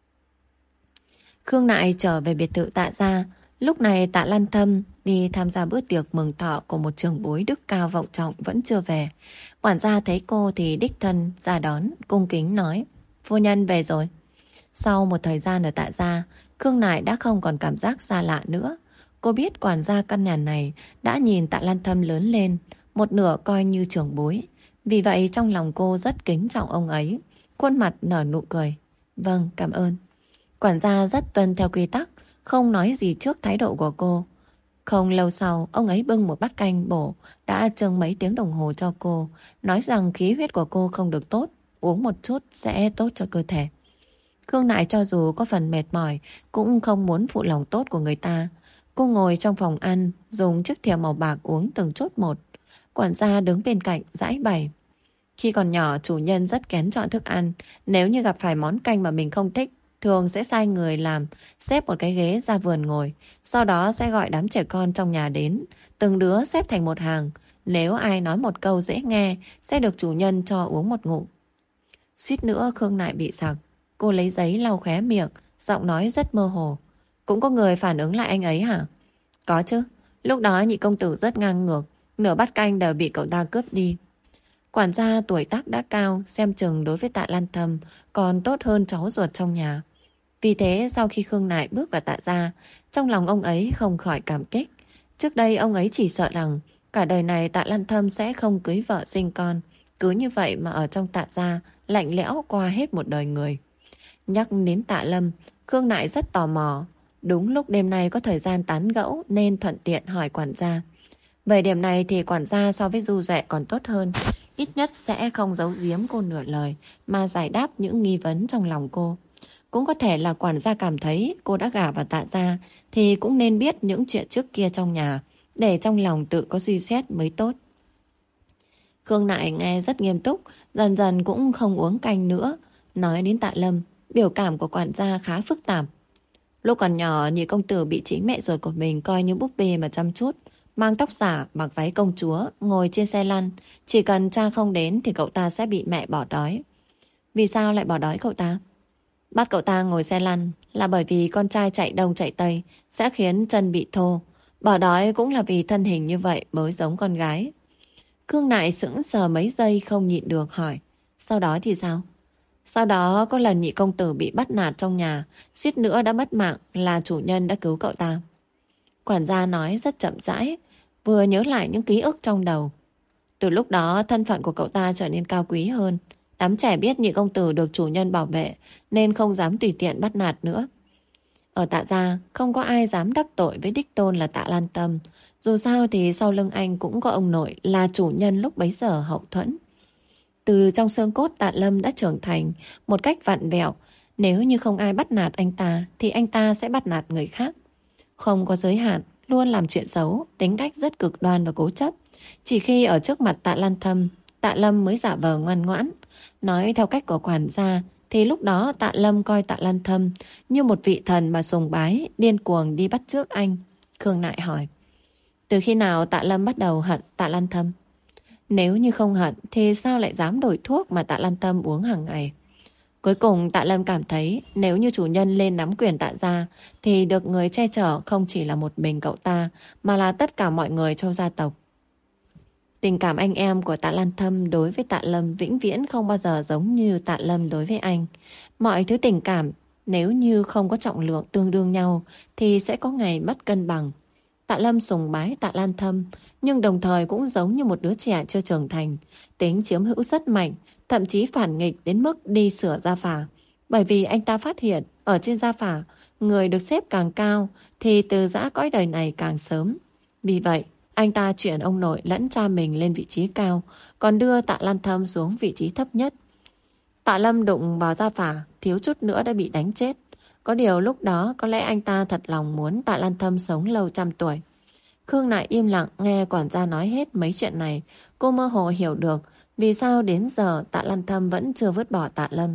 Khương Nại trở về biệt thự Tạ gia. Lúc này Tạ Lan Thâm đi tham gia bữa tiệc mừng thọ của một trưởng bối đức cao vọng trọng vẫn chưa về. Quản gia thấy cô thì đích thân ra đón, cung kính nói, phu nhân về rồi. Sau một thời gian ở Tạ gia, Khương Nại đã không còn cảm giác xa lạ nữa. Cô biết quản gia căn nhà này đã nhìn Tạ Lan Thâm lớn lên, một nửa coi như trưởng bối. Vì vậy trong lòng cô rất kính trọng ông ấy. Khuôn mặt nở nụ cười. Vâng, cảm ơn. Quản gia rất tuân theo quy tắc, không nói gì trước thái độ của cô. Không lâu sau, ông ấy bưng một bát canh bổ đã chừng mấy tiếng đồng hồ cho cô, nói rằng khí huyết của cô không được tốt, uống một chút sẽ tốt cho cơ thể. Khương Nại cho dù có phần mệt mỏi cũng không muốn phụ lòng tốt của người ta. Cô ngồi trong phòng ăn, dùng chiếc thìa màu bạc uống từng chút một. Quản gia đứng bên cạnh giãi bày. Khi còn nhỏ, chủ nhân rất kén chọn thức ăn. Nếu như gặp phải món canh mà mình không thích, thường sẽ sai người làm, xếp một cái ghế ra vườn ngồi. Sau đó sẽ gọi đám trẻ con trong nhà đến, từng đứa xếp thành một hàng. Nếu ai nói một câu dễ nghe, sẽ được chủ nhân cho uống một ngụm. Suýt nữa Khương Nại bị sặc. Cô lấy giấy lau khóe miệng, giọng nói rất mơ hồ. Cũng có người phản ứng lại anh ấy hả? Có chứ. Lúc đó nhị công tử rất ngang ngược, nửa bát canh đều bị cậu ta cướp đi. Quản gia tuổi tác đã cao, xem chừng đối với Tạ Lan Thâm còn tốt hơn cháu ruột trong nhà. Vì thế sau khi Khương Nại bước vào Tạ gia, trong lòng ông ấy không khỏi cảm kích. Trước đây ông ấy chỉ sợ rằng cả đời này Tạ Lan Thâm sẽ không cưới vợ sinh con. Cứ như vậy mà ở trong Tạ gia lạnh lẽo qua hết một đời người. Nhắc đến Tạ Lâm, Khương Nại rất tò mò. Đúng lúc đêm nay có thời gian tán gẫu nên thuận tiện hỏi quản gia. Về điểm này thì quản gia so với Du Duệ còn tốt hơn. Ít nhất sẽ không giấu giếm cô nửa lời mà giải đáp những nghi vấn trong lòng cô. Cũng có thể là quản gia cảm thấy cô đã gả vào Tạ gia thì cũng nên biết những chuyện trước kia trong nhà, để trong lòng tự có suy xét mới tốt. Khương Nại nghe rất nghiêm túc, dần dần cũng không uống canh nữa. Nói đến Tạ Lâm, biểu cảm của quản gia khá phức tạp. Lúc còn nhỏ, nhị công tử bị chính mẹ ruột của mình coi như búp bê mà chăm chút. Mang tóc giả, mặc váy công chúa, ngồi trên xe lăn. Chỉ cần cha không đến thì cậu ta sẽ bị mẹ bỏ đói. Vì sao lại bỏ đói cậu ta? Bắt cậu ta ngồi xe lăn là bởi vì con trai chạy đông chạy tây sẽ khiến chân bị thô. Bỏ đói cũng là vì thân hình như vậy mới giống con gái. Khương Nại sững sờ mấy giây không nhịn được hỏi. Sau đó thì sao? Sau đó có lần nhị công tử bị bắt nạt trong nhà, suýt nữa đã mất mạng, là chủ nhân đã cứu cậu ta. Quản gia nói rất chậm rãi, vừa nhớ lại những ký ức trong đầu. Từ lúc đó thân phận của cậu ta trở nên cao quý hơn. Đám trẻ biết nhị công tử được chủ nhân bảo vệ nên không dám tùy tiện bắt nạt nữa. Ở Tạ gia không có ai dám đắc tội với đích tôn là Tạ Lan Tâm. Dù sao thì sau lưng anh cũng có ông nội là chủ nhân lúc bấy giờ hậu thuẫn. Từ trong xương cốt Tạ Lâm đã trưởng thành một cách vặn vẹo. Nếu như không ai bắt nạt anh ta thì anh ta sẽ bắt nạt người khác. Không có giới hạn, luôn làm chuyện xấu, tính cách rất cực đoan và cố chấp. Chỉ khi ở trước mặt Tạ Lan Thâm, Tạ Lâm mới giả vờ ngoan ngoãn. Nói theo cách của quản gia thì lúc đó Tạ Lâm coi Tạ Lan Thâm như một vị thần mà sùng bái, điên cuồng đi bắt chước anh. Khương Nại hỏi, từ khi nào Tạ Lâm bắt đầu hận Tạ Lan Thâm? Nếu như không hận thì sao lại dám đổi thuốc mà Tạ Lan Thâm uống hàng ngày? Cuối cùng Tạ Lâm cảm thấy nếu như chủ nhân lên nắm quyền Tạ gia thì được người che chở không chỉ là một mình cậu ta mà là tất cả mọi người trong gia tộc. Tình cảm anh em của Tạ Lan Thâm đối với Tạ Lâm vĩnh viễn không bao giờ giống như Tạ Lâm đối với anh. Mọi thứ tình cảm nếu như không có trọng lượng tương đương nhau thì sẽ có ngày mất cân bằng. Tạ Lâm sùng bái Tạ Lan Thâm nhưng đồng thời cũng giống như một đứa trẻ chưa trưởng thành. Tính chiếm hữu rất mạnh, thậm chí phản nghịch đến mức đi sửa gia phả. Bởi vì anh ta phát hiện ở trên gia phả, người được xếp càng cao thì từ giã cõi đời này càng sớm. Vì vậy, anh ta chuyển ông nội lẫn cha mình lên vị trí cao, còn đưa Tạ Lan Thâm xuống vị trí thấp nhất. Tạ Lâm đụng vào gia phả, thiếu chút nữa đã bị đánh chết. Có điều lúc đó có lẽ anh ta thật lòng muốn Tạ Lan Thâm sống lâu trăm tuổi. Khương Nại im lặng nghe quản gia nói hết mấy chuyện này. Cô mơ hồ hiểu được vì sao đến giờ Tạ Lan Thâm vẫn chưa vứt bỏ Tạ Lâm.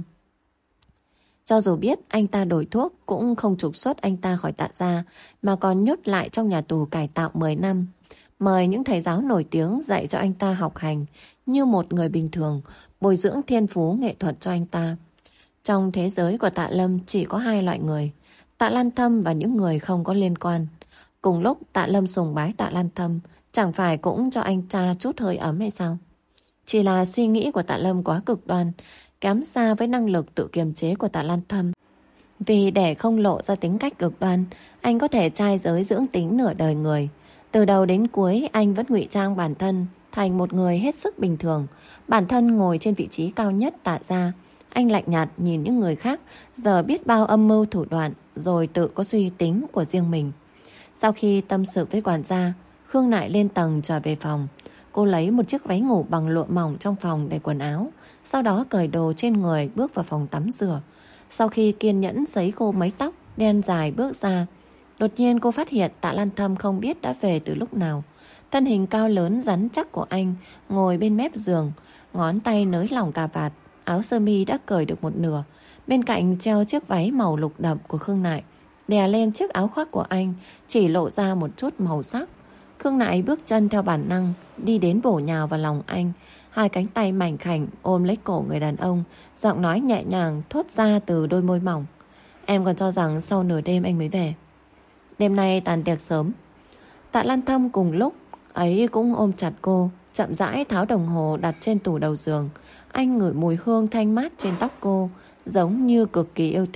Cho dù biết anh ta đổi thuốc cũng không trục xuất anh ta khỏi Tạ gia mà còn nhốt lại trong nhà tù cải tạo mười năm. Mời những thầy giáo nổi tiếng dạy cho anh ta học hành như một người bình thường, bồi dưỡng thiên phú nghệ thuật cho anh ta. Trong thế giới của Tạ Lâm chỉ có hai loại người, Tạ Lan Thâm và những người không có liên quan. Cùng lúc Tạ Lâm sùng bái Tạ Lan Thâm, chẳng phải cũng cho anh ta chút hơi ấm hay sao? Chỉ là suy nghĩ của Tạ Lâm quá cực đoan, kém xa với năng lực tự kiềm chế của Tạ Lan Thâm. Vì để không lộ ra tính cách cực đoan, anh có thể trai giới dưỡng tính nửa đời người. Từ đầu đến cuối anh vẫn ngụy trang bản thân thành một người hết sức bình thường. Bản thân ngồi trên vị trí cao nhất Tạ gia, anh lạnh nhạt nhìn những người khác giờ biết bao âm mưu thủ đoạn, rồi tự có suy tính của riêng mình. Sau khi tâm sự với quản gia, Khương Nại lên tầng trở về phòng. Cô lấy một chiếc váy ngủ bằng lụa mỏng trong phòng để quần áo, sau đó cởi đồ trên người bước vào phòng tắm rửa. Sau khi kiên nhẫn sấy khô mấy tóc đen dài bước ra, đột nhiên cô phát hiện Tạ Lan Thâm không biết đã về từ lúc nào. Thân hình cao lớn rắn chắc của anh ngồi bên mép giường, ngón tay nới lỏng cà vạt, áo sơ mi đã cởi được một nửa. Bên cạnh treo chiếc váy màu lục đậm của Khương Nại, đè lên chiếc áo khoác của anh, chỉ lộ ra một chút màu sắc. Khương Nại bước chân theo bản năng, đi đến bổ nhào vào lòng anh. Hai cánh tay mảnh khảnh ôm lấy cổ người đàn ông, giọng nói nhẹ nhàng thốt ra từ đôi môi mỏng. Em còn cho rằng sau nửa đêm anh mới về. Đêm nay tàn tiệc sớm. Tạ Lan Thâm cùng lúc ấy cũng ôm chặt cô, chậm rãi tháo đồng hồ đặt trên tủ đầu giường. Anh ngửi mùi hương thanh mát trên tóc cô, giống như cực kỳ yêu thích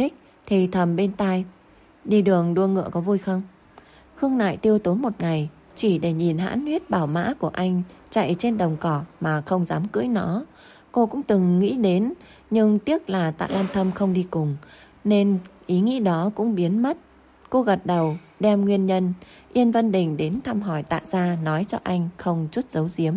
thì thầm bên tai: đi đường đua ngựa có vui không? Khương Nại tiêu tốn một ngày chỉ để nhìn hãn huyết bảo mã của anh chạy trên đồng cỏ mà không dám cưỡi nó. Cô cũng từng nghĩ đến, nhưng tiếc là Tạ Lan Thâm không đi cùng, nên ý nghĩ đó cũng biến mất. Cô gật đầu, đem nguyên nhân Yên Vân Đình đến thăm hỏi Tạ gia nói cho anh không chút giấu giếm.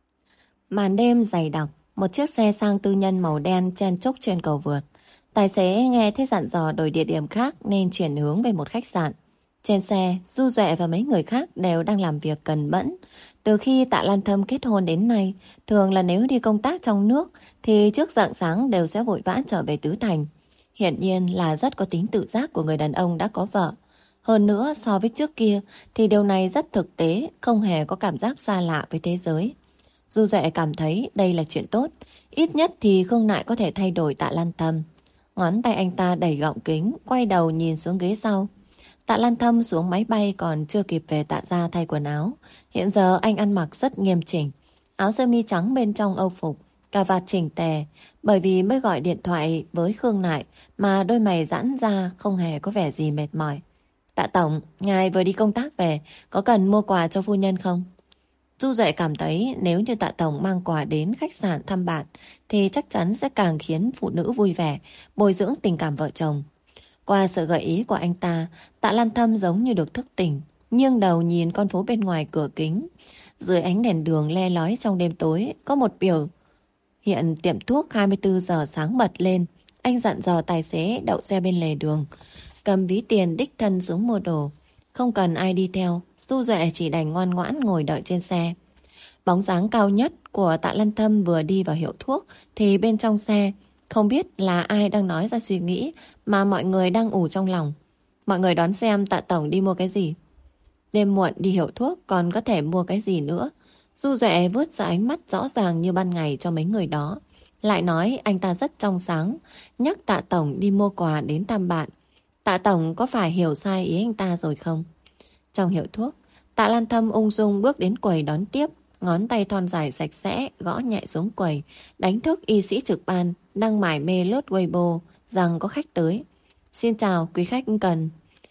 Màn đêm dày đặc, một chiếc xe sang tư nhân màu đen chen chúc trên cầu vượt. Tài xế nghe thấy dặn dò đổi địa điểm khác nên chuyển hướng về một khách sạn. Trên xe, Du Duệ và mấy người khác đều đang làm việc cần mẫn. Từ khi Tạ Lan Thâm kết hôn đến nay, thường là nếu đi công tác trong nước thì trước rạng sáng đều sẽ vội vã trở về Tứ Thành. Hiển nhiên là rất có tính tự giác của người đàn ông đã có vợ. Hơn nữa, so với trước kia thì điều này rất thực tế, không hề có cảm giác xa lạ với thế giới. Du Duệ cảm thấy đây là chuyện tốt, ít nhất thì Khương Nại có thể thay đổi Tạ Lan Thâm. Ngón tay anh ta đẩy gọng kính, quay đầu nhìn xuống ghế sau. Tạ Lan Thâm xuống máy bay còn chưa kịp về Tạ gia thay quần áo. Hiện giờ anh ăn mặc rất nghiêm chỉnh, áo sơ mi trắng bên trong âu phục, cà vạt chỉnh tề. Bởi vì mới gọi điện thoại với Khương Nại mà đôi mày giãn ra, không hề có vẻ gì mệt mỏi. Tạ tổng, ngài vừa đi công tác về, có cần mua quà cho phu nhân không? Du Duệ cảm thấy nếu như Tạ tổng mang quà đến khách sạn thăm bạn thì chắc chắn sẽ càng khiến phụ nữ vui vẻ, bồi dưỡng tình cảm vợ chồng. Qua sự gợi ý của anh ta, Tạ Lan Thâm giống như được thức tỉnh, nghiêng đầu nhìn con phố bên ngoài cửa kính. Dưới ánh đèn đường le lói trong đêm tối, có một biểu hiện tiệm thuốc hai mươi tư giờ sáng bật lên. Anh dặn dò tài xế đậu xe bên lề đường, cầm ví tiền đích thân xuống mua đồ. Không cần ai đi theo, Du Duệ chỉ đành ngoan ngoãn ngồi đợi trên xe. Bóng dáng cao nhất của Tạ Lan Thâm vừa đi vào hiệu thuốc thì bên trong xe không biết là ai đang nói ra suy nghĩ mà mọi người đang ủ trong lòng. Mọi người đón xem Tạ tổng đi mua cái gì. Đêm muộn đi hiệu thuốc còn có thể mua cái gì nữa. Du Duệ vứt ra ánh mắt rõ ràng như ban ngày cho mấy người đó. Lại nói anh ta rất trong sáng, nhắc Tạ tổng đi mua quà đến thăm bạn. Tạ tổng có phải hiểu sai ý anh ta rồi không? Trong hiệu thuốc, Tạ Lan Thâm ung dung bước đến quầy đón tiếp, ngón tay thon dài sạch sẽ gõ nhẹ xuống quầy, đánh thức y sĩ trực ban đang mải mê lướt Weibo rằng có khách tới. Xin chào, quý khách cần.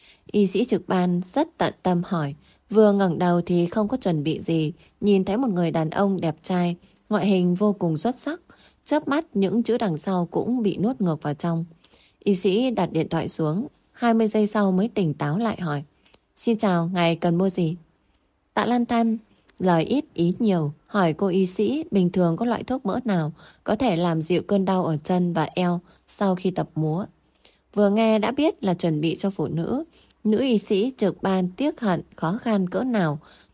Y sĩ trực ban rất tận tâm hỏi, vừa ngẩng đầu thì không có chuẩn bị gì, nhìn thấy một người đàn ông đẹp trai, ngoại hình vô cùng xuất sắc, chớp mắt những chữ đằng sau cũng bị nuốt ngược vào trong. Y sĩ đặt điện thoại xuống, hai mươi giây sau mới tỉnh táo lại hỏi, xin chào, ngài cần mua gì? Tạ Lan Thâm lời ít ý nhiều hỏi cô y sĩ bình thường có loại thuốc mỡ nào có thể làm dịu cơn đau ở chân và eo sau khi tập múa. Vừa nghe đã biết là chuẩn bị cho phụ nữ. Nữ y sĩ trực ban tiếc hận khó khăn cỡ nào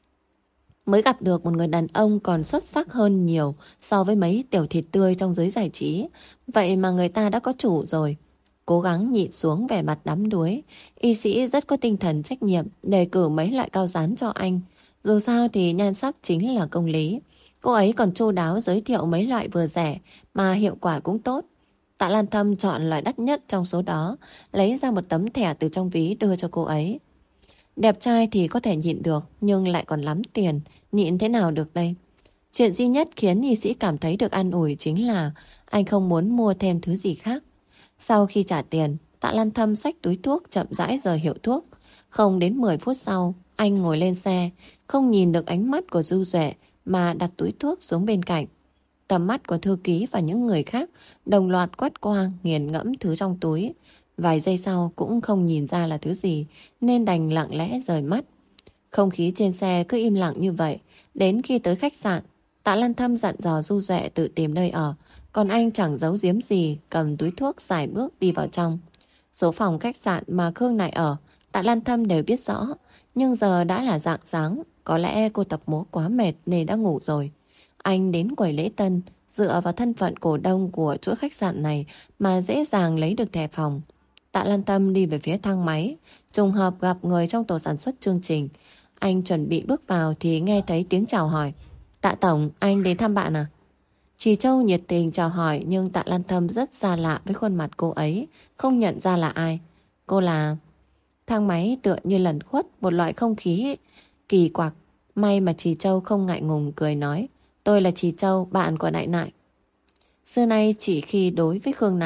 mới gặp được một người đàn ông còn xuất sắc hơn nhiều so với mấy tiểu thịt tươi trong giới giải trí. Vậy mà người ta đã có chủ rồi. Cố gắng nhịn xuống vẻ mặt đắm đuối, y sĩ rất có tinh thần trách nhiệm đề cử mấy loại cao dán cho anh. Dù sao thì nhan sắc chính là công lý. Cô ấy còn chu đáo giới thiệu mấy loại vừa rẻ mà hiệu quả cũng tốt. Tạ Lan Thâm chọn loại đắt nhất trong số đó, lấy ra một tấm thẻ từ trong ví đưa cho cô ấy. Đẹp trai thì có thể nhịn được, nhưng lại còn lắm tiền, nhịn thế nào được đây? Chuyện duy nhất khiến y sĩ cảm thấy được an ủi chính là anh không muốn mua thêm thứ gì khác. Sau khi trả tiền, Tạ Lan Thâm xách túi thuốc chậm rãi rời hiệu thuốc. Không đến mười phút sau, anh ngồi lên xe, không nhìn được ánh mắt của Du Duệ mà đặt túi thuốc xuống bên cạnh. Tầm mắt của thư ký và những người khác đồng loạt quét qua nghiền ngẫm thứ trong túi. Vài giây sau cũng không nhìn ra là thứ gì nên đành lặng lẽ rời mắt. Không khí trên xe cứ im lặng như vậy. Đến khi tới khách sạn, Tạ Lan Thâm dặn dò Du Duệ tự tìm nơi ở, còn anh chẳng giấu giếm gì, cầm túi thuốc xài bước đi vào trong. Số phòng khách sạn mà Khương Nại ở, Tạ Lan Thâm đều biết rõ, nhưng giờ đã là rạng sáng, có lẽ cô tập múa quá mệt nên đã ngủ rồi. Anh đến quầy lễ tân, dựa vào thân phận cổ đông của chuỗi khách sạn này mà dễ dàng lấy được thẻ phòng. Tạ Lan Thâm đi về phía thang máy, trùng hợp gặp người trong tổ sản xuất chương trình. Anh chuẩn bị bước vào thì nghe thấy tiếng chào hỏi. Tạ tổng, anh đến thăm bạn à? Trì Châu nhiệt tình chào hỏi, nhưng Tạ Lan Thâm rất xa lạ với khuôn mặt cô ấy, không nhận ra là ai. Cô là... Thang máy tựa như lẩn khuất một loại không khí kỳ quặc. May mà Trì Châu không ngại ngùng cười nói, tôi là Trì Châu, bạn của Nại Nại. Xưa nay chỉ khi đối với Khương Nại,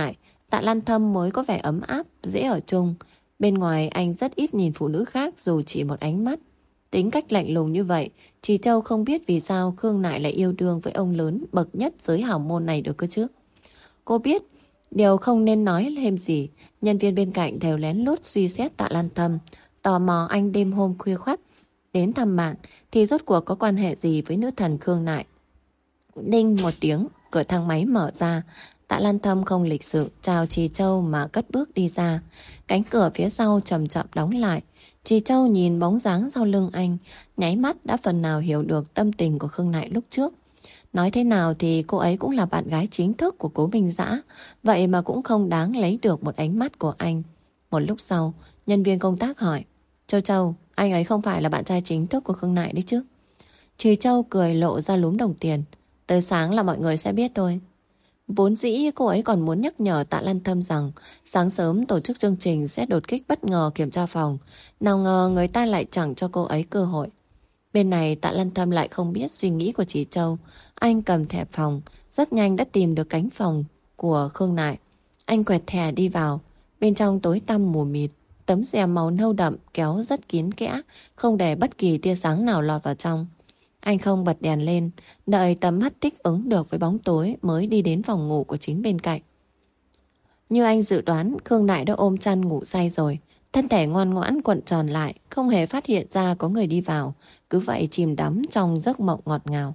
Tạ Lan Thâm mới có vẻ ấm áp, dễ ở chung. Bên ngoài anh rất ít nhìn phụ nữ khác dù chỉ một ánh mắt. Tính cách lạnh lùng như vậy, Trì Châu không biết vì sao Khương Nại lại yêu đương với ông lớn bậc nhất giới hảo môn này được cơ chứ. Cô biết điều không nên nói thêm gì. Nhân viên bên cạnh đều lén lút suy xét Tạ Lan Thâm, tò mò anh đêm hôm khuya khoắt đến thăm bạn thì rốt cuộc có quan hệ gì với nữ thần Khương Nại. Đinh một tiếng, cửa thang máy mở ra. Tạ Lan Thâm không lịch sự chào Trì Châu mà cất bước đi ra. Cánh cửa phía sau chậm chậm đóng lại. Trì Châu nhìn bóng dáng sau lưng anh, nháy mắt đã phần nào hiểu được tâm tình của Khương Nại lúc trước. Nói thế nào thì cô ấy cũng là bạn gái chính thức của Cố Minh Dã, vậy mà cũng không đáng lấy được một ánh mắt của anh. Một lúc sau, nhân viên công tác hỏi, Châu Châu, anh ấy không phải là bạn trai chính thức của Khương Nại đấy chứ? Trì Châu cười lộ ra lúm đồng tiền, tới sáng là mọi người sẽ biết thôi. Vốn dĩ cô ấy còn muốn nhắc nhở Tạ Lan Thâm rằng sáng sớm tổ chức chương trình sẽ đột kích bất ngờ kiểm tra phòng. Nào ngờ người ta lại chẳng cho cô ấy cơ hội. Bên này Tạ Lan Thâm lại không biết suy nghĩ của Trì Châu. Anh cầm thẻ phòng, rất nhanh đã tìm được cánh phòng của Khương Nại. Anh quẹt thẻ đi vào. Bên trong tối tăm mù mịt, tấm rèm màu nâu đậm kéo rất kín kẽ, không để bất kỳ tia sáng nào lọt vào trong. Anh không bật đèn lên, đợi tầm mắt thích ứng được với bóng tối mới đi đến phòng ngủ của chính bên cạnh. Như anh dự đoán, Khương Nại đã ôm chăn ngủ say rồi. Thân thể ngoan ngoãn cuộn tròn lại, không hề phát hiện ra có người đi vào, cứ vậy chìm đắm trong giấc mộng ngọt ngào.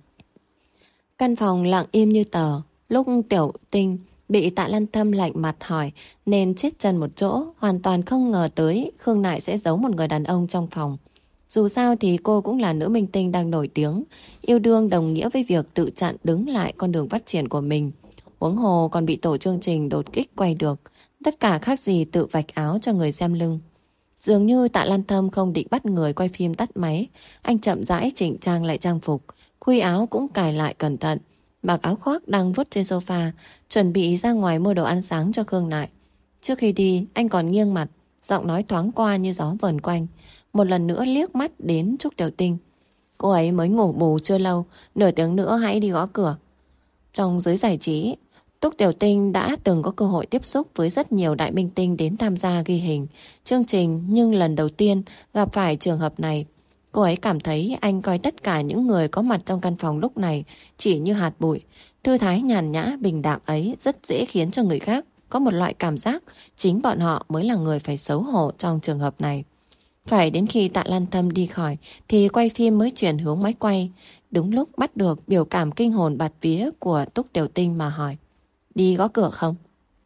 Căn phòng lặng im như tờ. Lúc Tiểu Tinh bị Tạ Lan Thâm lạnh mặt hỏi nên chết chân một chỗ, hoàn toàn không ngờ tới Khương Nại sẽ giấu một người đàn ông trong phòng. Dù sao thì cô cũng là nữ minh tinh đang nổi tiếng, yêu đương đồng nghĩa với việc tự chặn đứng lại con đường phát triển của mình. Huống hồ còn bị tổ chương trình đột kích quay được, tất cả khác gì tự vạch áo cho người xem lưng. Dường như Tạ Lan Thâm không định bắt người quay phim tắt máy, anh chậm rãi chỉnh trang lại trang phục, khuy áo cũng cài lại cẩn thận, mặc áo khoác đang vứt trên sofa, chuẩn bị ra ngoài mua đồ ăn sáng cho Khương Nại. Trước khi đi, anh còn nghiêng mặt, giọng nói thoáng qua như gió vờn quanh. Một lần nữa liếc mắt đến Trúc Tiểu Tinh. Cô ấy mới ngủ bù chưa lâu, nửa tiếng nữa hãy đi gõ cửa. Trong giới giải trí, Trúc Tiểu Tinh đã từng có cơ hội tiếp xúc với rất nhiều đại minh tinh đến tham gia ghi hình chương trình, nhưng lần đầu tiên gặp phải trường hợp này. Cô ấy cảm thấy anh coi tất cả những người có mặt trong căn phòng lúc này chỉ như hạt bụi. Thư thái nhàn nhã bình đạm ấy rất dễ khiến cho người khác có một loại cảm giác chính bọn họ mới là người phải xấu hổ trong trường hợp này. Phải đến khi Tạ Lan Thâm đi khỏi thì quay phim mới chuyển hướng máy quay. Đúng lúc bắt được biểu cảm kinh hồn bạt vía của Trúc Tiểu Tinh mà hỏi, đi gõ cửa không?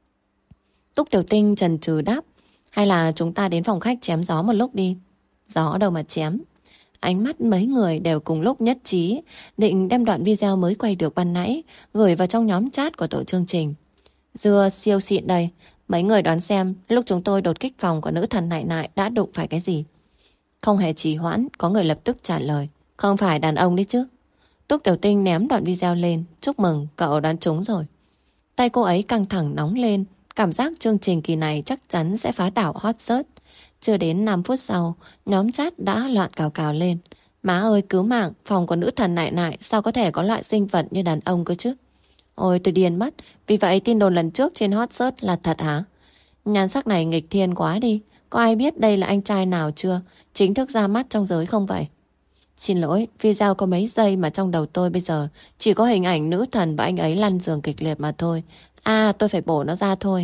Trúc Tiểu Tinh chần chừ đáp, hay là chúng ta đến phòng khách chém gió một lúc đi. Gió đâu mà chém. Ánh mắt mấy người đều cùng lúc nhất trí, định đem đoạn video mới quay được ban nãy gửi vào trong nhóm chat của tổ chương trình. Dưa siêu xịn đây, mấy người đoán xem lúc chúng tôi đột kích phòng của nữ thần Nại Nại đã đụng phải cái gì. Không hề trì hoãn, có người lập tức trả lời, không phải đàn ông đấy chứ. Trúc Tiểu Tinh ném đoạn video lên, chúc mừng, cậu đoán trúng rồi. Tay cô ấy căng thẳng nóng lên, cảm giác chương trình kỳ này chắc chắn sẽ phá đảo hot search. Chưa đến năm phút sau, nhóm chat đã loạn cào cào lên. Má ơi cứu mạng, phòng của nữ thần Nại Nại sao có thể có loại sinh vật như đàn ông cơ chứ? Ôi tôi điên mất, vì vậy tin đồn lần trước trên hot search là thật hả? Nhan sắc này nghịch thiên quá đi, có ai biết đây là anh trai nào chưa? Chính thức ra mắt trong giới không vậy? Xin lỗi, video có mấy giây mà trong đầu tôi bây giờ chỉ có hình ảnh nữ thần và anh ấy lăn giường kịch liệt mà thôi. À tôi phải bổ nó ra thôi.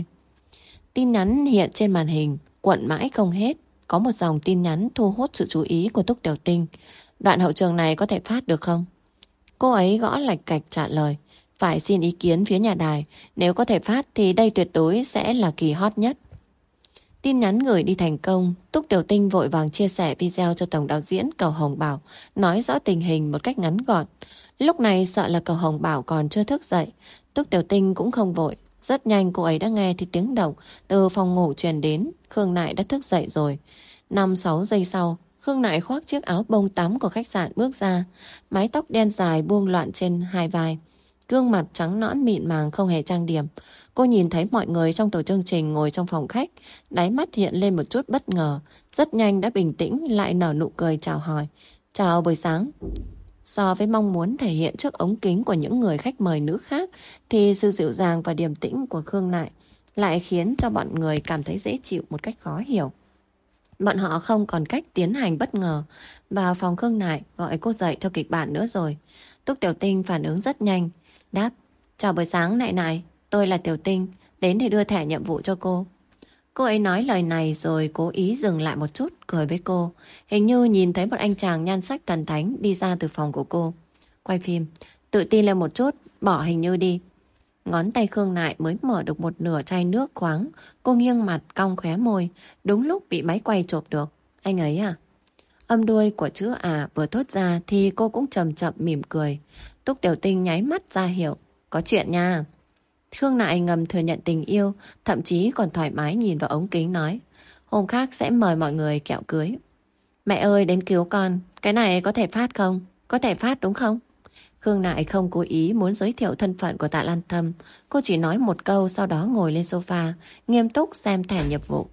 Tin nhắn hiện trên màn hình, quận mãi không hết. Có một dòng tin nhắn thu hút sự chú ý của Trúc Tiểu Tinh. Đoạn hậu trường này có thể phát được không? Cô ấy gõ lạch cạch trả lời, phải xin ý kiến phía nhà đài. Nếu có thể phát thì đây tuyệt đối sẽ là kỳ hot nhất. Tin nhắn gửi đi thành công, Trúc Tiểu Tinh vội vàng chia sẻ video cho tổng đạo diễn Cầu Hồng Bảo, nói rõ tình hình một cách ngắn gọn. Lúc này sợ là Cầu Hồng Bảo còn chưa thức dậy, Trúc Tiểu Tinh cũng không vội. Rất nhanh cô ấy đã nghe thấy tiếng động từ phòng ngủ truyền đến, Khương Nại đã thức dậy rồi. năm sáu giây sau, Khương Nại khoác chiếc áo bông tắm của khách sạn bước ra, mái tóc đen dài buông loạn trên hai vai. Gương mặt trắng nõn mịn màng không hề trang điểm. Cô nhìn thấy mọi người trong tổ chương trình ngồi trong phòng khách, đáy mắt hiện lên một chút bất ngờ, rất nhanh đã bình tĩnh lại nở nụ cười chào hỏi. Chào buổi sáng. So với mong muốn thể hiện trước ống kính của những người khách mời nữ khác thì sự dịu dàng và điềm tĩnh của Khương Nại lại khiến cho bọn người cảm thấy dễ chịu một cách khó hiểu. Bọn họ không còn cách tiến hành bất ngờ vào phòng Khương Nại gọi cô dậy theo kịch bản nữa rồi. Túc Tiểu Tinh phản ứng rất nhanh, đáp: chào buổi sáng Nại Nại, tôi là Tiểu Tinh, đến để đưa thẻ nhiệm vụ cho cô. Cô ấy nói lời này rồi cố ý dừng lại một chút, cười với cô. Hình như nhìn thấy một anh chàng nhan sắc thần thánh đi ra từ phòng của cô. Quay phim, tự tin lên một chút, bỏ hình như đi. Ngón tay Khương Nại mới mở được một nửa chai nước khoáng. Cô nghiêng mặt cong khóe môi, đúng lúc bị máy quay chộp được. Anh ấy à? Âm đuôi của chữ à vừa thốt ra thì cô cũng chậm chậm mỉm cười. Túc Tiểu Tinh nháy mắt ra hiệu. Có chuyện nha. Khương Nại ngầm thừa nhận tình yêu, thậm chí còn thoải mái nhìn vào ống kính nói: hôm khác sẽ mời mọi người kẹo cưới. Mẹ ơi, đến cứu con, cái này có thể phát không? Có thể phát đúng không? Khương Nại không cố ý muốn giới thiệu thân phận của Tạ Lan Thâm. Cô chỉ nói một câu, sau đó ngồi lên sofa, nghiêm túc xem thẻ nhiệm vụ.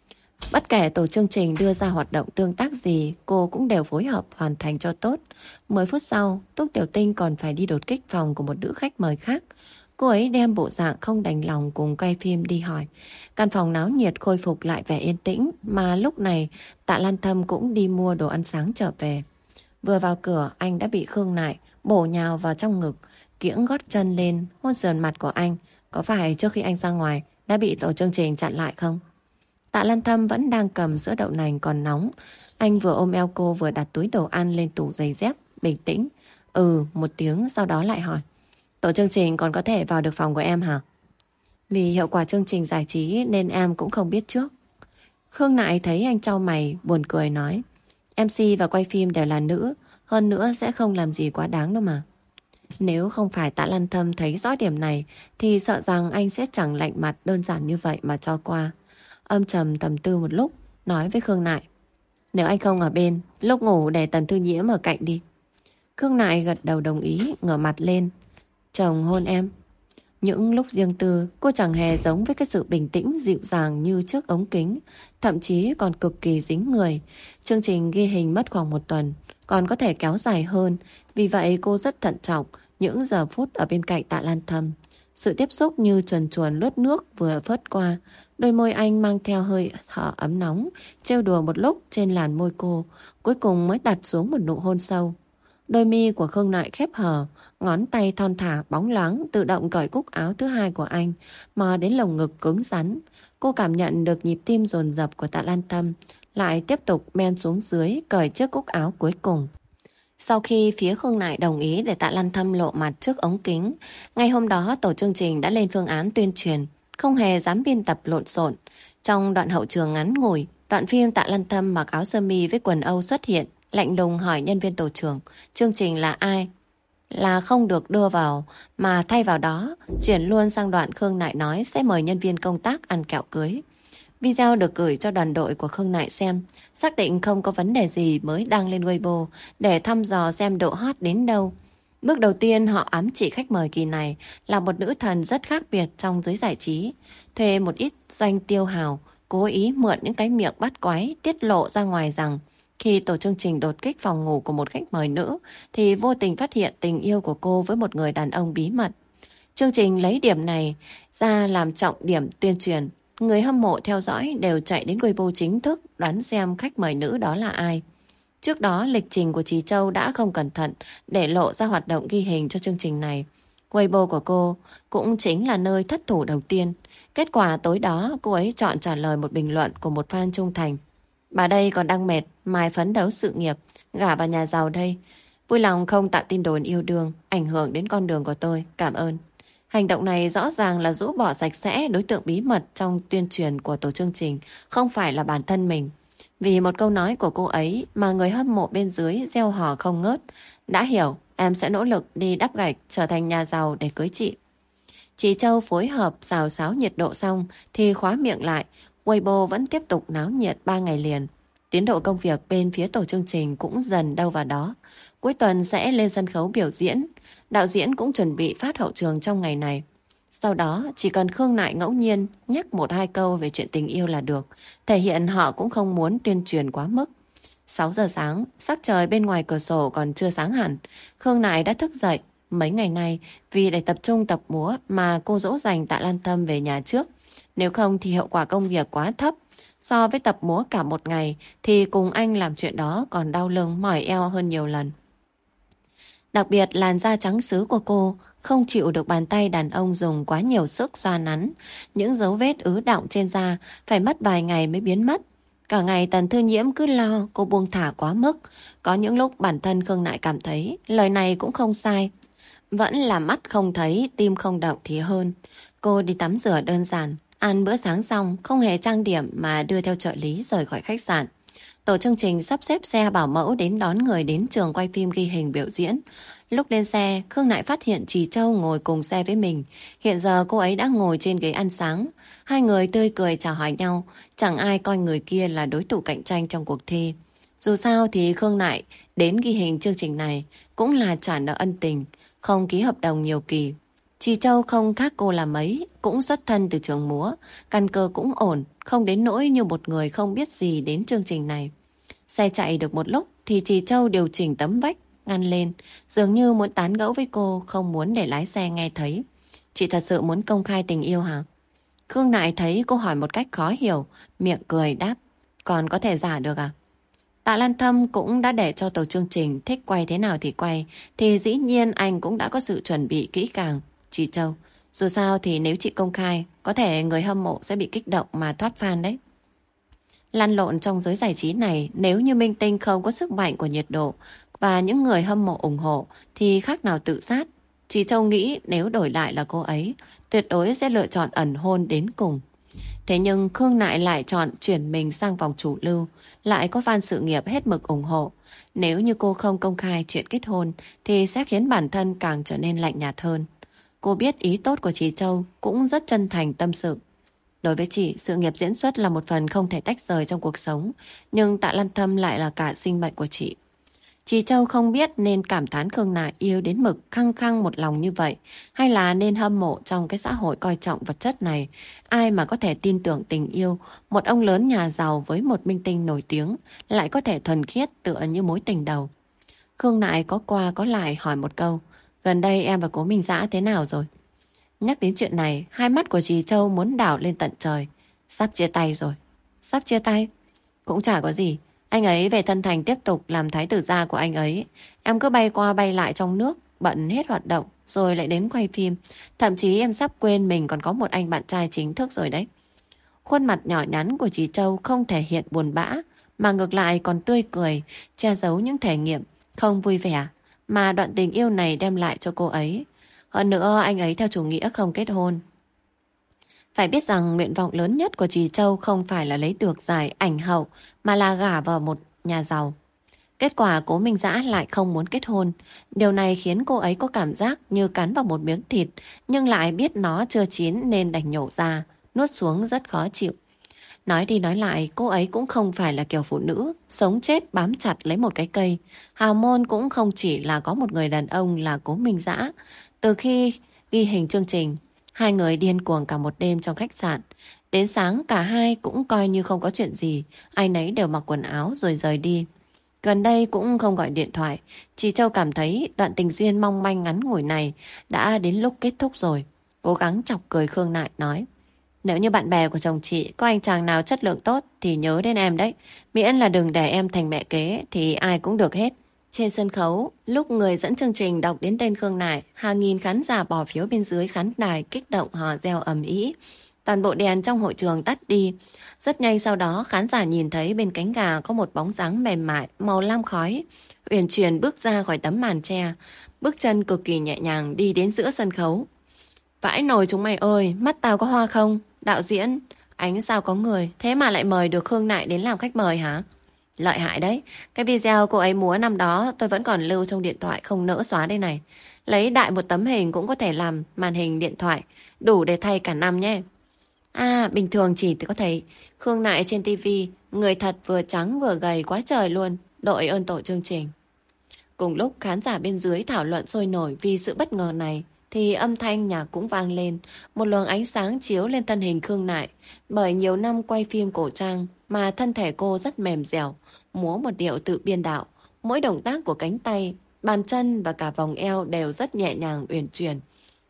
Bất kể tổ chương trình đưa ra hoạt động tương tác gì, cô cũng đều phối hợp hoàn thành cho tốt. Mười phút sau, Túc Tiểu Tinh còn phải đi đột kích phòng của một nữ khách mời khác. Cô ấy đem bộ dạng không đành lòng cùng quay phim đi hỏi. Căn phòng náo nhiệt khôi phục lại vẻ yên tĩnh, mà lúc này Tạ Lan Thâm cũng đi mua đồ ăn sáng trở về. Vừa vào cửa, anh đã bị Khương Nại bổ nhào vào trong ngực, kiễng gót chân lên, hôn sườn mặt của anh. Có phải trước khi anh ra ngoài đã bị tổ chương trình chặn lại không? Tạ Lan Thâm vẫn đang cầm sữa đậu nành còn nóng. Anh vừa ôm eo cô vừa đặt túi đồ ăn lên tủ giày dép, bình tĩnh. Ừ, một tiếng sau đó lại hỏi: tổ chương trình còn có thể vào được phòng của em hả? Vì hiệu quả chương trình giải trí nên em cũng không biết trước. Khương Nại thấy anh chau mày, buồn cười nói: em xê và quay phim đều là nữ, hơn nữa sẽ không làm gì quá đáng đâu mà. Nếu không phải Tạ Lan Thâm thấy rõ điểm này thì sợ rằng anh sẽ chẳng lạnh mặt đơn giản như vậy mà cho qua. Âm trầm tầm tư một lúc, nói với Khương Nại: nếu anh không ở bên, lúc ngủ để Tần Thư Nhiễm ở cạnh đi. Khương Nại gật đầu đồng ý, ngửa mặt lên: chồng hôn em. Những lúc riêng tư, cô chẳng hề giống với cái sự bình tĩnh dịu dàng như trước ống kính, thậm chí còn cực kỳ dính người. Chương trình ghi hình mất khoảng một tuần, còn có thể kéo dài hơn, vì vậy cô rất thận trọng những giờ phút ở bên cạnh Tạ Lan Thâm. Sự tiếp xúc như chuồn chuồn lướt nước vừa phớt qua, đôi môi anh mang theo hơi thở ấm nóng, trêu đùa một lúc trên làn môi cô, cuối cùng mới đặt xuống một nụ hôn sâu. Đôi mi của Khương Nại khép hờ, ngón tay thon thả bóng loáng tự động cởi cúc áo thứ hai của anh, mò đến lồng ngực cứng rắn. Cô cảm nhận được nhịp tim dồn dập của Tạ Lan Tâm, lại tiếp tục men xuống dưới cởi chiếc cúc áo cuối cùng. Sau khi phía Khương Nại đồng ý để Tạ Lan Thâm lộ mặt trước ống kính, ngay hôm đó tổ chương trình đã lên phương án tuyên truyền, không hề dám biên tập lộn xộn. Trong đoạn hậu trường ngắn ngủi, đoạn phim Tạ Lan Thâm mặc áo sơ mi với quần Âu xuất hiện, lạnh lùng hỏi nhân viên tổ trưởng chương trình là ai, là không được đưa vào, mà thay vào đó chuyển luôn sang đoạn Khương Nại nói sẽ mời nhân viên công tác ăn kẹo cưới. Video được gửi cho đoàn đội của Khương Nại xem, xác định không có vấn đề gì mới đăng lên Weibo để thăm dò xem độ hot đến đâu. Bước đầu tiên họ ám chỉ khách mời kỳ này là một nữ thần rất khác biệt trong giới giải trí, thuê một ít doanh tiêu hào, cố ý mượn những cái miệng bắt quái tiết lộ ra ngoài rằng khi tổ chương trình đột kích phòng ngủ của một khách mời nữ thì vô tình phát hiện tình yêu của cô với một người đàn ông bí mật. Chương trình lấy điểm này ra làm trọng điểm tuyên truyền. Người hâm mộ theo dõi đều chạy đến Weibo chính thức đoán xem khách mời nữ đó là ai. Trước đó, lịch trình của Trì Châu đã không cẩn thận để lộ ra hoạt động ghi hình cho chương trình này. Weibo của cô cũng chính là nơi thất thủ đầu tiên. Kết quả tối đó, cô ấy chọn trả lời một bình luận của một fan trung thành. Bà đây còn đang mệt, mai phấn đấu sự nghiệp, gả vào nhà giàu đây. Vui lòng không tạo tin đồn yêu đương, ảnh hưởng đến con đường của tôi, cảm ơn. Hành động này rõ ràng là rũ bỏ sạch sẽ đối tượng bí mật trong tuyên truyền của tổ chương trình, không phải là bản thân mình. Vì một câu nói của cô ấy mà người hâm mộ bên dưới reo hò không ngớt. Đã hiểu, em sẽ nỗ lực đi đắp gạch trở thành nhà giàu để cưới chị. Chị Châu phối hợp xào xáo nhiệt độ xong thì khóa miệng lại. Weibo vẫn tiếp tục náo nhiệt ba ngày liền. Tiến độ công việc bên phía tổ chương trình cũng dần đâu vào đó. Cuối tuần sẽ lên sân khấu biểu diễn. Đạo diễn cũng chuẩn bị phát hậu trường trong ngày này. Sau đó chỉ cần Khương Nại ngẫu nhiên nhắc một hai câu về chuyện tình yêu là được, thể hiện họ cũng không muốn tuyên truyền quá mức. sáu giờ sáng, sắc trời bên ngoài cửa sổ còn chưa sáng hẳn. Khương Nại đã thức dậy. Mấy ngày nay vì để tập trung tập múa mà cô dỗ dành Tạ Lan Tâm về nhà trước. Nếu không thì hiệu quả công việc quá thấp. So với tập múa cả một ngày thì cùng anh làm chuyện đó còn đau lưng mỏi eo hơn nhiều lần. Đặc biệt làn da trắng sứ của cô không chịu được bàn tay đàn ông dùng quá nhiều sức xoa nắn. Những dấu vết ứ đọng trên da phải mất vài ngày mới biến mất. Cả ngày Tần Thư Nhiễm cứ lo cô buông thả quá mức. Có những lúc bản thân Khương Nại cảm thấy lời này cũng không sai. Vẫn là mắt không thấy, tim không động thì hơn. Cô đi tắm rửa đơn giản, ăn bữa sáng xong, không hề trang điểm mà đưa theo trợ lý rời khỏi khách sạn. Tổ chương trình sắp xếp xe bảo mẫu đến đón người đến trường quay phim ghi hình biểu diễn. Lúc lên xe, Khương Nại phát hiện Trì Châu ngồi cùng xe với mình. Hiện giờ cô ấy đã ngồi trên ghế ăn sáng. Hai người tươi cười chào hỏi nhau, chẳng ai coi người kia là đối thủ cạnh tranh trong cuộc thi. Dù sao thì Khương Nại đến ghi hình chương trình này cũng là trả nợ ân tình, không ký hợp đồng nhiều kỳ. Trì Châu không khác cô là mấy, cũng xuất thân từ trường múa, căn cơ cũng ổn, không đến nỗi như một người không biết gì đến chương trình này. Xe chạy được một lúc thì Trì Châu điều chỉnh tấm vách, ngăn lên, dường như muốn tán gẫu với cô, không muốn để lái xe nghe thấy. Chị thật sự muốn công khai tình yêu hả? Khương Nại thấy cô hỏi một cách khó hiểu, miệng cười đáp, còn có thể giả được à? Tạ Lan Thâm cũng đã để cho tổ chương trình thích quay thế nào thì quay, thì dĩ nhiên anh cũng đã có sự chuẩn bị kỹ càng. Chị Châu, dù sao thì nếu chị công khai, có thể người hâm mộ sẽ bị kích động mà thoát fan đấy. Lăn lộn trong giới giải trí này, nếu như minh tinh không có sức mạnh của nhiệt độ và những người hâm mộ ủng hộ thì khác nào tự sát. Chị Châu nghĩ nếu đổi lại là cô ấy, tuyệt đối sẽ lựa chọn ẩn hôn đến cùng. Thế nhưng Khương Nại lại chọn chuyển mình sang vòng chủ lưu, lại có fan sự nghiệp hết mực ủng hộ. Nếu như cô không công khai chuyện kết hôn thì sẽ khiến bản thân càng trở nên lạnh nhạt hơn. Cô biết ý tốt của chị Châu, cũng rất chân thành tâm sự. Đối với chị, sự nghiệp diễn xuất là một phần không thể tách rời trong cuộc sống, nhưng Tạ Lan Thâm lại là cả sinh mệnh của chị. Chị Châu không biết nên cảm thán Khương Nại yêu đến mực khăng khăng một lòng như vậy, hay là nên hâm mộ trong cái xã hội coi trọng vật chất này. Ai mà có thể tin tưởng tình yêu, một ông lớn nhà giàu với một minh tinh nổi tiếng lại có thể thuần khiết tựa như mối tình đầu. Khương Nại có qua có lại hỏi một câu, gần đây em và Cố Minh Dã thế nào rồi? Nhắc đến chuyện này, hai mắt của chị Châu muốn đảo lên tận trời. Sắp chia tay rồi. Sắp chia tay? Cũng chả có gì. Anh ấy về Tân Thành tiếp tục làm thái tử gia của anh ấy. Em cứ bay qua bay lại trong nước, bận hết hoạt động, rồi lại đến quay phim. Thậm chí em sắp quên mình còn có một anh bạn trai chính thức rồi đấy. Khuôn mặt nhỏ nhắn của chị Châu không thể hiện buồn bã, mà ngược lại còn tươi cười, che giấu những thể nghiệm không vui vẻ mà đoạn tình yêu này đem lại cho cô ấy. Hơn nữa anh ấy theo chủ nghĩa không kết hôn. Phải biết rằng nguyện vọng lớn nhất của chị Châu không phải là lấy được giải ảnh hậu mà là gả vào một nhà giàu. Kết quả Cố Minh Dã lại không muốn kết hôn. Điều này khiến cô ấy có cảm giác như cắn vào một miếng thịt, nhưng lại biết nó chưa chín nên đành nhổ ra, nuốt xuống rất khó chịu. Nói đi nói lại, cô ấy cũng không phải là kiểu phụ nữ sống chết bám chặt lấy một cái cây. Hào môn cũng không chỉ là có một người đàn ông là Cố Minh Dã. Từ khi ghi hình chương trình, hai người điên cuồng cả một đêm trong khách sạn. Đến sáng cả hai cũng coi như không có chuyện gì, ai nấy đều mặc quần áo rồi rời đi. Gần đây cũng không gọi điện thoại. Chị Châu cảm thấy đoạn tình duyên mong manh ngắn ngủi này đã đến lúc kết thúc rồi. Cố gắng chọc cười Khương Nại nói, nếu như bạn bè của chồng chị có anh chàng nào chất lượng tốt thì nhớ đến em đấy. Miễn là đừng để em thành mẹ kế thì ai cũng được hết. Trên sân khấu, lúc người dẫn chương trình đọc đến tên Khương Nại, hàng nghìn khán giả bỏ phiếu bên dưới khán đài kích động hò reo ầm ĩ. Toàn bộ đèn trong hội trường tắt đi. Rất nhanh sau đó khán giả nhìn thấy bên cánh gà có một bóng dáng mềm mại, màu lam khói. Uyển chuyển bước ra khỏi tấm màn che, bước chân cực kỳ nhẹ nhàng đi đến giữa sân khấu. Vãi nồi chúng mày ơi, mắt tao có hoa không? Đạo diễn, ánh sao có người, thế mà lại mời được Khương Nại đến làm khách mời hả? Lợi hại đấy, cái video cô ấy múa năm đó tôi vẫn còn lưu trong điện thoại không nỡ xóa đây này. Lấy đại một tấm hình cũng có thể làm màn hình điện thoại, đủ để thay cả năm nhé. À, bình thường chỉ có thấy Khương Nại trên tivi, người thật vừa trắng vừa gầy quá trời luôn, đội ơn tổ chương trình. Cùng lúc khán giả bên dưới thảo luận sôi nổi vì sự bất ngờ này, thì âm thanh nhạc cũng vang lên, một luồng ánh sáng chiếu lên thân hình Khương Nại. Bởi nhiều năm quay phim cổ trang mà thân thể cô rất mềm dẻo, múa một điệu tự biên đạo. Mỗi động tác của cánh tay, bàn chân và cả vòng eo đều rất nhẹ nhàng uyển chuyển.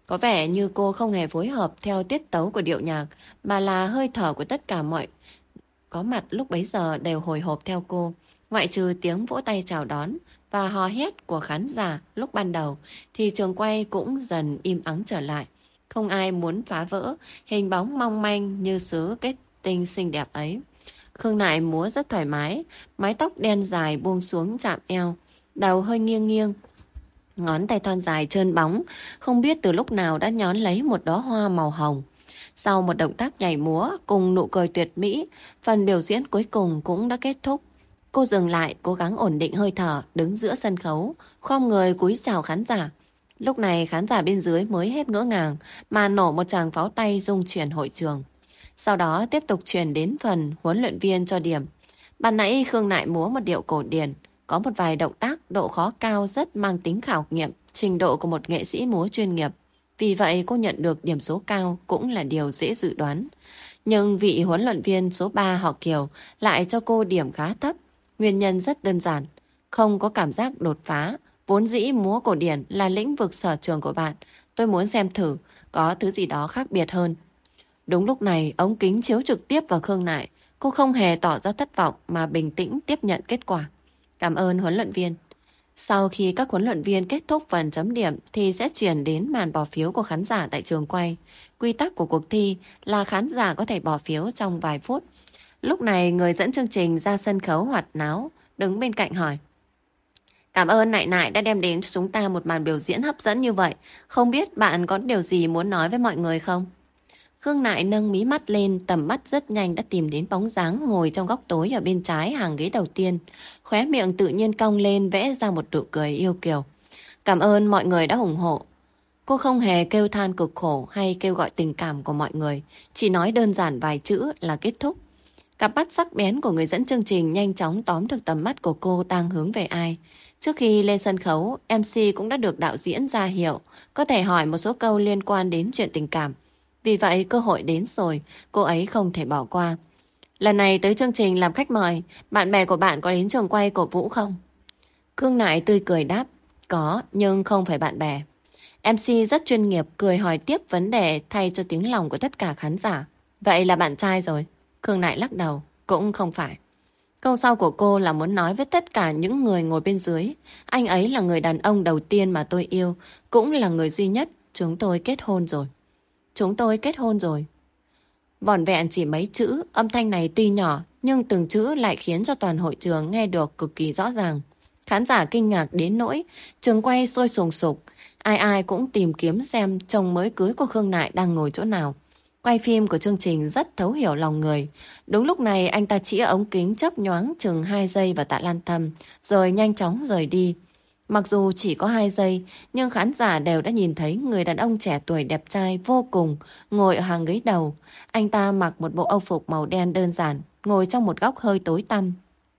Có vẻ như cô không hề phối hợp theo tiết tấu của điệu nhạc, mà là hơi thở của tất cả mọi có mặt lúc bấy giờ đều hồi hộp theo cô. Ngoại trừ tiếng vỗ tay chào đón và hò hét của khán giả lúc ban đầu, thì trường quay cũng dần im ắng trở lại. Không ai muốn phá vỡ hình bóng mong manh như sứ kết tinh xinh đẹp ấy. Khương Nại múa rất thoải mái, mái tóc đen dài buông xuống chạm eo, đầu hơi nghiêng nghiêng. Ngón tay thon dài trơn bóng, không biết từ lúc nào đã nhón lấy một đóa hoa màu hồng. Sau một động tác nhảy múa cùng nụ cười tuyệt mỹ, phần biểu diễn cuối cùng cũng đã kết thúc. Cô dừng lại, cố gắng ổn định hơi thở, đứng giữa sân khấu, khom người cúi chào khán giả. Lúc này khán giả bên dưới mới hết ngỡ ngàng, mà nổ một tràng pháo tay rung chuyển hội trường. Sau đó tiếp tục chuyển đến phần huấn luyện viên cho điểm. Ban nãy Khương Nại múa một điệu cổ điển, có một vài động tác độ khó cao rất mang tính khảo nghiệm, trình độ của một nghệ sĩ múa chuyên nghiệp. Vì vậy cô nhận được điểm số cao cũng là điều dễ dự đoán. Nhưng vị huấn luyện viên số ba họ Kiều lại cho cô điểm khá thấp. Nguyên nhân rất đơn giản, không có cảm giác đột phá. Vốn dĩ múa cổ điển là lĩnh vực sở trường của bạn. Tôi muốn xem thử có thứ gì đó khác biệt hơn. Đúng lúc này, ống kính chiếu trực tiếp vào Khương Nại. Cô không hề tỏ ra thất vọng mà bình tĩnh tiếp nhận kết quả. Cảm ơn huấn luyện viên. Sau khi các huấn luyện viên kết thúc phần chấm điểm thì sẽ chuyển đến màn bỏ phiếu của khán giả tại trường quay. Quy tắc của cuộc thi là khán giả có thể bỏ phiếu trong vài phút. Lúc này người dẫn chương trình ra sân khấu hoạt náo, đứng bên cạnh hỏi. Cảm ơn Nại Nại đã đem đến cho chúng ta một màn biểu diễn hấp dẫn như vậy. Không biết bạn có điều gì muốn nói với mọi người không? Khương Nại nâng mí mắt lên, tầm mắt rất nhanh đã tìm đến bóng dáng ngồi trong góc tối ở bên trái hàng ghế đầu tiên. Khóe miệng tự nhiên cong lên vẽ ra một nụ cười yêu kiều. Cảm ơn mọi người đã ủng hộ. Cô không hề kêu than cực khổ hay kêu gọi tình cảm của mọi người, chỉ nói đơn giản vài chữ là kết thúc. Cặp mắt sắc bén của người dẫn chương trình nhanh chóng tóm được tầm mắt của cô đang hướng về ai. Trước khi lên sân khấu, em xê cũng đã được đạo diễn ra hiệu, có thể hỏi một số câu liên quan đến chuyện tình cảm. Vì vậy cơ hội đến rồi, cô ấy không thể bỏ qua. Lần này tới chương trình làm khách mời, bạn bè của bạn có đến trường quay cổ vũ không? Khương Nại tươi cười đáp, có nhưng không phải bạn bè. em xê rất chuyên nghiệp cười hỏi tiếp vấn đề thay cho tiếng lòng của tất cả khán giả. Vậy là bạn trai rồi? Khương Nại lắc đầu, cũng không phải. Câu sau của cô là muốn nói với tất cả những người ngồi bên dưới. Anh ấy là người đàn ông đầu tiên mà tôi yêu, cũng là người duy nhất. Chúng tôi kết hôn rồi. Chúng tôi kết hôn rồi. Vỏn vẹn chỉ mấy chữ, âm thanh này tuy nhỏ, nhưng từng chữ lại khiến cho toàn hội trường nghe được cực kỳ rõ ràng. Khán giả kinh ngạc đến nỗi, trường quay sôi sùng sục. Ai ai cũng tìm kiếm xem chồng mới cưới của Khương Nại đang ngồi chỗ nào. Quay phim của chương trình rất thấu hiểu lòng người. Đúng lúc này anh ta chĩa ống kính chớp nhoáng chừng hai giây vào Tạ Lan Thâm, rồi nhanh chóng rời đi. Mặc dù chỉ có hai giây, nhưng khán giả đều đã nhìn thấy người đàn ông trẻ tuổi đẹp trai vô cùng, ngồi ở hàng ghế đầu. Anh ta mặc một bộ âu phục màu đen đơn giản, ngồi trong một góc hơi tối tăm.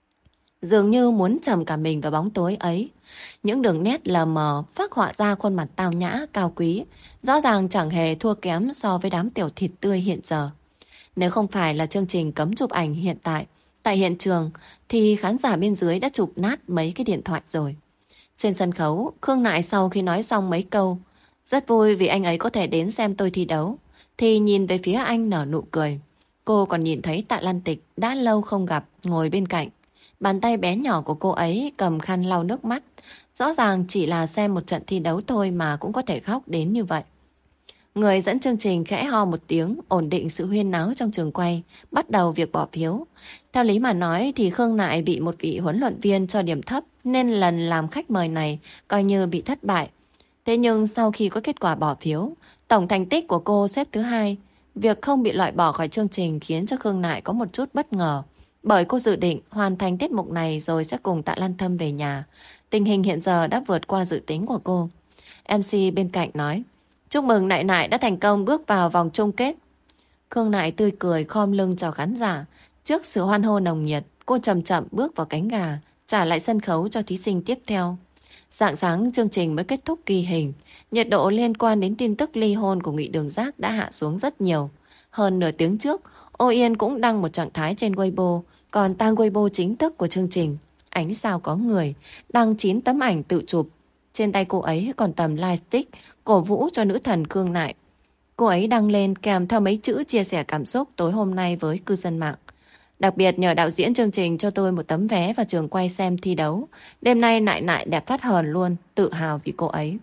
Dường như muốn trầm cả mình vào bóng tối ấy. Những đường nét lờ mờ phác họa ra khuôn mặt tao nhã, cao quý, rõ ràng chẳng hề thua kém so với đám tiểu thịt tươi hiện giờ. Nếu không phải là chương trình cấm chụp ảnh hiện tại, tại hiện trường, thì khán giả bên dưới đã chụp nát mấy cái điện thoại rồi. Trên sân khấu, Khương Nại sau khi nói xong mấy câu, rất vui vì anh ấy có thể đến xem tôi thi đấu, thì nhìn về phía anh nở nụ cười. Cô còn nhìn thấy Tạ Lan Tịch đã lâu không gặp ngồi bên cạnh. Bàn tay bé nhỏ của cô ấy cầm khăn lau nước mắt. Rõ ràng chỉ là xem một trận thi đấu thôi mà cũng có thể khóc đến như vậy. Người dẫn chương trình khẽ ho một tiếng, ổn định sự huyên náo trong trường quay, bắt đầu việc bỏ phiếu. Theo lý mà nói thì Khương Nại bị một vị huấn luyện viên cho điểm thấp, nên lần làm khách mời này coi như bị thất bại. Thế nhưng sau khi có kết quả bỏ phiếu, tổng thành tích của cô xếp thứ hai. Việc không bị loại bỏ khỏi chương trình khiến cho Khương Nại có một chút bất ngờ. Bởi cô dự định hoàn thành tiết mục này rồi sẽ cùng Tạ Lan Thâm về nhà. Tình hình hiện giờ đã vượt qua dự tính của cô. em xê bên cạnh nói, chúc mừng Nại Nại đã thành công bước vào vòng chung kết. Khương Nại tươi cười khom lưng chào khán giả. Trước sự hoan hô nồng nhiệt, cô chậm chậm bước vào cánh gà, trả lại sân khấu cho thí sinh tiếp theo. Rạng sáng chương trình mới kết thúc ghi hình. Nhiệt độ liên quan đến tin tức ly hôn của Ngụy Đường Giác đã hạ xuống rất nhiều. Hơn nửa tiếng trước, Ô Yên cũng đăng một trạng thái trên Weibo, còn trang Weibo chính thức của chương trình, Ánh Sao Có Người, đăng chín tấm ảnh tự chụp. trên tay cô ấy còn tầm lightstick cổ vũ cho nữ thần Khương Nại. Cô ấy đăng lên kèm theo mấy chữ chia sẻ cảm xúc tối hôm nay với cư dân mạng. Đặc biệt nhờ đạo diễn chương trình cho tôi một tấm vé vào trường quay xem thi đấu. Đêm nay Nại Nại đẹp phát hờn luôn, tự hào vì cô ấy.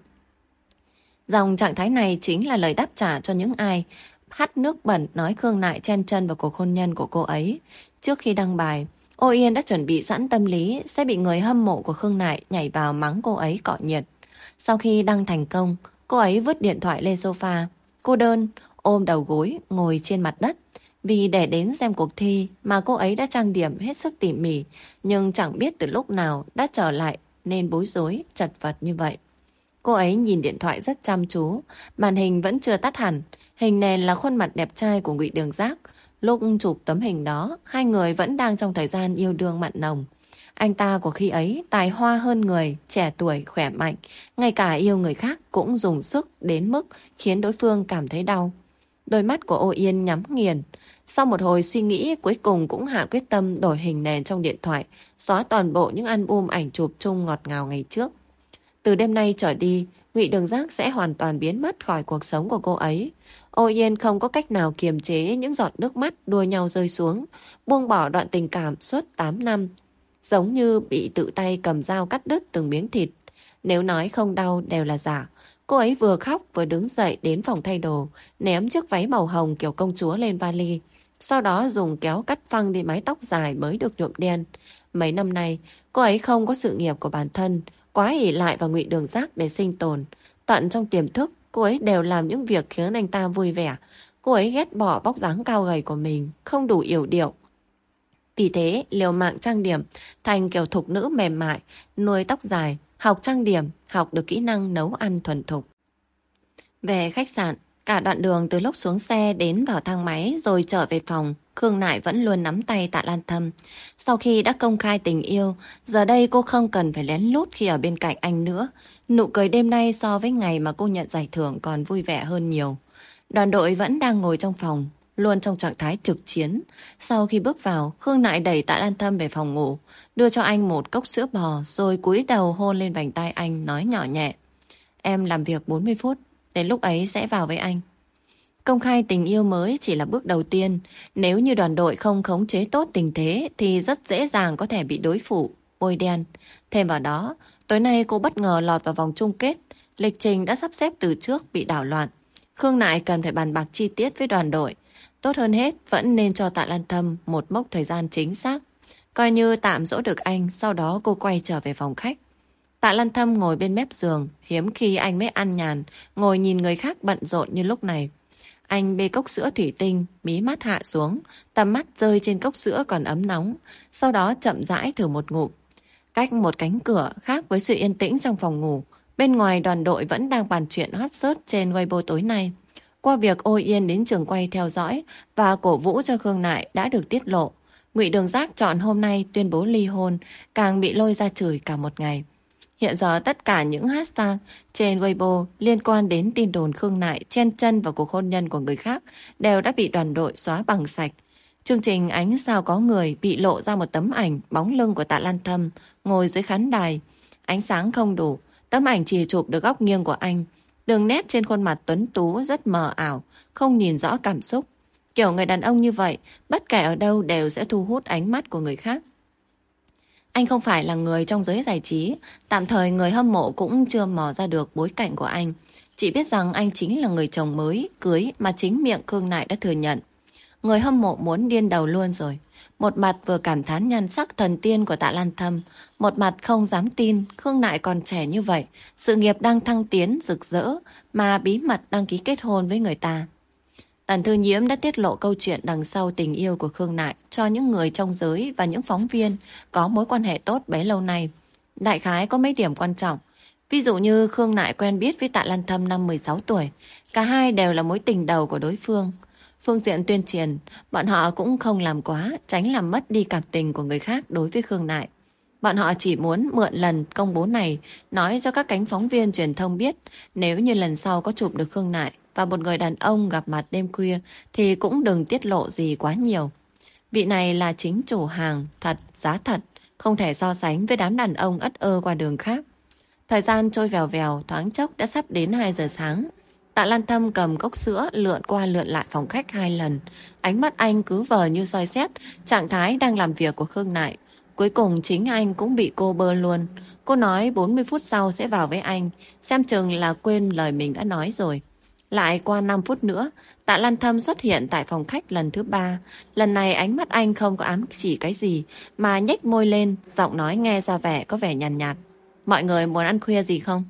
Dòng trạng thái này chính là lời đáp trả cho những ai hắt nước bẩn nói Khương Nại chen chân vào cuộc hôn nhân của cô ấy. Trước khi đăng bài, Ô Yên đã chuẩn bị sẵn tâm lý sẽ bị người hâm mộ của Khương Nại nhảy vào mắng cô ấy cọ nhiệt. Sau khi đăng thành công, cô ấy vứt điện thoại lên sofa. Cô đơn, ôm đầu gối, ngồi trên mặt đất. Vì để đến xem cuộc thi mà cô ấy đã trang điểm hết sức tỉ mỉ, nhưng chẳng biết từ lúc nào đã trở lại nên bối rối, chật vật như vậy. Cô ấy nhìn điện thoại rất chăm chú, màn hình vẫn chưa tắt hẳn. Hình nền là khuôn mặt đẹp trai của Ngụy Đường Giác. Lúc chụp tấm hình đó, hai người vẫn đang trong thời gian yêu đương mặn nồng. Anh ta của khi ấy tài hoa hơn người, trẻ tuổi, khỏe mạnh. Ngay cả yêu người khác cũng dùng sức đến mức khiến đối phương cảm thấy đau. Đôi mắt của Ô Yên nhắm nghiền. Sau một hồi suy nghĩ, cuối cùng cũng hạ quyết tâm đổi hình nền trong điện thoại, xóa toàn bộ những album ảnh chụp chung ngọt ngào ngày trước. Từ đêm nay trở đi, Ngụy Đường Giác sẽ hoàn toàn biến mất khỏi cuộc sống của cô ấy. Ô Yên không có cách nào kiềm chế những giọt nước mắt đua nhau rơi xuống, buông bỏ đoạn tình cảm suốt tám năm. Giống như bị tự tay cầm dao cắt đứt từng miếng thịt. Nếu nói không đau đều là giả. Cô ấy vừa khóc vừa đứng dậy đến phòng thay đồ, ném chiếc váy màu hồng kiểu công chúa lên vali. Sau đó dùng kéo cắt phăng đi mái tóc dài mới được nhuộm đen. Mấy năm nay, cô ấy không có sự nghiệp của bản thân, quá ỷ lại vào Ngụy Đường Giác để sinh tồn. Tận trong tiềm thức, cô ấy đều làm những việc khiến anh ta vui vẻ. Cô ấy ghét bỏ vóc dáng cao gầy của mình, không đủ yểu điệu. Vì thế, liều mạng trang điểm, thành kiểu thục nữ mềm mại, nuôi tóc dài, học trang điểm, học được kỹ năng nấu ăn thuần thục. Về khách sạn, cả đoạn đường từ lúc xuống xe đến vào thang máy rồi trở về phòng, Khương Nại vẫn luôn nắm tay Tạ Lan Thâm. Sau khi đã công khai tình yêu, giờ đây cô không cần phải lén lút khi ở bên cạnh anh nữa. Nụ cười đêm nay so với ngày mà cô nhận giải thưởng còn vui vẻ hơn nhiều. Đoàn đội vẫn đang ngồi trong phòng, luôn trong trạng thái trực chiến. Sau khi bước vào, Khương Nại đẩy Tạ Lan Thâm về phòng ngủ, đưa cho anh một cốc sữa bò rồi cúi đầu hôn lên vành tai anh, nói nhỏ nhẹ. Em làm việc bốn mươi phút, đến lúc ấy sẽ vào với anh. Công khai tình yêu mới chỉ là bước đầu tiên. Nếu như đoàn đội không khống chế tốt tình thế thì rất dễ dàng có thể bị đối phủ, bôi đen. Thêm vào đó, tối nay cô bất ngờ lọt vào vòng chung kết. Lịch trình đã sắp xếp từ trước bị đảo loạn. Khương Nại cần phải bàn bạc chi tiết với đoàn đội. Tốt hơn hết vẫn nên cho Tạ Lan Thâm một mốc thời gian chính xác. Coi như tạm dỗ được anh, sau đó cô quay trở về phòng khách. Tạ Lan Thâm ngồi bên mép giường, hiếm khi anh mới ăn nhàn, ngồi nhìn người khác bận rộn như lúc này. Anh bê cốc sữa thủy tinh, mí mắt hạ xuống, tầm mắt rơi trên cốc sữa còn ấm nóng, sau đó chậm rãi thử một ngụm. Cách một cánh cửa khác với sự yên tĩnh trong phòng ngủ, bên ngoài đoàn đội vẫn đang bàn chuyện hot search trên Weibo tối nay. Qua việc Ô Yên đến trường quay theo dõi và cổ vũ cho Khương Nại đã được tiết lộ, Ngụy Đường Giác chọn hôm nay tuyên bố ly hôn, càng bị lôi ra chửi cả một ngày. Hiện giờ tất cả những hashtag trên Weibo liên quan đến tin đồn Khương Nại chen chân vào cuộc hôn nhân của người khác đều đã bị đoàn đội xóa bằng sạch. Chương trình Ánh Sao Có Người bị lộ ra một tấm ảnh bóng lưng của Tạ Lan Thâm ngồi dưới khán đài. Ánh sáng không đủ, tấm ảnh chỉ chụp được góc nghiêng của anh. Đường nét trên khuôn mặt tuấn tú rất mờ ảo, không nhìn rõ cảm xúc. Kiểu người đàn ông như vậy, bất kể ở đâu đều sẽ thu hút ánh mắt của người khác. Anh không phải là người trong giới giải trí, tạm thời người hâm mộ cũng chưa mò ra được bối cảnh của anh. Chỉ biết rằng anh chính là người chồng mới, cưới mà chính miệng Khương Nại đã thừa nhận. Người hâm mộ muốn điên đầu luôn rồi. Một mặt vừa cảm thán nhan sắc thần tiên của Tạ Lan Thâm, một mặt không dám tin Khương Nại còn trẻ như vậy, sự nghiệp đang thăng tiến rực rỡ mà bí mật đăng ký kết hôn với người ta. Tần Thư Nhiễm đã tiết lộ câu chuyện đằng sau tình yêu của Khương Nại cho những người trong giới và những phóng viên có mối quan hệ tốt bấy lâu nay. Đại khái có mấy điểm quan trọng. Ví dụ như Khương Nại quen biết với Tạ Lan Thâm năm mười sáu tuổi. Cả hai đều là mối tình đầu của đối phương. Phương diện tuyên truyền, bọn họ cũng không làm quá, tránh làm mất đi cảm tình của người khác đối với Khương Nại. Bọn họ chỉ muốn mượn lần công bố này nói cho các cánh phóng viên truyền thông biết nếu như lần sau có chụp được Khương Nại và một người đàn ông gặp mặt đêm khuya thì cũng đừng tiết lộ gì quá nhiều. Vị này là chính chủ hàng, thật, giá thật, không thể so sánh với đám đàn ông ất ơ qua đường khác. Thời gian trôi vèo vèo, thoáng chốc đã sắp đến hai giờ sáng. Tạ Lan Thâm cầm cốc sữa lượn qua lượn lại phòng khách hai lần. Ánh mắt anh cứ vờ như soi xét trạng thái đang làm việc của Khương Nại. Cuối cùng chính anh cũng bị cô bơ luôn. Cô nói bốn mươi phút sau sẽ vào với anh. Xem chừng là quên lời mình đã nói rồi. Lại qua năm phút nữa, Tạ Lan Thâm xuất hiện tại phòng khách lần thứ ba. Lần này ánh mắt anh không có ám chỉ cái gì, mà nhếch môi lên, giọng nói nghe ra vẻ có vẻ nhàn nhạt, nhạt. Mọi người muốn ăn khuya gì không?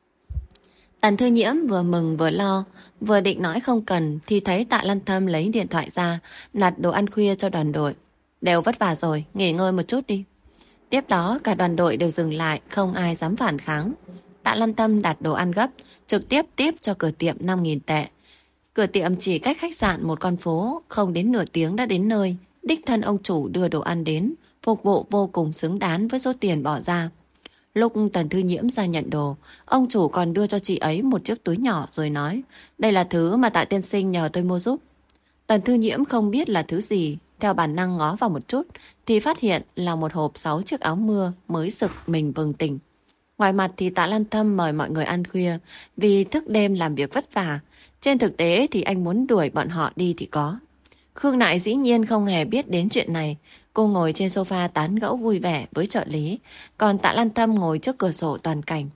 Tần Thư Nhiễm vừa mừng vừa lo, vừa định nói không cần thì thấy Tạ Lan Thâm lấy điện thoại ra, đặt đồ ăn khuya cho đoàn đội. Đều vất vả rồi, nghỉ ngơi một chút đi. Tiếp đó cả đoàn đội đều dừng lại, không ai dám phản kháng. Tạ Lan Thâm đặt đồ ăn gấp, trực tiếp tiếp cho cửa tiệm năm nghìn tệ. Cửa tiệm chỉ cách khách sạn một con phố, không đến nửa tiếng đã đến nơi. Đích thân ông chủ đưa đồ ăn đến, phục vụ vô cùng xứng đáng với số tiền bỏ ra. Lúc Tần Thư Nhiễm ra nhận đồ, ông chủ còn đưa cho chị ấy một chiếc túi nhỏ rồi nói, đây là thứ mà Tạ tiên sinh nhờ tôi mua giúp. Tần Thư Nhiễm không biết là thứ gì, theo bản năng ngó vào một chút thì phát hiện là một hộp sáu chiếc áo mưa mới sực mình bừng tỉnh. Ngoài mặt thì Tạ Lan Thâm mời mọi người ăn khuya vì thức đêm làm việc vất vả. Trên thực tế thì anh muốn đuổi bọn họ đi thì có. Khương Nại dĩ nhiên không hề biết đến chuyện này. Cô ngồi trên sofa tán gẫu vui vẻ với trợ lý, còn Tạ Lan Thâm ngồi trước cửa sổ toàn cảnh.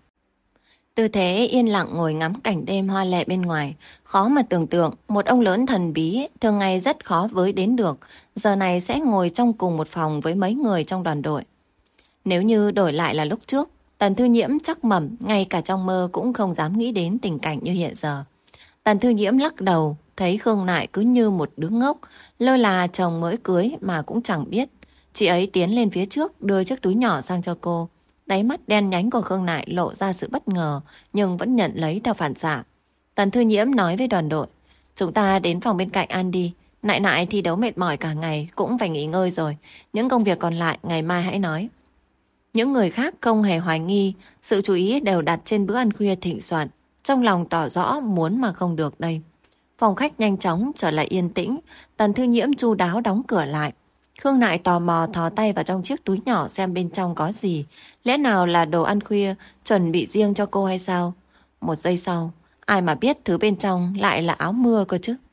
Tư thế yên lặng ngồi ngắm cảnh đêm hoa lệ bên ngoài. Khó mà tưởng tượng một ông lớn thần bí thường ngày rất khó với đến được, giờ này sẽ ngồi trong cùng một phòng với mấy người trong đoàn đội. Nếu như đổi lại là lúc trước, Tần Thư Nhiễm chắc mẩm ngay cả trong mơ cũng không dám nghĩ đến tình cảnh như hiện giờ. Tần Thư Nhiễm lắc đầu, thấy Khương Nại cứ như một đứa ngốc, lơ là chồng mới cưới mà cũng chẳng biết. Chị ấy tiến lên phía trước đưa chiếc túi nhỏ sang cho cô. Đáy mắt đen nhánh của Khương Nại lộ ra sự bất ngờ, nhưng vẫn nhận lấy theo phản xạ. Tần Thư Nhiễm nói với đoàn đội, chúng ta đến phòng bên cạnh ăn đi. Nại nại thi đấu mệt mỏi cả ngày, cũng phải nghỉ ngơi rồi. Những công việc còn lại ngày mai hãy nói. Những người khác không hề hoài nghi, sự chú ý đều đặt trên bữa ăn khuya thịnh soạn. Trong lòng tỏ rõ muốn mà không được đây. Phòng khách nhanh chóng trở lại yên tĩnh, Tần Thư Nhiễm chu đáo đóng cửa lại. Khương Nại tò mò thò tay vào trong chiếc túi nhỏ xem bên trong có gì. Lẽ nào là đồ ăn khuya chuẩn bị riêng cho cô hay sao? Một giây sau, ai mà biết thứ bên trong lại là áo mưa cơ chứ.